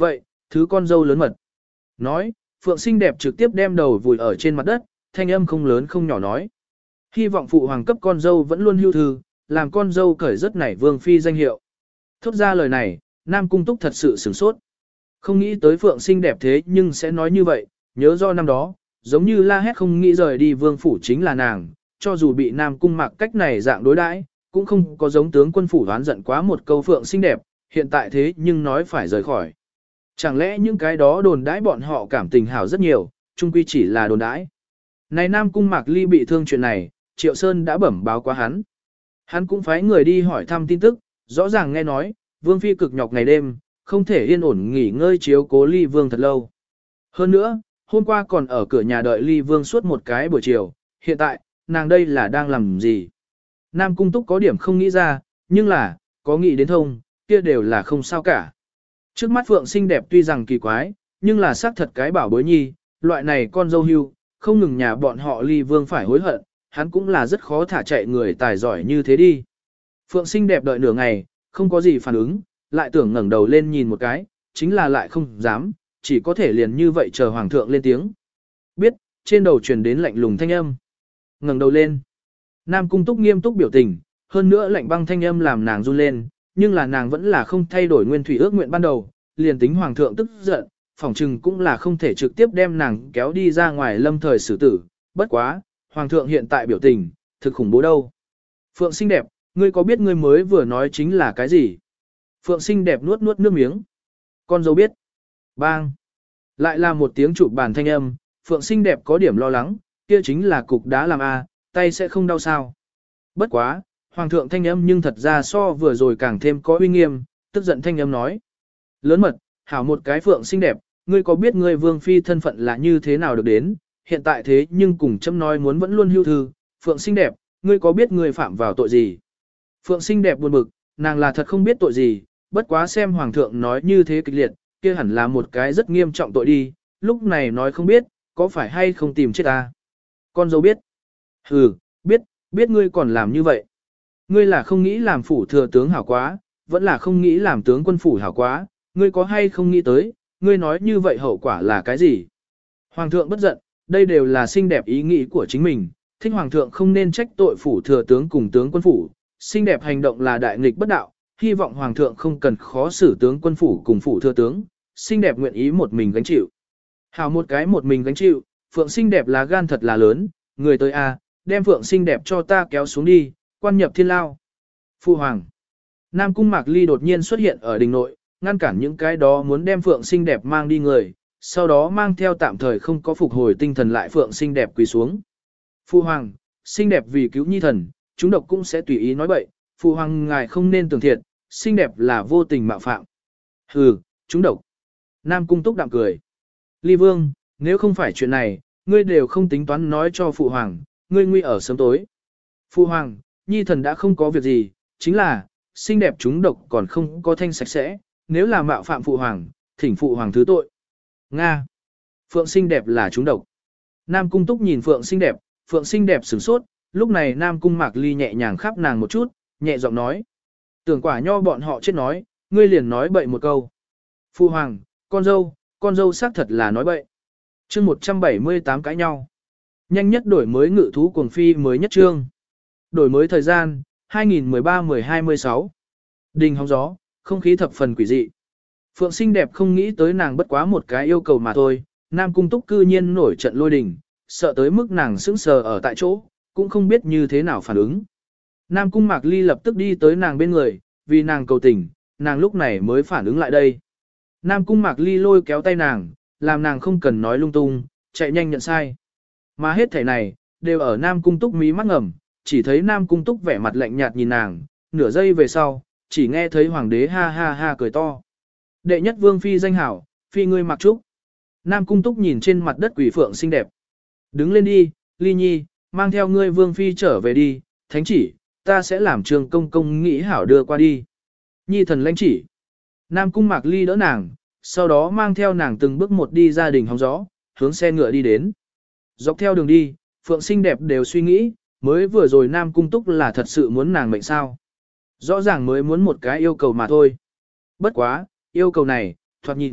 Thứ con dâu lớn mật. Nói, Phượng xinh đẹp trực tiếp đem đầu vùi ở trên mặt đất, thanh âm không lớn không nhỏ nói. Hy vọng phụ hoàng cấp con dâu vẫn luôn hưu thư, làm con dâu cởi rất nảy vương phi danh hiệu. Thốt ra lời này, Nam Cung Túc thật sự sửng sốt. Không nghĩ tới Phượng xinh đẹp thế nhưng sẽ nói như vậy, nhớ do năm đó, giống như la hét không nghĩ rời đi vương phủ chính là nàng, cho dù bị Nam Cung Mạc cách này dạng đối đãi, cũng không có giống tướng quân phủ đoán giận quá một câu Phượng xinh đẹp, hiện tại thế nhưng nói phải rời khỏi. Chẳng lẽ những cái đó đồn đãi bọn họ cảm tình hảo rất nhiều, chung quy chỉ là đồn đãi. Này Nam Cung Mạc Ly bị thương chuyện này, Triệu Sơn đã bẩm báo qua hắn. Hắn cũng phái người đi hỏi thăm tin tức, rõ ràng nghe nói, Vương Phi cực nhọc ngày đêm, không thể yên ổn nghỉ ngơi chiếu cố Ly Vương thật lâu. Hơn nữa, hôm qua còn ở cửa nhà đợi Ly Vương suốt một cái buổi chiều, hiện tại, nàng đây là đang làm gì? Nam Cung Túc có điểm không nghĩ ra, nhưng là, có nghĩ đến thông, kia đều là không sao cả. Trước mắt Phượng xinh đẹp tuy rằng kỳ quái, nhưng là xác thật cái bảo bối nhi, loại này con dâu hưu, không ngừng nhà bọn họ Ly Vương phải hối hận, hắn cũng là rất khó thả chạy người tài giỏi như thế đi. Phượng xinh đẹp đợi nửa ngày, không có gì phản ứng, lại tưởng ngẩng đầu lên nhìn một cái, chính là lại không dám, chỉ có thể liền như vậy chờ hoàng thượng lên tiếng. Biết, trên đầu truyền đến lạnh lùng thanh âm. Ngẩng đầu lên. Nam Cung Túc nghiêm túc biểu tình, hơn nữa lạnh băng thanh âm làm nàng run lên, nhưng là nàng vẫn là không thay đổi nguyên thủy ước nguyện ban đầu, liền tính hoàng thượng tức giận, phỏng chừng cũng là không thể trực tiếp đem nàng kéo đi ra ngoài lâm thời xử tử, bất quá, hoàng thượng hiện tại biểu tình, thực khủng bố đâu. Phượng xinh đẹp, ngươi có biết ngươi mới vừa nói chính là cái gì? Phượng xinh đẹp nuốt nuốt nước miếng. Con dâu biết. Bang. Lại là một tiếng chụp bàn thanh âm, Phượng xinh đẹp có điểm lo lắng, kia chính là cục đá làm a, tay sẽ không đau sao. Bất quá, hoàng thượng thanh âm nhưng thật ra so vừa rồi càng thêm có uy nghiêm, tức giận thanh âm nói. Lớn mật, hảo một cái Phượng xinh đẹp, ngươi có biết ngươi vương phi thân phận là như thế nào được đến, hiện tại thế nhưng cùng châm nói muốn vẫn luôn hưu thư, Phượng xinh đẹp, ngươi có biết ngươi phạm vào tội gì? Phượng xinh đẹp buồn bực, nàng là thật không biết tội gì, bất quá xem hoàng thượng nói như thế kịch liệt, kia hẳn là một cái rất nghiêm trọng tội đi, lúc này nói không biết, có phải hay không tìm chết ta? Con dâu biết. Ừ, biết, biết ngươi còn làm như vậy. Ngươi là không nghĩ làm phủ thừa tướng hảo quá, vẫn là không nghĩ làm tướng quân phủ hảo quá, ngươi có hay không nghĩ tới, ngươi nói như vậy hậu quả là cái gì? Hoàng thượng bất giận, đây đều là xinh đẹp ý nghĩ của chính mình, thích hoàng thượng không nên trách tội phủ thừa tướng cùng tướng quân phủ, xinh đẹp hành động là đại nghịch bất đạo, hy vọng hoàng thượng không cần khó xử tướng quân phủ cùng phủ thừa tướng, xinh đẹp nguyện ý một mình gánh chịu. Hảo một cái một mình gánh chịu, Phượng xinh đẹp là gan thật là lớn, người tới a, đem Phượng xinh đẹp cho ta kéo xuống đi, quan nhập thiên lao. Phu hoàng. Nam Cung Mạc Ly đột nhiên xuất hiện ở đình nội, ngăn cản những cái đó muốn đem Phượng xinh đẹp mang đi người, sau đó mang theo tạm thời không có phục hồi tinh thần lại Phượng xinh đẹp quỳ xuống. Phu hoàng, xinh đẹp vì cứu nhi thần, chúng độc cũng sẽ tùy ý nói bậy, phu hoàng ngài không nên tưởng thiện, xinh đẹp là vô tình mạo phạm. Hừ, chúng độc. Nam Cung Túc đạm cười. Ly Vương, nếu không phải chuyện này, ngươi đều không tính toán nói cho phụ hoàng, ngươi nguy ở sớm tối. Phụ hoàng, nhi thần đã không có việc gì, chính là, xinh đẹp chúng độc còn không có thanh sạch sẽ, nếu là mạo phạm phụ hoàng, thỉnh phụ hoàng thứ tội. Nga. Phượng xinh đẹp là chúng độc. Nam Cung Túc nhìn Phượng xinh đẹp, Phượng xinh đẹp sửng sốt, lúc này Nam Cung Mạc Ly nhẹ nhàng khắp nàng một chút, nhẹ giọng nói. Tưởng quả nho bọn họ chết nói, ngươi liền nói bậy một câu. Phụ hoàng, con dâu, con dâu xác thật là nói bậy. Chương một trăm bảy mươi tám cãi nhau. Nhanh nhất đổi mới ngự thú cuồng phi mới nhất chương. Đổi mới thời gian, hai nghìn mười ba mười hai mười sáu. Đình hóng gió, không khí thập phần quỷ dị. Phượng xinh đẹp không nghĩ tới nàng bất quá một cái yêu cầu mà thôi, Nam Cung Túc cư nhiên nổi trận lôi đình, sợ tới mức nàng sững sờ ở tại chỗ, cũng không biết như thế nào phản ứng. Nam Cung Mạc Ly lập tức đi tới nàng bên người, vì nàng cầu tình, nàng lúc này mới phản ứng lại đây. Nam Cung Mạc Ly lôi kéo tay nàng, làm nàng không cần nói lung tung, chạy nhanh nhận sai. Mà hết thảy này, đều ở Nam Cung Túc mí mắt ngầm, chỉ thấy Nam Cung Túc vẻ mặt lạnh nhạt nhìn nàng, nửa giây về sau, chỉ nghe thấy hoàng đế ha ha ha cười to. Đệ nhất vương phi danh hảo, phi ngươi mặc trúc. Nam Cung Túc nhìn trên mặt đất quỷ phượng xinh đẹp. Đứng lên đi, Ly Nhi, mang theo ngươi vương phi trở về đi, thánh chỉ, ta sẽ làm trường công công nghĩ hảo đưa qua đi. Nhi thần lãnh chỉ. Nam Cung Mạc Ly đỡ nàng, sau đó mang theo nàng từng bước một đi gia đình hóng gió, hướng xe ngựa đi đến. Dọc theo đường đi, Phượng xinh đẹp đều suy nghĩ, mới vừa rồi Nam Cung Túc là thật sự muốn nàng mệnh sao. Rõ ràng mới muốn một cái yêu cầu mà thôi. Bất quá, yêu cầu này, thoạt nhìn,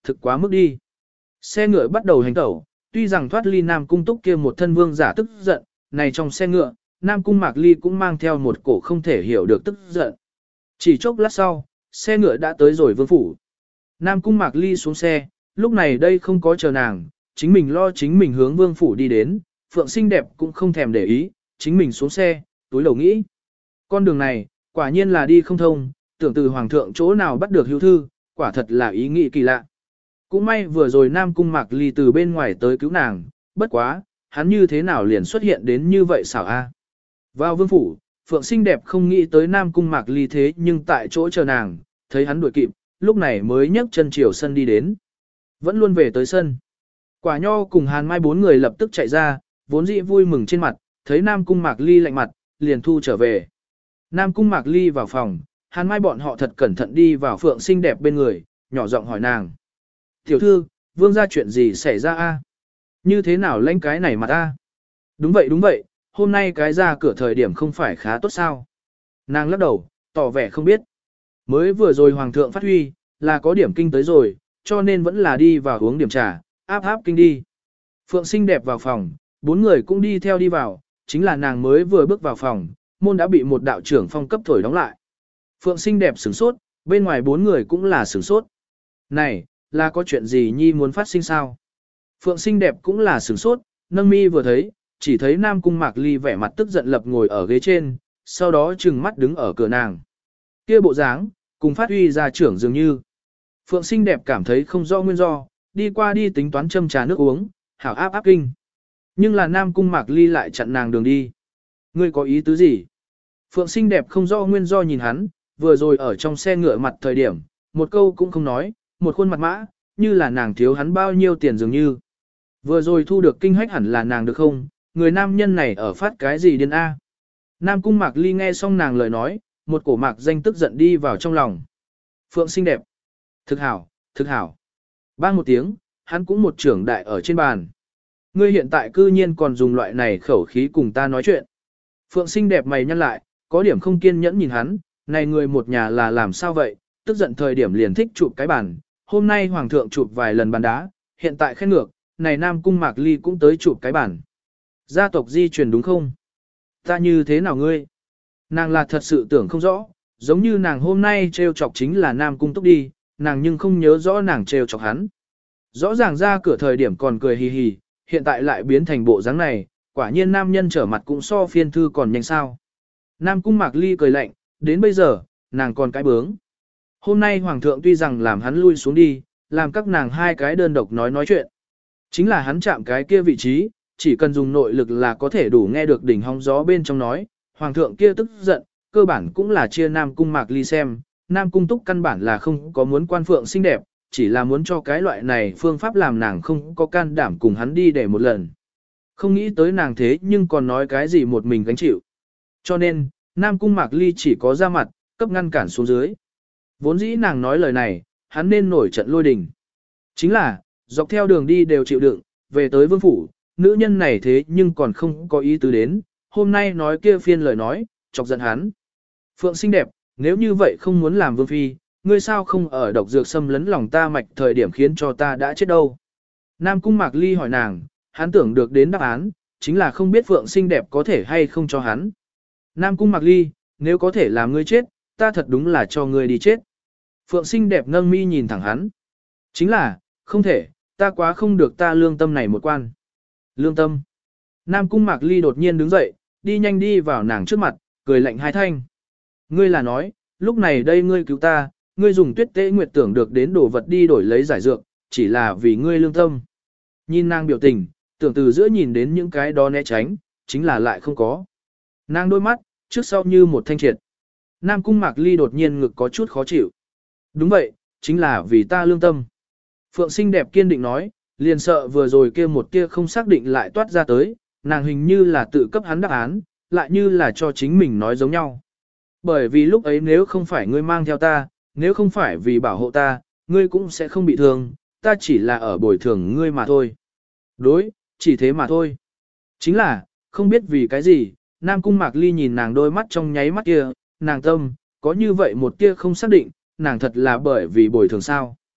thực quá mức đi. Xe ngựa bắt đầu hành tẩu, tuy rằng thoát ly Nam Cung Túc kia một thân vương giả tức giận, này trong xe ngựa, Nam Cung Mạc Ly cũng mang theo một cổ không thể hiểu được tức giận. Chỉ chốc lát sau, xe ngựa đã tới rồi vương phủ. Nam Cung Mạc Ly xuống xe, lúc này đây không có chờ nàng, chính mình lo chính mình hướng vương phủ đi đến, Phượng xinh đẹp cũng không thèm để ý, chính mình xuống xe, túi đầu nghĩ. Con đường này, quả nhiên là đi không thông, tưởng từ hoàng thượng chỗ nào bắt được hữu thư, quả thật là ý nghĩ kỳ lạ. Cũng may vừa rồi Nam Cung Mạc Ly từ bên ngoài tới cứu nàng, bất quá, hắn như thế nào liền xuất hiện đến như vậy xảo a. Vào vương phủ, Phượng xinh đẹp không nghĩ tới Nam Cung Mạc Ly thế nhưng tại chỗ chờ nàng, thấy hắn đuổi kịp, lúc này mới nhấc chân chiều sân đi đến. Vẫn luôn về tới sân. Quả Nho cùng Hàn Mai bốn người lập tức chạy ra, vốn dĩ vui mừng trên mặt, thấy Nam Cung Mạc Ly lạnh mặt, liền thu trở về. Nam Cung Mạc Ly vào phòng, Hàn Mai bọn họ thật cẩn thận đi vào Phượng xinh đẹp bên người, nhỏ giọng hỏi nàng. Tiểu thư, vương gia chuyện gì xảy ra a? Như thế nào lãnh cái này mà ta? Đúng vậy đúng vậy, hôm nay cái ra cửa thời điểm không phải khá tốt sao? Nàng lắc đầu, tỏ vẻ không biết. Mới vừa rồi hoàng thượng phát huy, là có điểm kinh tới rồi, cho nên vẫn là đi vào uống điểm trà, áp áp kinh đi. Phượng xinh đẹp vào phòng, bốn người cũng đi theo đi vào, chính là nàng mới vừa bước vào phòng, môn đã bị một đạo trưởng phong cấp thổi đóng lại. Phượng xinh đẹp sửng sốt, bên ngoài bốn người cũng là sửng sốt. Này, là có chuyện gì nhi muốn phát sinh sao? Phượng xinh đẹp cũng là sửng sốt, nâng mi vừa thấy, chỉ thấy Nam Cung Mạc Ly vẻ mặt tức giận lập ngồi ở ghế trên, sau đó trừng mắt đứng ở cửa nàng. Kia bộ dáng, cùng phát huy ra trưởng dường như. Phượng xinh đẹp cảm thấy không rõ nguyên do, đi qua đi tính toán châm trà nước uống, hảo áp áp kinh. Nhưng là Nam Cung Mạc Ly lại chặn nàng đường đi. Ngươi có ý tứ gì? Phượng xinh đẹp không rõ nguyên do nhìn hắn, vừa rồi ở trong xe ngựa mặt thời điểm, một câu cũng không nói, một khuôn mặt mã, như là nàng thiếu hắn bao nhiêu tiền dường như. Vừa rồi thu được kinh hách hẳn là nàng được không, người nam nhân này ở phát cái gì điên a? Nam Cung Mạc Ly nghe xong nàng lời nói, một cổ mạc danh tức giận đi vào trong lòng. Phượng xinh đẹp. Thực hảo, thực hảo. Bang một tiếng, hắn cũng một trưởng đại ở trên bàn. Ngươi hiện tại cư nhiên còn dùng loại này khẩu khí cùng ta nói chuyện. Phượng xinh đẹp mày nhăn lại, có điểm không kiên nhẫn nhìn hắn, này người một nhà là làm sao vậy, tức giận thời điểm liền thích chụp cái bàn. Hôm nay hoàng thượng chụp vài lần bàn đá, hiện tại khen ngược, này Nam Cung Mạc Ly cũng tới chụp cái bàn. Gia tộc di truyền đúng không? Ta như thế nào ngươi? Nàng là thật sự tưởng không rõ, giống như nàng hôm nay trêu chọc chính là Nam Cung Túc đi, nàng nhưng không nhớ rõ nàng trêu chọc hắn. Rõ ràng ra cửa thời điểm còn cười hì hì, hiện tại lại biến thành bộ dáng này, quả nhiên nam nhân trở mặt cũng so phiên thư còn nhanh sao. Nam Cung Mạc Ly cười lạnh, đến bây giờ, nàng còn cái bướng. Hôm nay hoàng thượng tuy rằng làm hắn lui xuống đi, làm các nàng hai cái đơn độc nói nói chuyện. Chính là hắn chạm cái kia vị trí, chỉ cần dùng nội lực là có thể đủ nghe được đỉnh hóng gió bên trong nói, hoàng thượng kia tức giận, cơ bản cũng là chia Nam Cung Mạc Ly xem, Nam Cung Túc căn bản là không có muốn quan phượng xinh đẹp, chỉ là muốn cho cái loại này phương pháp làm nàng không có can đảm cùng hắn đi để một lần. Không nghĩ tới nàng thế nhưng còn nói cái gì một mình gánh chịu. Cho nên, Nam Cung Mạc Ly chỉ có ra mặt, cấp ngăn cản xuống dưới. Vốn dĩ nàng nói lời này, hắn nên nổi trận lôi đình. Chính là, dọc theo đường đi đều chịu đựng, về tới vương phủ, nữ nhân này thế nhưng còn không có ý tứ đến, hôm nay nói kia phiên lời nói, chọc giận hắn. Phượng xinh đẹp, nếu như vậy không muốn làm vương phi, ngươi sao không ở độc dược xâm lấn lòng ta mạch thời điểm khiến cho ta đã chết đâu. Nam Cung Mạc Ly hỏi nàng, hắn tưởng được đến đáp án, chính là không biết Phượng xinh đẹp có thể hay không cho hắn. Nam Cung Mạc Ly, nếu có thể làm ngươi chết, ta thật đúng là cho ngươi đi chết. Phượng xinh đẹp nâng mi nhìn thẳng hắn. Chính là, không thể, ta quá không được ta lương tâm này một quan. Lương tâm. Nam Cung Mạc Ly đột nhiên đứng dậy, đi nhanh đi vào nàng trước mặt, cười lạnh hai thanh. Ngươi là nói, lúc này đây ngươi cứu ta, ngươi dùng tuyết tế nguyệt tưởng được đến đồ vật đi đổi lấy giải dược, chỉ là vì ngươi lương tâm. Nhìn nàng biểu tình, tưởng từ giữa nhìn đến những cái đó né tránh, chính là lại không có. Nàng đôi mắt, trước sau như một thanh triệt. Nam Cung Mạc Ly đột nhiên ngực có chút khó chịu. Đúng vậy, chính là vì ta lương tâm. Phượng xinh đẹp kiên định nói, liền sợ vừa rồi kia một tia không xác định lại toát ra tới, nàng hình như là tự cấp hắn đáp án, lại như là cho chính mình nói giống nhau. Bởi vì lúc ấy nếu không phải ngươi mang theo ta, nếu không phải vì bảo hộ ta, ngươi cũng sẽ không bị thương, ta chỉ là ở bồi thường ngươi mà thôi. Đối, chỉ thế mà thôi. Chính là, không biết vì cái gì, Nam Cung Mạc Ly nhìn nàng đôi mắt trong nháy mắt kia, nàng tâm, có như vậy một tia không xác định, nàng thật là bởi vì bồi thường sao.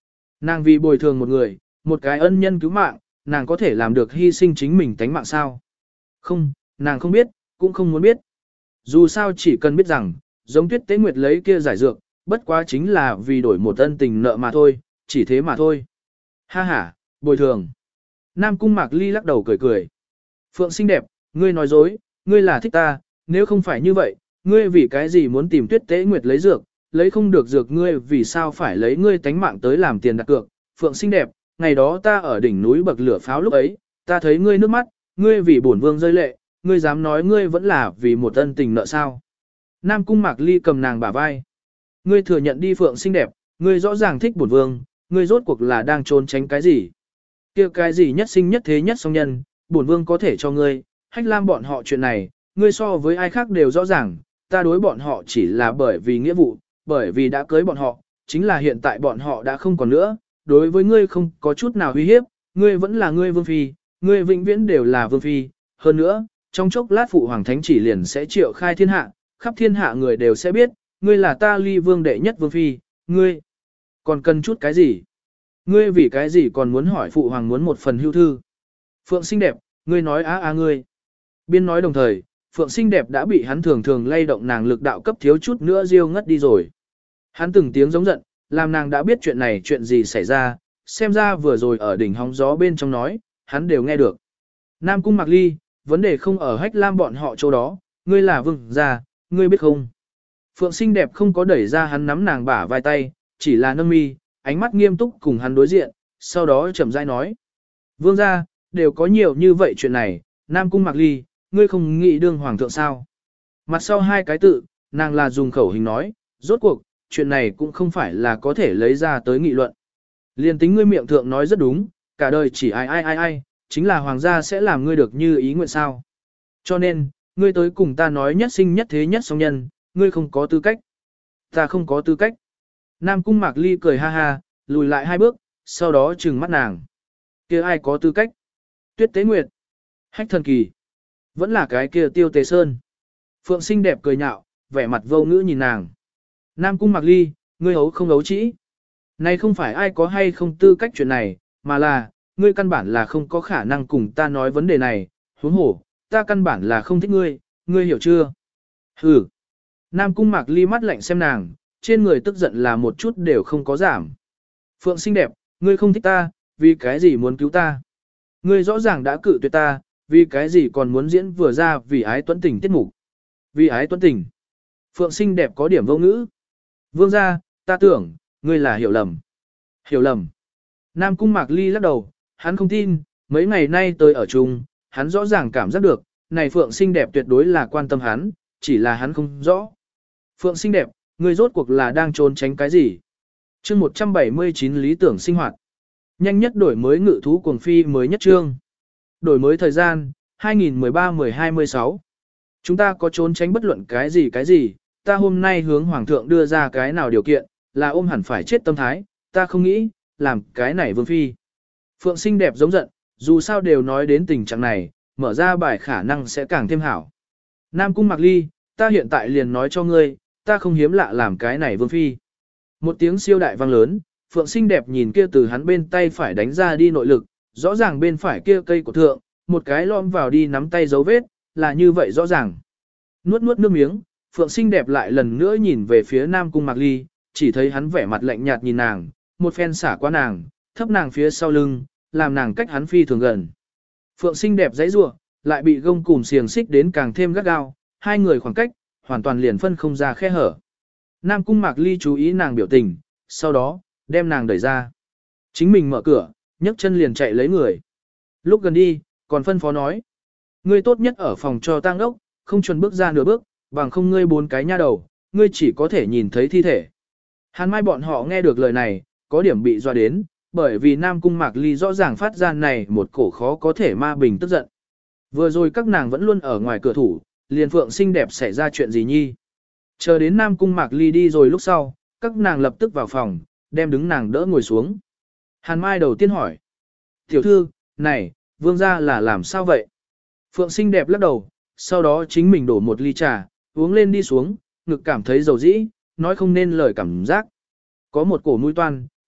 Nàng vì bồi thường một người, một cái ân nhân cứu mạng, nàng có thể làm được hy sinh chính mình tánh mạng sao? Không, nàng không biết, cũng không muốn biết. Dù sao chỉ cần biết rằng, giống Tuyết Tế Nguyệt lấy kia giải dược, bất quá chính là vì đổi một ân tình nợ mà thôi, chỉ thế mà thôi. Ha ha, bồi thường. Nam Cung Mạc Ly lắc đầu cười cười. Phượng xinh đẹp, ngươi nói dối, ngươi là thích ta, nếu không phải như vậy, ngươi vì cái gì muốn tìm Tuyết Tế Nguyệt lấy dược, lấy không được dược ngươi vì sao phải lấy ngươi tánh mạng tới làm tiền đặt cược. Phượng xinh đẹp, ngày đó ta ở đỉnh núi bậc lửa pháo lúc ấy, ta thấy ngươi nước mắt, ngươi vì bổn vương rơi lệ, ngươi dám nói ngươi vẫn là vì một ân tình nợ sao. Nam Cung Mạc Ly cầm nàng bả vai. Ngươi thừa nhận đi Phượng xinh đẹp, ngươi rõ ràng thích bổn vương, ngươi rốt cuộc là đang trốn tránh cái gì? Kia cái gì nhất sinh nhất thế nhất song nhân, bổn vương có thể cho ngươi, Hách Lam bọn họ chuyện này, ngươi so với ai khác đều rõ ràng, ta đối bọn họ chỉ là bởi vì nghĩa vụ, bởi vì đã cưới bọn họ, chính là hiện tại bọn họ đã không còn nữa, đối với ngươi không có chút nào uy hiếp, ngươi vẫn là ngươi vương phi, ngươi vĩnh viễn đều là vương phi, hơn nữa, trong chốc lát phụ hoàng thánh chỉ liền sẽ triệu khai thiên hạ, khắp thiên hạ người đều sẽ biết, ngươi là ta Ly vương đệ nhất vương phi, ngươi còn cần chút cái gì? Ngươi vì cái gì còn muốn hỏi phụ hoàng muốn một phần hưu thư? Phượng xinh đẹp, ngươi nói á á ngươi. Biên nói đồng thời, Phượng xinh đẹp đã bị hắn thường thường lay động nàng lực đạo cấp thiếu chút nữa riêu ngất đi rồi. Hắn từng tiếng giống giận, làm nàng đã biết chuyện này chuyện gì xảy ra, xem ra vừa rồi ở đỉnh hóng gió bên trong nói, hắn đều nghe được. Nam Cung Mạc Ly, vấn đề không ở Hách Lam bọn họ chỗ đó, ngươi là vương gia, ngươi biết không? Phượng xinh đẹp không có đẩy ra hắn nắm nàng bả vai tay, chỉ là nâng mi, ánh mắt nghiêm túc cùng hắn đối diện, sau đó chậm rãi nói. Vương gia, đều có nhiều như vậy chuyện này, Nam Cung Mạc Ly, ngươi không nghĩ đương hoàng thượng sao? Mặt sau hai cái tự, nàng là dùng khẩu hình nói, rốt cuộc, chuyện này cũng không phải là có thể lấy ra tới nghị luận. Liên tính ngươi miệng thượng nói rất đúng, cả đời chỉ ai ai ai ai, chính là hoàng gia sẽ làm ngươi được như ý nguyện sao. Cho nên, ngươi tới cùng ta nói nhất sinh nhất thế nhất song nhân, ngươi không có tư cách. Ta không có tư cách. Nam Cung Mạc Ly cười ha ha, lùi lại hai bước, sau đó trừng mắt nàng. Kia ai có tư cách? Tuyết Tế Nguyệt, Hách Thần Kỳ, vẫn là cái kia Tiêu Tề Sơn. Phượng xinh đẹp cười nhạo, vẻ mặt vô ngữ nhìn nàng. Nam Cung Mạc Ly, ngươi hấu không ấu trĩ. Này không phải ai có hay không tư cách chuyện này, mà là, ngươi căn bản là không có khả năng cùng ta nói vấn đề này, huống hổ, ta căn bản là không thích ngươi, ngươi hiểu chưa? Hừ. Nam Cung Mạc Ly mắt lạnh xem nàng, trên người tức giận là một chút đều không có giảm. Phượng xinh đẹp, ngươi không thích ta, vì cái gì muốn cứu ta? Ngươi rõ ràng đã cự tuyệt ta, vì cái gì còn muốn diễn vừa ra vì ái tuấn tình tiết mục? Vì ái tuấn tình. Phượng xinh đẹp có điểm vô ngữ. Vương gia, ta tưởng, ngươi là hiểu lầm. Hiểu lầm. Nam Cung Mạc Ly lắc đầu, hắn không tin, mấy ngày nay tôi ở chung, hắn rõ ràng cảm giác được, này Phượng xinh đẹp tuyệt đối là quan tâm hắn, chỉ là hắn không rõ. Phượng xinh đẹp, ngươi rốt cuộc là đang trốn tránh cái gì? Chương một trăm bảy mươi chín lý tưởng sinh hoạt. Nhanh nhất đổi mới ngự thú cuồng phi mới nhất chương. Đổi mới thời gian, hai nghìn mười ba mười hai mươi sáu. Chúng ta có trốn tránh bất luận cái gì cái gì, ta hôm nay hướng Hoàng thượng đưa ra cái nào điều kiện, là ôm hẳn phải chết tâm thái, ta không nghĩ, làm cái này vương phi. Phượng xinh đẹp giống giận, dù sao đều nói đến tình trạng này, mở ra bài khả năng sẽ càng thêm hảo. Nam Cung Mạc Ly, ta hiện tại liền nói cho ngươi, ta không hiếm lạ làm cái này vương phi. Một tiếng siêu đại vang lớn, Phượng xinh đẹp nhìn kia từ hắn bên tay phải đánh ra đi nội lực, rõ ràng bên phải kia cây của thượng, một cái lom vào đi nắm tay dấu vết, là như vậy rõ ràng. Nuốt nuốt nước miếng, Phượng xinh đẹp lại lần nữa nhìn về phía Nam Cung Mạc Ly, chỉ thấy hắn vẻ mặt lạnh nhạt nhìn nàng, một phen xả qua nàng, thấp nàng phía sau lưng, làm nàng cách hắn phi thường gần. Phượng xinh đẹp dãy rủa, lại bị gông cùm xiềng xích đến càng thêm gắt gao, hai người khoảng cách, hoàn toàn liền phân không ra khe hở. Nam Cung Mạc Ly chú ý nàng biểu tình, sau đó, đem nàng đẩy ra. Chính mình mở cửa, nhấc chân liền chạy lấy người. Lúc gần đi, còn phân phó nói. Ngươi tốt nhất ở phòng cho tang ốc, không chuẩn bước ra nửa bước, bằng không ngươi bốn cái nha đầu, ngươi chỉ có thể nhìn thấy thi thể. Hàn Mai bọn họ nghe được lời này, có điểm bị dọa đến, bởi vì Nam Cung Mạc Ly rõ ràng phát ra này một cổ khó có thể ma bình tức giận. Vừa rồi các nàng vẫn luôn ở ngoài cửa thủ, liền Phượng xinh đẹp xảy ra chuyện gì nhi. Chờ đến Nam Cung Mạc Ly đi rồi lúc sau, các nàng lập tức vào phòng, đem đứng nàng đỡ ngồi xuống. Hàn Mai đầu tiên hỏi. Tiểu thư, này, vương gia là làm sao vậy? Phượng xinh đẹp lắc đầu, sau đó chính mình đổ một ly trà, uống lên đi xuống, ngực cảm thấy dầu dĩ, nói không nên lời cảm giác. Có một cổ mũi toan,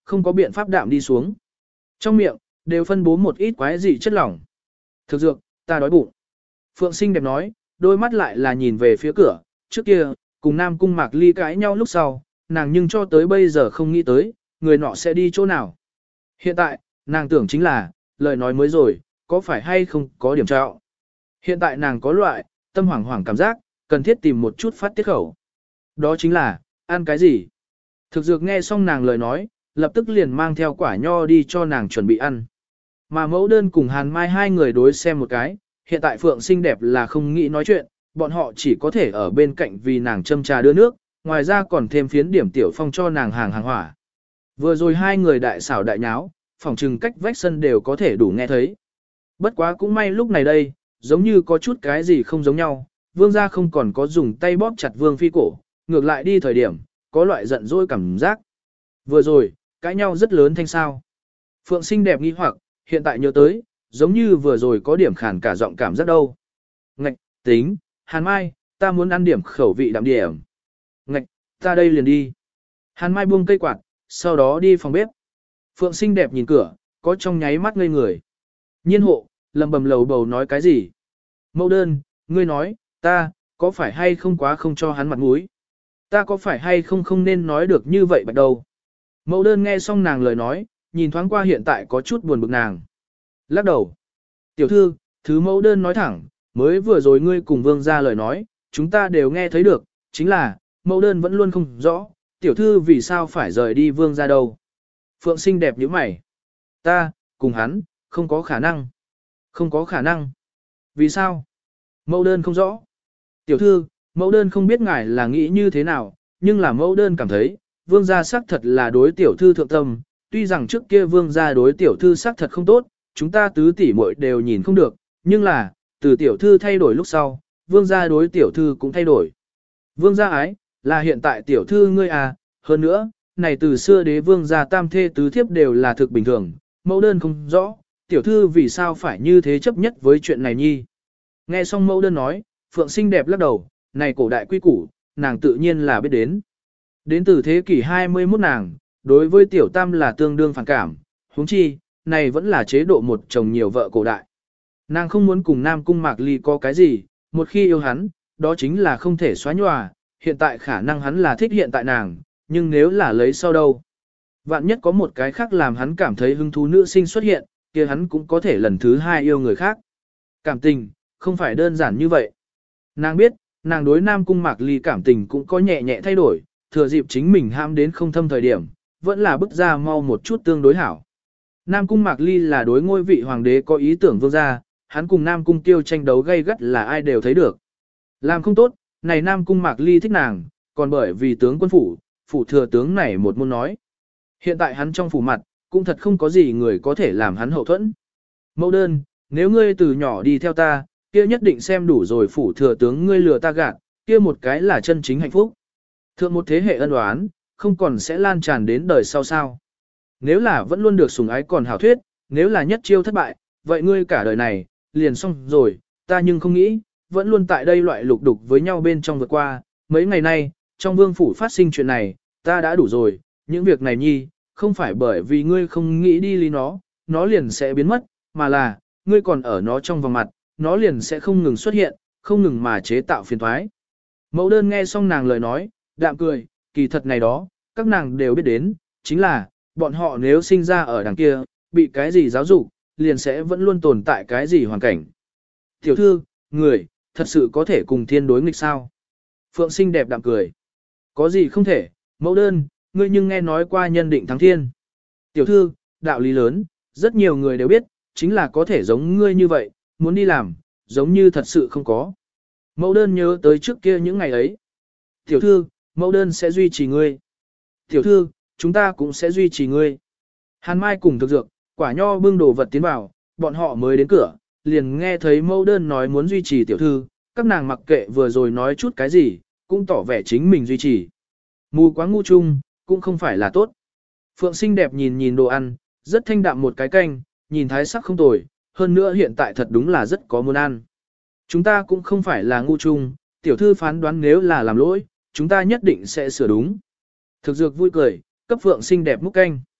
không có biện pháp đạm đi xuống. Trong miệng, đều phân bố một ít quái dị chất lỏng. Thực dược, ta đói bụng. Phượng Sinh đẹp nói, đôi mắt lại là nhìn về phía cửa, trước kia, cùng Nam Cung Mạc Ly cãi nhau lúc sau, nàng nhưng cho tới bây giờ không nghĩ tới, người nọ sẽ đi chỗ nào. Hiện tại, nàng tưởng chính là, lời nói mới rồi, có phải hay không có điểm trọng. Hiện tại nàng có loại, tâm hoảng hoảng cảm giác, cần thiết tìm một chút phát tiết khẩu. Đó chính là, ăn cái gì? Thực dược nghe xong nàng lời nói, lập tức liền mang theo quả nho đi cho nàng chuẩn bị ăn. Mà mẫu đơn cùng Hàn Mai hai người đối xem một cái, hiện tại Phượng xinh đẹp là không nghĩ nói chuyện, bọn họ chỉ có thể ở bên cạnh vì nàng châm trà đưa nước, ngoài ra còn thêm phiến điểm tiểu phong cho nàng hàng hàng hỏa. Vừa rồi hai người đại xảo đại nháo, phòng trừng cách vách sân đều có thể đủ nghe thấy. Bất quá cũng may lúc này đây, giống như có chút cái gì không giống nhau, vương gia không còn có dùng tay bóp chặt vương phi cổ, ngược lại đi thời điểm, có loại giận dỗi cảm giác. Vừa rồi, cãi nhau rất lớn thanh sao. Phượng xinh đẹp nghi hoặc, hiện tại nhớ tới, giống như vừa rồi có điểm khản cả giọng cảm giác đâu. Ngạch, tính, Hàn Mai, ta muốn ăn điểm khẩu vị đạm điểm. Ngạch, ta đây liền đi. Hàn Mai buông cây quạt, sau đó đi phòng bếp. Phượng xinh đẹp nhìn cửa, có trong nháy mắt ngây người. Nhiên hộ, lầm bầm lầu bầu nói cái gì? Mẫu đơn, ngươi nói, ta, có phải hay không quá không cho hắn mặt mũi? Ta có phải hay không không nên nói được như vậy bắt đầu? Mẫu đơn nghe xong nàng lời nói, nhìn thoáng qua hiện tại có chút buồn bực nàng. Lắc đầu. Tiểu thư, thứ mẫu đơn nói thẳng, mới vừa rồi ngươi cùng vương ra lời nói, chúng ta đều nghe thấy được, chính là, mẫu đơn vẫn luôn không rõ, tiểu thư vì sao phải rời đi vương ra đâu. Phượng xinh đẹp như mày. Ta, cùng hắn, không có khả năng. Không có khả năng. Vì sao? Mẫu đơn không rõ. Tiểu thư, mẫu đơn không biết ngài là nghĩ như thế nào, nhưng là mẫu đơn cảm thấy, vương gia xác thật là đối tiểu thư thượng tâm, tuy rằng trước kia vương gia đối tiểu thư xác thật không tốt, chúng ta tứ tỷ muội đều nhìn không được, nhưng là, từ tiểu thư thay đổi lúc sau, vương gia đối tiểu thư cũng thay đổi. Vương gia ái, là hiện tại tiểu thư ngươi à, hơn nữa, này từ xưa đế vương gia tam thê tứ thiếp đều là thực bình thường, mẫu đơn không rõ, tiểu thư vì sao phải như thế chấp nhất với chuyện này nhi. Nghe xong mẫu đơn nói, Phượng xinh đẹp lắc đầu, này cổ đại quy củ, nàng tự nhiên là biết đến. Đến từ thế kỷ hai mươi mốt nàng, đối với tiểu tam là tương đương phản cảm, huống chi, này vẫn là chế độ một chồng nhiều vợ cổ đại. Nàng không muốn cùng Nam Cung Mạc Ly có cái gì, một khi yêu hắn, đó chính là không thể xóa nhòa, hiện tại khả năng hắn là thích hiện tại nàng, nhưng nếu là lấy sau đâu. Vạn nhất có một cái khác làm hắn cảm thấy hứng thú nữ sinh xuất hiện, kia hắn cũng có thể lần thứ hai yêu người khác. Cảm tình, không phải đơn giản như vậy. Nàng biết, nàng đối Nam Cung Mạc Ly cảm tình cũng có nhẹ nhẹ thay đổi, thừa dịp chính mình ham đến không thâm thời điểm, vẫn là bức ra mau một chút tương đối hảo. Nam Cung Mạc Ly là đối ngôi vị hoàng đế có ý tưởng vương gia, hắn cùng Nam Cung Tiêu tranh đấu gay gắt là ai đều thấy được. Làm không tốt, này Nam Cung Mạc Ly thích nàng, còn bởi vì tướng quân phủ, phủ thừa tướng này một môn nói. Hiện tại hắn trong phủ mặt, cũng thật không có gì người có thể làm hắn hậu thuẫn. Mẫu đơn, nếu ngươi từ nhỏ đi theo ta, kia nhất định xem đủ rồi phủ thừa tướng ngươi lừa ta gạt, kia một cái là chân chính hạnh phúc. Thượng một thế hệ ân oán, không còn sẽ lan tràn đến đời sau sao. Nếu là vẫn luôn được sủng ái còn hảo thuyết, nếu là nhất chiêu thất bại, vậy ngươi cả đời này, liền xong rồi, ta nhưng không nghĩ, vẫn luôn tại đây loại lục đục với nhau bên trong vượt qua, mấy ngày nay, trong vương phủ phát sinh chuyện này, ta đã đủ rồi, những việc này nhi, không phải bởi vì ngươi không nghĩ đi lý nó, nó liền sẽ biến mất, mà là, ngươi còn ở nó trong vòng mặt, nó liền sẽ không ngừng xuất hiện, không ngừng mà chế tạo phiền toái. Mẫu đơn nghe xong nàng lời nói, đạm cười, kỳ thật này đó, các nàng đều biết đến, chính là, bọn họ nếu sinh ra ở đằng kia, bị cái gì giáo dục, liền sẽ vẫn luôn tồn tại cái gì hoàn cảnh. Tiểu thư, người, thật sự có thể cùng thiên đối nghịch sao? Phượng xinh đẹp đạm cười. Có gì không thể, mẫu đơn, ngươi nhưng nghe nói qua nhân định thắng thiên. Tiểu thư, đạo lý lớn, rất nhiều người đều biết, chính là có thể giống ngươi như vậy, muốn đi làm, giống như thật sự không có. Mẫu đơn nhớ tới trước kia những ngày ấy. Tiểu thư, mẫu đơn sẽ duy trì ngươi. Tiểu thư, chúng ta cũng sẽ duy trì ngươi. Hàn Mai cùng thực dược, quả nho bưng đồ vật tiến vào, bọn họ mới đến cửa, liền nghe thấy mẫu đơn nói muốn duy trì tiểu thư, các nàng mặc kệ vừa rồi nói chút cái gì, cũng tỏ vẻ chính mình duy trì. Mù quá ngu chung, cũng không phải là tốt. Phượng xinh đẹp nhìn nhìn đồ ăn, rất thanh đạm một cái canh, nhìn thái sắc không tồi, hơn nữa hiện tại thật đúng là rất có muốn ăn. Chúng ta cũng không phải là ngu chung, tiểu thư phán đoán nếu là làm lỗi, chúng ta nhất định sẽ sửa đúng. Thực dược vui cười, cấp Phượng xinh đẹp múc canh.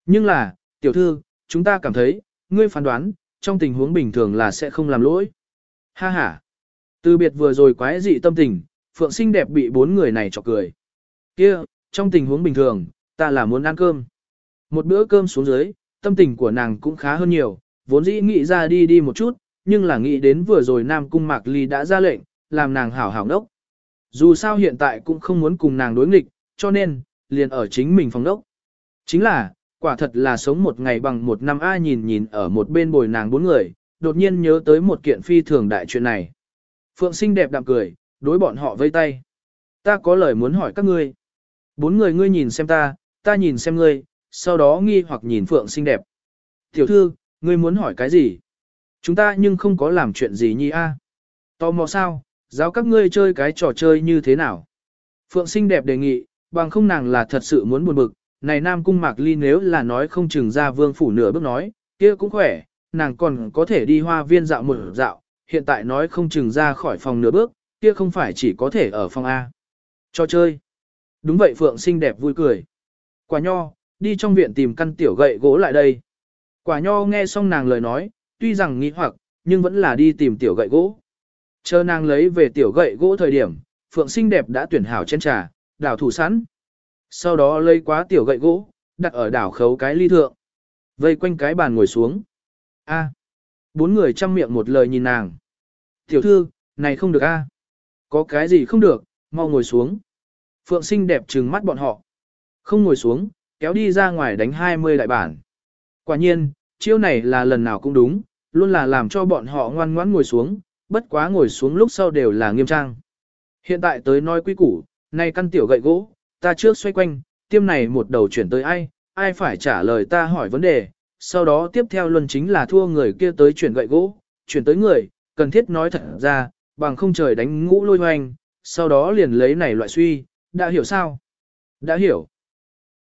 Nhưng là, tiểu thư, chúng ta cảm thấy, ngươi phán đoán, trong tình huống bình thường là sẽ không làm lỗi. Ha ha. Từ biệt vừa rồi quái dị tâm tình, Phượng xinh đẹp bị bốn người này chọc cười. Kia, trong tình huống bình thường, ta là muốn ăn cơm. Một bữa cơm xuống dưới, tâm tình của nàng cũng khá hơn nhiều, vốn dĩ nghĩ ra đi đi một chút, nhưng là nghĩ đến vừa rồi Nam Cung Mạc Ly đã ra lệnh, làm nàng hảo hảo đốc. Dù sao hiện tại cũng không muốn cùng nàng đối nghịch, cho nên, liền ở chính mình phòng đốc. Chính là, quả thật là sống một ngày bằng một năm ai nhìn nhìn ở một bên bồi nàng bốn người, đột nhiên nhớ tới một kiện phi thường đại chuyện này. Phượng xinh đẹp đạm cười, đối bọn họ vây tay. Ta có lời muốn hỏi các ngươi. Bốn người ngươi nhìn xem ta, ta nhìn xem ngươi, sau đó nghi hoặc nhìn Phượng xinh đẹp. Tiểu thư, ngươi muốn hỏi cái gì? Chúng ta nhưng không có làm chuyện gì nhi a. Tò mò sao, giáo các ngươi chơi cái trò chơi như thế nào? Phượng xinh đẹp đề nghị, bằng không nàng là thật sự muốn buồn bực. Này Nam Cung Mạc Ly nếu là nói không chừng ra vương phủ nửa bước nói, kia cũng khỏe, nàng còn có thể đi hoa viên dạo một dạo, hiện tại nói không chừng ra khỏi phòng nửa bước, kia không phải chỉ có thể ở phòng A. Cho chơi. Đúng vậy Phượng xinh đẹp vui cười. Quả nho, đi trong viện tìm căn tiểu gậy gỗ lại đây. Quả nho nghe xong nàng lời nói, tuy rằng nghĩ hoặc, nhưng vẫn là đi tìm tiểu gậy gỗ. Chờ nàng lấy về tiểu gậy gỗ thời điểm, Phượng xinh đẹp đã tuyển hảo chén trà, đảo thủ sẵn. Sau đó lấy quá tiểu gậy gỗ, đặt ở đảo khấu cái ly thượng. Vây quanh cái bàn ngồi xuống. A. Bốn người chăm miệng một lời nhìn nàng. Tiểu thư, này không được a. Có cái gì không được, mau ngồi xuống. Phượng xinh đẹp trừng mắt bọn họ. Không ngồi xuống, kéo đi ra ngoài đánh hai mươi đại bản. Quả nhiên, chiêu này là lần nào cũng đúng, luôn là làm cho bọn họ ngoan ngoãn ngồi xuống, bất quá ngồi xuống lúc sau đều là nghiêm trang. Hiện tại tới nói quy củ, này căn tiểu gậy gỗ, ta trước xoay quanh, tiêm này một đầu chuyển tới ai, ai phải trả lời ta hỏi vấn đề, sau đó tiếp theo luân chính là thua người kia tới chuyển gậy gỗ, chuyển tới người, cần thiết nói thật ra, bằng không trời đánh ngũ lôi hoành, sau đó liền lấy này loại suy, đã hiểu sao? Đã hiểu.